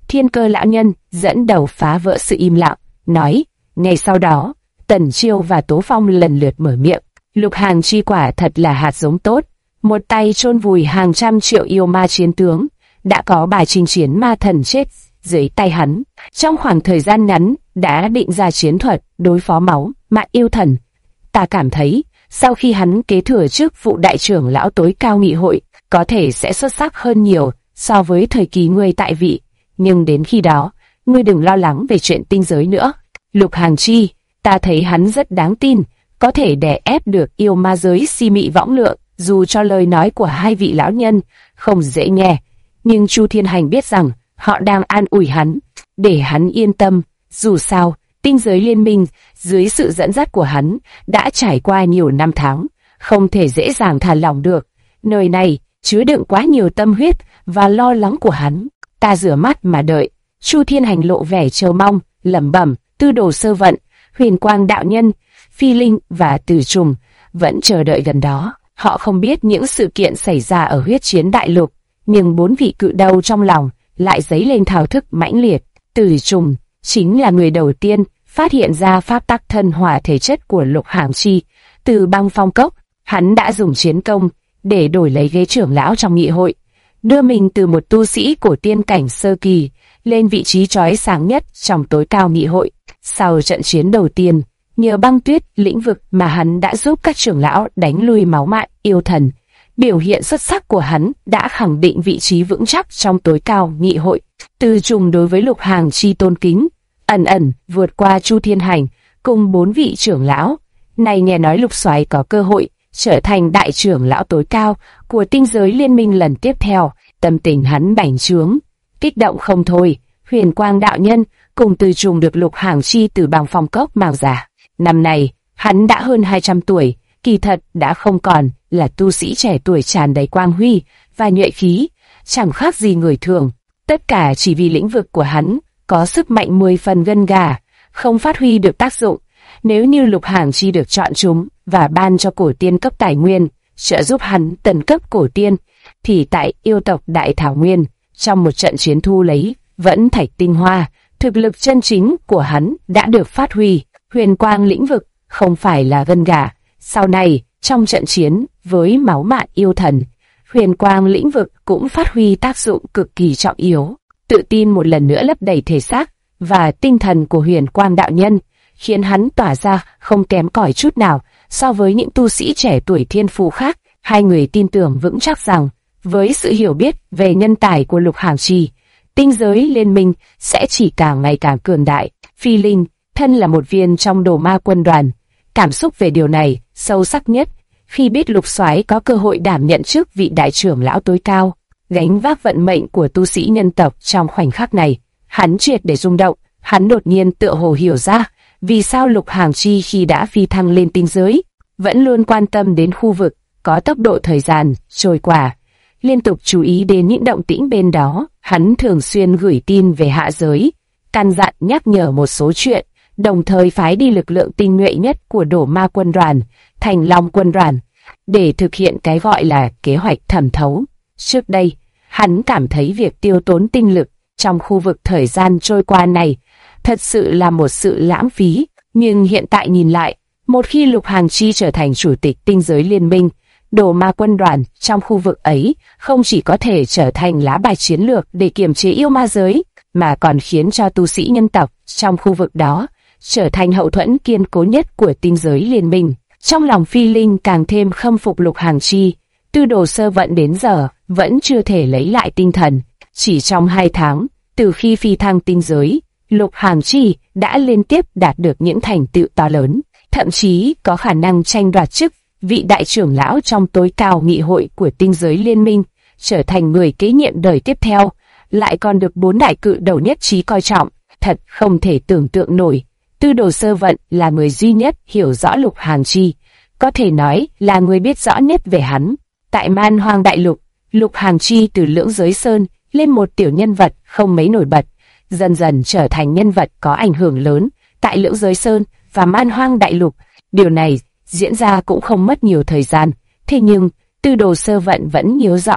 Thiên Cơ lão nhân dẫn đầu phá vỡ sự im lặng, nói. Ngày sau đó, Tần Chiêu và Tố Phong lần lượt mở miệng. Lục Hàng Chi quả thật là hạt giống tốt, một tay chôn vùi hàng trăm triệu yêu ma chiến tướng, đã có bài chinh chiến ma thần chết dưới tay hắn. Trong khoảng thời gian ngắn, đã định ra chiến thuật đối phó máu ma yêu thần. Ta cảm thấy, sau khi hắn kế thừa chức vụ đại trưởng lão tối cao nghị hội, có thể sẽ xuất sắc hơn nhiều so với thời kỳ ngươi tại vị. Nhưng đến khi đó, ngươi đừng lo lắng về chuyện tinh giới nữa. Lục Hàng Chi, ta thấy hắn rất đáng tin, có thể đè ép được yêu ma giới si mị võng lượng, dù cho lời nói của hai vị lão nhân không dễ nghe. Nhưng Chu Thiên Hành biết rằng họ đang an ủi hắn, để hắn yên tâm. Dù sao, tinh giới liên minh dưới sự dẫn dắt của hắn đã trải qua nhiều năm tháng, không thể dễ dàng thả lỏng được. Nơi này chứa đựng quá nhiều tâm huyết và lo lắng của hắn. Ta rửa mắt mà đợi. Chu Thiên Hành lộ vẻ chờ mong, lẩm bẩm. Tư Đồ Sơ Vận, Huyền Quang đạo nhân, Phi Linh và Từ Trùng vẫn chờ đợi gần đó. Họ không biết những sự kiện xảy ra ở huyết chiến đại lục, nhưng bốn vị cự đầu trong lòng lại dấy lên thao thức mãnh liệt. Từ Trùng chính là người đầu tiên phát hiện ra pháp tắc thân hỏa thể chất của Lục Hàng Chi. Từ Băng Phong Cốc, hắn đã dùng chiến công để đổi lấy ghế trưởng lão trong nghị hội, đưa mình từ một tu sĩ của tiên cảnh sơ kỳ lên vị trí chói sáng nhất trong tối cao nghị hội. Sau trận chiến đầu tiên, nhờ băng tuyết lĩnh vực mà hắn đã giúp các trưởng lão đánh lui máu mạn yêu thần, biểu hiện xuất sắc của hắn đã khẳng định vị trí vững chắc trong tối cao nghị hội. Từ Trùng đối với Lục Hàng Chi tôn kính, ẩn ẩn vượt qua Chu Thiên Hành cùng bốn vị trưởng lão. Này nghe nói Lục Soái có cơ hội trở thành đại trưởng lão tối cao của tinh giới liên minh lần tiếp theo, tâm tình hắn bành trướng, kích động không thôi. Huyền Quang đạo nhân cùng Từ Trùng được Lục Hàng Chi từ Băng Phong Cốc mang ra. Năm này, hắn đã hơn 200 tuổi, kỳ thật đã không còn là tu sĩ trẻ tuổi tràn đầy quang huy và nhuệ khí, chẳng khác gì người thường. Tất cả chỉ vì lĩnh vực của hắn có sức mạnh 10 phần gân gà, không phát huy được tác dụng. Nếu như Lục Hàng Chi được chọn chúng và ban cho cổ tiên cấp tài nguyên, trợ giúp hắn tấn cấp cổ tiên, thì tại yêu tộc Đại Thảo Nguyên, trong một trận chiến thu lấy vẫn thạch tinh hoa, thực lực chân chính của hắn đã được phát huy. Huyền Quang lĩnh vực không phải là gân gà. Sau này, trong trận chiến với máu mạn yêu thần, Huyền Quang lĩnh vực cũng phát huy tác dụng cực kỳ trọng yếu. Tự tin một lần nữa lấp đầy thể xác và tinh thần của Huyền Quang đạo nhân, khiến hắn tỏa ra không kém cỏi chút nào so với những tu sĩ trẻ tuổi thiên phú khác. Hai người tin tưởng vững chắc rằng, với sự hiểu biết về nhân tài của Lục Hàng Chi, tinh giới liên minh sẽ chỉ càng ngày càng cường đại. Phi Linh, thân là một viên trong Đồ Ma quân đoàn, cảm xúc về điều này sâu sắc nhất khi biết Lục Soái có cơ hội đảm nhận chức vị đại trưởng lão tối cao, gánh vác vận mệnh của tu sĩ nhân tộc. Trong khoảnh khắc này, hắn triệt để rung động. Hắn đột nhiên tựa hồ hiểu ra vì sao Lục Hàng Chi khi đã phi thăng lên tinh giới vẫn luôn quan tâm đến khu vực có tốc độ thời gian trôi qua, liên tục chú ý đến những động tĩnh bên đó. Hắn thường xuyên gửi tin về hạ giới, căn dặn nhắc nhở một số chuyện, đồng thời phái đi lực lượng tinh nhuệ nhất của Đồ Ma quân đoàn, Thành Long quân đoàn, để thực hiện cái gọi là kế hoạch thẩm thấu. Trước đây, hắn cảm thấy việc tiêu tốn tinh lực trong khu vực thời gian trôi qua này thật sự là một sự lãng phí, nhưng hiện tại nhìn lại, một khi Lục Hàng Chi trở thành chủ tịch tinh giới liên minh, Đồ Ma quân đoàn trong khu vực ấy không chỉ có thể trở thành lá bài chiến lược để kiềm chế yêu ma giới, mà còn khiến cho tu sĩ nhân tộc trong khu vực đó trở thành hậu thuẫn kiên cố nhất của tinh giới liên minh. Trong lòng Phi Linh càng thêm khâm phục Lục Hàng Chi. Tư Đồ Sơ Vận đến giờ vẫn chưa thể lấy lại tinh thần. Chỉ trong 2 tháng, từ khi phi thăng tinh giới, Lục Hàng Chi đã liên tiếp đạt được những thành tựu to lớn, thậm chí có khả năng tranh đoạt chức vị đại trưởng lão trong tối cao nghị hội của tinh giới liên minh, trở thành người kế nhiệm đời tiếp theo, lại còn được 4 đại cự đầu nhất trí coi trọng. Thật không thể tưởng tượng nổi. Tư Đồ Sơ Vận là người duy nhất hiểu rõ Lục Hàng Chi, có thể nói là người biết rõ nhất về hắn. Tại Man Hoang Đại Lục, Lục Hàng Chi từ Lưỡng Giới Sơn lên một tiểu nhân vật không mấy nổi bật, dần dần trở thành nhân vật có ảnh hưởng lớn tại Lưỡng Giới Sơn và Man Hoang Đại Lục. Điều này diễn ra cũng không mất nhiều thời gian, thế nhưng Tư Đồ Sơ Vận vẫn nhớ rõ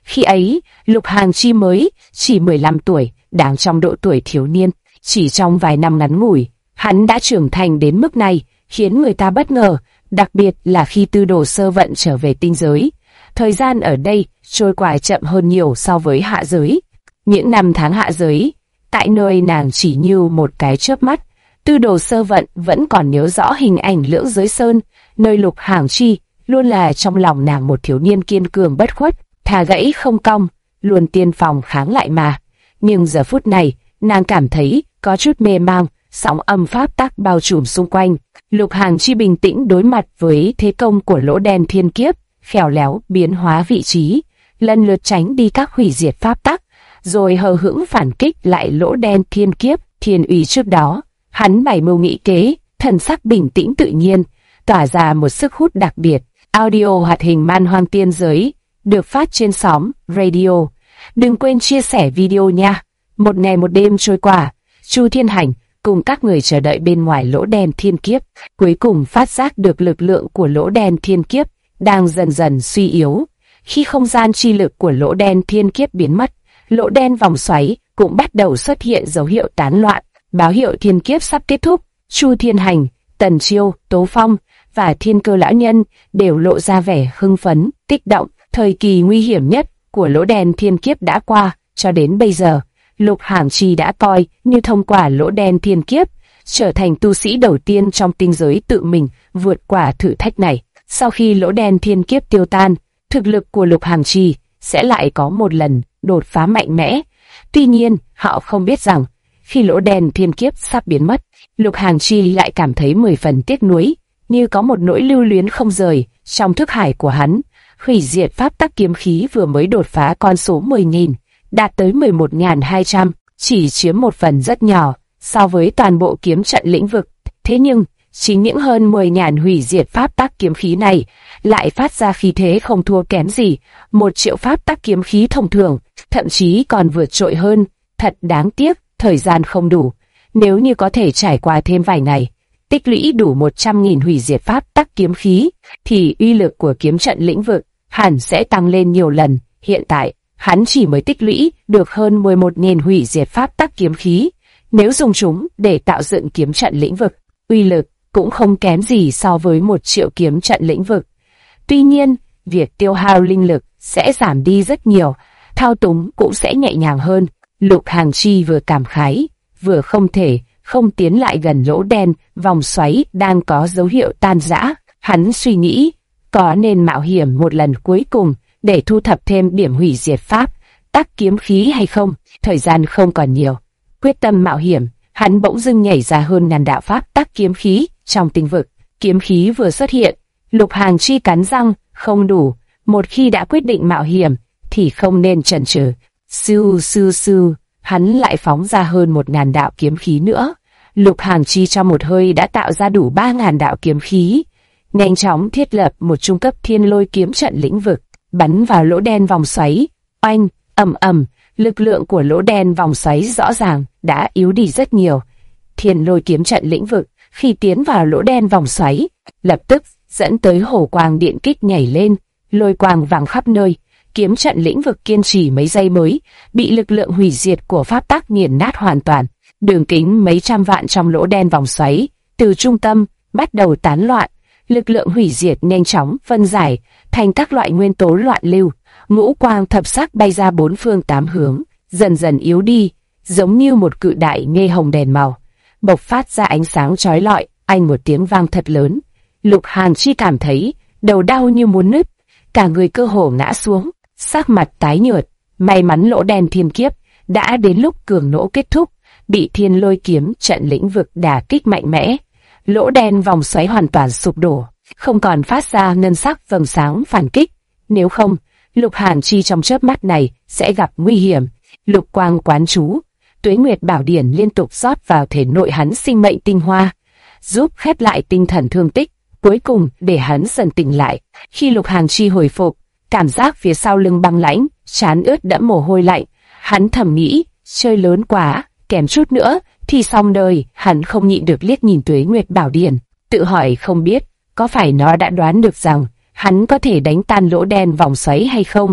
Khi ấy, Lục Hàng Chi mới chỉ 15 tuổi, đang trong độ tuổi thiếu niên. Chỉ trong vài năm ngắn ngủi, hắn đã trưởng thành đến mức này, khiến người ta bất ngờ, đặc biệt là khi Tư Đồ Sơ Vận trở về tinh giới. Thời gian ở đây trôi qua chậm hơn nhiều so với hạ giới. Những năm tháng hạ giới, tại nơi nàng chỉ như một cái chớp mắt, Tư Đồ Sơ Vận vẫn còn nhớ rõ hình ảnh Lưỡng Giới Sơn, nơi Lục Hàng Chi luôn là trong lòng nàng một thiếu niên kiên cường bất khuất, thà gãy không cong, luôn tiên phong kháng lại mà. Nhưng giờ phút này, nàng cảm thấy có chút mê mang, sóng âm pháp tắc bao trùm xung quanh. Lục Hàng Chi bình tĩnh đối mặt với thế công của lỗ đen thiên kiếp, khéo léo biến hóa vị trí, lần lượt tránh đi các hủy diệt pháp tắc, rồi hờ hững phản kích lại lỗ đen thiên kiếp, thiên uy trước đó. Hắn bày mưu nghị kế, thần sắc bình tĩnh tự nhiên, tỏa ra một sức hút đặc biệt. Audio hoạt hình Man Hoang Tiên Giới được phát trên xóm Radio. Đừng quên chia sẻ video nha. Một ngày một đêm trôi qua, Chu Thiên Hành cùng các người chờ đợi bên ngoài lỗ đen thiên kiếp, cuối cùng phát giác được lực lượng của lỗ đen thiên kiếp đang dần dần suy yếu. Khi không gian chi lực của lỗ đen thiên kiếp biến mất, lỗ đen vòng xoáy cũng bắt đầu xuất hiện dấu hiệu tán loạn, báo hiệu thiên kiếp sắp kết thúc. Chu Thiên Hành, Tần Chiêu, Tố Phong và Thiên Cơ lão nhân đều lộ ra vẻ hưng phấn, kích động. Thời kỳ nguy hiểm nhất của lỗ đen thiên kiếp đã qua, cho đến bây giờ, Lục Hàng Chi đã coi như thông qua lỗ đen thiên kiếp, trở thành tu sĩ đầu tiên trong tinh giới tự mình vượt qua thử thách này. Sau khi lỗ đen thiên kiếp tiêu tan, thực lực của Lục Hàng Chi sẽ lại có một lần đột phá mạnh mẽ. Tuy nhiên, họ không biết rằng, khi lỗ đen thiên kiếp sắp biến mất, Lục Hàng Chi lại cảm thấy 10 phần tiếc nuối, như có một nỗi lưu luyến không rời trong thức hải của hắn. Hủy diệt pháp tắc kiếm khí vừa mới đột phá con số 10.000, đạt tới 11.200, chỉ chiếm một phần rất nhỏ so với toàn bộ kiếm trận lĩnh vực. Thế nhưng, chính những hơn 10.000 hủy diệt pháp tắc kiếm khí này lại phát ra khí thế không thua kém gì 1 triệu pháp tắc kiếm khí thông thường, thậm chí còn vượt trội hơn. Thật đáng tiếc, thời gian không đủ. Nếu như có thể trải qua thêm vài ngày, tích lũy đủ 100.000 hủy diệt pháp tắc kiếm khí, thì uy lực của kiếm trận lĩnh vực hẳn sẽ tăng lên nhiều lần. Hiện tại, hắn chỉ mới tích lũy được hơn 11.000 hủy diệt pháp tắc kiếm khí. Nếu dùng chúng để tạo dựng kiếm trận lĩnh vực, uy lực cũng không kém gì so với 1 triệu kiếm trận lĩnh vực. Tuy nhiên, việc tiêu hao linh lực sẽ giảm đi rất nhiều, thao túng cũng sẽ nhẹ nhàng hơn. Lục Hàng Chi vừa cảm khái, vừa không thể không tiến lại gần lỗ đen vòng xoáy đang có dấu hiệu tan rã. Hắn suy nghĩ, có nên mạo hiểm một lần cuối cùng để thu thập thêm điểm hủy diệt pháp tắc kiếm khí hay không? Thời gian không còn nhiều, quyết tâm mạo hiểm, hắn bỗng dưng nhảy ra hơn ngàn đạo pháp tắc kiếm khí trong tinh vực. Kiếm khí vừa xuất hiện, Lục Hàng Chi cắn răng, không đủ, một khi đã quyết định mạo hiểm thì không nên chần chừ. Sư sư sư, hắn lại phóng ra hơn 1.000 đạo kiếm khí nữa. Lục Hàng Chi trong một hơi đã tạo ra đủ 3.000 đạo kiếm khí, nhanh chóng thiết lập một trung cấp thiên lôi kiếm trận lĩnh vực, bắn vào lỗ đen vòng xoáy. Oanh, ầm ầm, lực lượng của lỗ đen vòng xoáy rõ ràng đã yếu đi rất nhiều. Thiên lôi kiếm trận lĩnh vực khi tiến vào lỗ đen vòng xoáy, lập tức dẫn tới hổ quang điện kích nhảy lên, lôi quang vàng khắp nơi. Kiếm trận lĩnh vực kiên trì mấy giây mới bị lực lượng hủy diệt của pháp tắc nghiền nát hoàn toàn. Đường kính mấy trăm vạn trong lỗ đen vòng xoáy từ trung tâm bắt đầu tán loạn, lực lượng hủy diệt nhanh chóng phân giải thành các loại nguyên tố loạn lưu. Ngũ quang thập sắc bay ra 4 phương 8 hướng, dần dần yếu đi, giống như một cự đại nghe hồng đèn màu, bộc phát ra ánh sáng chói lọi. Anh một tiếng vang thật lớn, Lục Hàng Chi cảm thấy đầu đau như muốn nứt, cả người cơ hồ ngã xuống, sắc mặt tái nhợt. May mắn lỗ đen thiên kiếp đã đến lúc cường nỗ kết thúc, bị thiên lôi kiếm trận lĩnh vực đả kích mạnh mẽ. Lỗ đen vòng xoáy hoàn toàn sụp đổ, không còn phát ra ngân sắc vầng sáng phản kích. Nếu không, Lục Hàng Chi trong chớp mắt này sẽ gặp nguy hiểm. Lục quang quán chú, Tuế Nguyệt Bảo Điển liên tục rót vào thể nội hắn sinh mệnh tinh hoa, giúp khép lại tinh thần thương tích, cuối cùng để hắn dần tỉnh lại. Khi Lục Hàng Chi hồi phục, cảm giác phía sau lưng băng lãnh, trán ướt đẫm mồ hôi lạnh. Hắn thầm nghĩ, chơi lớn quá, kèm chút nữa thì xong đời. Hắn không nhịn được liếc nhìn Tuế Nguyệt Bảo Điển, tự hỏi không biết có phải nó đã đoán được rằng hắn có thể đánh tan lỗ đen vòng xoáy hay không.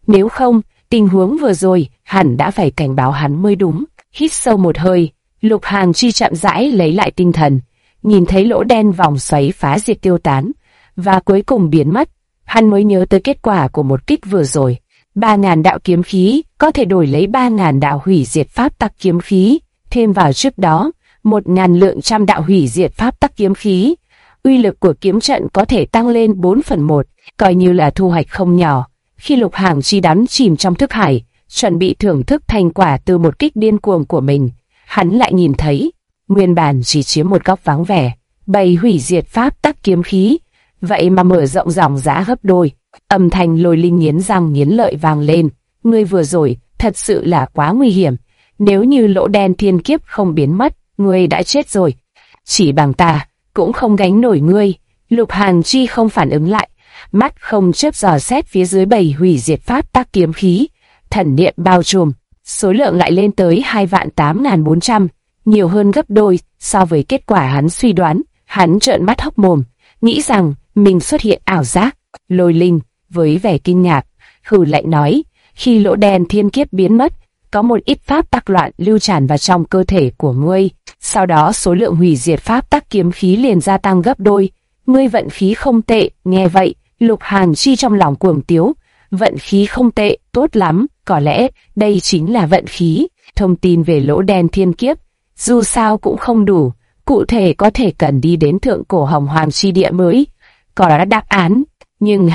Nếu không, tình huống vừa rồi hẳn đã phải cảnh báo hắn mới đúng. Hít sâu một hơi, Lục Hàn Chi chậm rãi lấy lại tinh thần, nhìn thấy lỗ đen vòng xoáy phá diệt tiêu tán và cuối cùng biến mất. Hắn mới nhớ tới kết quả của một kích vừa rồi. 3.000 đạo kiếm khí có thể đổi lấy 3.000 đạo hủy diệt pháp tắc kiếm khí, thêm vào trước đó 1.000 lượng trăm đạo hủy diệt pháp tắc kiếm khí. Uy lực của kiếm trận có thể tăng lên 4/1, coi như là thu hoạch không nhỏ. Khi Lục Hàn Chi đắm chìm trong thức hải, chuẩn bị thưởng thức thành quả từ một kích điên cuồng của mình, hắn lại nhìn thấy, nguyên bản chỉ chiếm một góc vắng vẻ, bầy hủy diệt pháp tắc kiếm khí, vậy mà mở rộng dòng dã gấp đôi. Âm thanh Lôi Linh nghiến răng nghiến lợi vang lên, ngươi vừa rồi thật sự là quá nguy hiểm, nếu như lỗ đen thiên kiếp không biến mất, ngươi đã chết rồi. Chỉ bằng ta cũng không gánh nổi ngươi. Lục Hàn Chi không phản ứng lại, mắt không chớp dò xét phía dưới bầy hủy diệt pháp tắc kiếm khí, thần niệm bao trùm, số lượng lại lên tới 2.8.400, nhiều hơn gấp đôi so với kết quả hắn suy đoán. Hắn trợn mắt hốc mồm, nghĩ rằng mình xuất hiện ảo giác. Lôi Linh với vẻ kinh ngạc hừ lạnh nói, khi lỗ đen thiên kiếp biến mất, có một ít pháp tắc loạn lưu tràn vào trong cơ thể của ngươi, sau đó số lượng hủy diệt pháp tắc kiếm khí liền gia tăng gấp đôi. Ngươi vận khí không tệ. Nghe vậy, Lục Hàn Chi trong lòng cuồng tiếu, vận khí không tệ, tốt lắm, có lẽ đây chính là vận khí. Thông tin về lỗ đen thiên kiếp dù sao cũng không đủ, cụ thể có thể cần đi đến thượng cổ Hồng Hoàng chi địa mới có đáp án. Nhưng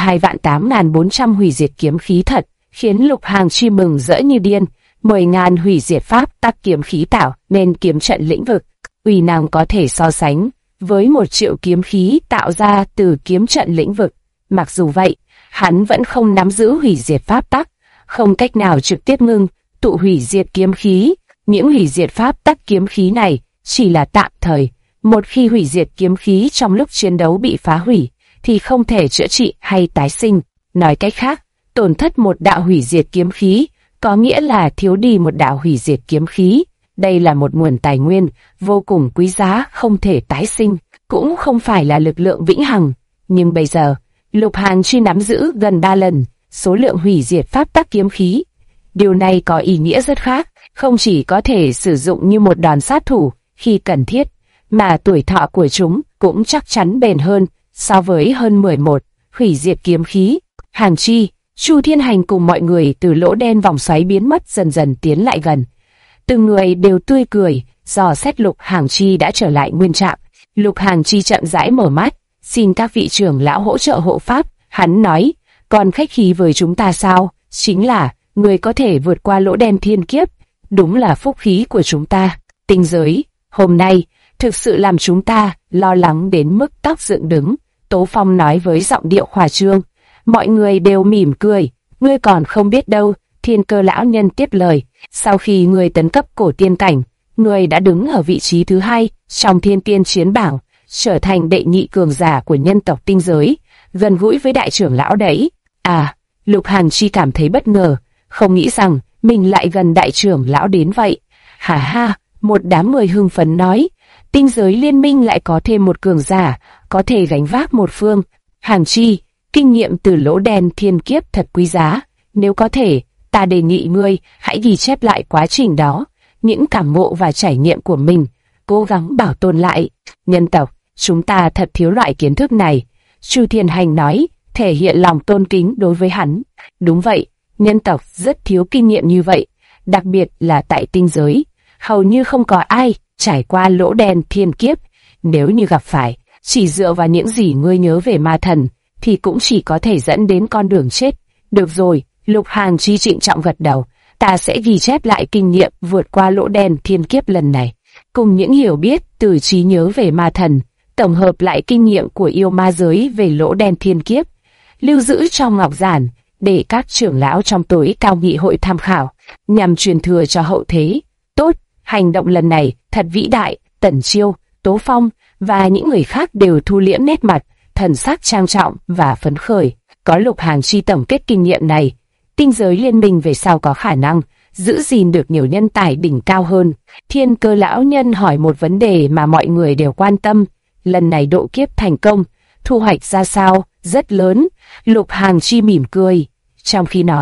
2.8.400 hủy diệt kiếm khí thật khiến Lục Hàn Chi mừng rỡ như điên. 10.000 hủy diệt pháp tắc kiếm khí tạo nên kiếm trận lĩnh vực, uy năng có thể so sánh với 1 triệu kiếm khí tạo ra từ kiếm trận lĩnh vực. Mặc dù vậy, hắn vẫn không nắm giữ hủy diệt pháp tắc, không cách nào trực tiếp ngưng tụ hủy diệt kiếm khí. Những hủy diệt pháp tắc kiếm khí này chỉ là tạm thời. Một khi hủy diệt kiếm khí trong lúc chiến đấu bị phá hủy, thì không thể chữa trị hay tái sinh. Nói cách khác, tổn thất một đạo hủy diệt kiếm khí có nghĩa là thiếu đi một đạo hủy diệt kiếm khí. Đây là một nguồn tài nguyên vô cùng quý giá, không thể tái sinh, cũng không phải là lực lượng vĩnh hằng. Nhưng bây giờ, Lục Hàn Chi nắm giữ gần 3 lần số lượng hủy diệt pháp tắc kiếm khí. Điều này có ý nghĩa rất khác, không chỉ có thể sử dụng như một đòn sát thủ khi cần thiết, mà tuổi thọ của chúng cũng chắc chắn bền hơn so với hơn 11 hủy diệt kiếm khí. Hàn Chi, Chu Thiên Hành cùng mọi người từ lỗ đen vòng xoáy biến mất dần dần tiến lại gần. Từng người đều tươi cười, dò xét Lục Hàn Chi đã trở lại nguyên trạng. Lục Hàn Chi chậm rãi mở mắt, xin các vị trưởng lão hỗ trợ hộ pháp. Hắn nói, còn khách khí với chúng ta sao? Chính là, người có thể vượt qua lỗ đen thiên kiếp, đúng là phúc khí của chúng ta. Tinh giới, hôm nay, thực sự làm chúng ta lo lắng đến mức tóc dựng đứng. Tố Phong nói với giọng điệu khoa trương. Mọi người đều mỉm cười, ngươi còn không biết đâu. Thiên Cơ lão nhân tiếp lời, sau khi ngươi tấn cấp cổ tiên cảnh, ngươi đã đứng ở vị trí thứ 2 trong thiên tiên chiến bảng, trở thành đệ nhị cường giả của nhân tộc tinh giới, gần gũi với đại trưởng lão đấy. À, Lục Hàn Chi cảm thấy bất ngờ, không nghĩ rằng mình lại gần đại trưởng lão đến vậy. Hà ha, một đám người hưng phấn nói, tinh giới liên minh lại có thêm một cường giả, có thể gánh vác một phương. Hàn Chi, kinh nghiệm từ lỗ đen thiên kiếp thật quý giá, nếu có thể, ta đề nghị ngươi hãy ghi chép lại quá trình đó, những cảm ngộ và trải nghiệm của mình, cố gắng bảo tồn lại. Nhân tộc, chúng ta thật thiếu loại kiến thức này. Chu Thiên Hành nói, thể hiện lòng tôn kính đối với hắn. Đúng vậy, nhân tộc rất thiếu kinh nghiệm như vậy, đặc biệt là tại tinh giới, hầu như không có ai trải qua lỗ đen thiên kiếp. Nếu như gặp phải, chỉ dựa vào những gì ngươi nhớ về ma thần, thì cũng chỉ có thể dẫn đến con đường chết. Được rồi, Lục Hàn Chi trịnh trọng gật đầu, ta sẽ ghi chép lại kinh nghiệm vượt qua lỗ đen thiên kiếp lần này, cùng những hiểu biết từ trí nhớ về ma thần, tổng hợp lại kinh nghiệm của yêu ma giới về lỗ đen thiên kiếp, lưu giữ trong ngọc giản, để các trưởng lão trong tối cao nghị hội tham khảo, nhằm truyền thừa cho hậu thế. Tốt, hành động lần này thật vĩ đại. Tần Chiêu, Tố Phong và những người khác đều thu liễm nét mặt, thần sắc trang trọng và phấn khởi. Có Lục Hàn Chi tổng kết kinh nghiệm này, tinh giới liên minh về sau có khả năng giữ gìn được nhiều nhân tài đỉnh cao hơn. Thiên Cơ lão nhân hỏi một vấn đề mà mọi người đều quan tâm, lần này độ kiếp thành công, thu hoạch ra sao? Rất lớn. Lục Hàn Chi mỉm cười, trong khi nói,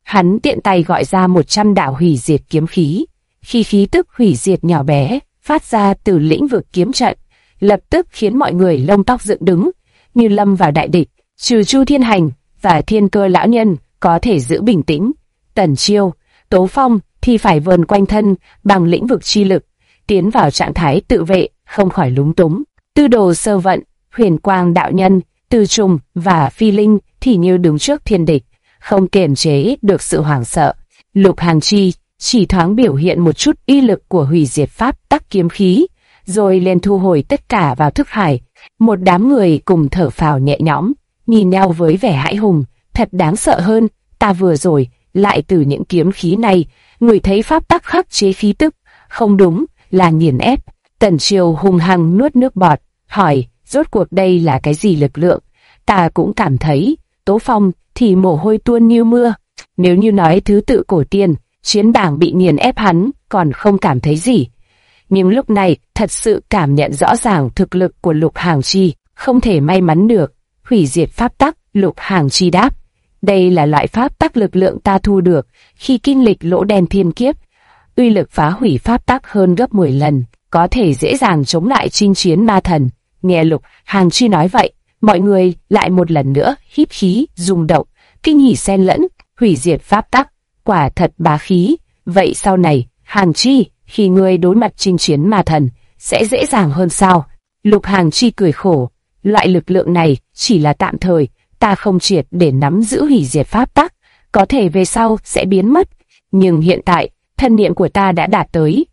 Hắn tiện tay gọi ra 100 đạo hủy diệt kiếm khí. Khi khí tức hủy diệt nhỏ bé phát ra từ lĩnh vực kiếm trận, lập tức khiến mọi người lông tóc dựng đứng, như lâm vào đại địch. Trừ Chu Thiên Hành và Thiên Cơ lão nhân có thể giữ bình tĩnh, Tần Chiêu, Tố Phong thì phải vờn quanh thân bằng lĩnh vực chi lực, tiến vào trạng thái tự vệ, không khỏi lúng túng. Tư Đồ Sơ Vận, Huyền Quang đạo nhân, Từ Trùng và Phi Linh thì như đứng trước thiên địch, không kiềm chế được sự hoảng sợ. Lục Hàng Chi chỉ thoáng biểu hiện một chút uy lực của hủy diệt pháp tắc kiếm khí, rồi liền thu hồi tất cả vào thức hải. Một đám người cùng thở phào nhẹ nhõm, nhìn nhau với vẻ hãi hùng. Thật đáng sợ hơn, ta vừa rồi lại từ những kiếm khí này người thấy pháp tắc khắc chế khí tức, không đúng là nghiền ép. Tần Chiêu hung hăng nuốt nước bọt, hỏi, rốt cuộc đây là cái gì lực lượng? Ta cũng cảm thấy. Tố Phong thì mồ hôi tuôn như mưa. Nếu như nói thứ tự cổ tiên, chiến bảng bị nghiền ép hắn còn không cảm thấy gì. Nhưng lúc này thật sự cảm nhận rõ ràng thực lực của Lục Hàng Chi, không thể may mắn được. Hủy diệt pháp tắc, Lục Hàng Chi đáp. Đây là loại pháp tắc lực lượng ta thu được khi kinh lịch lỗ đen thiên kiếp. Uy lực phá hủy pháp tắc hơn gấp 10 lần, có thể dễ dàng chống lại chinh chiến ma thần. Nghe Lục Hàng Chi nói vậy, mọi người lại một lần nữa hít khí, rung động, kinh hỉ xen lẫn. Hủy diệt pháp tắc, quả thật bá khí. Vậy sau này, Hàng Chi, khi ngươi đối mặt chinh chiến ma thần, sẽ dễ dàng hơn sao? Lục Hàng Chi cười khổ, loại lực lượng này chỉ là tạm thời, ta không triệt để nắm giữ hủy diệt pháp tắc, có thể về sau sẽ biến mất. Nhưng hiện tại, thân niệm của ta đã đạt tới,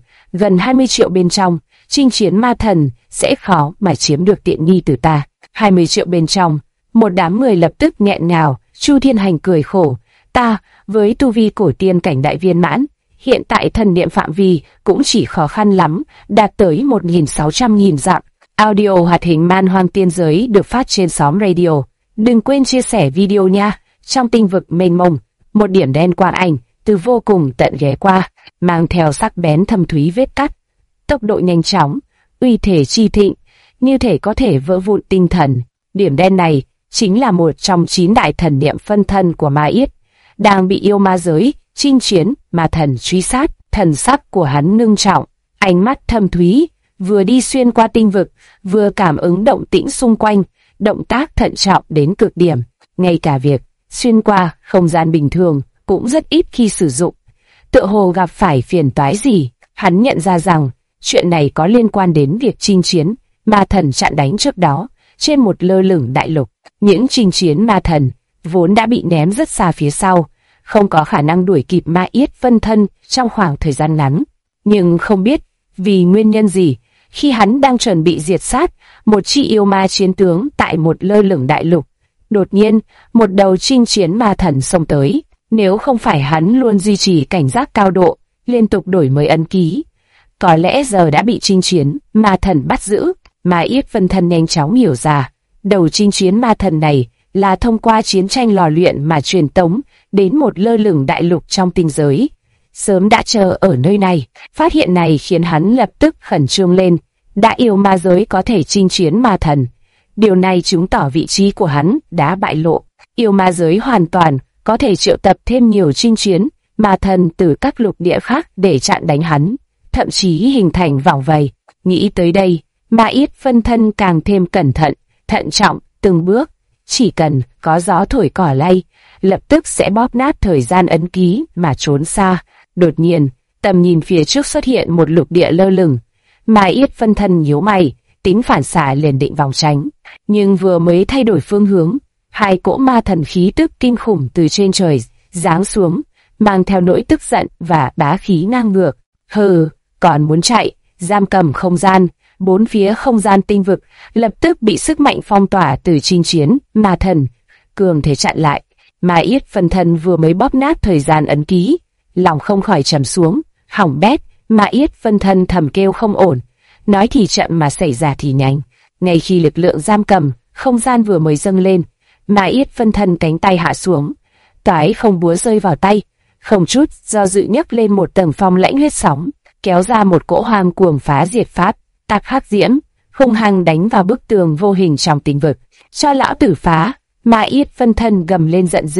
gần 20 triệu bên trong, chinh chiến ma thần sẽ khó mà chiếm được tiện nghi từ ta. 20 triệu bên trong, một đám người lập tức nghẹn ngào. Chu Thiên Hành cười khổ, ta, với tu vi cổ tiên cảnh đại viên mãn, hiện tại thần niệm phạm vi cũng chỉ khó khăn lắm, đạt tới 1.600.000 dặm. Audio hoạt hình Man Hoang Tiên Giới được phát trên xóm radio. Đừng quên chia sẻ video nha. Trong tinh vực mênh mông, một điểm đen quang ảnh từ vô cùng tận ghé qua, mang theo sắc bén thâm thúy vết cắt, tốc độ nhanh chóng, uy thể chi thịnh, như thể có thể vỡ vụn tinh thần. Điểm đen này chính là một trong 9 đại thần niệm phân thân của Ma Yết, đang bị yêu ma giới chinh chiến ma thần truy sát. Thần sắc của hắn ngưng trọng, ánh mắt thâm thúy, vừa đi xuyên qua tinh vực, vừa cảm ứng động tĩnh xung quanh, động tác thận trọng đến cực điểm. Ngay cả việc xuyên qua không gian bình thường cũng rất ít khi sử dụng. Tựa hồ gặp phải phiền toái gì, hắn nhận ra rằng chuyện này có liên quan đến việc chinh chiến ma thần chặn đánh trước đó trên một lơ lửng đại lục. Những chinh chiến ma thần vốn đã bị ném rất xa phía sau, không có khả năng đuổi kịp Ma Yết phân thân trong khoảng thời gian ngắn. Nhưng không biết vì nguyên nhân gì, khi hắn đang chuẩn bị diệt sát một chi yêu ma chiến tướng tại một lơ lửng đại lục, đột nhiên một đầu chinh chiến ma thần xông tới. Nếu không phải hắn luôn duy trì cảnh giác cao độ, liên tục đổi mới ấn ký, có lẽ giờ đã bị chinh chiến ma thần bắt giữ. Ma Yết phân thân nhanh chóng hiểu ra, đầu chinh chiến ma thần này là thông qua chiến tranh lò luyện mà truyền tống đến một lơ lửng đại lục trong tinh giới, sớm đã chờ ở nơi này. Phát hiện này khiến hắn lập tức khẩn trương lên. Đã yêu ma giới có thể chinh chiến ma thần, điều này chứng tỏ vị trí của hắn đã bại lộ. Yêu ma giới hoàn toàn có thể triệu tập thêm nhiều chinh chiến ma thần từ các lục địa khác để chặn đánh hắn, thậm chí hình thành vòng vây. Nghĩ tới đây, Ma Yết phân thân càng thêm cẩn thận, thận trọng, từng bước. Chỉ cần có gió thổi cỏ lay, lập tức sẽ bóp nát thời gian ấn ký mà trốn xa. Đột nhiên, tầm nhìn phía trước xuất hiện một lục địa lơ lửng. Ma Yết phân thân nhíu mày, tính phản xạ liền định vòng tránh, nhưng vừa mới thay đổi phương hướng, hai cỗ ma thần khí tức kinh khủng từ trên trời giáng xuống, mang theo nỗi tức giận và bá khí ngang ngược. Hừ, còn muốn chạy? Giam cầm không gian. Bốn phía không gian tinh vực lập tức bị sức mạnh phong tỏa từ chinh chiến ma thần cường thể chặn lại. Ma Yết phân thân vừa mới bóp nát thời gian ấn ký, lòng không khỏi trầm xuống. Hỏng bét! Ma Yết phân thân thầm kêu không ổn. Nói thì chậm mà xảy ra thì nhanh. Ngay khi lực lượng giam cầm không gian vừa mới dâng lên, Ma Yết phân thân cánh tay hạ xuống, cái không búa rơi vào tay, không chút do dự nhấc lên một tầng phong lãnh huyết sóng, kéo ra một cỗ hoang cuồng phá diệt pháp tắc hắc diễm, hung hăng đánh vào bức tường vô hình trong tinh vực. Cho lão tử phá! Ma Yết phân thân gầm lên giận dữ,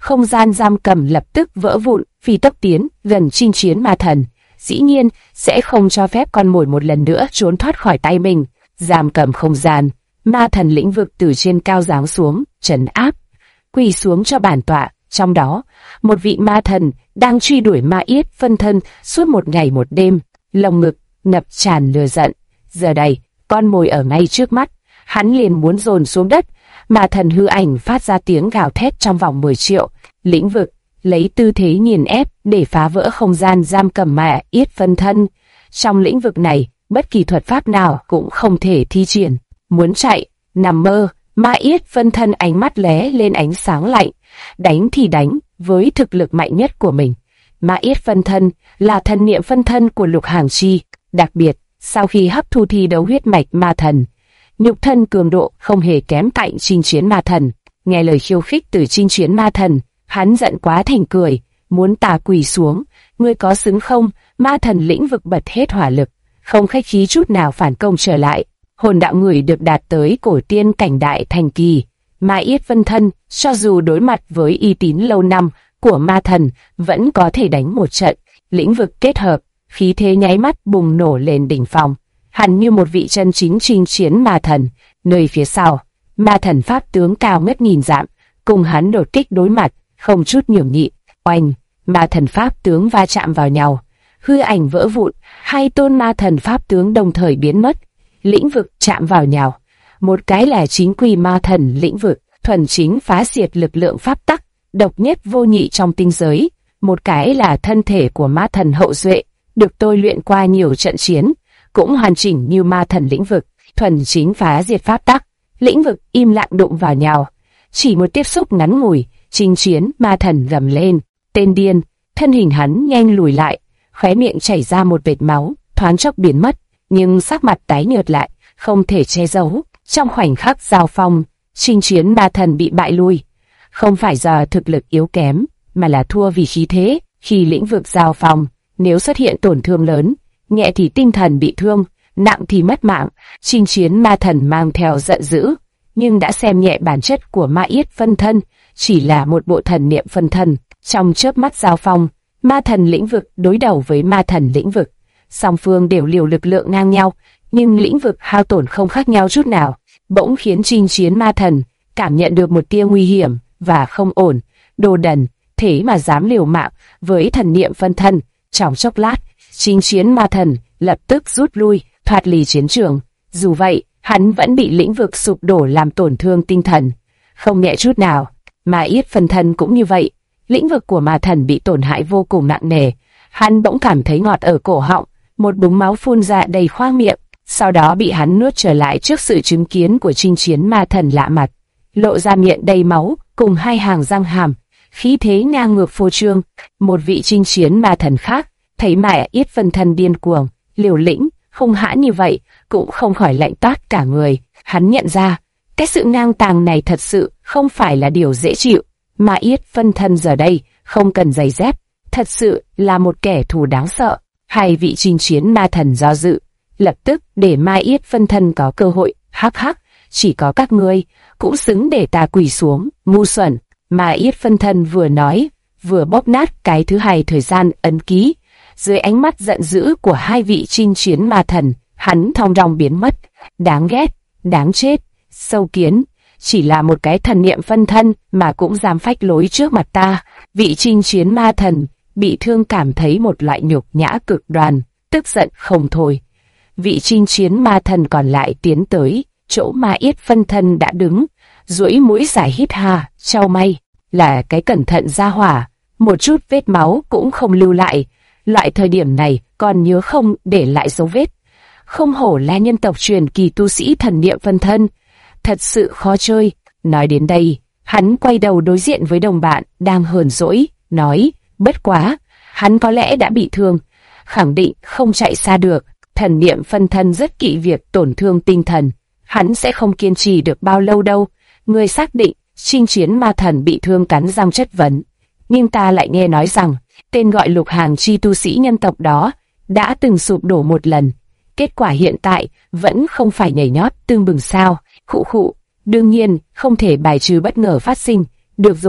không gian giam cầm lập tức vỡ vụn, phi tốc tiến gần chinh chiến ma thần. Dĩ nhiên, sẽ không cho phép con mồi một lần nữa trốn thoát khỏi tay mình. Giam cầm không gian, ma thần lĩnh vực từ trên cao giáng xuống, trấn áp, quỳ xuống cho bản tọa. Trong đó, một vị ma thần đang truy đuổi ma yết phân thân suốt một ngày một đêm, lồng ngực ngập tràn lửa giận. Giờ đây, con mồi ở ngay trước mắt, hắn liền muốn dồn xuống đất. Ma thần hư ảnh phát ra tiếng gào thét trong vòng 10 triệu. Lĩnh vực lấy tư thế nghiền ép để phá vỡ không gian giam cầm ma yết phân thân. Trong lĩnh vực này, bất kỳ thuật pháp nào cũng không thể thi triển. Muốn chạy, nằm mơ. Ma yết phân thân ánh mắt lóe lên ánh sáng lạnh, đánh thì đánh với thực lực mạnh nhất của mình. Ma yết phân thân là thần niệm phân thân của Lục Hàng Chi, đặc biệt sau khi hấp thu thi đấu huyết mạch ma thần, nhục thân cường độ không hề kém cạnh chinh chiến ma thần. Nghe lời khiêu khích từ chinh chiến ma thần, hắn giận quá thành cười, muốn tà quỳ xuống. Ngươi có xứng không? Ma thần lĩnh vực bật hết hỏa lực, không khách khí chút nào phản công trở lại. Hồn đạo người được đạt tới cổ tiên cảnh đại thành kỳ. Ma yết phân thân, cho dù đối mặt với uy tín lâu năm của ma thần, vẫn có thể đánh một trận. Lĩnh vực kết hợp, khí thế nháy mắt bùng nổ lên đỉnh phong. Hẳn như một vị chân chính chinh chiến ma thần. Nơi phía sau, ma thần pháp tướng cao ngất nghìn dặm, cùng hắn đột kích đối mặt, không chút nhường nhịn. Oanh, ma thần pháp tướng va chạm vào nhau, hư ảnh vỡ vụn, hai tôn ma thần pháp tướng đồng thời biến mất. Lĩnh vực chạm vào nhau, một cái là chính quy ma thần lĩnh vực, thuần chính phá diệt lực lượng pháp tắc, độc nhất vô nhị trong tinh giới. Một cái là thân thể của ma thần hậu duệ, được tôi luyện qua nhiều trận chiến, cũng hoàn chỉnh như ma thần lĩnh vực, thuần chính phá diệt pháp tắc. Lĩnh vực im lặng đụng vào nhau, chỉ một tiếp xúc ngắn ngủi, chinh chiến ma thần gầm lên, tên điên. Thân hình hắn nhanh lùi lại, khóe miệng chảy ra một vệt máu, thoáng chốc biến mất, nhưng sắc mặt tái nhợt lại, không thể che giấu. Trong khoảnh khắc giao phong, chinh chiến ma thần bị bại lui, không phải do thực lực yếu kém, mà là thua vì khí thế. Khi lĩnh vực giao phong, nếu xuất hiện tổn thương lớn, nhẹ thì tinh thần bị thương, nặng thì mất mạng. Chinh chiến ma thần mang theo giận dữ, nhưng đã xem nhẹ bản chất của ma yết phân thân, chỉ là một bộ thần niệm phân thân. Trong chớp mắt giao phong, ma thần lĩnh vực đối đầu với ma thần lĩnh vực, song phương đều liều lực lượng ngang nhau, nhưng lĩnh vực hao tổn không khác nhau chút nào, bỗng khiến chinh chiến ma thần cảm nhận được một tia nguy hiểm và không ổn. Đồ đần, thế mà dám liều mạng với thần niệm phân thân. Trong chốc lát, chinh chiến ma thần lập tức rút lui, thoát ly chiến trường. Dù vậy, hắn vẫn bị lĩnh vực sụp đổ làm tổn thương tinh thần, không nhẹ chút nào. Ma yết phân thân cũng như vậy, lĩnh vực của ma thần bị tổn hại vô cùng nặng nề. Hắn bỗng cảm thấy ngọt ở cổ họng, một búng máu phun ra đầy khoang miệng, sau đó bị hắn nuốt trở lại trước sự chứng kiến của chinh chiến ma thần lạ mặt, lộ ra miệng đầy máu cùng hai hàng răng hàm, khí thế ngang ngược phô trương. Một vị chinh chiến ma thần khác thấy ma yết phân thân điên cuồng, liều lĩnh, hung hãn như vậy, cũng không khỏi lạnh toát cả người. Hắn nhận ra, cái sự ngang tàng này thật sự không phải là điều dễ chịu. Ma yết phân thân giờ đây không cần giày dép, thật sự là một kẻ thù đáng sợ. Hai vị chinh chiến ma thần do dự, lập tức để ma yết phân thân có cơ hội. Hắc hắc, chỉ có các ngươi cũng xứng để ta quỳ xuống, ngu xuẩn. Ma yết phân thân vừa nói, vừa bóp nát cái thứ hai thời gian ấn ký. Dưới ánh mắt giận dữ của hai vị chinh chiến ma thần, hắn thong dong biến mất. Đáng ghét, đáng chết, sâu kiến, chỉ là một cái thần niệm phân thân mà cũng dám phách lối trước mặt ta. Vị chinh chiến ma thần bị thương cảm thấy một loại nhục nhã cực đoan, tức giận không thôi. Vị chinh chiến ma thần còn lại tiến tới chỗ ma yết phân thân đã đứng, duỗi mũi giải hít hà, chau may, là cái cẩn thận ra hỏa, một chút vết máu cũng không lưu lại. Loại thời điểm này còn nhớ không để lại dấu vết. Không hổ là nhân tộc truyền kỳ tu sĩ thần niệm phân thân, thật sự khó chơi. Nói đến đây, hắn quay đầu đối diện với đồng bạn đang hờn dỗi, nói, bất quá, hắn có lẽ đã bị thương, khẳng định không chạy xa được. Thần niệm phân thân rất kỵ việc tổn thương tinh thần, hắn sẽ không kiên trì được bao lâu đâu. Ngươi xác định chinh chiến ma thần bị thương? Cắn răng chất vấn. Nhưng ta lại nghe nói rằng tên gọi Lục Hàng Chi tu sĩ nhân tộc đó đã từng sụp đổ một lần, kết quả hiện tại vẫn không phải nhảy nhót tưng bừng sao? Khụ khụ, đương nhiên không thể bài trừ bất ngờ phát sinh. Được rồi,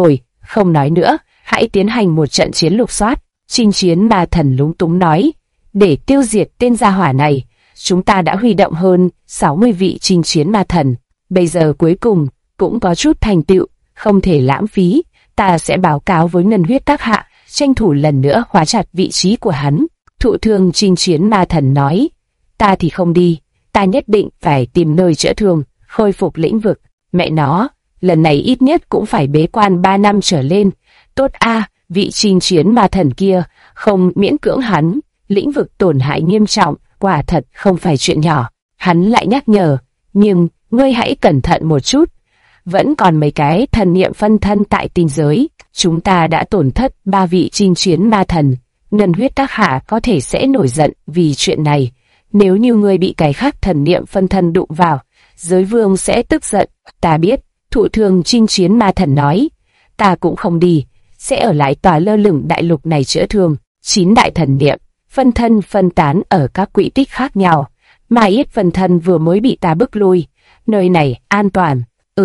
không nói nữa, hãy tiến hành một trận chiến lục soát. Chinh chiến ma thần lúng túng nói, để tiêu diệt tên gia hỏa này, chúng ta đã huy động hơn 60 vị chinh chiến ma thần, bây giờ cuối cùng cũng có chút thành tựu, không thể lãng phí. Ta sẽ báo cáo với Ngân Huyết các hạ, tranh thủ lần nữa khóa chặt vị trí của hắn. Thụ thương chinh chiến ma thần nói, ta thì không đi, ta nhất định phải tìm nơi chữa thương, khôi phục lĩnh vực. Mẹ nó, lần này ít nhất cũng phải bế quan 3 năm trở lên. Tốt a, vị chinh chiến ma thần kia, không miễn cưỡng hắn, lĩnh vực tổn hại nghiêm trọng, quả thật không phải chuyện nhỏ. Hắn lại nhắc nhở, nhưng ngươi hãy cẩn thận một chút. Vẫn còn mấy cái thần niệm phân thân tại tinh giới, chúng ta đã tổn thất 3 vị chinh chiến ma thần. Ngân Huyết các hạ có thể sẽ nổi giận vì chuyện này. Nếu như ngươi bị cái khác thần niệm phân thân đụng vào, giới vương sẽ tức giận. Ta biết, thụ thương chinh chiến ma thần nói, ta cũng không đi, sẽ ở lại tòa lơ lửng đại lục này chữa thương. 9 đại thần niệm phân thân phân tán ở các quỹ tích khác nhau. Mai Yết phân thân vừa mới bị ta bức lui, nơi này an toàn.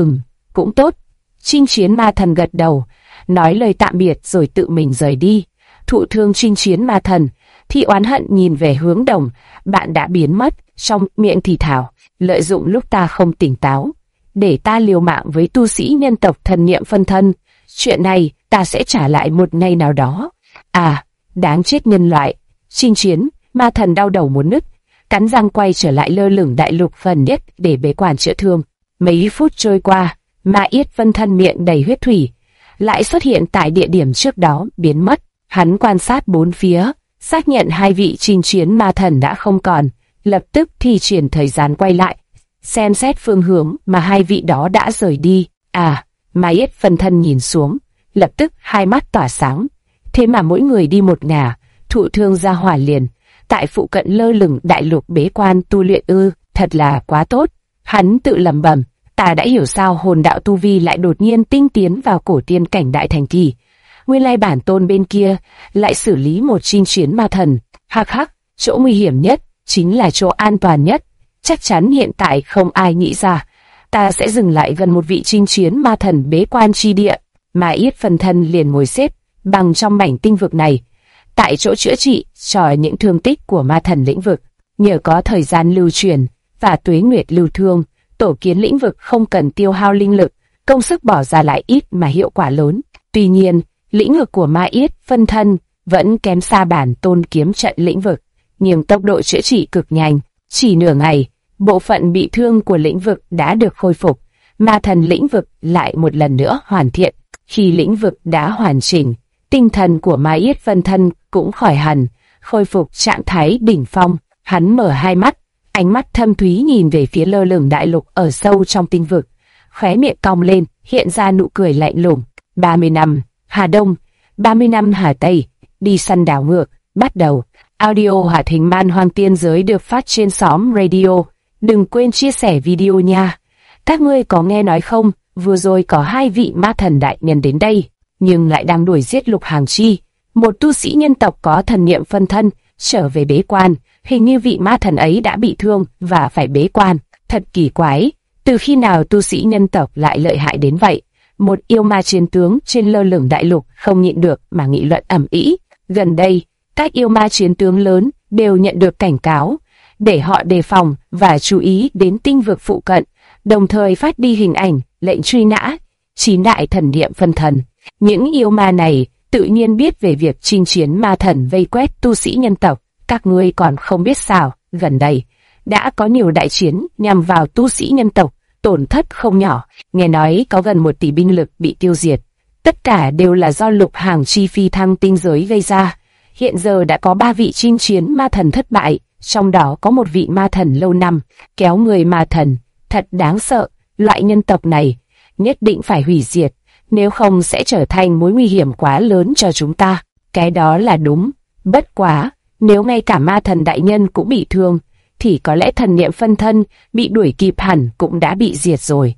Cũng tốt. Chinh chiến ma thần gật đầu, nói lời tạm biệt rồi tự mình rời đi. Thụ thương chinh chiến ma thần thì oán hận nhìn về hướng Đồng, bạn đã biến mất, trong miệng thì thào, lợi dụng lúc ta không tỉnh táo, để ta liều mạng với tu sĩ nhân tộc thần niệm phân thân. Chuyện này ta sẽ trả lại một ngày nào đó. À, đáng chết nhân loại. Chinh chiến ma thần đau đầu muốn nứt, cắn răng quay trở lại lơ lửng đại lục gần nhất để bế quan chữa thương. Mấy phút trôi qua, Ma Yết phân thân miệng đầy huyết thủy lại xuất hiện tại địa điểm trước đó biến mất. Hắn quan sát bốn phía, xác nhận 2 vị chinh chiến ma thần đã không còn, lập tức thi triển thời gian quay lại, xem xét phương hướng mà 2 vị đó đã rời đi. À, Ma Yết phân thân nhìn xuống, lập tức hai mắt tỏa sáng. Thế mà mỗi người đi một ngả. Thụ thương ra hỏa liền tại phụ cận lơ lửng đại lục bế quan tu luyện ư, thật là quá tốt. Hắn tự lẩm bẩm, ta đã hiểu sao hồn đạo tu vi lại đột nhiên tinh tiến vào cổ tiên cảnh đại thành kỳ. Nguyên lai bản tôn bên kia lại xử lý một chinh chiến ma thần. Hắc hắc, chỗ nguy hiểm nhất chính là chỗ an toàn nhất. Chắc chắn hiện tại không ai nghĩ ra. Ta sẽ dừng lại gần một vị chinh chiến ma thần bế quan chi địa. Ma Yết phân thân liền ngồi xếp bằng trong mảnh tinh vực này, tại chỗ chữa trị cho những thương tích của ma thần lĩnh vực. Nhờ có thời gian lưu truyền và tuế nguyệt lưu thương, tổ kiến lĩnh vực không cần tiêu hao linh lực, công sức bỏ ra lại ít mà hiệu quả lớn. Tuy nhiên, lĩnh vực của Ma Yết phân thân vẫn kém xa bản tôn kiếm trận lĩnh vực, nhưng tốc độ chữa trị cực nhanh. Chỉ nửa ngày, bộ phận bị thương của lĩnh vực đã được khôi phục. Ma thần lĩnh vực lại một lần nữa hoàn thiện. Khi lĩnh vực đã hoàn chỉnh, tinh thần của Ma Yết phân thân cũng khỏi hẳn, khôi phục trạng thái đỉnh phong. Hắn mở hai mắt, ánh mắt thâm thúy nhìn về phía lơ lửng đại lục ở sâu trong tinh vực, khóe miệng cong lên, hiện ra nụ cười lạnh lùng. 30 năm Hà Đông, 30 năm Hà Tây, đi săn đảo ngược, bắt đầu. Audio hoạt hình Man Hoang Tiên Giới được phát trên xóm radio. Đừng quên chia sẻ video nha. Các ngươi có nghe nói không, vừa rồi có 2 vị ma thần đại nhân đến đây, nhưng lại đang đuổi giết Lục Hàng Chi, một tu sĩ nhân tộc có thần niệm phân thân, trở về bế quan. Hình như vị ma thần ấy đã bị thương và phải bế quan. Thật kỳ quái, từ khi nào tu sĩ nhân tộc lại lợi hại đến vậy? Một yêu ma chiến tướng trên lơ lửng đại lục không nhịn được mà nghị luận ầm ĩ. Gần đây, các yêu ma chiến tướng lớn đều nhận được cảnh cáo, để họ đề phòng và chú ý đến tinh vực phụ cận, đồng thời phát đi hình ảnh, lệnh truy nã 9 đại thần niệm phân thần. Những yêu ma này tự nhiên biết về việc chinh chiến ma thần vây quét tu sĩ nhân tộc. Các ngươi còn không biết sao, gần đây đã có nhiều đại chiến nhằm vào tu sĩ nhân tộc, tổn thất không nhỏ. Nghe nói có gần 1 tỷ binh lực bị tiêu diệt. Tất cả đều là do Lục Hàng Chi phi thăng tinh giới gây ra. Hiện giờ đã có 3 vị chinh chiến ma thần thất bại, trong đó có 1 vị ma thần lâu năm, kéo người ma thần. Thật đáng sợ, loại nhân tộc này nhất định phải hủy diệt, nếu không sẽ trở thành mối nguy hiểm quá lớn cho chúng ta. Cái đó là đúng, bất quá, nếu ngay cả ma thần đại nhân cũng bị thương, thì có lẽ thần niệm phân thân bị đuổi kịp hẳn cũng đã bị diệt rồi.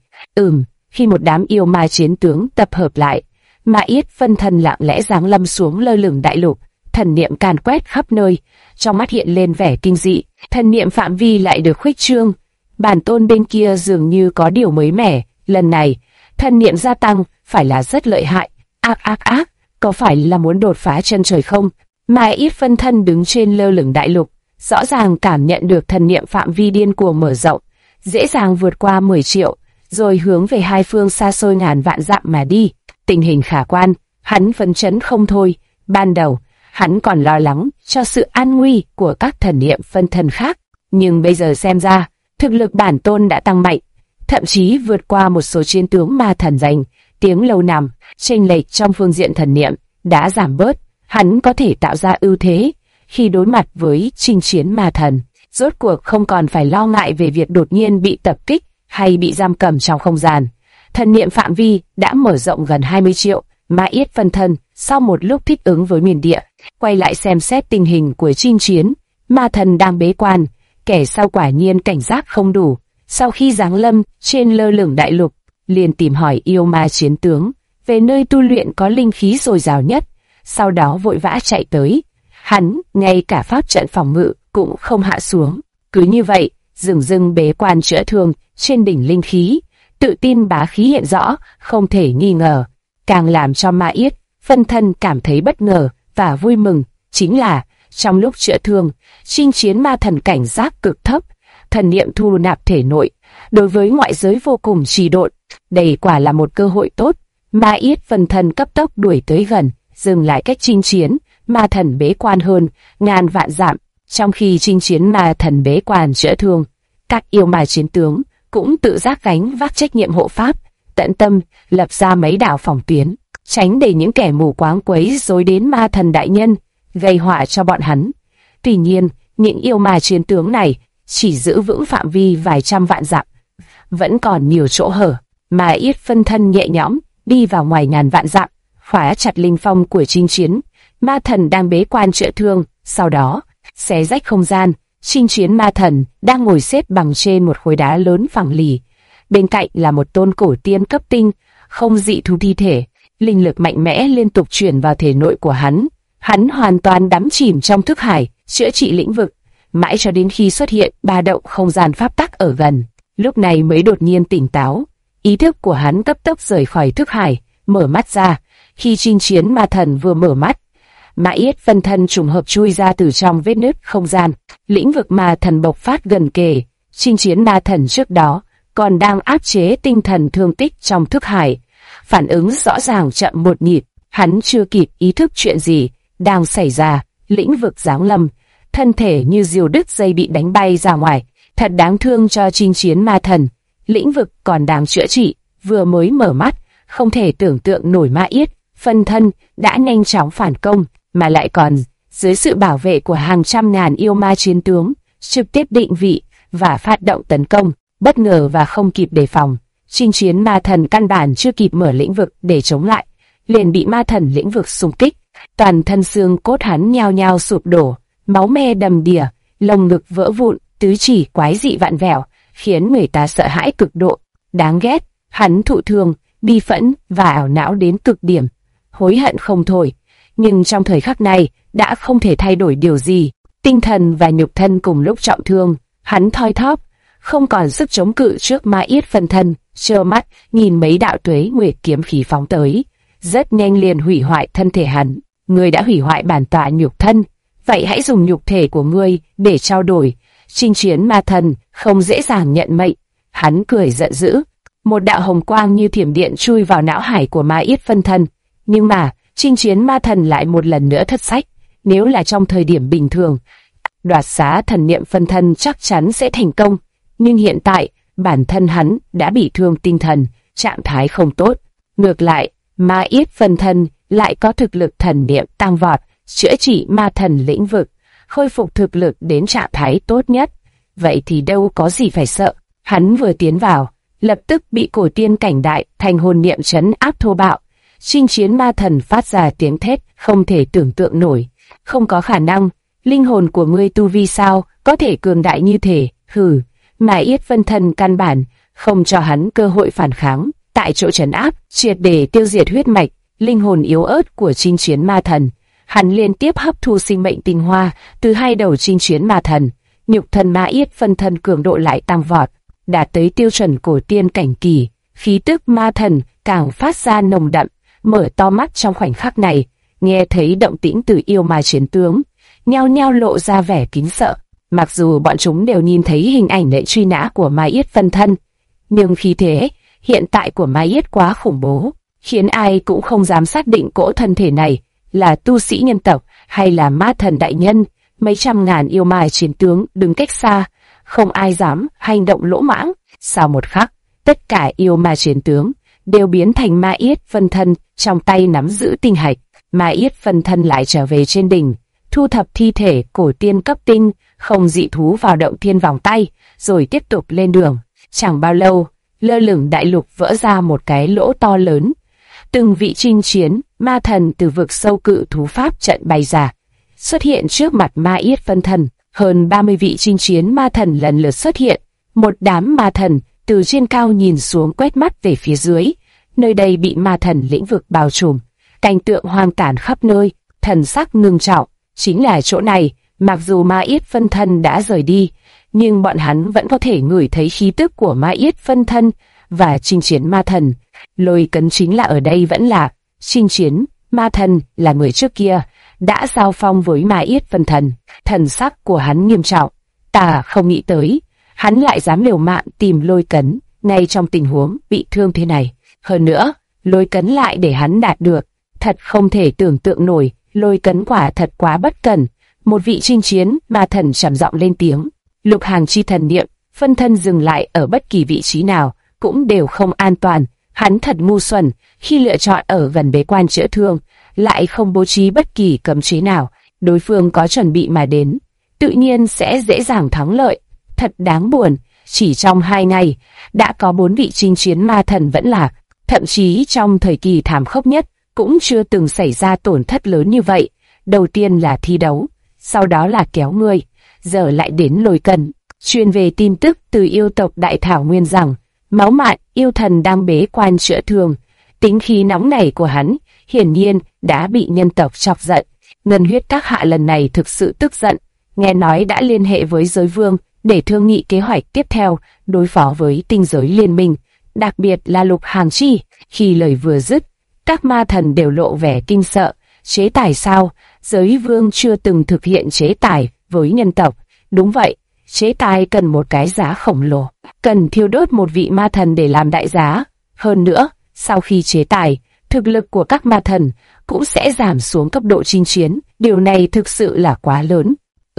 Khi một đám yêu ma chiến tướng tập hợp lại, Ma Yết phân thân lặng lẽ giáng lâm xuống lơ lửng đại lục, thần niệm càn quét khắp nơi, trong mắt hiện lên vẻ kinh dị, thần niệm phạm vi lại được khuếch trương. Bản tôn bên kia dường như có điều mới mẻ, lần này, thần niệm gia tăng, phải là rất lợi hại. Ác, có phải là muốn đột phá chân trời không? Ma Yết phân thân đứng trên lơ lửng đại lục, rõ ràng cảm nhận được thần niệm phạm vi điên cuồng mở rộng, dễ dàng vượt qua 10 triệu, rồi hướng về hai phương xa xôi ngàn vạn dặm mà đi. Tình hình khả quan, hắn phấn chấn không thôi. Ban đầu, hắn còn lo lắng cho sự an nguy của các thần niệm phân thân khác, nhưng bây giờ xem ra, thực lực bản tôn đã tăng mạnh, thậm chí vượt qua một số chiến tướng ma thần danh tiếng lâu năm. Chênh lệch trong phương diện thần niệm đã giảm bớt, hắn có thể tạo ra ưu thế khi đối mặt với chinh chiến ma thần. Rốt cuộc không còn phải lo ngại về việc đột nhiên bị tập kích hay bị giam cầm trong không gian. Thần niệm phạm vi đã mở rộng gần 20 triệu. Ma Yết phân thân sau một lúc thích ứng với miền địa, quay lại xem xét tình hình của chinh chiến ma thần đang bế quan. Kẻ sau quả nhiên cảnh giác không đủ, sau khi giáng lâm trên lơ lửng đại lục, liền tìm hỏi yêu ma chiến tướng về nơi tu luyện có linh khí dồi dào nhất, sau đó vội vã chạy tới. Hắn ngay cả pháp trận phòng ngự cũng không hạ xuống, cứ như vậy dửng dưng bế quan chữa thương trên đỉnh linh khí, tự tin bá khí hiện rõ, không thể nghi ngờ. Càng làm cho Ma Yết phân thân cảm thấy bất ngờ và vui mừng chính là trong lúc chữa thương, chinh chiến ma thần cảnh giác cực thấp, thần niệm thu nạp thể nội, đối với ngoại giới vô cùng trì độn. Đây quả là một cơ hội tốt. Ma Yết phân thân cấp tốc đuổi tới gần, dừng lại cách chinh chiến ma thần bế quan hơn ngàn vạn dặm. Trong khi chinh chiến ma thần bế quan chữa thương, các yêu ma chiến tướng cũng tự giác gánh vác trách nhiệm hộ pháp, tận tâm lập ra mấy đạo phòng tuyến, tránh để những kẻ mù quáng quấy rối đến ma thần đại nhân, gây họa cho bọn hắn. Tuy nhiên, những yêu ma chiến tướng này chỉ giữ vững phạm vi vài trăm vạn dặm, vẫn còn nhiều chỗ hở. Ma Yết phân thân nhẹ nhõm đi vào ngoài ngàn vạn dặm, khóa chặt linh phong của chinh chiến ma thần đang bế quan chữa thương. Sau đó xé rách không gian, chinh chiến ma thần đang ngồi xếp bằng trên một khối đá lớn phẳng lì, bên cạnh là một tôn cổ tiên cấp tinh không dị thú thi thể. Linh lực mạnh mẽ liên tục chuyển vào thể nội của hắn, hắn hoàn toàn đắm chìm trong thức hải chữa trị lĩnh vực, mãi cho đến khi xuất hiện ba động không gian pháp tắc ở gần, lúc này mới đột nhiên tỉnh táo. Ý thức của hắn cấp tốc rời khỏi thức hải, mở mắt ra. Khi chinh chiến ma thần vừa mở mắt, Ma Yết phân thân trùng hợp chui ra từ trong vết nứt không gian, lĩnh vực ma thần bộc phát gần kề. Chinh chiến ma thần trước đó còn đang áp chế tinh thần thương tích trong thức hải, phản ứng rõ ràng chậm một nhịp. Hắn chưa kịp ý thức chuyện gì đang xảy ra, lĩnh vực giáng lâm, thân thể như diều đứt dây bị đánh bay ra ngoài. Thật đáng thương cho chinh chiến ma thần, lĩnh vực còn đang chữa trị, vừa mới mở mắt, không thể tưởng tượng nổi Ma Yết phân thân đã nhanh chóng phản công, mà lại còn dưới sự bảo vệ của hàng trăm ngàn yêu ma chiến tướng, trực tiếp định vị và phát động tấn công. Bất ngờ và không kịp đề phòng, chinh chiến ma thần căn bản chưa kịp mở lĩnh vực để chống lại, liền bị ma thần lĩnh vực xung kích. Toàn thân xương cốt hắn nhao nhao sụp đổ, máu me đầm đìa, lồng ngực vỡ vụn, tứ chỉ quái dị vặn vẹo, khiến người ta sợ hãi cực độ. Đáng ghét, hắn thụ thương, bi phẫn và ảo não đến cực điểm, hối hận không thôi. Nhưng trong thời khắc này đã không thể thay đổi điều gì. Tinh thần và nhục thân cùng lúc trọng thương, hắn thoi thóp, không còn sức chống cự trước Ma Yết phân thân, trơ mắt nhìn mấy đạo tuế nguyệt kiếm khí phóng tới, rất nhanh liền hủy hoại thân thể hắn. Ngươi đã hủy hoại bản tọa nhục thân, vậy hãy dùng nhục thể của ngươi để trao đổi. Chinh chiến ma thần không dễ dàng nhận mệnh, hắn cười giận dữ. Một đạo hồng quang như thiểm điện chui vào não hải của Ma Yết phân thân, nhưng mà chinh chiến ma thần lại một lần nữa thất sách. Nếu là trong thời điểm bình thường, đoạt xá thần niệm phân thân chắc chắn sẽ thành công, nhưng hiện tại bản thân hắn đã bị thương tinh thần, trạng thái không tốt. Ngược lại, Ma Yết phân thân lại có thực lực thần niệm tăng vọt, chữa trị ma thần lĩnh vực, khôi phục thực lực đến trạng thái tốt nhất. Vậy thì đâu có gì phải sợ. Hắn vừa tiến vào, lập tức bị cổ tiên cảnh đại thành hồn niệm trấn áp thô bạo. Chinh chiến ma thần phát ra tiếng thét không thể tưởng tượng nổi. Không có khả năng, linh hồn của ngươi tu vi sao có thể cường đại như thế? Hừ. Ma Yết phân thân căn bản không cho hắn cơ hội phản kháng, tại chỗ trấn áp, triệt để tiêu diệt huyết mạch, linh hồn yếu ớt của chinh chiến ma thần. Hắn liên tiếp hấp thu sinh mệnh tinh hoa từ hai đầu chinh chiến ma thần, nhục thân Ma Yết phân thân cường độ lại tăng vọt, đạt tới tiêu chuẩn cổ tiên cảnh kỳ, khí tức ma thần càng phát ra nồng đậm, mở to mắt trong khoảnh khắc này, nghe thấy động tĩnh từ yêu ma chiến tướng, nhao nhao lộ ra vẻ kính sợ. Mặc dù bọn chúng đều nhìn thấy hình ảnh lệnh truy nã của Ma Yết phân thân, nhưng khí thế hiện tại của Ma Yết quá khủng bố, khiến ai cũng không dám xác định cỗ thân thể này là tu sĩ nhân tộc hay là ma thần đại nhân. Mấy trăm ngàn yêu ma chiến tướng đứng cách xa, không ai dám hành động lỗ mãng. Sau một khắc, tất cả yêu ma chiến tướng đều biến thành Ma Yết phân thân, trong tay nắm giữ tinh hạch. Ma Yết phân thân lại trở về trên đỉnh, thu thập thi thể cổ tiên cấp tinh, không dị thú vào động thiên vòng tay, rồi tiếp tục lên đường. Chẳng bao lâu, lơ lửng đại lục vỡ ra một cái lỗ to lớn. Từng vị chinh chiến ma thần từ vực sâu cự thú pháp trận bay ra, xuất hiện trước mặt Ma Yết phân thân. Hơn 30 vị chinh chiến ma thần lần lượt xuất hiện. Một đám ma thần từ trên cao nhìn xuống, quét mắt về phía dưới. Nơi đây bị ma thần lĩnh vực bao trùm, cảnh tượng hoang tàn khắp nơi, thần sắc ngưng trọng. Chính là chỗ này, mặc dù Ma Yết phân thân đã rời đi, nhưng bọn hắn vẫn có thể ngửi thấy khí tức của Ma Yết phân thân và chinh chiến ma thần. Lôi Cấn chính là ở đây vẫn là chinh chiến ma thần, là người trước kia đã giao phong với Ma Yết phân thân. Thần sắc của hắn nghiêm trọng, ta không nghĩ tới hắn lại dám liều mạng tìm Lôi Cấn ngay trong tình huống bị thương thế này. Hơn nữa, Lôi Cấn lại để hắn đạt được, thật không thể tưởng tượng nổi. Lôi Cấn quả thật quá bất cẩn. Một vị chinh chiến ma thần trầm giọng lên tiếng. Lục Hàng chi thần niệm phân thân dừng lại ở bất kỳ vị trí nào cũng đều không an toàn. Hắn thật ngu xuẩn khi lựa chọn ở gần bế quan chữa thương, lại không bố trí bất kỳ cấm chế nào. Đối phương có chuẩn bị mà đến, tự nhiên sẽ dễ dàng thắng lợi. Thật đáng buồn, chỉ trong 2 ngày đã có 4 vị chinh chiến ma thần vẫn lạc. Thậm chí trong thời kỳ thảm khốc nhất cũng chưa từng xảy ra tổn thất lớn như vậy. Đầu tiên là thi đấu, sau đó là kéo ngươi, giờ lại đến Lôi Cấn. Truyền về tin tức từ yêu tộc Đại Thảo Nguyên rằng Máu Mạn yêu thần đang bế quan chữa thương. Tính khí nóng nảy của hắn hiển nhiên đã bị nhân tộc chọc giận. Ngân Huyết Các Hạ lần này thực sự tức giận, nghe nói đã liên hệ với giới vương để thương nghị kế hoạch tiếp theo đối phó với tinh giới liên minh, đặc biệt là Lục Hàng Chi. Khi lời vừa dứt, các ma thần đều lộ vẻ kinh sợ. Chế tài sao? Giới vương chưa từng thực hiện chế tài với nhân tộc. Đúng vậy, chế tài cần một cái giá khổng lồ, cần thiêu đốt một vị ma thần để làm đại giá. Hơn nữa, sau khi chế tài, thực lực của các ma thần cũng sẽ giảm xuống cấp độ chinh chiến. Điều này thực sự là quá lớn.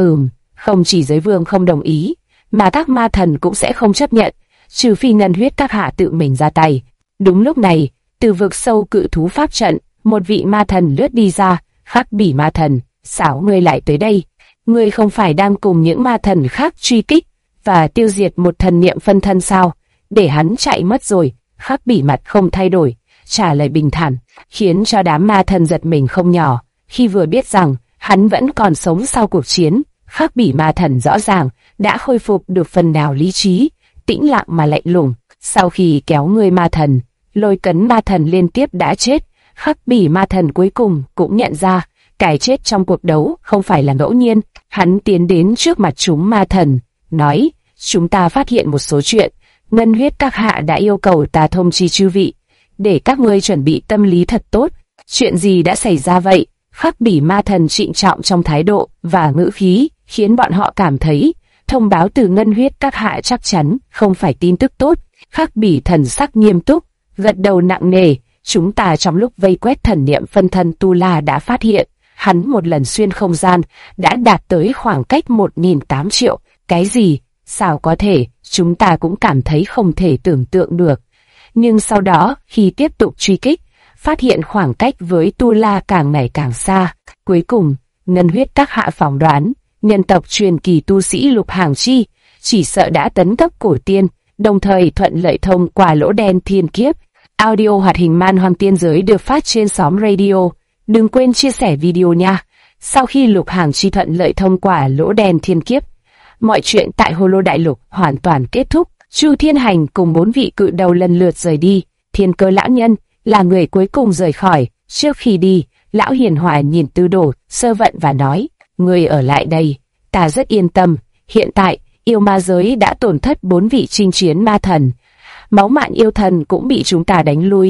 Không chỉ giới vương không đồng ý, mà các ma thần cũng sẽ không chấp nhận, trừ phi Ngân Huyết Các Hạ tự mình ra tay. Đúng lúc này, từ vực sâu cự thú pháp trận, một vị ma thần lướt đi ra. Khắc Bỉ ma thần, sao ngươi lại tới đây? Ngươi không phải đang cùng những ma thần khác truy kích và tiêu diệt một thần niệm phân thân sao? Để hắn chạy mất rồi. Khắc Bỉ mặt không thay đổi, trả lời bình thản, khiến cho đám ma thần giật mình không nhỏ khi vừa biết rằng hắn vẫn còn sống sau cuộc chiến. Khắc Bỉ ma thần rõ ràng đã khôi phục được phần nào lý trí, tĩnh lặng mà lạnh lùng. Sau khi kéo người ma thần, Lôi Cấn ma thần liên tiếp đã chết. Khắc Bỉ ma thần cuối cùng cũng nhận ra cái chết trong cuộc đấu không phải là ngẫu nhiên. Hắn tiến đến trước mặt chúng ma thần, nói: chúng ta phát hiện một số chuyện. Ngân Huyết Các Hạ đã yêu cầu ta thông chi chư vị, để các ngươi chuẩn bị tâm lý thật tốt. Chuyện gì đã xảy ra vậy? Khắc Bỉ ma thần trịnh trọng trong thái độ và ngữ khí, khiến bọn họ cảm thấy thông báo từ Ngân Huyết Các Hạ chắc chắn không phải tin tức tốt. Khắc Bỉ thần sắc nghiêm túc, gật đầu nặng nề. Chúng ta trong lúc vây quét thần niệm phân thân Tu La đã phát hiện, hắn một lần xuyên không gian đã đạt tới khoảng cách 1.800 triệu. Cái gì? Sao có thể? Chúng ta cũng cảm thấy không thể tưởng tượng được. Nhưng sau đó, khi tiếp tục truy kích, phát hiện khoảng cách với Tu La càng ngày càng xa. Cuối cùng, Ngân Huyết Các Hạ phỏng đoán, nhân tộc truyền kỳ tu sĩ Lục Hàng Chi chỉ sợ đã tấn cấp cổ tiên, đồng thời thuận lợi thông qua lỗ đen thiên kiếp. Audio hoạt hình Man Hoang Tiên Giới được phát trên xóm radio. Đừng quên chia sẻ video nha. Sau khi Lục Hàng Chi thuận lợi thông qua lỗ đen thiên kiếp, mọi chuyện tại Hồ Lô Đại Lục hoàn toàn kết thúc. Chu Thiên Hành cùng 4 vị cự đầu lần lượt rời đi. Thiên Cơ lão nhân là người cuối cùng rời khỏi. Trước khi đi, lão hiền hòa nhìn Tư Đồ, Sơ Vận và nói: người ở lại đây, ta rất yên tâm. Hiện tại, yêu ma giới đã tổn thất 4 vị chinh chiến ma thần. Máu Mạn yêu thần cũng bị chúng ta đánh lui.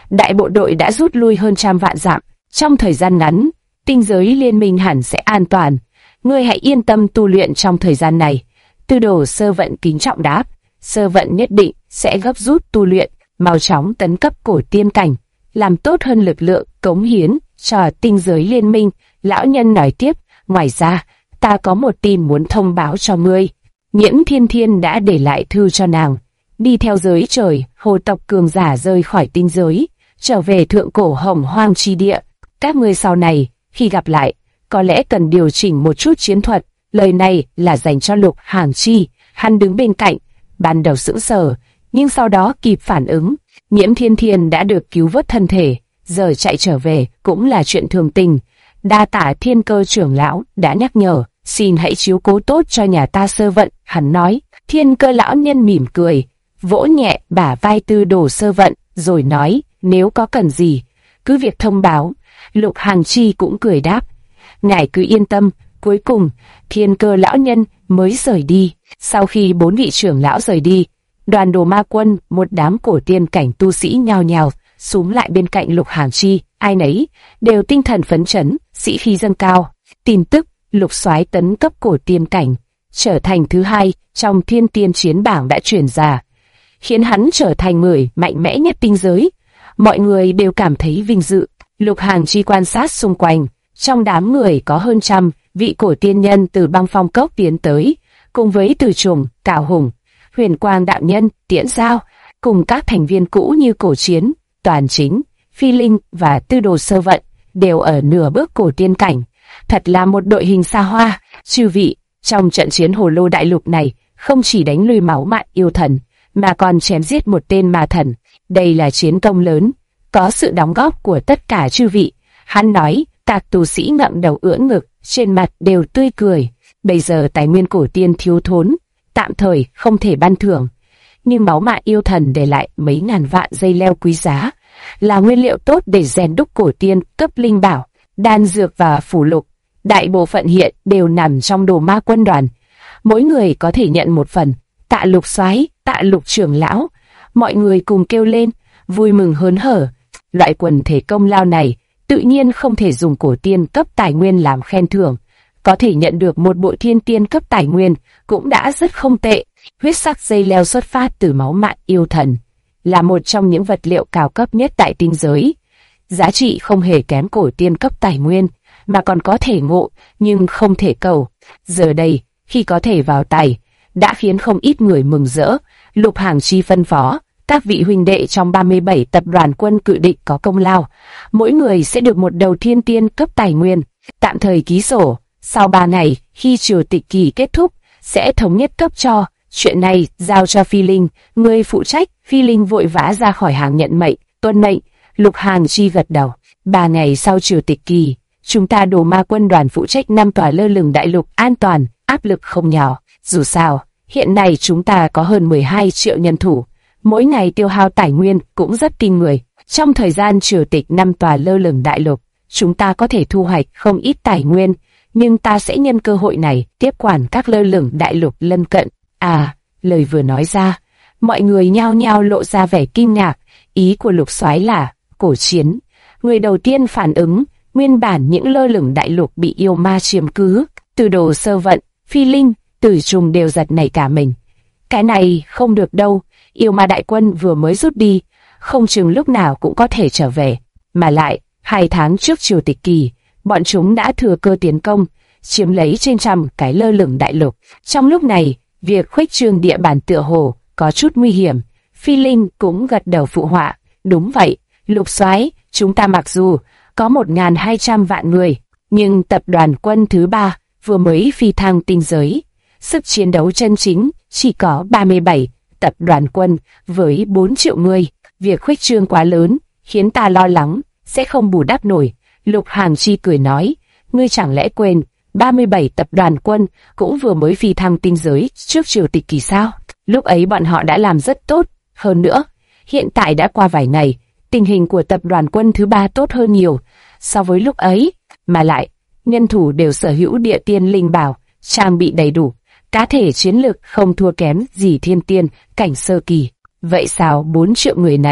đại bộ đội đã rút lui hơn 100 vạn dặm. Trong thời gian ngắn, tinh giới liên minh hẳn sẽ an toàn. Ngươi hãy yên tâm tu luyện trong thời gian này. Tư đồ Sơ Vận kính trọng đáp. Sơ Vận nhất định sẽ gấp rút tu luyện, mau chóng tấn cấp cổ tiên cảnh, làm tốt hơn lực lượng cống hiến cho tinh giới liên minh. Lão nhân nói tiếp, ngoài ra, ta có một tin muốn thông báo cho ngươi. Nhiễm Thiên Thiên đã để lại thư cho nàng. Đi theo giới trời, hồ tộc cường giả rời khỏi tinh giới, trở về thượng cổ hồng hoang chi địa. Các ngươi sau này, khi gặp lại, có lẽ cần điều chỉnh một chút chiến thuật. Lời này là dành cho Lục Hàng Chi. Hắn đứng bên cạnh, ban đầu sững sờ, nhưng sau đó kịp phản ứng. Nhiễm Thiên Thiên đã được cứu vớt thân thể, giờ chạy trở về cũng là chuyện thường tình. Đa tạ Thiên Cơ trưởng lão đã nhắc nhở, xin hãy chiếu cố tốt cho nhà ta Sơ Vận, hắn nói. Thiên Cơ lão nhân mỉm cười, vỗ nhẹ bả vai Tư đồ Sơ Vận, rồi nói, nếu có cần gì, cứ việc thông báo. Lục Hàng Chi cũng cười đáp, ngài cứ yên tâm. Cuối cùng, Thiên Cơ lão nhân mới rời đi. Sau khi 4 vị trưởng lão rời đi, đoàn Đồ Ma Quân, một đám cổ tiên cảnh tu sĩ nhao nhao xúm lại bên cạnh Lục Hàng Chi, ai nấy đều tinh thần phấn chấn, sĩ khí dâng cao. Tin tức Lục Soái tấn cấp cổ tiên cảnh, trở thành thứ 2 trong Thiên Tiên chiến bảng đã truyền ra, khiến hắn trở thành người mạnh mẽ nhất tinh giới. Mọi người đều cảm thấy vinh dự. Lục Hàng Chi quan sát xung quanh, trong đám người có hơn 100 vị cổ tiên nhân từ Băng Phong Cốc tiến tới, cùng với Từ Trùng, Cảo Hùng, Huyền Quang đạo nhân, Tiễn Giao, cùng các thành viên cũ như Cổ Chiến, Toàn Chính, Phi Linh và Tư đồ Sơ Vận, đều ở nửa bước cổ tiên cảnh. Thật là một đội hình xa hoa. Chư vị, trong trận chiến Hồ Lô Đại Lục này, không chỉ đánh lui máu mạn yêu thần, mà còn chém giết một tên ma thần. Đây là chiến công lớn, có sự đóng góp của tất cả chư vị. Hắn nói, các tu sĩ ngậm đầu ưỡn ngực, trên mặt đều tươi cười. Bây giờ tài nguyên cổ tiên thiếu thốn, tạm thời không thể ban thưởng, nhưng máu mạn yêu thần để lại mấy ngàn vạn dây leo quý giá, là nguyên liệu tốt để rèn đúc cổ tiên cấp linh bảo, đan dược và phù lục. Đại bộ phận hiện đều nằm trong Đồ Ma Quân đoàn, mỗi người có thể nhận một phần. Tạ Lục Soái, tạ Lục trưởng lão, mọi người cùng kêu lên, vui mừng hớn hở. Loại quần thể công lao này tự nhiên không thể dùng cổ tiên cấp tài nguyên làm khen thưởng, có thể nhận được một bộ thiên tiên cấp tài nguyên cũng đã rất không tệ. Huyết sắc dây leo xuất phát từ máu mạn yêu thần, là một trong những vật liệu cao cấp nhất tại tinh giới, giá trị không hề kém cổ tiên cấp tài nguyên, mà còn có thể ngộ nhưng không thể cầu. Giờ đây, khi có thể vào tay, đã khiến không ít người mừng rỡ. Lục Hàng Chi phân phó, các vị huynh đệ trong 37 tập đoàn quân cự địch có công lao, mỗi người sẽ được một đầu thiên tiên cấp tài nguyên, tạm thời ký sổ. Sau 3 ngày, khi triều tịch kỳ kết thúc, sẽ thống nhất cấp cho. Chuyện này giao cho Phi Linh, người phụ trách. Phi Linh vội vã ra khỏi hàng nhận mệnh, tuân mệnh. Lục Hàng Chi gật đầu. 3 ngày sau triều tịch kỳ, chúng ta Đồ Ma Quân đoàn phụ trách 5 tòa lơ lửng đại lục an toàn, áp lực không nhỏ. Dù sao, hiện nay chúng ta có hơn 12 triệu nhân thủ, mỗi ngày tiêu hao tài nguyên cũng rất kinh người. Trong thời gian triều tịch 5 tòa lơ lửng đại lục, chúng ta có thể thu hoạch không ít tài nguyên, nhưng ta sẽ nhân cơ hội này tiếp quản các lơ lửng đại lục lân cận. À, lời vừa nói ra, mọi người nhao nhao lộ ra vẻ kinh ngạc. Ý của Lục Soái là Cổ Chiến. Người đầu tiên phản ứng, nguyên bản những lơ lửng đại lục bị yêu ma chiếm cứ, Từ đồ Sơ Vận, Phi Linh, Từ Trùng đều giật nảy cả mình. Cái này không được đâu, yêu ma đại quân vừa mới rút đi, không chừng lúc nào cũng có thể trở về. Mà lại, 2 tháng trước triều tịch kỳ, bọn chúng đã thừa cơ tiến công, chiếm lấy trên 100 cái lơ lửng đại lục. Trong lúc này, việc khuếch trương địa bàn tựa hồ có chút nguy hiểm. Phi Linh cũng gật đầu phụ họa, đúng vậy, Lục Soái, chúng ta mặc dù có 1.200 vạn người, nhưng tập đoàn quân thứ 3 vừa mới phi thăng tinh giới, sức chiến đấu chân chính chỉ có 37 tập đoàn quân với 4 triệu người. Việc khuếch trương quá lớn, khiến ta lo lắng sẽ không bù đắp nổi. Lục Hàng Chi cười nói, ngươi chẳng lẽ quên 37 tập đoàn quân cũng vừa mới phi thăng tinh giới trước triều tịch kỳ sao? Lúc ấy bọn họ đã làm rất tốt. Hơn nữa, hiện tại đã qua vài ngày, tình hình của tập đoàn quân thứ 3 tốt hơn nhiều so với lúc ấy, mà lại nhân thủ đều sở hữu địa tiên linh bảo, trang bị đầy đủ, cá thể chiến lược không thua kém gì thiên tiên cảnh sơ kỳ. Vậy sao 4 triệu người này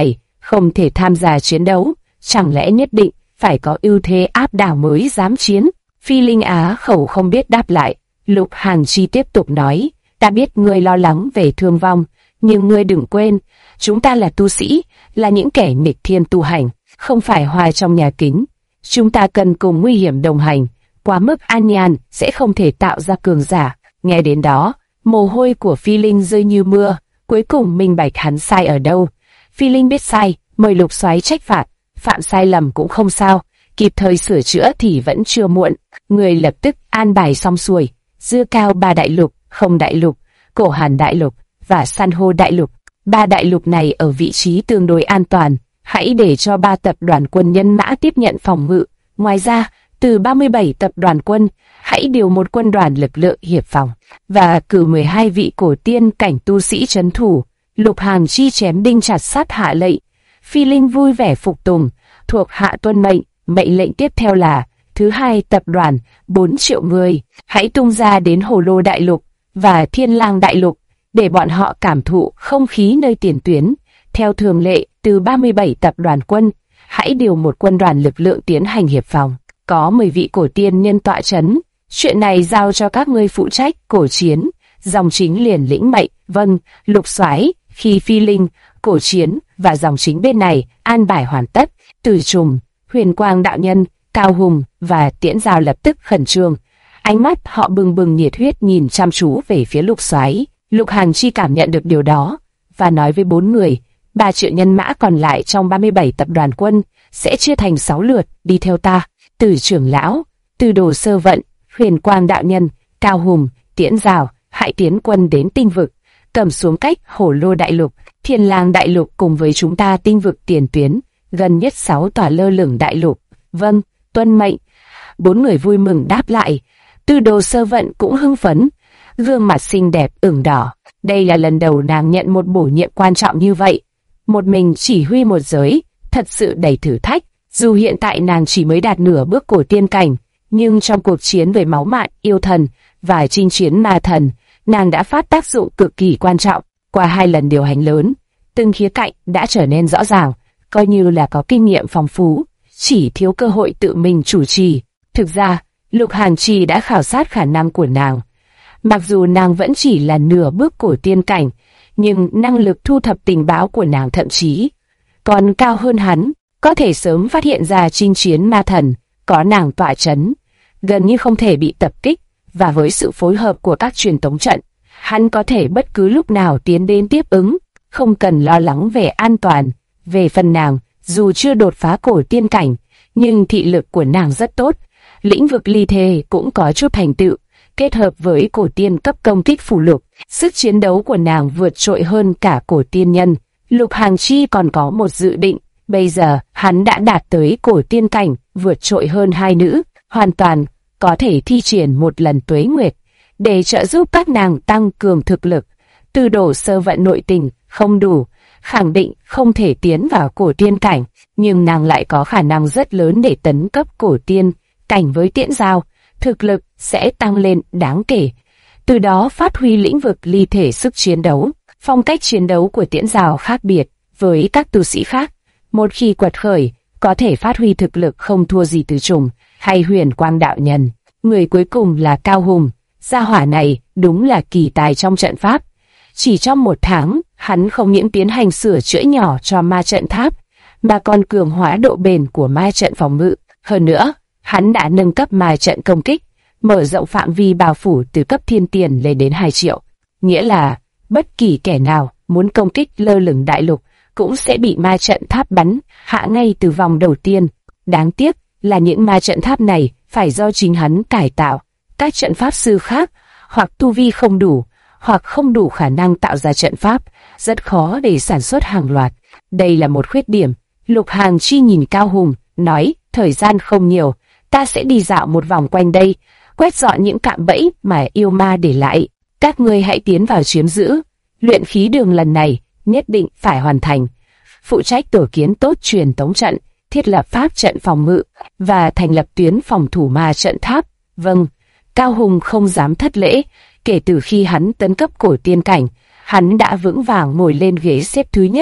không thể tham gia chiến đấu, chẳng lẽ nhất định phải có ưu thế áp đảo mới dám chiến? Phi Linh Á khẩu không biết đáp lại. Lục Hàn Chi tiếp tục nói, ta biết ngươi lo lắng về thương vong, nhưng ngươi đừng quên, chúng ta là tu sĩ, là những kẻ nghịch thiên tu hành, không phải hoa trong nhà kính. Chúng ta cần cùng nguy hiểm đồng hành, quá mức an nhàn sẽ không thể tạo ra cường giả. Nghe đến đó, mồ hôi của Phi Linh rơi như mưa, cuối cùng minh bạch hắn sai ở đâu. Phi Linh biết sai, mời Lục Soái trách phạt, phạm sai lầm cũng không sao, kịp thời sửa chữa thì vẫn chưa muộn. Người lập tức an bài xong xuôi, dưa cao 3 đại lục, không đại lục, cổ hàn đại lục và san hô đại lục. 3 đại lục này ở vị trí tương đối an toàn, hãy để cho 3 tập đoàn quân nhân mã tiếp nhận phòng ngự. Ngoài ra, từ 37 tập đoàn quân, hãy điều một quân đoàn lực lượng hiệp phòng và cử 12 vị cổ tiên cảnh tu sĩ trấn thủ. Lục Hàn Chi chém đinh chặt sắt hạ lệnh. Phi Linh vui vẻ phục tùng, thuộc hạ tuân mệnh. Mệnh lệnh tiếp theo là thứ 2 tập đoàn 4 triệu người, hãy tung ra đến Hồ Lô đại lục và Thiên Lang đại lục để bọn họ cảm thụ không khí nơi tiền tuyến. Theo thường lệ, từ 37 tập đoàn quân, hãy điều một quân đoàn lực lượng tiến hành hiệp phòng, có 10 vị cổ tiên nhân tọa chấn. Chuyện này giao cho các ngươi phụ trách. Cổ Chiến, Dòng Chính liền lĩnh mệnh. Vâng, Lục Soái. Khi Phi Linh, Cổ Chiến và Dòng Chính bên này an bài hoàn tất, Từ Trùng, Huyền Quang đạo nhân, Cao Hùng và Tiễn Giao lập tức khẩn trương. Ánh mắt họ bừng bừng nhiệt huyết nhìn chăm chú về phía Lục Soái. Lục Hàn Chi cảm nhận được điều đó và nói với 4 người, 3 triệu nhân mã còn lại trong 37 tập đoàn quân sẽ chia thành 6 lượt đi theo ta. Từ trưởng lão, Từ Đồ Sơ Vận, Huyền Quang đạo nhân, Cao Hùng, Tiễn Giao hãy tiến quân đến tinh vực, cầm xuống cách Hổ Lô đại lục, Thiên Lang đại lục cùng với chúng ta tinh vực tiền tuyến, gần nhất 6 tòa lơ lửng đại lục. Vâng, tuân mệnh. 4 người vui mừng đáp lại. Từ Đồ Sơ Vận cũng hưng phấn, gương mặt xinh đẹp ửng đỏ. Đây là lần đầu nàng nhận một bổ nhiệm quan trọng như vậy. Một mình chỉ huy một giới, thật sự đầy thử thách. Dù hiện tại nàng chỉ mới đạt nửa bước cổ tiên cảnh, nhưng trong cuộc chiến với máu mạn yêu thần và chinh chiến ma thần, nàng đã phát tác dụng cực kỳ quan trọng. Qua 2 lần điều hành lớn, từng khía cạnh đã trở nên rõ ràng, coi như là có kinh nghiệm phong phú, chỉ thiếu cơ hội tự mình chủ trì. Thực ra, Lục Hàn Chi đã khảo sát khả năng của nàng. Mặc dù nàng vẫn chỉ là nửa bước cổ tiên cảnh, nhưng năng lực thu thập tình báo của nàng thậm chí còn cao hơn hắn, có thể sớm phát hiện ra chinh chiến ma thần, có nàng tọa chấn, gần như không thể bị tập kích, và với sự phối hợp của các truyền tống trận, hắn có thể bất cứ lúc nào tiến đến tiếp ứng, không cần lo lắng về an toàn. Về phần nàng, dù chưa đột phá cổ tiên cảnh, nhưng thị lực của nàng rất tốt, lĩnh vực ly thể cũng có chút thành tựu, kết hợp với cổ tiên cấp công kích phù lục, sức chiến đấu của nàng vượt trội hơn cả cổ tiên nhân. Lục Hàn Chi còn có một dự định, bây giờ hắn đã đạt tới cổ tiên cảnh, vượt trội hơn 2 nữ, hoàn toàn có thể thi triển một lần tuế nguyệt để trợ giúp các nàng tăng cường thực lực. Từ Đồ Sơ Vận nội tình không đủ, khẳng định không thể tiến vào cổ tiên cảnh, nhưng nàng lại có khả năng rất lớn để tấn cấp cổ tiên cảnh. Với Tiễn Giao, thực lực sẽ tăng lên đáng kể, từ đó phát huy lĩnh vực ly thể sức chiến đấu. Phong cách chiến đấu của Tiễn Giao khác biệt với các tu sĩ khác, một khi quật khởi, có thể phát huy thực lực không thua gì Từ Trùng hay Huyền Quang đạo nhân. Người cuối cùng là Cao Hùng, gia hỏa này đúng là kỳ tài trong trận pháp. Chỉ trong 1 tháng, hắn không những tiến hành sửa chữa nhỏ cho ma trận tháp, mà còn cường hóa độ bền của ma trận phòng ngự. Hơn nữa, hắn đã nâng cấp ma trận công kích, mở rộng phạm vi bao phủ từ cấp thiên tiền lên đến 2 triệu. Nghĩa là, bất kỳ kẻ nào muốn công kích lơ lửng đại lục cũng sẽ bị ma trận tháp bắn hạ ngay từ vòng đầu tiên. Đáng tiếc là những ma trận tháp này phải do chính hắn cải tạo. Các trận pháp sư khác hoặc tu vi không đủ, hoặc không đủ khả năng tạo ra trận pháp, rất khó để sản xuất hàng loạt. Đây là một khuyết điểm. Lục Hàn Chi nhìn Cao Hùng, nói, thời gian không nhiều, ta sẽ đi dạo một vòng quanh đây, quét dọn những cạm bẫy mà yêu ma để lại. Các ngươi hãy tiến vào chiếm giữ. Luyện khí đường lần này nhất định phải hoàn thành. Phụ trách tổ kiến tốt truyền tống trận, thiết lập pháp trận phòng ngự và thành lập tuyến phòng thủ ma trận tháp. Vâng. Cao Hùng không dám thất lễ. Kể từ khi hắn tấn cấp cổ tiên cảnh, hắn đã vững vàng ngồi lên ghế xếp thứ nhất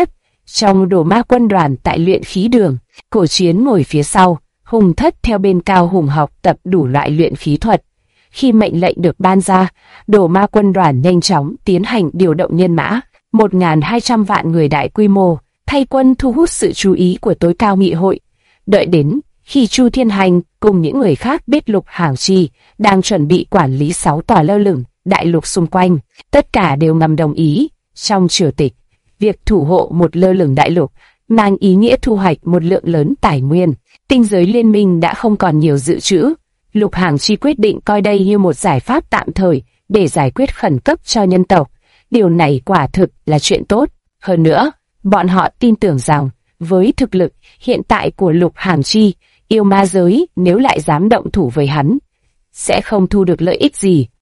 Trong Đồ Ma quân đoàn tại luyện khí đường, Cổ Chiến ngồi phía sau, Hùng Thất theo bên Cao Hùng học tập đủ loại luyện khí thuật. Khi mệnh lệnh được ban ra, Đồ Ma quân đoàn nhanh chóng tiến hành điều động nhân mã, 1.200 vạn người đại quy mô, thay quân thu hút sự chú ý của tối cao nghị hội. Đợi đến khi Chu Thiên Hành cùng những người khác biết Lục Hằng Chi đang chuẩn bị quản lý 6 tòa lơ lửng đại lục xung quanh, tất cả đều ngầm đồng ý. Trong triều tịch, việc thủ hộ một lơ lửng đại lục mang ý nghĩa thu hoạch một lượng lớn tài nguyên. Tinh giới liên minh đã không còn nhiều dự trữ. Lục Hằng Chi quyết định coi đây như một giải pháp tạm thời để giải quyết khẩn cấp cho nhân tộc. Điều này quả thực là chuyện tốt. Hơn nữa, bọn họ tin tưởng rằng với thực lực hiện tại của Lục Hằng Chi, yêu ma giới nếu lại dám động thủ với hắn, sẽ không thu được lợi ích gì.